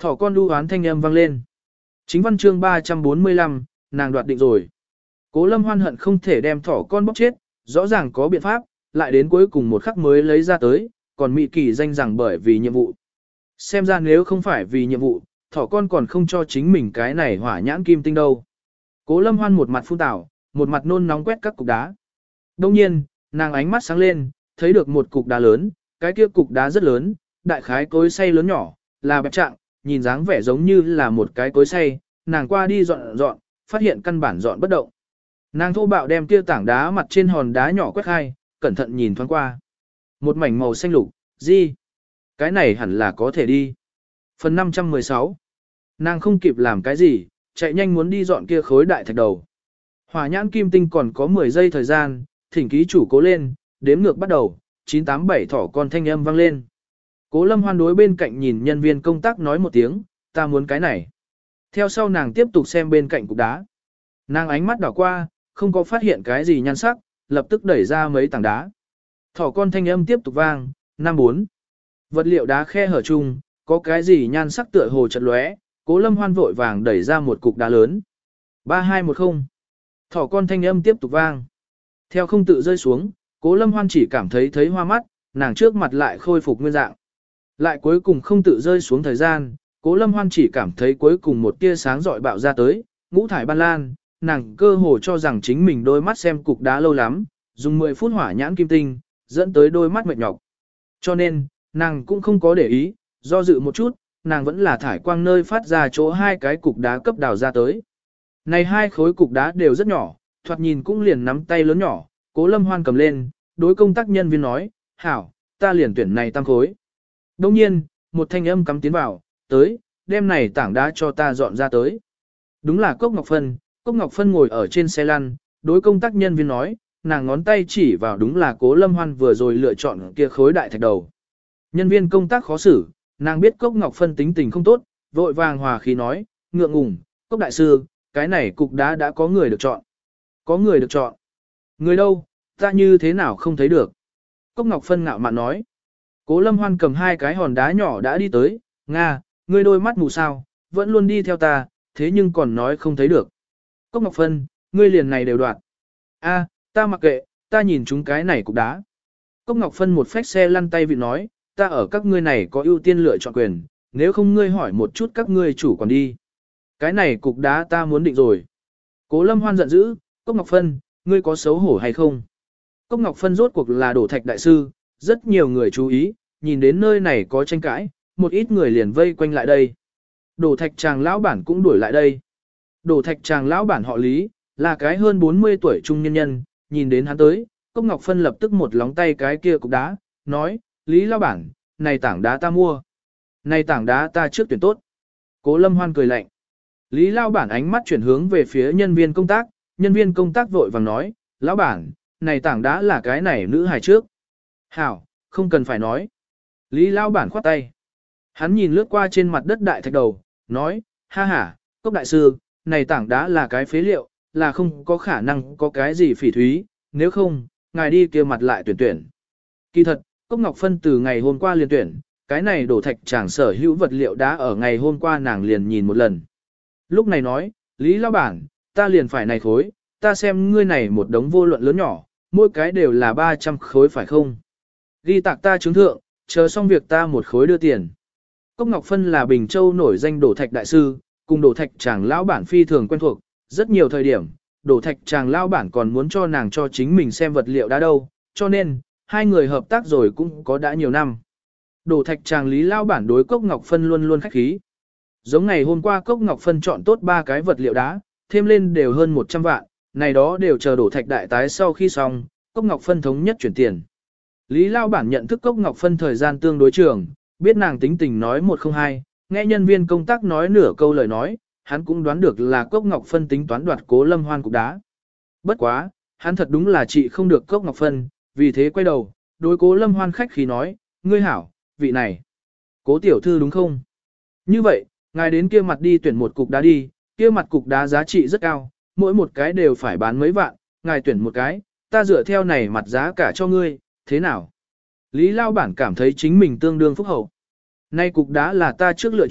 Speaker 1: Thỏ con đu hoán thanh âm vang lên. Chính văn chương ba trăm bốn mươi lăm, nàng đoạt định rồi. Cố Lâm Hoan hận không thể đem thỏ con bóc chết, rõ ràng có biện pháp, lại đến cuối cùng một khắc mới lấy ra tới, còn mị kỳ danh rằng bởi vì nhiệm vụ. Xem ra nếu không phải vì nhiệm vụ, thỏ con còn không cho chính mình cái này hỏa nhãn kim tinh đâu. Cố Lâm Hoan một mặt phun tảo, một mặt nôn nóng quét các cục đá. Đông nhiên, nàng ánh mắt sáng lên, thấy được một cục đá lớn, cái kia cục đá rất lớn, đại khái cối xay lớn nhỏ, là bẹp trạng, nhìn dáng vẻ giống như là một cái cối xay, nàng qua đi dọn dọn, phát hiện căn bản dọn bất động. Nàng thô bạo đem kia tảng đá mặt trên hòn đá nhỏ quét khai, cẩn thận nhìn thoáng qua. Một mảnh màu xanh lục, gì? Cái này hẳn là có thể đi. Phần năm trăm mười sáu. Nàng không kịp làm cái gì, chạy nhanh muốn đi dọn kia khối đại thạch đầu. Hỏa nhãn kim tinh còn có mười giây thời gian, thỉnh ký chủ cố lên, đếm ngược bắt đầu, chín tám bảy thỏ con thanh âm vang lên. Cố Lâm Hoan đối bên cạnh nhìn nhân viên công tác nói một tiếng, ta muốn cái này. Theo sau nàng tiếp tục xem bên cạnh cục đá. Nàng ánh mắt đảo qua, không có phát hiện cái gì nhan sắc, lập tức đẩy ra mấy tảng đá. Thỏ con thanh âm tiếp tục vang, năm bốn. Vật liệu đá khe hở chung, có cái gì nhan sắc tựa hồ chật lóe, Cố Lâm Hoan vội vàng đẩy ra một cục đá lớn. ba hai một không. Thỏ con thanh âm tiếp tục vang. Theo không tự rơi xuống, Cố Lâm Hoan chỉ cảm thấy thấy hoa mắt, nàng trước mặt lại khôi phục nguyên dạng. Lại cuối cùng không tự rơi xuống thời gian, Cố Lâm Hoan chỉ cảm thấy cuối cùng một tia sáng rọi bạo ra tới, ngũ thải ban lan, nàng cơ hồ cho rằng chính mình đôi mắt xem cục đá lâu lắm, dùng mười phút hỏa nhãn kim tinh, dẫn tới đôi mắt mệt nhọc. Cho nên, nàng cũng không có để ý, do dự một chút, nàng vẫn là thải quang nơi phát ra chỗ hai cái cục đá cấp đào ra tới. Này hai khối cục đá đều rất nhỏ, thoạt nhìn cũng liền nắm tay lớn nhỏ, Cố Lâm Hoan cầm lên, đối công tác nhân viên nói, hảo, ta liền tuyển này tăng khối. Đông nhiên, một thanh âm cắm tiến vào, tới, đem này tảng đá cho ta dọn ra tới. Đúng là Cốc Ngọc Phân, Cốc Ngọc Phân ngồi ở trên xe lăn, đối công tác nhân viên nói, nàng ngón tay chỉ vào đúng là Cố Lâm Hoan vừa rồi lựa chọn kia khối đại thạch đầu. Nhân viên công tác khó xử, nàng biết Cốc Ngọc Phân tính tình không tốt, vội vàng hòa khí nói, ngượng ngùng, Cốc đại sư, cái này cục đá đã có người được chọn. Có người được chọn. Người đâu, ta như thế nào không thấy được. Cốc Ngọc Phân ngạo mạn nói. Cố Lâm Hoan cầm hai cái hòn đá nhỏ đã đi tới, Nga, ngươi đôi mắt mù sao, vẫn luôn đi theo ta, thế nhưng còn nói không thấy được. Cốc Ngọc Phân, ngươi liền này đều đoạt. A, ta mặc kệ, ta nhìn chúng cái này cục đá. Cốc Ngọc Phân một phách xe lăn tay vị nói, ta ở các ngươi này có ưu tiên lựa chọn quyền, nếu không ngươi hỏi một chút các ngươi chủ còn đi. Cái này cục đá ta muốn định rồi. Cố Lâm Hoan giận dữ, Cốc Ngọc Phân, ngươi có xấu hổ hay không? Cốc Ngọc Phân rốt cuộc là đổ thạch đại sư, rất nhiều người chú ý, nhìn đến nơi này có tranh cãi, một ít người liền vây quanh lại đây. Đổ thạch chàng lão bản cũng đuổi lại đây. Đổ thạch chàng lão bản họ Lý, là cái hơn bốn mươi tuổi trung nhân nhân, nhìn đến hắn tới, Cốc Ngọc Phân lập tức một lóng tay cái kia cục đá, nói, Lý lão bản, này tảng đá ta mua. Này tảng đá ta trước tuyển tốt. Cố Lâm Hoan cười lạnh. Lý lão bản ánh mắt chuyển hướng về phía nhân viên công tác, nhân viên công tác vội vàng nói, lão bản, này tảng đá là cái này nữ hài trước. Hảo, không cần phải nói. Lý lão bản khoát tay. Hắn nhìn lướt qua trên mặt đất đại thạch đầu, nói, ha ha, Cốc đại sư, này tảng đá là cái phế liệu, là không có khả năng có cái gì phỉ thúy, nếu không, ngài đi kia mặt lại tuyển tuyển. Kỳ thật, Cốc Ngọc Phân từ ngày hôm qua liền tuyển, cái này đổ thạch chàng sở hữu vật liệu đá ở ngày hôm qua nàng liền nhìn một lần. Lúc này nói, Lý lão bản, ta liền phải này khối, ta xem ngươi này một đống vô luận lớn nhỏ, mỗi cái đều là ba trăm khối phải không? Ghi tạc ta chứng thượng, chờ xong việc ta một khối đưa tiền. Cốc Ngọc Phân là Bình Châu nổi danh đổ thạch đại sư, cùng đổ thạch chàng lão bản phi thường quen thuộc, rất nhiều thời điểm, đổ thạch chàng lão bản còn muốn cho nàng cho chính mình xem vật liệu đá đâu, cho nên, hai người hợp tác rồi cũng có đã nhiều năm. Đổ thạch chàng Lý lão bản đối Cốc Ngọc Phân luôn luôn khách khí. Giống ngày hôm qua Cốc Ngọc Phân chọn tốt ba cái vật liệu đá, thêm lên đều hơn một trăm vạn, này đó đều chờ đổ thạch đại tái sau khi xong, Cốc Ngọc Phân thống nhất chuyển tiền. Lý lão bản nhận thức Cốc Ngọc Phân thời gian tương đối trường, biết nàng tính tình nói một không hai, nghe nhân viên công tác nói nửa câu lời nói, hắn cũng đoán được là Cốc Ngọc Phân tính toán đoạt Cố Lâm Hoan cục đá. Bất quá, hắn thật đúng là chị không được Cốc Ngọc Phân, vì thế quay đầu, đối Cố Lâm Hoan khách khí nói, ngươi hảo, vị này, Cố tiểu thư đúng không? Như vậy, ngài đến kia mặt đi tuyển một cục đá đi, kia mặt cục đá giá trị rất cao, mỗi một cái đều phải bán mấy vạn, ngài tuyển một cái, ta dựa theo này mặt giá cả cho ngươi, thế nào? Lý Lao bản cảm thấy chính mình tương đương phúc hậu. Nay cục đá là ta trước lựa chọn,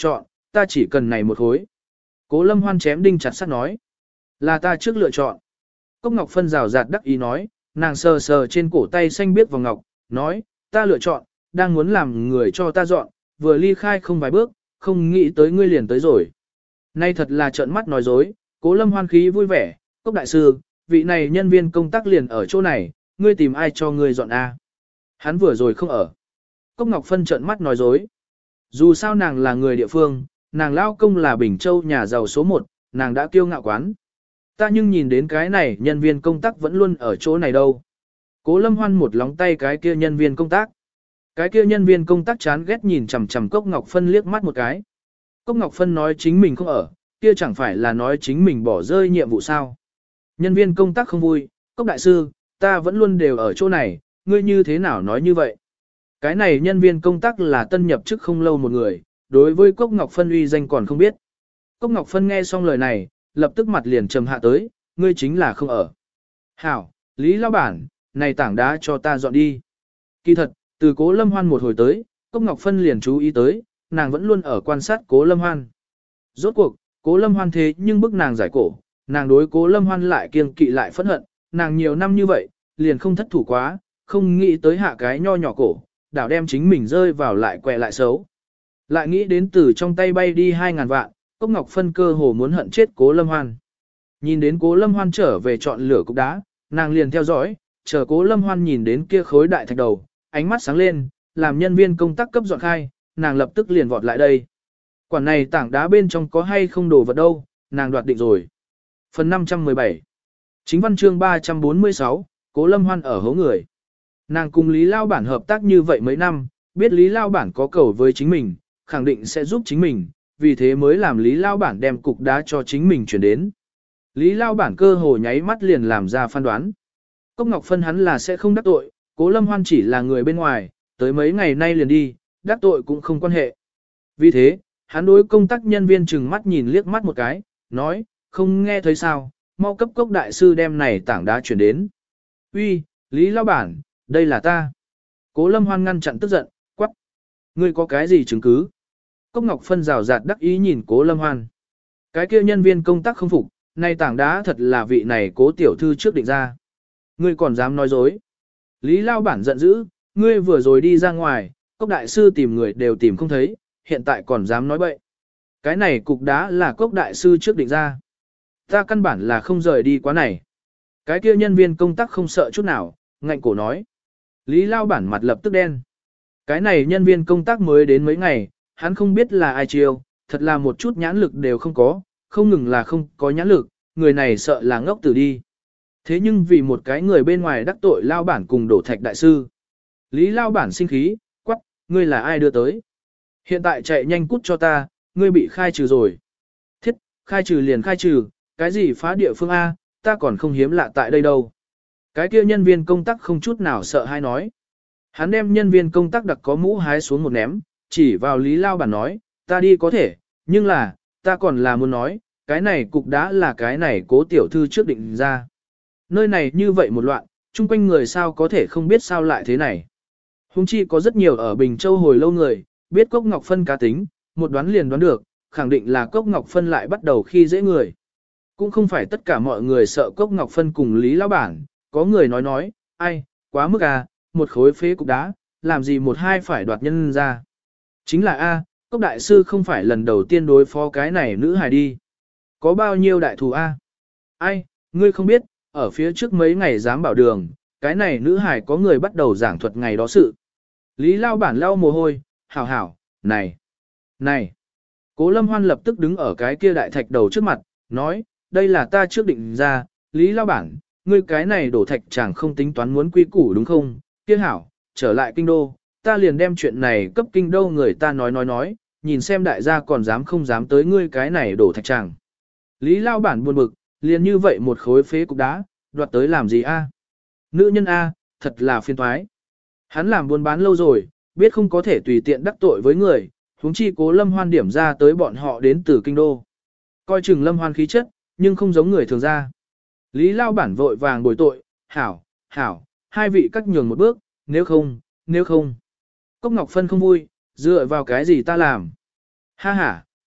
Speaker 1: Ta chỉ cần này một khối. Cố Lâm Hoan chém đinh chặt sắt nói. Là ta trước lựa chọn. Cốc Ngọc Phân rào rạt đắc ý nói, nàng sờ sờ trên cổ tay xanh biếc vào ngọc, nói, ta lựa chọn, đang muốn làm người cho ta dọn, vừa ly khai không vài bước, không nghĩ tới ngươi liền tới rồi. Nay thật là trợn mắt nói dối, Cố Lâm Hoan khí vui vẻ, Cốc đại sư, vị này nhân viên công tác liền ở chỗ này, ngươi tìm ai cho ngươi dọn a? Hắn vừa rồi không ở. Cốc Ngọc Phân trợn mắt nói dối. Dù sao nàng là người địa phương, nàng lao công là Bình Châu nhà giàu số một, nàng đã kiêu ngạo quán. Ta nhưng nhìn đến cái này nhân viên công tác vẫn luôn ở chỗ này đâu. Cố Lâm Hoan một lóng tay cái kia nhân viên công tác. Cái kia nhân viên công tác chán ghét nhìn chằm chằm Cốc Ngọc Phân liếc mắt một cái. Cốc Ngọc Phân nói chính mình không ở, kia chẳng phải là nói chính mình bỏ rơi nhiệm vụ sao. Nhân viên công tác không vui, Cốc đại sư, ta vẫn luôn đều ở chỗ này, ngươi như thế nào nói như vậy? Cái này nhân viên công tác là tân nhập chức không lâu một người, đối với Cốc Ngọc Phân uy danh còn không biết. Cốc Ngọc Phân nghe xong lời này, lập tức mặt liền trầm hạ tới, ngươi chính là không ở. Hảo, Lý lão bản, này tảng đá cho ta dọn đi. Kỳ thật, từ Cố Lâm Hoan một hồi tới, Cốc Ngọc Phân liền chú ý tới, nàng vẫn luôn ở quan sát Cố Lâm Hoan. Rốt cuộc, Cố Lâm Hoan thế nhưng bức nàng giải cổ, nàng đối Cố Lâm Hoan lại kiêng kỵ lại phẫn hận, nàng nhiều năm như vậy, liền không thất thủ quá, không nghĩ tới hạ cái nho nhỏ cổ, đảo đem chính mình rơi vào lại quẹ lại xấu. Lại nghĩ đến từ trong tay bay đi hai ngàn vạn, Cốc Ngọc Phân cơ hồ muốn hận chết Cố Lâm Hoan. Nhìn đến Cố Lâm Hoan trở về chọn lửa cục đá, nàng liền theo dõi, chờ Cố Lâm Hoan nhìn đến kia khối đại thạch đầu, ánh mắt sáng lên, làm nhân viên công tác cấp dọn khai, nàng lập tức liền vọt lại đây. Quản này tảng đá bên trong có hay không đồ vật đâu, nàng đoạt định rồi. Phần năm trăm mười bảy Chính văn chương ba trăm bốn mươi sáu, Cố Lâm Hoan ở hố người. Nàng cùng Lý Lao Bản hợp tác như vậy mấy năm, biết Lý Lao Bản có cầu với chính mình, khẳng định sẽ giúp chính mình, vì thế mới làm Lý Lao Bản đem cục đá cho chính mình chuyển đến. Lý Lao Bản cơ hồ nháy mắt liền làm ra phán đoán. Cốc Ngọc Phân hắn là sẽ không đắc tội, Cố Lâm Hoan chỉ là người bên ngoài, tới mấy ngày nay liền đi, đắc tội cũng không quan hệ. Vì thế, hắn đối công tác nhân viên chừng mắt nhìn liếc mắt một cái, nói, không nghe thấy sao, mau cấp Cốc đại sư đem này tảng đá chuyển đến. Uy, Lý Lao Bản, đây là ta. Cố Lâm Hoan ngăn chặn tức giận, quắc. Ngươi có cái gì chứng cứ? Cốc Ngọc Phân rào rạt đắc ý nhìn Cố Lâm Hoan. Cái kia nhân viên công tác không phục, này tảng đá thật là vị này Cố tiểu thư trước định ra. Ngươi còn dám nói dối. Lý Lao Bản giận dữ, ngươi vừa rồi đi ra ngoài, Cốc đại sư tìm người đều tìm không thấy, hiện tại còn dám nói bậy. Cái này cục đá là Cốc đại sư trước định ra. Ta căn bản là không rời đi quá này. Cái kia nhân viên công tác không sợ chút nào, ngạnh cổ nói. Lý Lao Bản mặt lập tức đen. Cái này nhân viên công tác mới đến mấy ngày, hắn không biết là ai chiêu, thật là một chút nhãn lực đều không có, không ngừng là không có nhãn lực, người này sợ là ngốc tử đi. Thế nhưng vì một cái người bên ngoài đắc tội Lao Bản cùng đổ thạch đại sư. Lý Lao Bản sinh khí, quắc, ngươi là ai đưa tới? Hiện tại chạy nhanh cút cho ta, ngươi bị khai trừ rồi. Thiết, khai trừ liền khai trừ, cái gì phá địa phương A, ta còn không hiếm lạ tại đây đâu. Cái kia nhân viên công tác không chút nào sợ hay nói. Hắn đem nhân viên công tác đặc có mũ hái xuống một ném, chỉ vào Lý Lao Bản nói, ta đi có thể, nhưng là, ta còn là muốn nói, cái này cục đá là cái này Cố tiểu thư trước định ra. Nơi này như vậy một loạn, chung quanh người sao có thể không biết sao lại thế này. Hùng chi có rất nhiều ở Bình Châu hồi lâu người, biết Cốc Ngọc Phân cá tính, một đoán liền đoán được, khẳng định là Cốc Ngọc Phân lại bắt đầu khi dễ người. Cũng không phải tất cả mọi người sợ Cốc Ngọc Phân cùng Lý Lao Bản, có người nói nói, ai, quá mức à, một khối phế cục đá, làm gì một hai phải đoạt nhân ra. Chính là A, Cốc đại sư không phải lần đầu tiên đối phó cái này nữ hài đi. Có bao nhiêu đại thù A? Ai, ngươi không biết, ở phía trước mấy ngày dám bảo đường, cái này nữ hài có người bắt đầu giảng thuật ngày đó sự. Lý Lao Bản lau mồ hôi, hảo hảo, này, này. Cố Lâm Hoan lập tức đứng ở cái kia đại thạch đầu trước mặt, nói, đây là ta trước định ra, Lý Lao Bản, ngươi cái này đổ thạch chẳng không tính toán muốn quy củ đúng không? Kia hảo, trở lại kinh đô, ta liền đem chuyện này cấp kinh đô người ta nói nói nói, nhìn xem đại gia còn dám không dám tới ngươi cái này đổ thạch chẳng. Lý Lao Bản buồn bực, liền như vậy một khối phế cục đá, đoạt tới làm gì a? Nữ nhân a, thật là phiền toái. Hắn làm buôn bán lâu rồi, biết không có thể tùy tiện đắc tội với người, huống chi Cố Lâm Hoan điểm ra tới bọn họ đến từ kinh đô. Coi chừng Lâm Hoan khí chất, nhưng không giống người thường ra. Lý Lao Bản vội vàng bồi tội, hảo, hảo, hai vị cắt nhường một bước, nếu không, nếu không. Cốc Ngọc Phân không vui, dựa vào cái gì ta làm. Ha ha,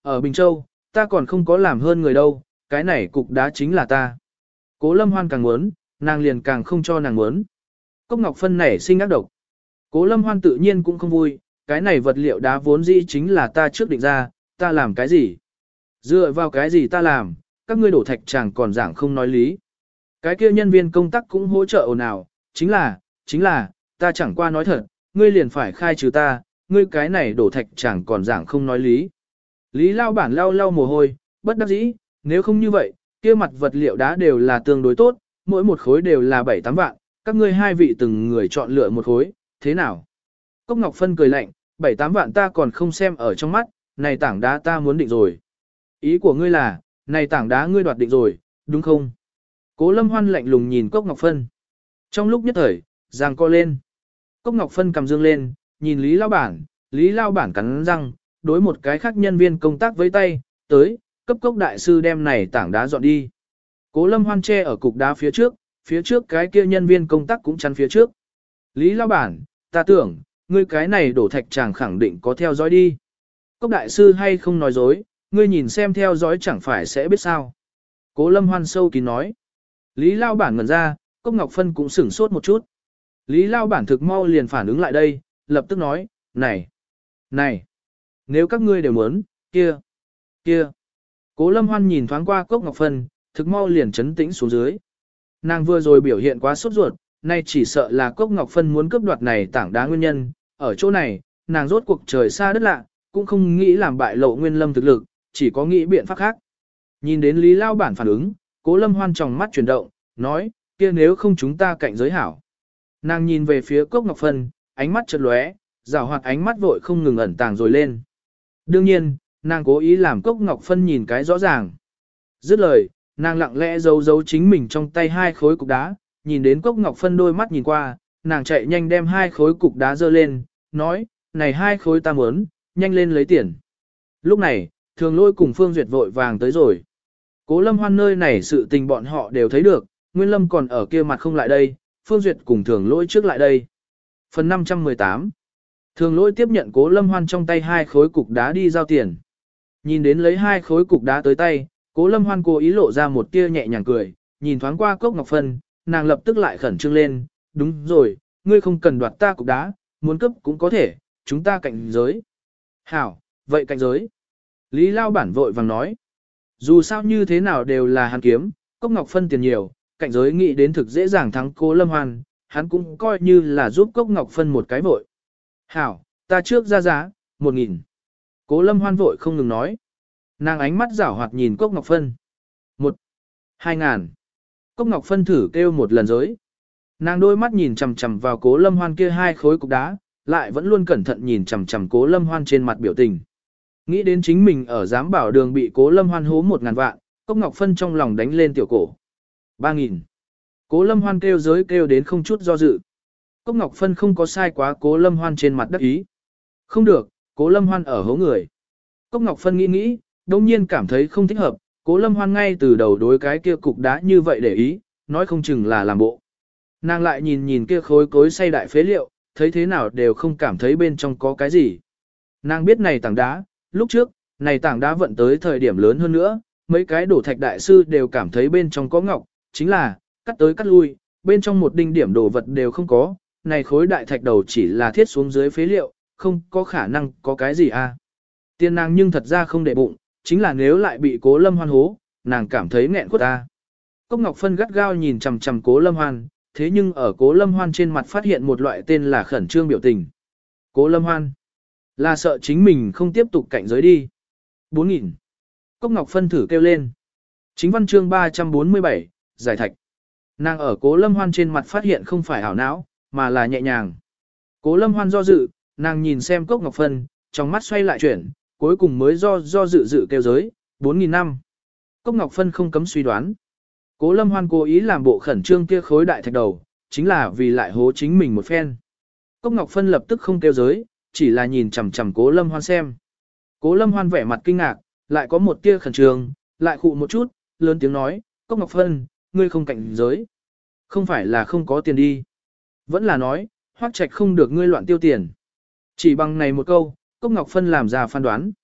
Speaker 1: ở Bình Châu, ta còn không có làm hơn người đâu, cái này cục đá chính là ta. Cố Lâm Hoan càng muốn, nàng liền càng không cho nàng muốn. Cốc Ngọc Phân nảy sinh ác độc. Cố Lâm Hoan tự nhiên cũng không vui, cái này vật liệu đá vốn dĩ chính là ta trước định ra, ta làm cái gì? Dựa vào cái gì ta làm, các ngươi đổ thạch chẳng còn giảng không nói lý. Cái kia nhân viên công tác cũng hỗ trợ ồn ào, chính là, chính là, ta chẳng qua nói thật, ngươi liền phải khai trừ ta, ngươi cái này đổ thạch chẳng còn giảng không nói lý. Lý lao bản lau lau mồ hôi, bất đắc dĩ, nếu không như vậy, kia mặt vật liệu đá đều là tương đối tốt, mỗi một khối đều là bảy tám vạn, các ngươi hai vị từng người chọn lựa một khối, thế nào? Cốc Ngọc Phân cười lạnh, bảy tám vạn ta còn không xem ở trong mắt, này tảng đá ta muốn định rồi. Ý của ngươi là, này tảng đá ngươi đoạt định rồi, đúng không? Cố Lâm Hoan lạnh lùng nhìn Cốc Ngọc Phân. Trong lúc nhất thời, giằng co lên. Cốc Ngọc Phân cầm dương lên, nhìn Lý Lao Bản, Lý Lao Bản cắn răng, đối một cái khác nhân viên công tác với tay, tới, cấp Cốc đại sư đem này tảng đá dọn đi. Cố Lâm Hoan che ở cục đá phía trước, phía trước cái kia nhân viên công tác cũng chắn phía trước. Lý Lao Bản, ta tưởng, ngươi cái này đổ thạch chàng khẳng định có theo dõi đi. Cốc đại sư hay không nói dối, ngươi nhìn xem theo dõi chẳng phải sẽ biết sao. Cố Lâm Hoan sâu kín nói. Lý Lao Bản ngẩn ra, Cốc Ngọc Phân cũng sửng sốt một chút. Lý Lao Bản thực mau liền phản ứng lại đây, lập tức nói, này, này, nếu các ngươi đều muốn, kia, kia. Cố Lâm Hoan nhìn thoáng qua Cốc Ngọc Phân, thực mau liền chấn tĩnh xuống dưới. Nàng vừa rồi biểu hiện quá sốt ruột, nay chỉ sợ là Cốc Ngọc Phân muốn cướp đoạt này tảng đá nguyên nhân, ở chỗ này, nàng rốt cuộc trời xa đất lạ, cũng không nghĩ làm bại lộ Nguyên Lâm thực lực, chỉ có nghĩ biện pháp khác. Nhìn đến Lý Lao Bản phản ứng, Cố Lâm Hoan trong mắt chuyển động, nói, kia nếu không chúng ta cạnh giới hảo. Nàng nhìn về phía Cốc Ngọc Phân, ánh mắt chợt lóe, rào hoạt ánh mắt vội không ngừng ẩn tàng rồi lên. Đương nhiên, nàng cố ý làm Cốc Ngọc Phân nhìn cái rõ ràng. Dứt lời, nàng lặng lẽ giấu giấu chính mình trong tay hai khối cục đá, nhìn đến Cốc Ngọc Phân đôi mắt nhìn qua, nàng chạy nhanh đem hai khối cục đá dơ lên, nói, này hai khối ta muốn, nhanh lên lấy tiền. Lúc này, Thường Lôi cùng Phương Duyệt vội vàng tới rồi. Cố Lâm Hoan nơi này sự tình bọn họ đều thấy được, Nguyên Lâm còn ở kia mặt không lại đây, Phương Duyệt cùng Thường Lôi trước lại đây. Phần năm trăm mười tám. Thường Lôi tiếp nhận Cố Lâm Hoan trong tay hai khối cục đá đi giao tiền. Nhìn đến lấy hai khối cục đá tới tay, Cố Lâm Hoan cố ý lộ ra một tia nhẹ nhàng cười, nhìn thoáng qua Cốc Ngọc Phân, nàng lập tức lại khẩn trương lên, đúng rồi, ngươi không cần đoạt ta cục đá, muốn cấp cũng có thể, chúng ta cạnh giới. Hảo, vậy cạnh giới. Lý Lao Bản vội vàng nói, dù sao như thế nào đều là hắn kiếm, Cốc Ngọc Phân tiền nhiều, cạnh giới nghĩ đến thực dễ dàng thắng Cố Lâm Hoan, hắn cũng coi như là giúp Cốc Ngọc Phân một cái vội. Hảo, ta trước ra giá, một nghìn. Cố Lâm Hoan vội không ngừng nói. Nàng ánh mắt giảo hoạt nhìn Cốc Ngọc Phân. Một, hai ngàn. Cốc Ngọc Phân thử kêu một lần giới. Nàng đôi mắt nhìn chằm chằm vào Cố Lâm Hoan kia hai khối cục đá, lại vẫn luôn cẩn thận nhìn chằm chằm Cố Lâm Hoan trên mặt biểu tình. Nghĩ đến chính mình ở giám bảo đường bị Cố Lâm Hoan hố một ngàn vạn, Cốc Ngọc Phân trong lòng đánh lên tiểu cổ. Ba nghìn. Cố Lâm Hoan kêu giới kêu đến không chút do dự. Cốc Ngọc Phân không có sai quá Cố Lâm Hoan trên mặt đắc ý. Không được, Cố Lâm Hoan ở hố người. Cốc Ngọc Phân nghĩ nghĩ, đông nhiên cảm thấy không thích hợp, Cố Lâm Hoan ngay từ đầu đối cái kia cục đá như vậy để ý, nói không chừng là làm bộ. Nàng lại nhìn nhìn kia khối cối xay đại phế liệu, thấy thế nào đều không cảm thấy bên trong có cái gì. Nàng biết này tảng đá, lúc trước, này tảng đá vận tới thời điểm lớn hơn nữa, mấy cái đổ thạch đại sư đều cảm thấy bên trong có ngọc, chính là, cắt tới cắt lui, bên trong một đinh điểm đồ vật đều không có, này khối đại thạch đầu chỉ là thiết xuống dưới phế liệu, không có khả năng có cái gì à. Tiên nàng nhưng thật ra không để bụng, chính là nếu lại bị Cố Lâm Hoan hố, nàng cảm thấy nghẹn quất ta. Cốc Ngọc Phân gắt gao nhìn chằm chằm Cố Lâm Hoan, thế nhưng ở Cố Lâm Hoan trên mặt phát hiện một loại tên là khẩn trương biểu tình. Cố Lâm Hoan là sợ chính mình không tiếp tục cạnh giới đi. bốn nghìn. Cốc Ngọc Phân thử kêu lên. Chính văn chương ba trăm bốn mươi bảy, giải thạch. Nàng ở Cố Lâm Hoan trên mặt phát hiện không phải ảo não, mà là nhẹ nhàng. Cố Lâm Hoan do dự, nàng nhìn xem Cốc Ngọc Phân, trong mắt xoay lại chuyển, cuối cùng mới do do dự dự kêu giới, bốn nghìn năm. Cốc Ngọc Phân không cấm suy đoán. Cố Lâm Hoan cố ý làm bộ khẩn trương kia khối đại thạch đầu, chính là vì lại hố chính mình một phen. Cốc Ngọc Phân lập tức không kêu giới, chỉ là nhìn chằm chằm Cố Lâm Hoan xem. Cố Lâm Hoan vẻ mặt kinh ngạc, lại có một tia khẩn trương, lại khụ một chút, lớn tiếng nói, Cốc Ngọc Phân, ngươi không cạnh giới. Không phải là không có tiền đi. Vẫn là nói, Hoắc Trạch không được ngươi loạn tiêu tiền. Chỉ bằng này một câu, Cốc Ngọc Phân làm ra phán đoán.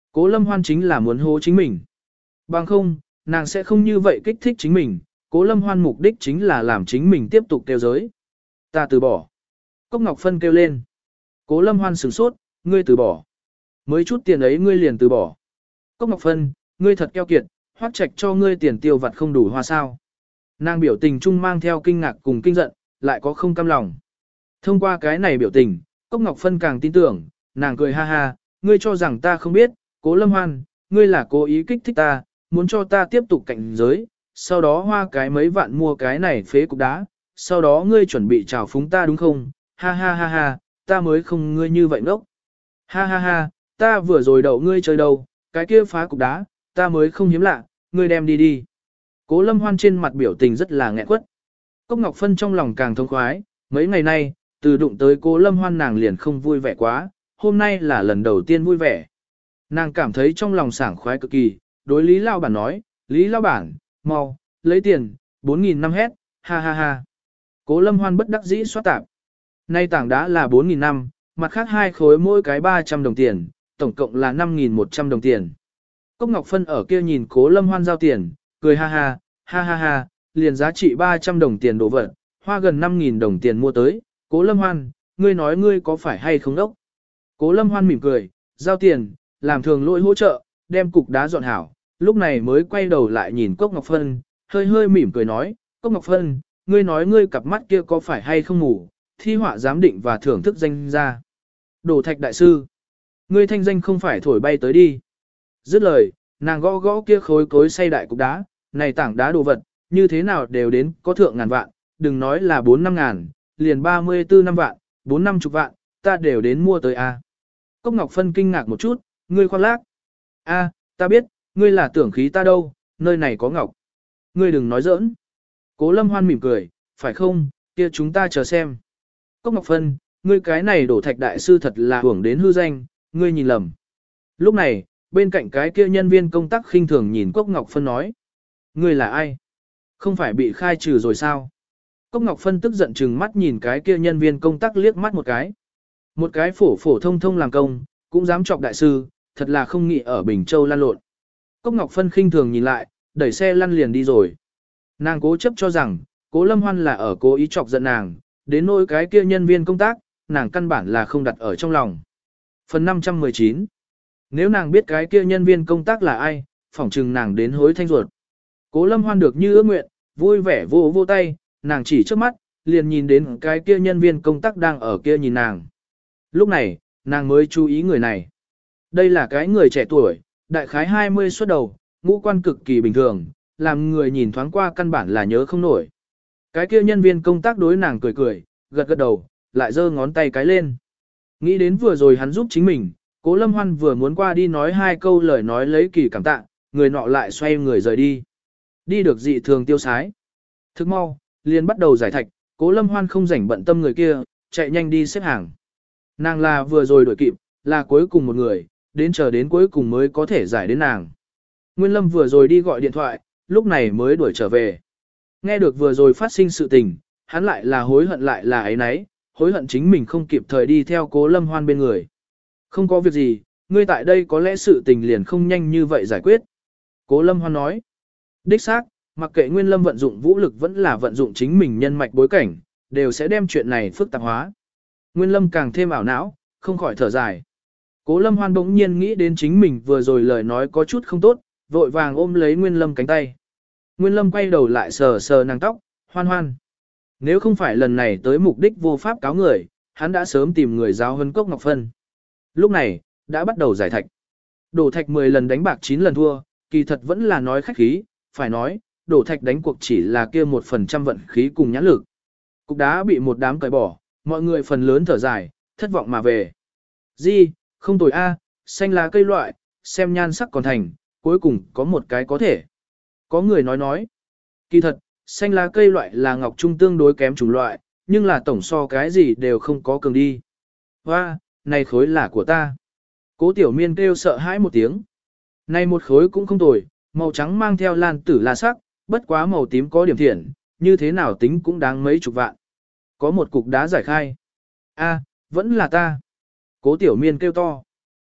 Speaker 1: Cố Lâm Hoan chính là muốn hố chính mình. Bằng không, nàng sẽ không như vậy kích thích chính mình. Cố Lâm Hoan mục đích chính là làm chính mình tiếp tục kêu giới. Ta từ bỏ. Cốc Ngọc Phân kêu lên. Cố Lâm Hoan sửng sốt, ngươi từ bỏ. Mới chút tiền ấy ngươi liền từ bỏ. Cốc Ngọc Phân, ngươi thật keo kiệt, Hoắc Trạch cho ngươi tiền tiêu vặt không đủ hoa sao. Nàng biểu tình trung mang theo kinh ngạc cùng kinh giận, lại có không cam lòng. Thông qua cái này biểu tình, Cốc Ngọc Phân càng tin tưởng, nàng cười ha ha, ngươi cho rằng ta không biết, Cố Lâm Hoan, ngươi là cố ý kích thích ta, muốn cho ta tiếp tục cạnh giới, sau đó hoa cái mấy vạn mua cái này phế cục đá, sau đó ngươi chuẩn bị trào phúng ta đúng không? Ha ha ha ha, ta mới không ngươi như vậy ngốc. Ha ha ha, ta vừa rồi đậu ngươi chơi đâu, cái kia phá cục đá, ta mới không hiếm lạ, ngươi đem đi đi. Cố Lâm Hoan trên mặt biểu tình rất là nghẹn quất. Cốc Ngọc Phân trong lòng càng thông khoái, mấy ngày nay, từ đụng tới Cố Lâm Hoan nàng liền không vui vẻ quá, hôm nay là lần đầu tiên vui vẻ. Nàng cảm thấy trong lòng sảng khoái cực kỳ, đối Lý Lao Bản nói, Lý Lao Bản, mau, lấy tiền, bốn nghìn năm hét, ha ha ha. Cố Lâm Hoan bất đắc dĩ soát tạp. Nay tảng đá là bốn nghìn năm, mặt khác hai khối mỗi cái ba trăm đồng tiền, tổng cộng là năm nghìn một trăm đồng tiền. Cốc Ngọc Phân ở kia nhìn Cố Lâm Hoan giao tiền, cười ha ha, ha ha ha, liền giá trị ba trăm đồng tiền đồ vật, hoa gần năm nghìn đồng tiền mua tới, Cố Lâm Hoan, ngươi nói ngươi có phải hay không đốc? Cố Lâm Hoan mỉm cười, giao tiền, làm thường lỗi hỗ trợ, đem cục đá dọn hảo, lúc này mới quay đầu lại nhìn Cốc Ngọc Phân, hơi hơi mỉm cười nói, Cốc Ngọc Phân, ngươi nói ngươi cặp mắt kia có phải hay không ngủ, thi họa giám định và thưởng thức danh ra. Đổ thạch đại sư, ngươi thanh danh không phải thổi bay tới đi. Dứt lời, nàng gõ gõ kia khối cối xay đại cục đá, này tảng đá đồ vật, như thế nào đều đến có thượng ngàn vạn, đừng nói là bốn năm ngàn, liền ba mươi tư năm vạn, bốn năm chục vạn, ta đều đến mua tới a. Cốc Ngọc Phân kinh ngạc một chút, ngươi khoan lác. A, ta biết, ngươi là tưởng khí ta đâu, nơi này có ngọc. Ngươi đừng nói giỡn. Cố Lâm Hoan mỉm cười, phải không, kia chúng ta chờ xem. Cốc Ngọc Phân, ngươi cái này đổ thạch đại sư thật là hưởng đến hư danh, ngươi nhìn lầm. Lúc này, bên cạnh cái kia nhân viên công tác khinh thường nhìn Cốc Ngọc Phân nói. Ngươi là ai? Không phải bị khai trừ rồi sao? Cốc Ngọc Phân tức giận chừng mắt nhìn cái kia nhân viên công tác liếc mắt một cái. Một cái phổ phổ thông thông làm công, cũng dám chọc đại sư, thật là không nghĩ ở Bình Châu lan lộn. Cốc Ngọc Phân khinh thường nhìn lại, đẩy xe lăn liền đi rồi. Nàng cố chấp cho rằng, Cố Lâm Hoan là ở cố ý chọc giận nàng, đến nỗi cái kia nhân viên công tác, nàng căn bản là không đặt ở trong lòng. Phần năm trăm mười chín. Nếu nàng biết cái kia nhân viên công tác là ai, phỏng chừng nàng đến hối thanh ruột. Cố Lâm Hoan được như ước nguyện, vui vẻ vô vô tay, nàng chỉ trước mắt, liền nhìn đến cái kia nhân viên công tác đang ở kia nhìn nàng. Lúc này, nàng mới chú ý người này. Đây là cái người trẻ tuổi, đại khái hai mươi xuất đầu, ngũ quan cực kỳ bình thường, làm người nhìn thoáng qua căn bản là nhớ không nổi. Cái kia nhân viên công tác đối nàng cười cười, gật gật đầu, lại giơ ngón tay cái lên. Nghĩ đến vừa rồi hắn giúp chính mình, Cố Lâm Hoan vừa muốn qua đi nói hai câu lời nói lấy kỳ cảm tạ, người nọ lại xoay người rời đi. Đi được dị thường tiêu sái. Thức mau, liền bắt đầu giải thạch, Cố Lâm Hoan không rảnh bận tâm người kia, chạy nhanh đi xếp hàng. Nàng là vừa rồi đuổi kịp, là cuối cùng một người, đến chờ đến cuối cùng mới có thể giải đến nàng. Nguyên Lâm vừa rồi đi gọi điện thoại, lúc này mới đuổi trở về. Nghe được vừa rồi phát sinh sự tình, hắn lại là hối hận lại là ấy nấy, hối hận chính mình không kịp thời đi theo Cố Lâm Hoan bên người. Không có việc gì, ngươi tại đây có lẽ sự tình liền không nhanh như vậy giải quyết. Cố Lâm Hoan nói. Đích xác, mặc kệ Nguyên Lâm vận dụng vũ lực vẫn là vận dụng chính mình nhân mạch bối cảnh, đều sẽ đem chuyện này phức tạp hóa. Nguyên Lâm càng thêm ảo não, không khỏi thở dài. Cố Lâm Hoan bỗng nhiên nghĩ đến chính mình vừa rồi lời nói có chút không tốt, vội vàng ôm lấy Nguyên Lâm cánh tay. Nguyên Lâm quay đầu lại sờ sờ nàng tóc, Hoan Hoan. Nếu không phải lần này tới mục đích vô pháp cáo người, hắn đã sớm tìm người giáo huấn Cốc Ngọc Phân. Lúc này, đã bắt đầu giải thạch. Đổ thạch mười lần đánh bạc chín lần thua, kỳ thật vẫn là nói khách khí, phải nói, đổ thạch đánh cuộc chỉ là kia một phần trăm vận khí cùng nhãn lực. Cục đá bị một đám cởi bỏ, mọi người phần lớn thở dài, thất vọng mà về. Di, không tồi a, xanh lá cây loại, xem nhan sắc còn thành, cuối cùng có một cái có thể. Có người nói nói, kỳ thật, xanh lá cây loại là ngọc trung tương đối kém chủng loại, nhưng là tổng so cái gì đều không có cường đi. Hoa, này khối là của ta. Cố Tiểu Miên kêu sợ hãi một tiếng. Này một khối cũng không tồi, màu trắng mang theo lan tử là sắc, bất quá màu tím có điểm thiện, như thế nào tính cũng đáng mấy chục vạn. Có một cục đá giải khai. A, vẫn là ta. Cố Tiểu Miên kêu to.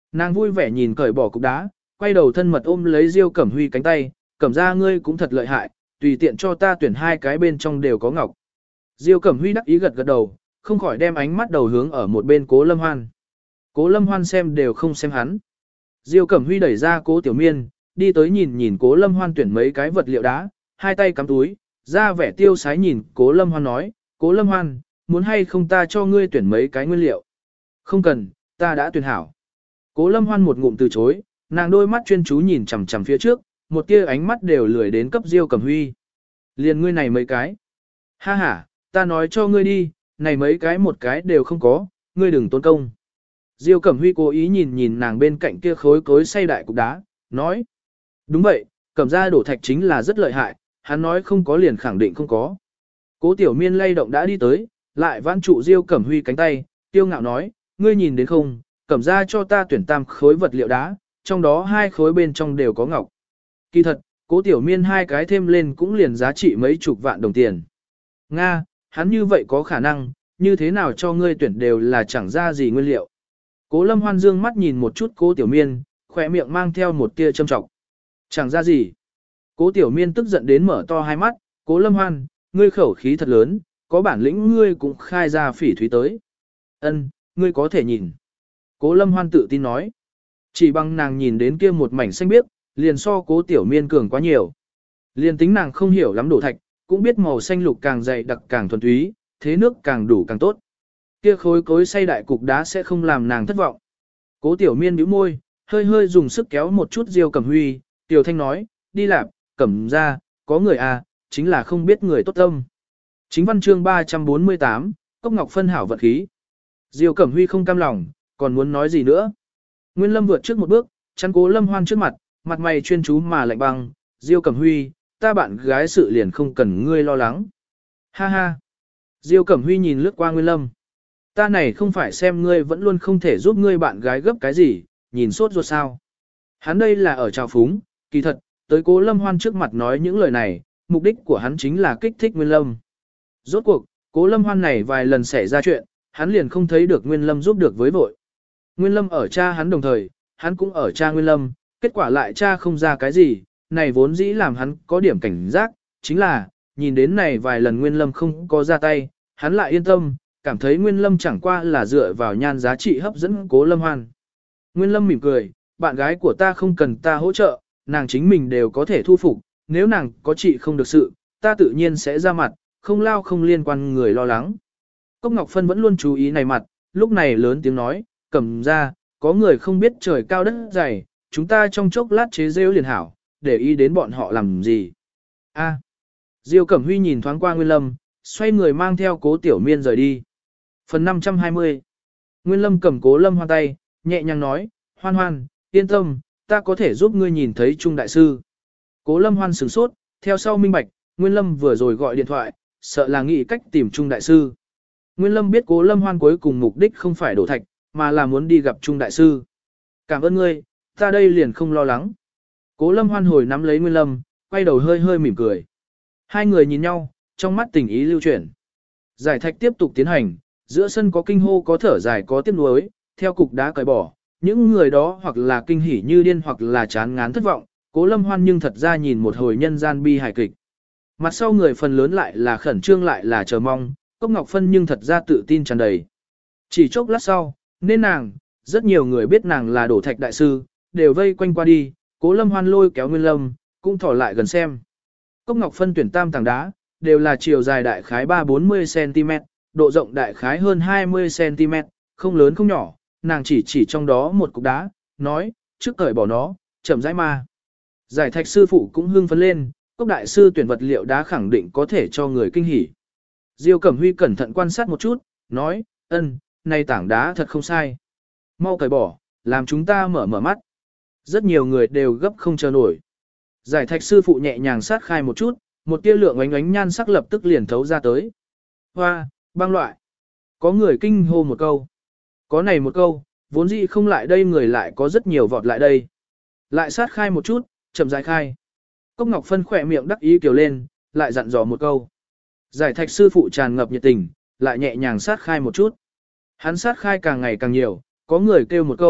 Speaker 1: Nàng vui vẻ nhìn cởi bỏ cục đá, quay đầu thân mật ôm lấy Diêu Cẩm Huy cánh tay, Cẩm ra ngươi cũng thật lợi hại, tùy tiện cho ta tuyển hai cái bên trong đều có ngọc. Diêu Cẩm Huy đắc ý gật gật đầu, không khỏi đem ánh mắt đầu hướng ở một bên Cố Lâm Hoan. Cố Lâm Hoan xem đều không xem hắn. Diêu Cẩm Huy đẩy ra Cố Tiểu Miên, đi tới nhìn nhìn Cố Lâm Hoan tuyển mấy cái vật liệu đá, hai tay cắm túi, ra vẻ tiêu sái nhìn Cố Lâm Hoan nói, Cố Lâm Hoan, muốn hay không ta cho ngươi tuyển mấy cái nguyên liệu. Không cần, ta đã tuyển hảo. Cố Lâm Hoan một ngụm từ chối, nàng đôi mắt chuyên chú nhìn chằm chằm phía trước, một tia ánh mắt đều lười đến cấp Diêu Cẩm Huy. Liền ngươi này mấy cái. Ha ha, ta nói cho ngươi đi, này mấy cái một cái đều không có, ngươi đừng tốn công. Diêu Cẩm Huy cố ý nhìn nhìn nàng bên cạnh kia khối cối xay đại cục đá, nói. Đúng vậy, Cẩm ra đổ thạch chính là rất lợi hại, hắn nói không có liền khẳng định không có. Cố Tiểu Miên lay động đã đi tới, lại vãn trụ Diêu Cẩm Huy cánh tay, tiêu ngạo nói, ngươi nhìn đến không, Cẩm ra cho ta tuyển tam khối vật liệu đá, trong đó hai khối bên trong đều có ngọc. Kỳ thật, Cố Tiểu Miên hai cái thêm lên cũng liền giá trị mấy chục vạn đồng tiền. Nga, hắn như vậy có khả năng, như thế nào cho ngươi tuyển đều là chẳng ra gì nguyên liệu. Cố Lâm Hoan dương mắt nhìn một chút Cố Tiểu Miên, khỏe miệng mang theo một tia châm trọng. Chẳng ra gì. Cố Tiểu Miên tức giận đến mở to hai mắt, Cố Lâm Hoan, ngươi khẩu khí thật lớn, có bản lĩnh ngươi cũng khai ra phỉ thúy tới. Ân, ngươi có thể nhìn. Cố Lâm Hoan tự tin nói. Chỉ bằng nàng nhìn đến kia một mảnh xanh biếc, liền so Cố Tiểu Miên cường quá nhiều. Liền tính nàng không hiểu lắm đổ thạch, cũng biết màu xanh lục càng dày đặc càng thuần túy, thế nước càng đủ càng tốt. Kia khối cối xay đại cục đá sẽ không làm nàng thất vọng. Cố Tiểu Miên nhíu môi, hơi hơi dùng sức kéo một chút Diêu Cẩm Huy, Tiểu Thanh nói, đi lạp, Cẩm ra, có người à, chính là không biết người tốt tâm. Chính văn chương ba trăm bốn mươi tám, Cốc Ngọc phân hảo vật khí. Diêu Cẩm Huy không cam lòng, còn muốn nói gì nữa. Nguyên Lâm vượt trước một bước, chắn Cố Lâm Hoan trước mặt, mặt mày chuyên chú mà lạnh băng, Diêu Cẩm Huy, ta bạn gái sự liền không cần ngươi lo lắng. Ha ha. Diêu Cẩm Huy nhìn lướt qua Nguyên Lâm. Ta này không phải xem ngươi vẫn luôn không thể giúp ngươi bạn gái gấp cái gì, nhìn sốt ruột sao. Hắn đây là ở trào phúng, kỳ thật, tới Cố Lâm Hoan trước mặt nói những lời này, mục đích của hắn chính là kích thích Nguyên Lâm. Rốt cuộc, Cố Lâm Hoan này vài lần xảy ra chuyện, hắn liền không thấy được Nguyên Lâm giúp được với vội. Nguyên Lâm ở cha hắn đồng thời, hắn cũng ở cha Nguyên Lâm, kết quả lại cha không ra cái gì, này vốn dĩ làm hắn có điểm cảnh giác, chính là, nhìn đến này vài lần Nguyên Lâm không có ra tay, hắn lại yên tâm, cảm thấy Nguyên Lâm chẳng qua là dựa vào nhan giá trị hấp dẫn Cố Lâm Hoan. Nguyên Lâm mỉm cười, bạn gái của ta không cần ta hỗ trợ, nàng chính mình đều có thể thu phục, nếu nàng có trị không được sự, ta tự nhiên sẽ ra mặt, không lao không liên quan người lo lắng. Cốc Ngọc Phân vẫn luôn chú ý này mặt, lúc này lớn tiếng nói, Cẩm ra, có người không biết trời cao đất dày, chúng ta trong chốc lát chế rêu liền hảo, để ý đến bọn họ làm gì. A. Diêu Cẩm Huy nhìn thoáng qua Nguyên Lâm, xoay người mang theo Cố Tiểu Miên rời đi. Phần năm trăm hai mươi. Nguyên Lâm cầm Cố Lâm Hoan tay, nhẹ nhàng nói, Hoan Hoan, yên tâm, ta có thể giúp ngươi nhìn thấy Trung Đại Sư. Cố Lâm Hoan sửng sốt, theo sau minh bạch, Nguyên Lâm vừa rồi gọi điện thoại, sợ là nghĩ cách tìm Trung Đại Sư. Nguyên Lâm biết Cố Lâm Hoan cuối cùng mục đích không phải đổ thạch, mà là muốn đi gặp Trung Đại Sư. Cảm ơn ngươi, ta đây liền không lo lắng. Cố Lâm Hoan hồi nắm lấy Nguyên Lâm, quay đầu hơi hơi mỉm cười. Hai người nhìn nhau, trong mắt tình ý lưu chuyển. Giải thạch tiếp tục tiến hành, giữa sân có kinh hô có thở dài có tiếc nuối, theo cục đá cởi bỏ, những người đó hoặc là kinh hỉ như điên hoặc là chán ngán thất vọng, Cố Lâm Hoan nhưng thật ra nhìn một hồi nhân gian bi hài kịch. Mặt sau người phần lớn lại là khẩn trương lại là chờ mong, Cốc Ngọc Phân nhưng thật ra tự tin tràn đầy. Chỉ chốc lát sau, nên nàng, rất nhiều người biết nàng là đổ thạch đại sư, đều vây quanh qua đi, Cố Lâm Hoan lôi kéo Nguyên Lâm, cũng thỏ lại gần xem. Cốc Ngọc Phân tuyển tam tảng đá, đều là chiều dài đại khái ba đến bốn mươi xăng-ti-mét, độ rộng đại khái hơn hai mươi xăng-ti-mét, không lớn không nhỏ, nàng chỉ chỉ trong đó một cục đá, nói, trước cởi bỏ nó, chậm rãi ma. Giải thạch sư phụ cũng hưng phấn lên, Cốc đại sư tuyển vật liệu đá khẳng định có thể cho người kinh hỉ. Diêu Cẩm Huy cẩn thận quan sát một chút, nói, ân, này tảng đá thật không sai. Mau cởi bỏ, làm chúng ta mở mở mắt. Rất nhiều người đều gấp không chờ nổi. Giải thạch sư phụ nhẹ nhàng sát khai một chút, một tia lượng ánh ánh nhan sắc lập tức liền thấu ra tới. Hoa, băng loại. Có người kinh hô một câu. Có này một câu, vốn dĩ không lại đây người lại có rất nhiều vọt lại đây. Lại sát khai một chút, chậm rãi khai. Cốc Ngọc Phân khỏe miệng đắc ý kiều lên, lại dặn dò một câu. Giải thạch sư phụ tràn ngập nhiệt tình, lại nhẹ nhàng sát khai một chút. Hắn sát khai càng ngày càng nhiều, có người kêu một câu,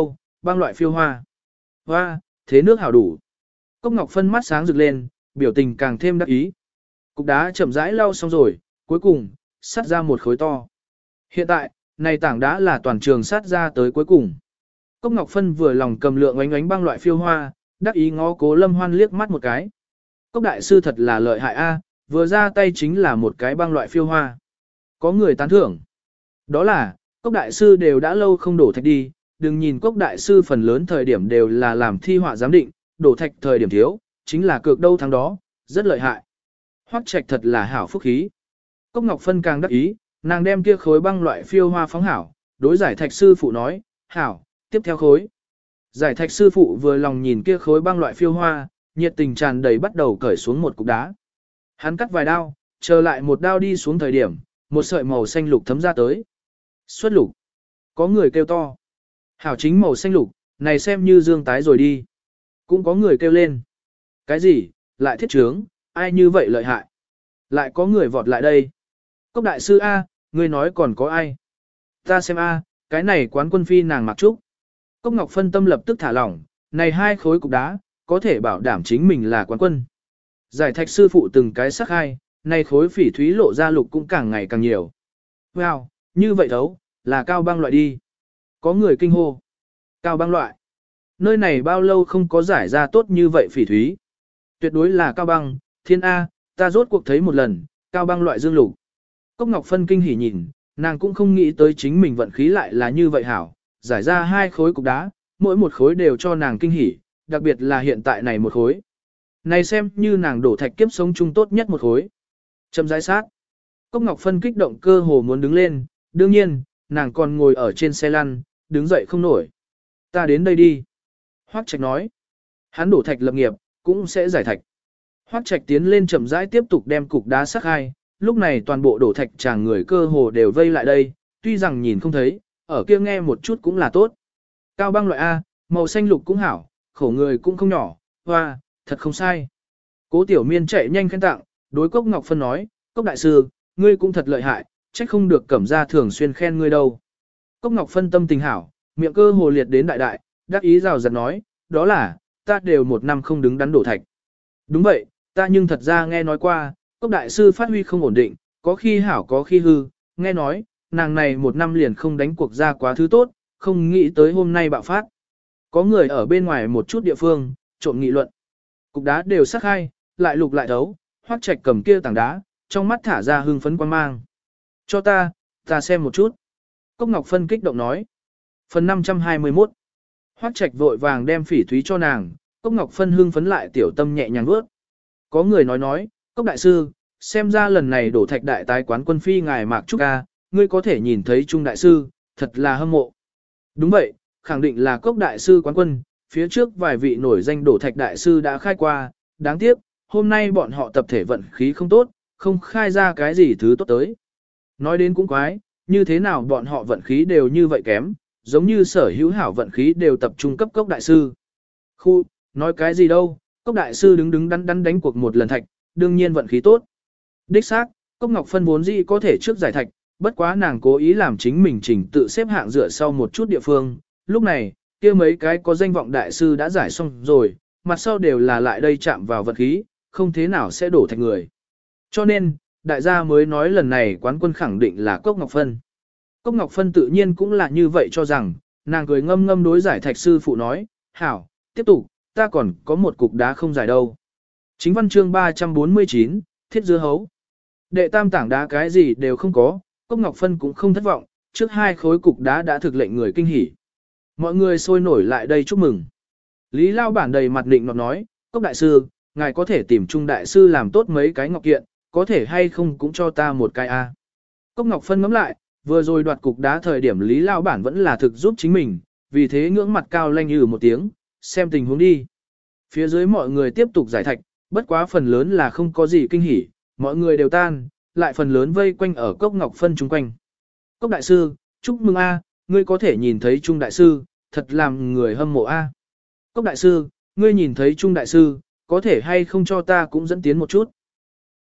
Speaker 1: băng loại phiêu hoa. Hoa, thế nước hảo đủ. Cốc Ngọc Phân mắt sáng rực lên, biểu tình càng thêm đắc ý. Cục đá chậm rãi lau xong rồi, cuối cùng, sắt ra một khối to. Hiện tại, này tảng đá là toàn trường sắt ra tới cuối cùng. Cốc Ngọc Phân vừa lòng cầm lượng ánh ánh băng loại phiêu hoa, đắc ý ngó Cố Lâm Hoan liếc mắt một cái. Cốc đại sư thật là lợi hại a, vừa ra tay chính là một cái băng loại phiêu hoa. Có người tán thưởng. Đó là, Cốc đại sư đều đã lâu không đổ thạch đi, đừng nhìn Cốc đại sư phần lớn thời điểm đều là làm thi họa giám định, đổ thạch thời điểm thiếu, chính là cược đâu thắng đó, rất lợi hại. Hoắc Trạch thật là hảo phúc khí. Cốc Ngọc Phân càng đắc ý, nàng đem kia khối băng loại phiêu hoa phóng hảo, đối giải thạch sư phụ nói, hảo, tiếp theo khối. Giải thạch sư phụ vừa lòng nhìn kia khối băng loại phiêu hoa, nhiệt tình tràn đầy bắt đầu cởi xuống một cục đá. Hắn cắt vài đao, chờ lại một đao đi xuống thời điểm, một sợi màu xanh lục thấm ra tới. Xuất lục. Có người kêu to. Hảo chính màu xanh lục, này xem như dương tái rồi đi. Cũng có người kêu lên. Cái gì, lại thiết trướng, ai như vậy lợi hại. Lại có người vọt lại đây. Cốc đại sư A, ngươi nói còn có ai? Ta xem A, cái này quán quân phi nàng mặc trúc. Cốc Ngọc Phân tâm lập tức thả lỏng, này hai khối cục đá, có thể bảo đảm chính mình là quán quân. Giải thạch sư phụ từng cái sắc hai, này khối phỉ thúy lộ ra lục cũng càng ngày càng nhiều. Wow, như vậy thấu, là cao băng loại đi. Có người kinh hô. Cao băng loại. Nơi này bao lâu không có giải ra tốt như vậy phỉ thúy. Tuyệt đối là cao băng, thiên A, ta rốt cuộc thấy một lần, cao băng loại dương lục. Cốc Ngọc Phân kinh hỉ nhìn, nàng cũng không nghĩ tới chính mình vận khí lại là như vậy hảo, giải ra hai khối cục đá, mỗi một khối đều cho nàng kinh hỉ, đặc biệt là hiện tại này một khối. Này xem như nàng đổ thạch kiếp sống chung tốt nhất một khối. Châm rãi sát. Cốc Ngọc Phân kích động cơ hồ muốn đứng lên, đương nhiên, nàng còn ngồi ở trên xe lăn, đứng dậy không nổi. Ta đến đây đi. Hoắc Trạch nói. Hắn đổ thạch lập nghiệp, cũng sẽ giải thạch. Hoắc Trạch tiến lên chậm rãi tiếp tục đem cục đá sắc hai, lúc này toàn bộ đổ thạch chàng người cơ hồ đều vây lại đây, tuy rằng nhìn không thấy, ở kia nghe một chút cũng là tốt. Cao băng loại A, màu xanh lục cũng hảo, khổ người cũng không nhỏ, hoa, thật không sai. Cố Tiểu Miên chạy nhanh khen tặng, đối Cốc Ngọc Phân nói, Cốc đại sư, ngươi cũng thật lợi hại, trách không được Cẩm gia thường xuyên khen ngươi đâu. Cốc Ngọc Phân tâm tình hảo, miệng cơ hồ liệt đến đại đại, đắc ý rào rạt nói, đó là, ta đều một năm không đứng đắn đổ thạch. Đúng vậy, ta nhưng thật ra nghe nói qua, Cốc đại sư phát huy không ổn định, có khi hảo có khi hư, nghe nói, nàng này một năm liền không đánh cuộc ra quá thứ tốt, không nghĩ tới hôm nay bạo phát. Có người ở bên ngoài một chút địa phương, trộn nghị luận. Cục đá đều sắc hai, lại lục lại thấu, Hoắc Trạch cầm kia tảng đá, trong mắt thả ra hưng phấn quan mang. Cho ta, ta xem một chút. Cốc Ngọc Phân kích động nói. Phần năm trăm hai mươi mốt. Hoắc Trạch vội vàng đem phỉ thúy cho nàng, Cốc Ngọc Phân hưng phấn lại tiểu tâm nhẹ nhàng bước. Có người nói nói, Cốc đại sư, xem ra lần này đổ thạch đại tái quán quân phi ngài Mạc Trúc ca, ngươi có thể nhìn thấy Trung đại sư, thật là hâm mộ. Đúng vậy, khẳng định là Cốc đại sư quán quân, phía trước vài vị nổi danh đổ thạch đại sư đã khai qua, đáng tiếc, hôm nay bọn họ tập thể vận khí không tốt, không khai ra cái gì thứ tốt tới. Nói đến cũng quái, như thế nào bọn họ vận khí đều như vậy kém, giống như sở hữu hảo vận khí đều tập trung cấp Cốc đại sư. Khu, nói cái gì đâu, Cốc đại sư đứng đứng đắn đắn đánh cuộc một lần thạch, đương nhiên vận khí tốt. Đích xác, Cốc Ngọc Phân vốn dĩ có thể trước giải thạch, bất quá nàng cố ý làm chính mình chỉnh tự xếp hạng dựa sau một chút địa phương. Lúc này, kia mấy cái có danh vọng đại sư đã giải xong rồi, mặt sau đều là lại đây chạm vào vật khí, không thế nào sẽ đổ thành người. Cho nên, đại gia mới nói lần này quán quân khẳng định là Cốc Ngọc Phân. Cốc Ngọc Phân tự nhiên cũng là như vậy cho rằng, nàng cười ngâm ngâm đối giải thạch sư phụ nói, hảo, tiếp tục, ta còn có một cục đá không giải đâu. Chính văn chương ba trăm bốn mươi chín, thiết dưa hấu. Đệ tam tảng đá cái gì đều không có, Cốc Ngọc Phân cũng không thất vọng, trước hai khối cục đá đã thực lệnh người kinh hỉ. Mọi người sôi nổi lại đây chúc mừng. Lý Lao Bản đầy mặt định nọt nói, Cốc đại sư, ngài có thể tìm Trung đại sư làm tốt mấy cái ngọc kiện, có thể hay không cũng cho ta một cái a. Cốc Ngọc Phân ngẫm lại, vừa rồi đoạt cục đá thời điểm Lý Lao Bản vẫn là thực giúp chính mình, vì thế ngưỡng mặt cao lanh như một tiếng, xem tình huống đi. Phía dưới mọi người tiếp tục giải thạch, bất quá phần lớn là không có gì kinh hỉ, mọi người đều tan, lại phần lớn vây quanh ở Cốc Ngọc Phân chung quanh. Cốc đại sư, chúc mừng a, ngươi có thể nhìn thấy Trung đại sư, thật làm người hâm mộ a. Cốc đại sư, ngươi nhìn thấy Trung đại sư, có thể hay không cho ta cũng dẫn tiến một chút.